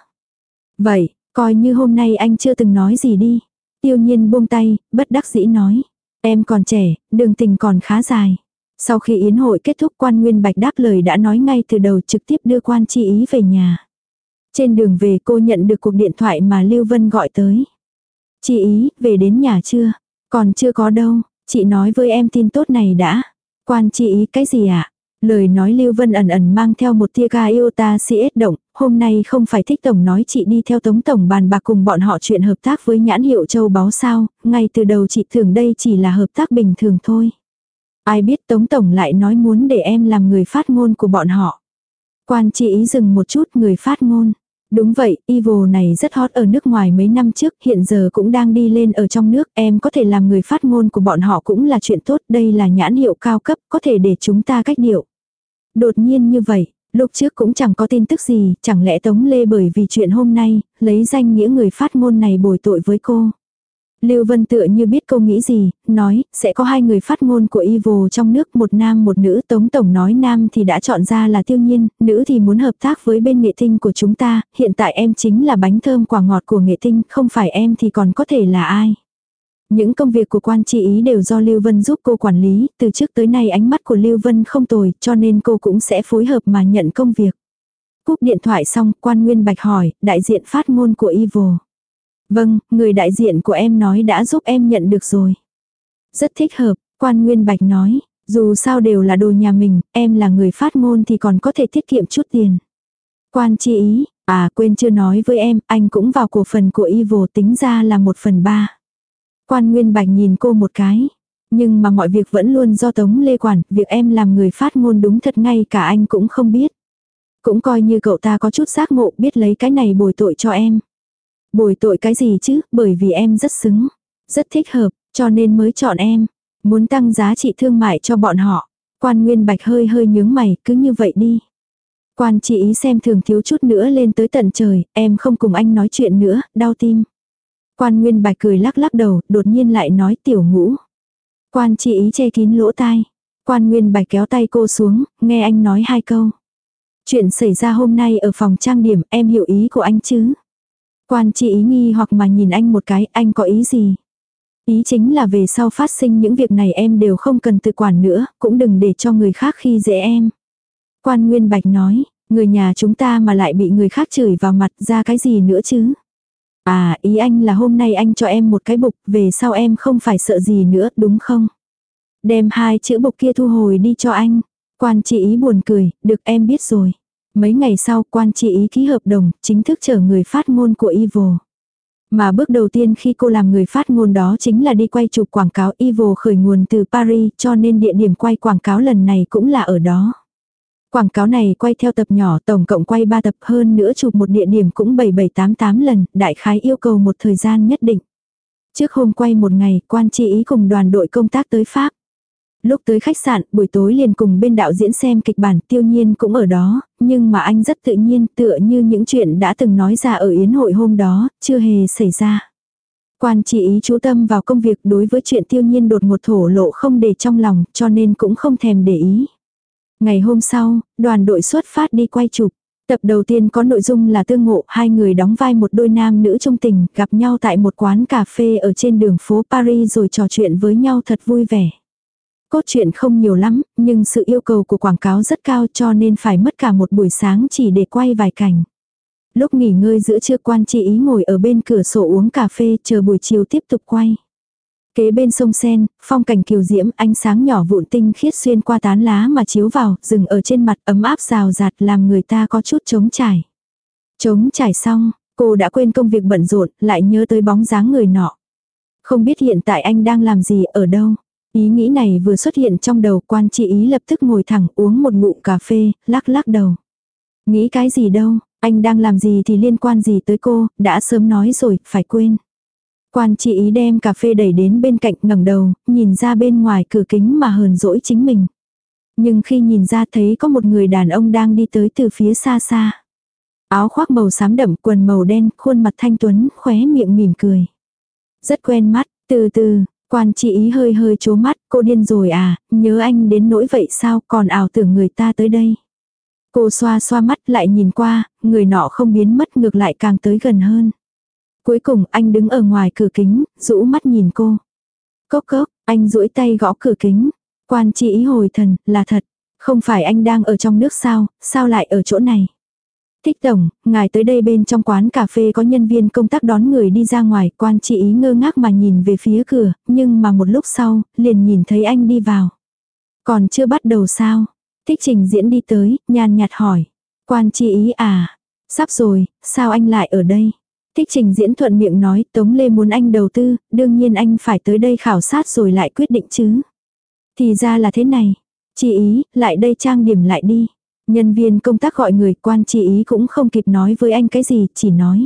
Vậy, coi như hôm nay anh chưa từng nói gì đi. Tiêu Nhiên buông tay, bất đắc dĩ nói. Em còn trẻ, đường tình còn khá dài. Sau khi yến hội kết thúc, Quan Nguyên Bạch đáp lời đã nói ngay từ đầu, trực tiếp đưa Quan Chi Ý về nhà. Trên đường về cô nhận được cuộc điện thoại mà Lưu Vân gọi tới. Chi Ý, về đến nhà chưa? Còn chưa có đâu, chị nói với em tin tốt này đã. Quan Chi Ý, cái gì ạ? À? Lời nói Lưu Vân ẩn ẩn mang theo một tia ga yêu ta si ết động, hôm nay không phải thích tổng nói chị đi theo Tống tổng bàn bạc cùng bọn họ chuyện hợp tác với nhãn hiệu châu báu sao, ngay từ đầu chị tưởng đây chỉ là hợp tác bình thường thôi. Ai biết Tống tổng lại nói muốn để em làm người phát ngôn của bọn họ. Quan Chi Ý dừng một chút, người phát ngôn. Đúng vậy, Evil này rất hot ở nước ngoài mấy năm trước, hiện giờ cũng đang đi lên ở trong nước, em có thể làm người phát ngôn của bọn họ cũng là chuyện tốt, đây là nhãn hiệu cao cấp, có thể để chúng ta cách điệu. Đột nhiên như vậy, lúc trước cũng chẳng có tin tức gì, chẳng lẽ Tống Lê bởi vì chuyện hôm nay, lấy danh nghĩa người phát ngôn này bồi tội với cô. Lưu Vân tựa như biết cô nghĩ gì, nói, sẽ có hai người phát ngôn của Evil trong nước, một nam một nữ. Tống tổng nói nam thì đã chọn ra là Tiêu Nhiên, nữ thì muốn hợp tác với bên Nghệ Tinh của chúng ta, hiện tại em chính là bánh thơm quả ngọt của Nghệ Tinh, không phải em thì còn có thể là ai. Những công việc của Quan Chi Ý đều do Lưu Vân giúp cô quản lý, từ trước tới nay ánh mắt của Lưu Vân không tồi, cho nên cô cũng sẽ phối hợp mà nhận công việc. Cúp điện thoại xong, Quan Nguyên Bạch hỏi, đại diện phát ngôn của Evil. Vâng, người đại diện của em nói đã giúp em nhận được rồi. Rất thích hợp, Quan Nguyên Bạch nói, dù sao đều là đồ nhà mình, em là người phát ngôn thì còn có thể tiết kiệm chút tiền. Quan Chi Ý, à quên chưa nói với em, anh cũng vào cổ phần của Evil, tính ra là một phần ba. Quan Nguyên Bạch nhìn cô một cái, nhưng mà mọi việc vẫn luôn do Tống Lê quản, việc em làm người phát ngôn đúng thật ngay cả anh cũng không biết. Cũng coi như cậu ta có chút giác ngộ, biết lấy cái này bồi tội cho em. Bồi tội cái gì chứ, bởi vì em rất xứng, rất thích hợp, cho nên mới chọn em. Muốn tăng giá trị thương mại cho bọn họ. Quan Nguyên Bạch hơi hơi nhướng mày, cứ như vậy đi. Quan Chi Ý xem thường thiếu chút nữa lên tới tận trời, em không cùng anh nói chuyện nữa, đau tim. Quan Nguyên Bạch cười lắc lắc đầu, đột nhiên lại nói Tiểu Ngũ. Quan Chi Ý che kín lỗ tai. Quan Nguyên Bạch kéo tay cô xuống, nghe anh nói hai câu. Chuyện xảy ra hôm nay ở phòng trang điểm, em hiểu ý của anh chứ? Quan Chi Ý nghi hoặc mà nhìn anh một cái, anh có ý gì? Ý chính là về sau phát sinh những việc này em đều không cần tự quản nữa, cũng đừng để cho người khác khi dễ em. Quan Nguyên Bạch nói, người nhà chúng ta mà lại bị người khác chửi vào mặt ra cái gì nữa chứ? À, ý anh là hôm nay anh cho em một cái bục, về sau em không phải sợ gì nữa, đúng không? Đem hai chữ bục kia thu hồi đi cho anh. Quan Chi Ý buồn cười, được em biết rồi. Mấy ngày sau, Quan Chi Ý ký hợp đồng, chính thức trở người phát ngôn của Evil. Mà bước đầu tiên khi cô làm người phát ngôn đó chính là đi quay chụp quảng cáo. Evil khởi nguồn từ Paris, cho nên địa điểm quay quảng cáo lần này cũng là ở đó. Quảng cáo này quay theo tập nhỏ, tổng cộng quay ba tập, hơn nữa chụp một địa điểm cũng bảy bảy tám tám lần, đại khái yêu cầu một thời gian nhất định. Trước hôm quay một ngày, Quan Chi Ý cùng đoàn đội công tác tới Pháp. Lúc tới khách sạn, buổi tối liền cùng bên đạo diễn xem kịch bản, Tiêu Nhiên cũng ở đó, nhưng mà anh rất tự nhiên, tựa như những chuyện đã từng nói ra ở yến hội hôm đó, chưa hề xảy ra. Quan Chi Ý chú tâm vào công việc, đối với chuyện Tiêu Nhiên đột ngột thổ lộ không để trong lòng, cho nên cũng không thèm để ý. Ngày hôm sau, đoàn đội xuất phát đi quay chụp. Tập đầu tiên có nội dung là tương ngộ, hai người đóng vai một đôi nam nữ trung tình, gặp nhau tại một quán cà phê ở trên đường phố Paris rồi trò chuyện với nhau thật vui vẻ. Cốt truyện không nhiều lắm, nhưng sự yêu cầu của quảng cáo rất cao cho nên phải mất cả một buổi sáng chỉ để quay vài cảnh. Lúc nghỉ ngơi giữa trưa, Quan Chi Ý ngồi ở bên cửa sổ uống cà phê chờ buổi chiều tiếp tục quay. Kế bên sông sen, phong cảnh kiều diễm, ánh sáng nhỏ vụn tinh khiết xuyên qua tán lá mà chiếu vào, dừng ở trên mặt ấm áp rào rạt làm người ta có chút trống trải. Trống trải xong, cô đã quên công việc bận rộn, lại nhớ tới bóng dáng người nọ. Không biết hiện tại anh đang làm gì, ở đâu. Ý nghĩ này vừa xuất hiện trong đầu, Quan Chi Ý lập tức ngồi thẳng uống một ngụm cà phê, lắc lắc đầu. Nghĩ cái gì đâu, anh đang làm gì thì liên quan gì tới cô, đã sớm nói rồi, phải quên. Quan Chi Ý đem cà phê đẩy đến bên cạnh, ngẩng đầu, nhìn ra bên ngoài cửa kính mà hờn dỗi chính mình. Nhưng khi nhìn ra thấy có một người đàn ông đang đi tới từ phía xa xa. Áo khoác màu xám đậm, quần màu đen, khuôn mặt thanh tuấn, khóe miệng mỉm cười. Rất quen mắt, từ từ, Quan Chi Ý hơi hơi chố mắt, cô điên rồi à, nhớ anh đến nỗi vậy sao, còn ảo tưởng người ta tới đây. Cô xoa xoa mắt lại nhìn qua, người nọ không biến mất ngược lại càng tới gần hơn. Cuối cùng anh đứng ở ngoài cửa kính, rũ mắt nhìn cô. Cốc cốc, anh duỗi tay gõ cửa kính. Quan Chi Ý hồi thần, là thật. Không phải anh đang ở trong nước sao, sao lại ở chỗ này. Thích tổng, ngài tới đây bên trong quán cà phê có nhân viên công tác đón người đi ra ngoài. Quan Chi Ý ngơ ngác mà nhìn về phía cửa, nhưng mà một lúc sau, liền nhìn thấy anh đi vào. Còn chưa bắt đầu sao? Thích Trình Diễn đi tới, nhàn nhạt hỏi. Quan Chi Ý à, sắp rồi, sao anh lại ở đây? Thích Trình Diễn thuận miệng nói, Tống Lê muốn anh đầu tư, đương nhiên anh phải tới đây khảo sát rồi lại quyết định chứ. Thì ra là thế này. Chi Ý, lại đây trang điểm lại đi. Nhân viên công tác gọi người, Quan Chi Ý cũng không kịp nói với anh cái gì, chỉ nói.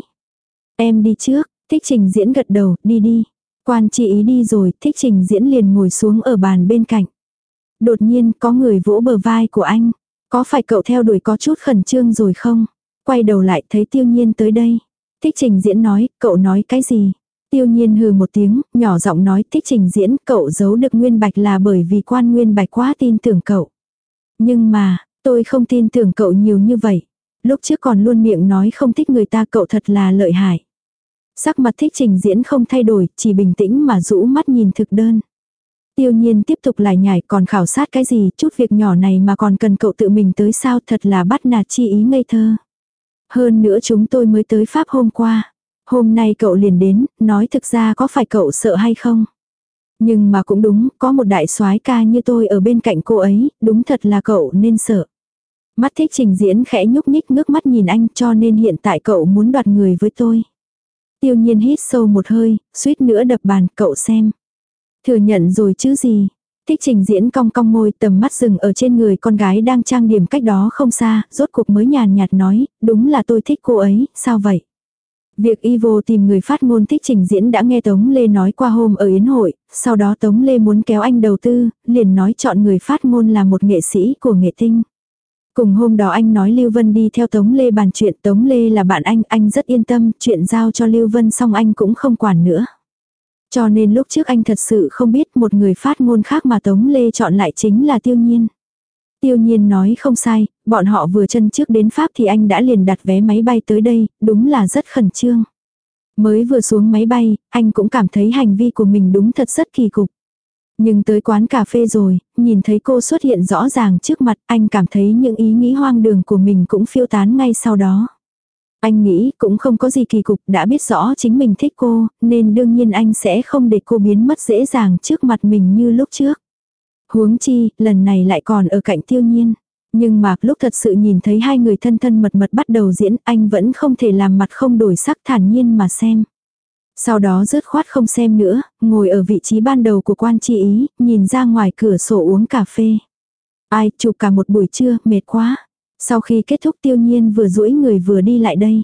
Em đi trước, Thích Trình Diễn gật đầu, đi đi. Quan Chi Ý đi rồi, Thích Trình Diễn liền ngồi xuống ở bàn bên cạnh. Đột nhiên có người vỗ bờ vai của anh. Có phải cậu theo đuổi có chút khẩn trương rồi không? Quay đầu lại thấy Tiêu Nhiên tới đây. Thích Trình Diễn nói, cậu nói cái gì? Tiêu Nhiên hừ một tiếng, nhỏ giọng nói, Thích Trình Diễn, cậu giấu được Nguyên Bạch là bởi vì Quan Nguyên Bạch quá tin tưởng cậu. Nhưng mà, tôi không tin tưởng cậu nhiều như vậy. Lúc trước còn luôn miệng nói không thích người ta, cậu thật là lợi hại. Sắc mặt Thích Trình Diễn không thay đổi, chỉ bình tĩnh mà rũ mắt nhìn thực đơn. Tiêu Nhiên tiếp tục lải nhải, còn khảo sát cái gì, chút việc nhỏ này mà còn cần cậu tự mình tới sao, thật là bắt nạt Chi Ý ngây thơ. Hơn nữa chúng tôi mới tới Pháp hôm qua. Hôm nay cậu liền đến, nói thực ra có phải cậu sợ hay không? Nhưng mà cũng đúng, có một đại soái ca như tôi ở bên cạnh cô ấy, đúng thật là cậu nên sợ. Mắt Thích Trình Diễn khẽ nhúc nhích ngước mắt nhìn anh, cho nên hiện tại cậu muốn đoạt người với tôi. Tiêu Nhiên hít sâu một hơi, suýt nữa đập bàn, cậu xem. Thừa nhận rồi chứ gì. Thích Trình Diễn cong cong môi, tầm mắt dừng ở trên người con gái đang trang điểm cách đó không xa, rốt cuộc mới nhàn nhạt nói, đúng là tôi thích cô ấy, sao vậy? Việc Ivo tìm người phát ngôn Thích Trình Diễn đã nghe Tống Lê nói qua hôm ở yến hội, sau đó Tống Lê muốn kéo anh đầu tư, liền nói chọn người phát ngôn là một nghệ sĩ của nghệ tinh. Cùng hôm đó anh nói Lưu Vân đi theo Tống Lê bàn chuyện, Tống Lê là bạn anh, anh rất yên tâm, chuyện giao cho Lưu Vân xong anh cũng không quản nữa. Cho nên lúc trước anh thật sự không biết một người phát ngôn khác mà Tống Lê chọn lại chính là Tiêu Nhiên. Tiêu Nhiên nói không sai, bọn họ vừa chân trước đến Pháp thì anh đã liền đặt vé máy bay tới đây, đúng là rất khẩn trương. Mới vừa xuống máy bay, anh cũng cảm thấy hành vi của mình đúng thật rất kỳ cục. Nhưng tới quán cà phê rồi, nhìn thấy cô xuất hiện rõ ràng trước mặt, anh cảm thấy những ý nghĩ hoang đường của mình cũng phiêu tán ngay sau đó. Anh nghĩ cũng không có gì kỳ cục, đã biết rõ chính mình thích cô, nên đương nhiên anh sẽ không để cô biến mất dễ dàng trước mặt mình như lúc trước. Huống chi, lần này lại còn ở cạnh Tiêu Nhiên. Nhưng mà lúc thật sự nhìn thấy hai người thân thân mật mật bắt đầu diễn, anh vẫn không thể làm mặt không đổi sắc, thản nhiên mà xem. Sau đó dứt khoát không xem nữa, ngồi ở vị trí ban đầu của Quan Chi Ý, nhìn ra ngoài cửa sổ uống cà phê. Ai, chụp cả một buổi trưa, mệt quá. Sau khi kết thúc Tiêu Nhiên vừa duỗi người vừa đi lại đây.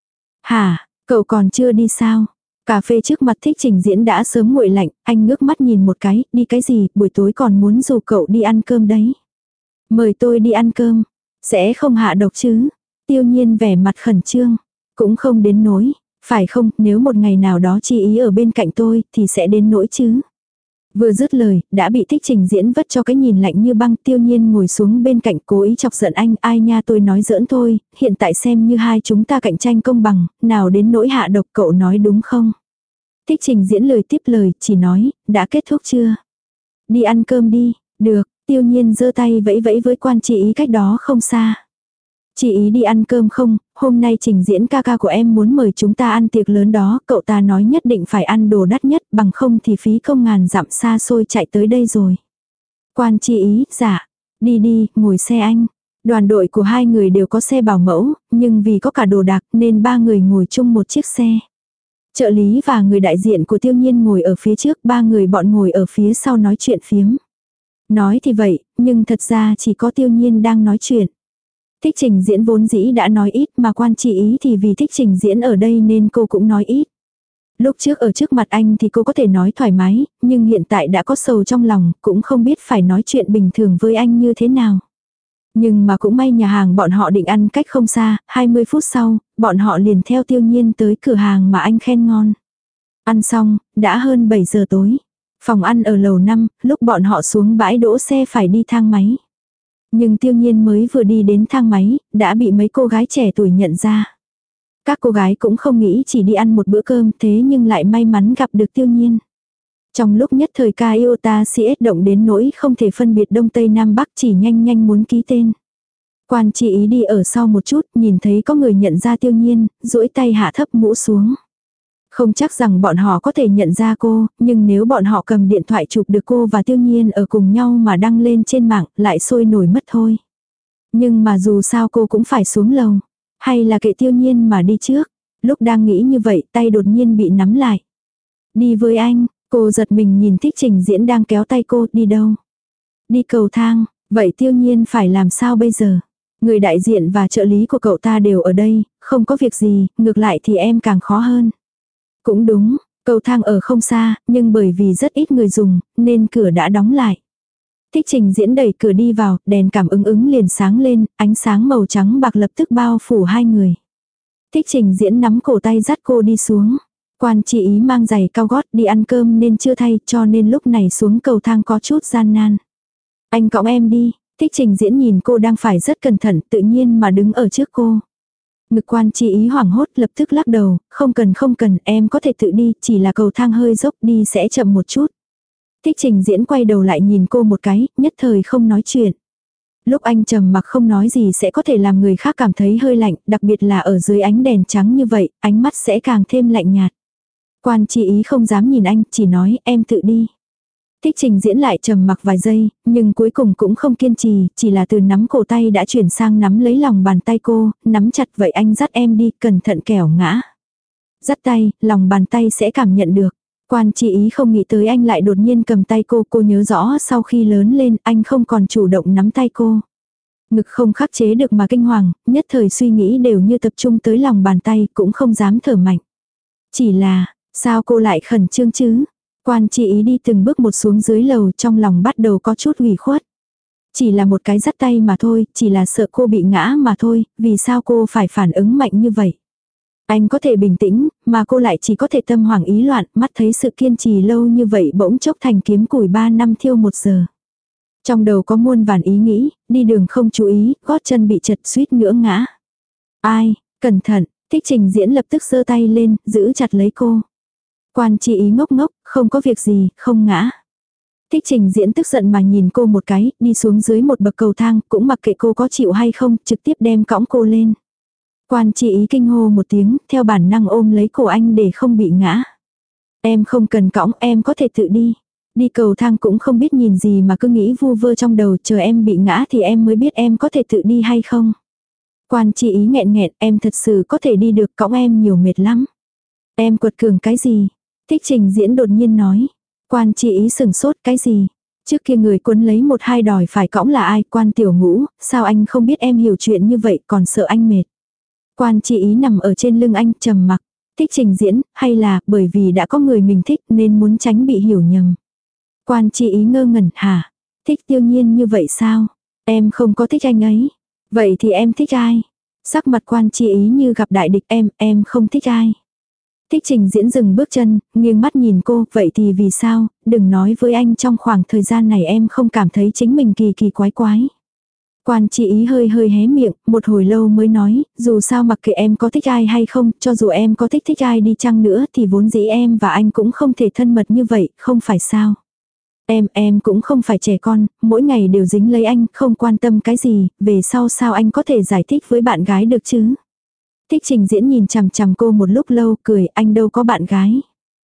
Hả, cậu còn chưa đi sao? Cà phê trước mặt Thích Trình Diễn đã sớm nguội lạnh, anh ngước mắt nhìn một cái, đi cái gì, buổi tối còn muốn rủ cậu đi ăn cơm đấy. Mời tôi đi ăn cơm, sẽ không hạ độc chứ? Tiêu Nhiên vẻ mặt khẩn trương, cũng không đến nỗi, phải không, nếu một ngày nào đó Chi Ý ở bên cạnh tôi thì sẽ đến nỗi chứ. Vừa dứt lời, đã bị Thích Trình Diễn vất cho cái nhìn lạnh như băng. Tiêu Nhiên ngồi xuống bên cạnh cố ý chọc giận anh, ai nha, tôi nói giỡn thôi, hiện tại xem như hai chúng ta cạnh tranh công bằng, nào đến nỗi hạ độc, cậu nói đúng không? Thích Trình Diễn lời tiếp lời, chỉ nói, đã kết thúc chưa? Đi ăn cơm đi, được. Tiêu Nhiên giơ tay vẫy vẫy với Quan Chi Ý cách đó không xa. Chị ý đi ăn cơm không, hôm nay trình diễn ca ca của em muốn mời chúng ta ăn tiệc lớn đó, cậu ta nói nhất định phải ăn đồ đắt nhất, bằng không thì phí công ngàn dặm xa xôi chạy tới đây rồi. Quan chị ý, dạ, đi đi, ngồi xe anh. Đoàn đội của hai người đều có xe bảo mẫu, nhưng vì có cả đồ đạc nên ba người ngồi chung một chiếc xe. Trợ lý và người đại diện của Tiêu Nhiên ngồi ở phía trước, ba người bọn ngồi ở phía sau nói chuyện phiếm. Nói thì vậy, nhưng thật ra chỉ có Tiêu Nhiên đang nói chuyện. Thích trình diễn vốn dĩ đã nói ít mà quan chị ý thì vì thích trình diễn ở đây nên cô cũng nói ít. Lúc trước ở trước mặt anh thì cô có thể nói thoải mái, nhưng hiện tại đã có sầu trong lòng, cũng không biết phải nói chuyện bình thường với anh như thế nào. Nhưng mà cũng may nhà hàng bọn họ định ăn cách không xa, hai mươi phút sau, bọn họ liền theo Tiêu Nhiên tới cửa hàng mà anh khen ngon. Ăn xong, đã hơn bảy giờ tối. Phòng ăn ở lầu năm, lúc bọn họ xuống bãi đỗ xe phải đi thang máy. Nhưng Tiêu Nhiên mới vừa đi đến thang máy, đã bị mấy cô gái trẻ tuổi nhận ra. Các cô gái cũng không nghĩ chỉ đi ăn một bữa cơm thế nhưng lại may mắn gặp được Tiêu Nhiên. Trong lúc nhất thời ca Iota xê ét động đến nỗi không thể phân biệt Đông Tây Nam Bắc chỉ nhanh nhanh muốn ký tên. Quan chị ý đi ở sau một chút, nhìn thấy có người nhận ra Tiêu Nhiên, duỗi tay hạ thấp mũ xuống. Không chắc rằng bọn họ có thể nhận ra cô, nhưng nếu bọn họ cầm điện thoại chụp được cô và Tiêu Nhiên ở cùng nhau mà đăng lên trên mạng, lại sôi nổi mất thôi. Nhưng mà dù sao cô cũng phải xuống lầu. Hay là kệ Tiêu Nhiên mà đi trước. Lúc đang nghĩ như vậy, tay đột nhiên bị nắm lại. Đi với anh, cô giật mình nhìn Thích Trình Diễn đang kéo tay cô, đi đâu? Đi cầu thang, vậy Tiêu Nhiên phải làm sao bây giờ? Người đại diện và trợ lý của cậu ta đều ở đây, không có việc gì, ngược lại thì em càng khó hơn. Cũng đúng, cầu thang ở không xa, nhưng bởi vì rất ít người dùng, nên cửa đã đóng lại. Thích Trình Diễn đẩy cửa đi vào, đèn cảm ứng ứng liền sáng lên, ánh sáng màu trắng bạc lập tức bao phủ hai người. Thích Trình Diễn nắm cổ tay dắt cô đi xuống. Quan chị ý mang giày cao gót đi ăn cơm nên chưa thay, cho nên lúc này xuống cầu thang có chút gian nan. Anh cõng em đi. Thích Trình Diễn nhìn cô đang phải rất cẩn thận, tự nhiên mà đứng ở trước cô. Ngực quan chị ý hoảng hốt lập tức lắc đầu, không cần không cần, em có thể tự đi, chỉ là cầu thang hơi dốc đi sẽ chậm một chút. Thích Trình Diễn quay đầu lại nhìn cô một cái, nhất thời không nói chuyện. Lúc anh trầm mặc không nói gì sẽ có thể làm người khác cảm thấy hơi lạnh, đặc biệt là ở dưới ánh đèn trắng như vậy, ánh mắt sẽ càng thêm lạnh nhạt. Quan chị ý không dám nhìn anh, chỉ nói em tự đi. Thích Trình Diễn lại trầm mặc vài giây, nhưng cuối cùng cũng không kiên trì, chỉ là từ nắm cổ tay đã chuyển sang nắm lấy lòng bàn tay cô, nắm chặt vậy anh dắt em đi, cẩn thận kẻo ngã. Dắt tay, lòng bàn tay sẽ cảm nhận được. Quan chị ý không nghĩ tới anh lại đột nhiên cầm tay cô, cô nhớ rõ sau khi lớn lên anh không còn chủ động nắm tay cô. Ngực không khắc chế được mà kinh hoàng, nhất thời suy nghĩ đều như tập trung tới lòng bàn tay, cũng không dám thở mạnh. Chỉ là, sao cô lại khẩn trương chứ? Quan chị ý đi từng bước một xuống dưới lầu, trong lòng bắt đầu có chút ủy khuất. Chỉ là một cái dắt tay mà thôi, chỉ là sợ cô bị ngã mà thôi, vì sao cô phải phản ứng mạnh như vậy? Anh có thể bình tĩnh, mà cô lại chỉ có thể tâm hoảng ý loạn, mắt thấy sự kiên trì lâu như vậy bỗng chốc thành kiếm củi ba năm thiêu một giờ. Trong đầu có muôn vàn ý nghĩ, đi đường không chú ý, gót chân bị chật suýt nữa ngã. Ai, cẩn thận, Thích Trình Diễn lập tức giơ tay lên, giữ chặt lấy cô. Quan chị ý ngốc ngốc, không có việc gì, không ngã. Thích Trình Diễn tức giận mà nhìn cô một cái, đi xuống dưới một bậc cầu thang, cũng mặc kệ cô có chịu hay không, trực tiếp đem cõng cô lên. Quan chị ý kinh hô một tiếng, theo bản năng ôm lấy cổ anh để không bị ngã. Em không cần cõng, em có thể tự đi. Đi cầu thang cũng không biết nhìn gì mà cứ nghĩ vu vơ trong đầu, chờ em bị ngã thì em mới biết em có thể tự đi hay không. Quan chị ý nghẹn nghẹn, em thật sự có thể đi được, cõng em nhiều mệt lắm. Em quật cường cái gì? Thích Trình Diễn đột nhiên nói. Quan chị ý sừng sốt, cái gì? Trước kia người quấn lấy một hai đòi phải cõng là ai? Quan Tiểu Ngũ, sao anh không biết em hiểu chuyện như vậy còn sợ anh mệt? Quan chị ý nằm ở trên lưng anh trầm mặc. Thích Trình Diễn, hay là bởi vì đã có người mình thích nên muốn tránh bị hiểu nhầm? Quan chị ý ngơ ngẩn, hả? Thích Tiêu Nhiên như vậy sao? Em không có thích anh ấy. Vậy thì em thích ai? Sắc mặt quan chị ý như gặp đại địch, em, em không thích ai. Thích Trình Diễn dừng bước chân, nghiêng mắt nhìn cô, vậy thì vì sao, đừng nói với anh trong khoảng thời gian này em không cảm thấy chính mình kỳ kỳ quái quái. Quan chị ý hơi hơi hé miệng, một hồi lâu mới nói, dù sao mặc kệ em có thích ai hay không, cho dù em có thích thích ai đi chăng nữa thì vốn dĩ em và anh cũng không thể thân mật như vậy, không phải sao. Em, em cũng không phải trẻ con, mỗi ngày đều dính lấy anh, không quan tâm cái gì, về sau sao anh có thể giải thích với bạn gái được chứ? Thích Trình Diễn nhìn chằm chằm cô một lúc lâu, cười, anh đâu có bạn gái.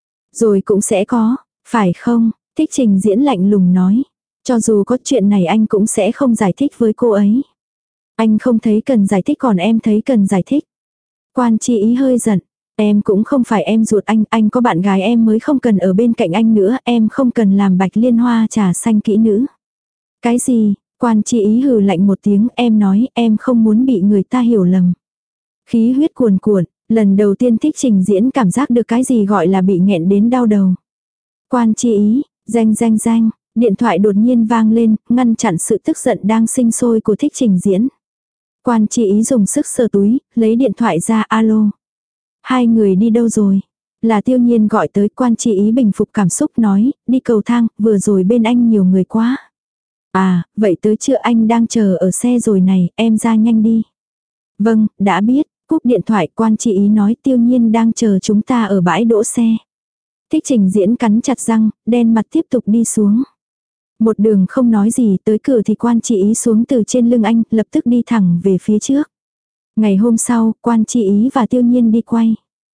Rồi cũng sẽ có, phải không? Thích Trình Diễn lạnh lùng nói. Cho dù có chuyện này anh cũng sẽ không giải thích với cô ấy. Anh không thấy cần giải thích còn em thấy cần giải thích. Quan Chi Ý hơi giận. Em cũng không phải em ruột anh, anh có bạn gái em mới không cần ở bên cạnh anh nữa, em không cần làm bạch liên hoa trà xanh kỹ nữ. Cái gì? Quan Chi Ý hừ lạnh một tiếng, em nói em không muốn bị người ta hiểu lầm. Khí huyết cuồn cuộn, lần đầu tiên Thích Trình Diễn cảm giác được cái gì gọi là bị nghẹn đến đau đầu. Quan Chi Ý, danh danh danh, điện thoại đột nhiên vang lên, ngăn chặn sự tức giận đang sinh sôi của Thích Trình Diễn. Quan Chi Ý dùng sức sờ túi, lấy điện thoại ra, alo. Hai người đi đâu rồi? Là Tiêu Nhiên gọi tới. Quan Chi Ý bình phục cảm xúc nói, đi cầu thang, vừa rồi bên anh nhiều người quá. À, vậy tới chưa, anh đang chờ ở xe rồi này, em ra nhanh đi. Vâng, đã biết, cúp điện thoại. Quan Chi Ý nói Tiêu Nhiên đang chờ chúng ta ở bãi đỗ xe. Thích Trình Diễn cắn chặt răng, đen mặt tiếp tục đi xuống. Một đường không nói gì, tới cửa thì Quan Chi Ý xuống từ trên lưng anh, lập tức đi thẳng về phía trước. Ngày hôm sau, Quan Chi Ý và Tiêu Nhiên đi quay.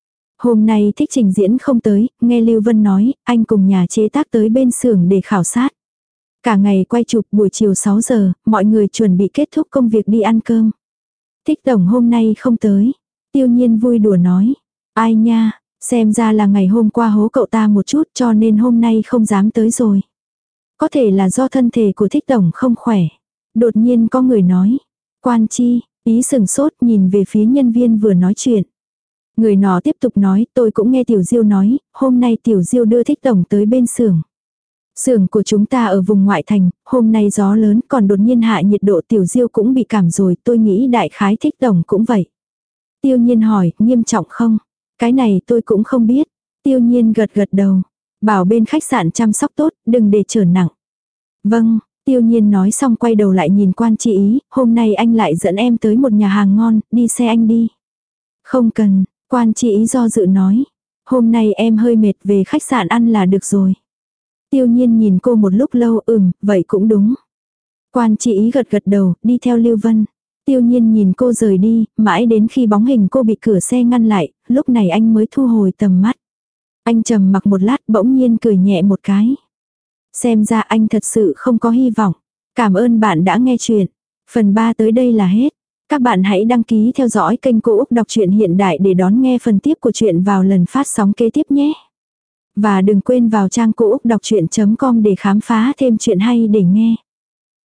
Hôm nay Thích Trình Diễn không tới, nghe Lưu Vân nói, anh cùng nhà chế tác tới bên xưởng để khảo sát. Cả ngày quay chụp, buổi chiều sáu giờ, mọi người chuẩn bị kết thúc công việc đi ăn cơm. Thích tổng hôm nay không tới. Tiêu Nhiên vui đùa nói. Ai nha, xem ra là ngày hôm qua hố cậu ta một chút cho nên hôm nay không dám tới rồi. Có thể là do thân thể của Thích tổng không khỏe. Đột nhiên có người nói. Quan Chi Ý sừng sốt nhìn về phía nhân viên vừa nói chuyện. Người nọ tiếp tục nói, tôi cũng nghe Tiểu Diêu nói, hôm nay Tiểu Diêu đưa Thích tổng tới bên xưởng. Xưởng của chúng ta ở vùng ngoại thành, hôm nay gió lớn còn đột nhiên hạ nhiệt độ, Tiểu Diêu cũng bị cảm rồi, tôi nghĩ đại khái Thích tổng cũng vậy. Tiêu Nhiên hỏi, nghiêm trọng không? Cái này tôi cũng không biết. Tiêu Nhiên gật gật đầu. Bảo bên khách sạn chăm sóc tốt, đừng để trở nặng. Vâng, Tiêu Nhiên nói xong quay đầu lại nhìn Quan Chi Ý, hôm nay anh lại dẫn em tới một nhà hàng ngon, đi xe anh đi. Không cần, Quan Chi Ý do dự nói. Hôm nay em hơi mệt, về khách sạn ăn là được rồi. Tiêu Nhiên nhìn cô một lúc lâu, ừm, vậy cũng đúng. Quan Chi Ý gật gật đầu, đi theo Lưu Vân. Tiêu Nhiên nhìn cô rời đi, mãi đến khi bóng hình cô bị cửa xe ngăn lại, lúc này anh mới thu hồi tầm mắt. Anh trầm mặc một lát bỗng nhiên cười nhẹ một cái. Xem ra anh thật sự không có hy vọng. Cảm ơn bạn đã nghe chuyện. Phần ba tới đây là hết. Các bạn hãy đăng ký theo dõi kênh Cô Úc Đọc truyện Hiện Đại để đón nghe phần tiếp của chuyện vào lần phát sóng kế tiếp nhé. Và đừng quên vào trang cô úc đọc chuyện chấm com để khám phá thêm chuyện hay để nghe.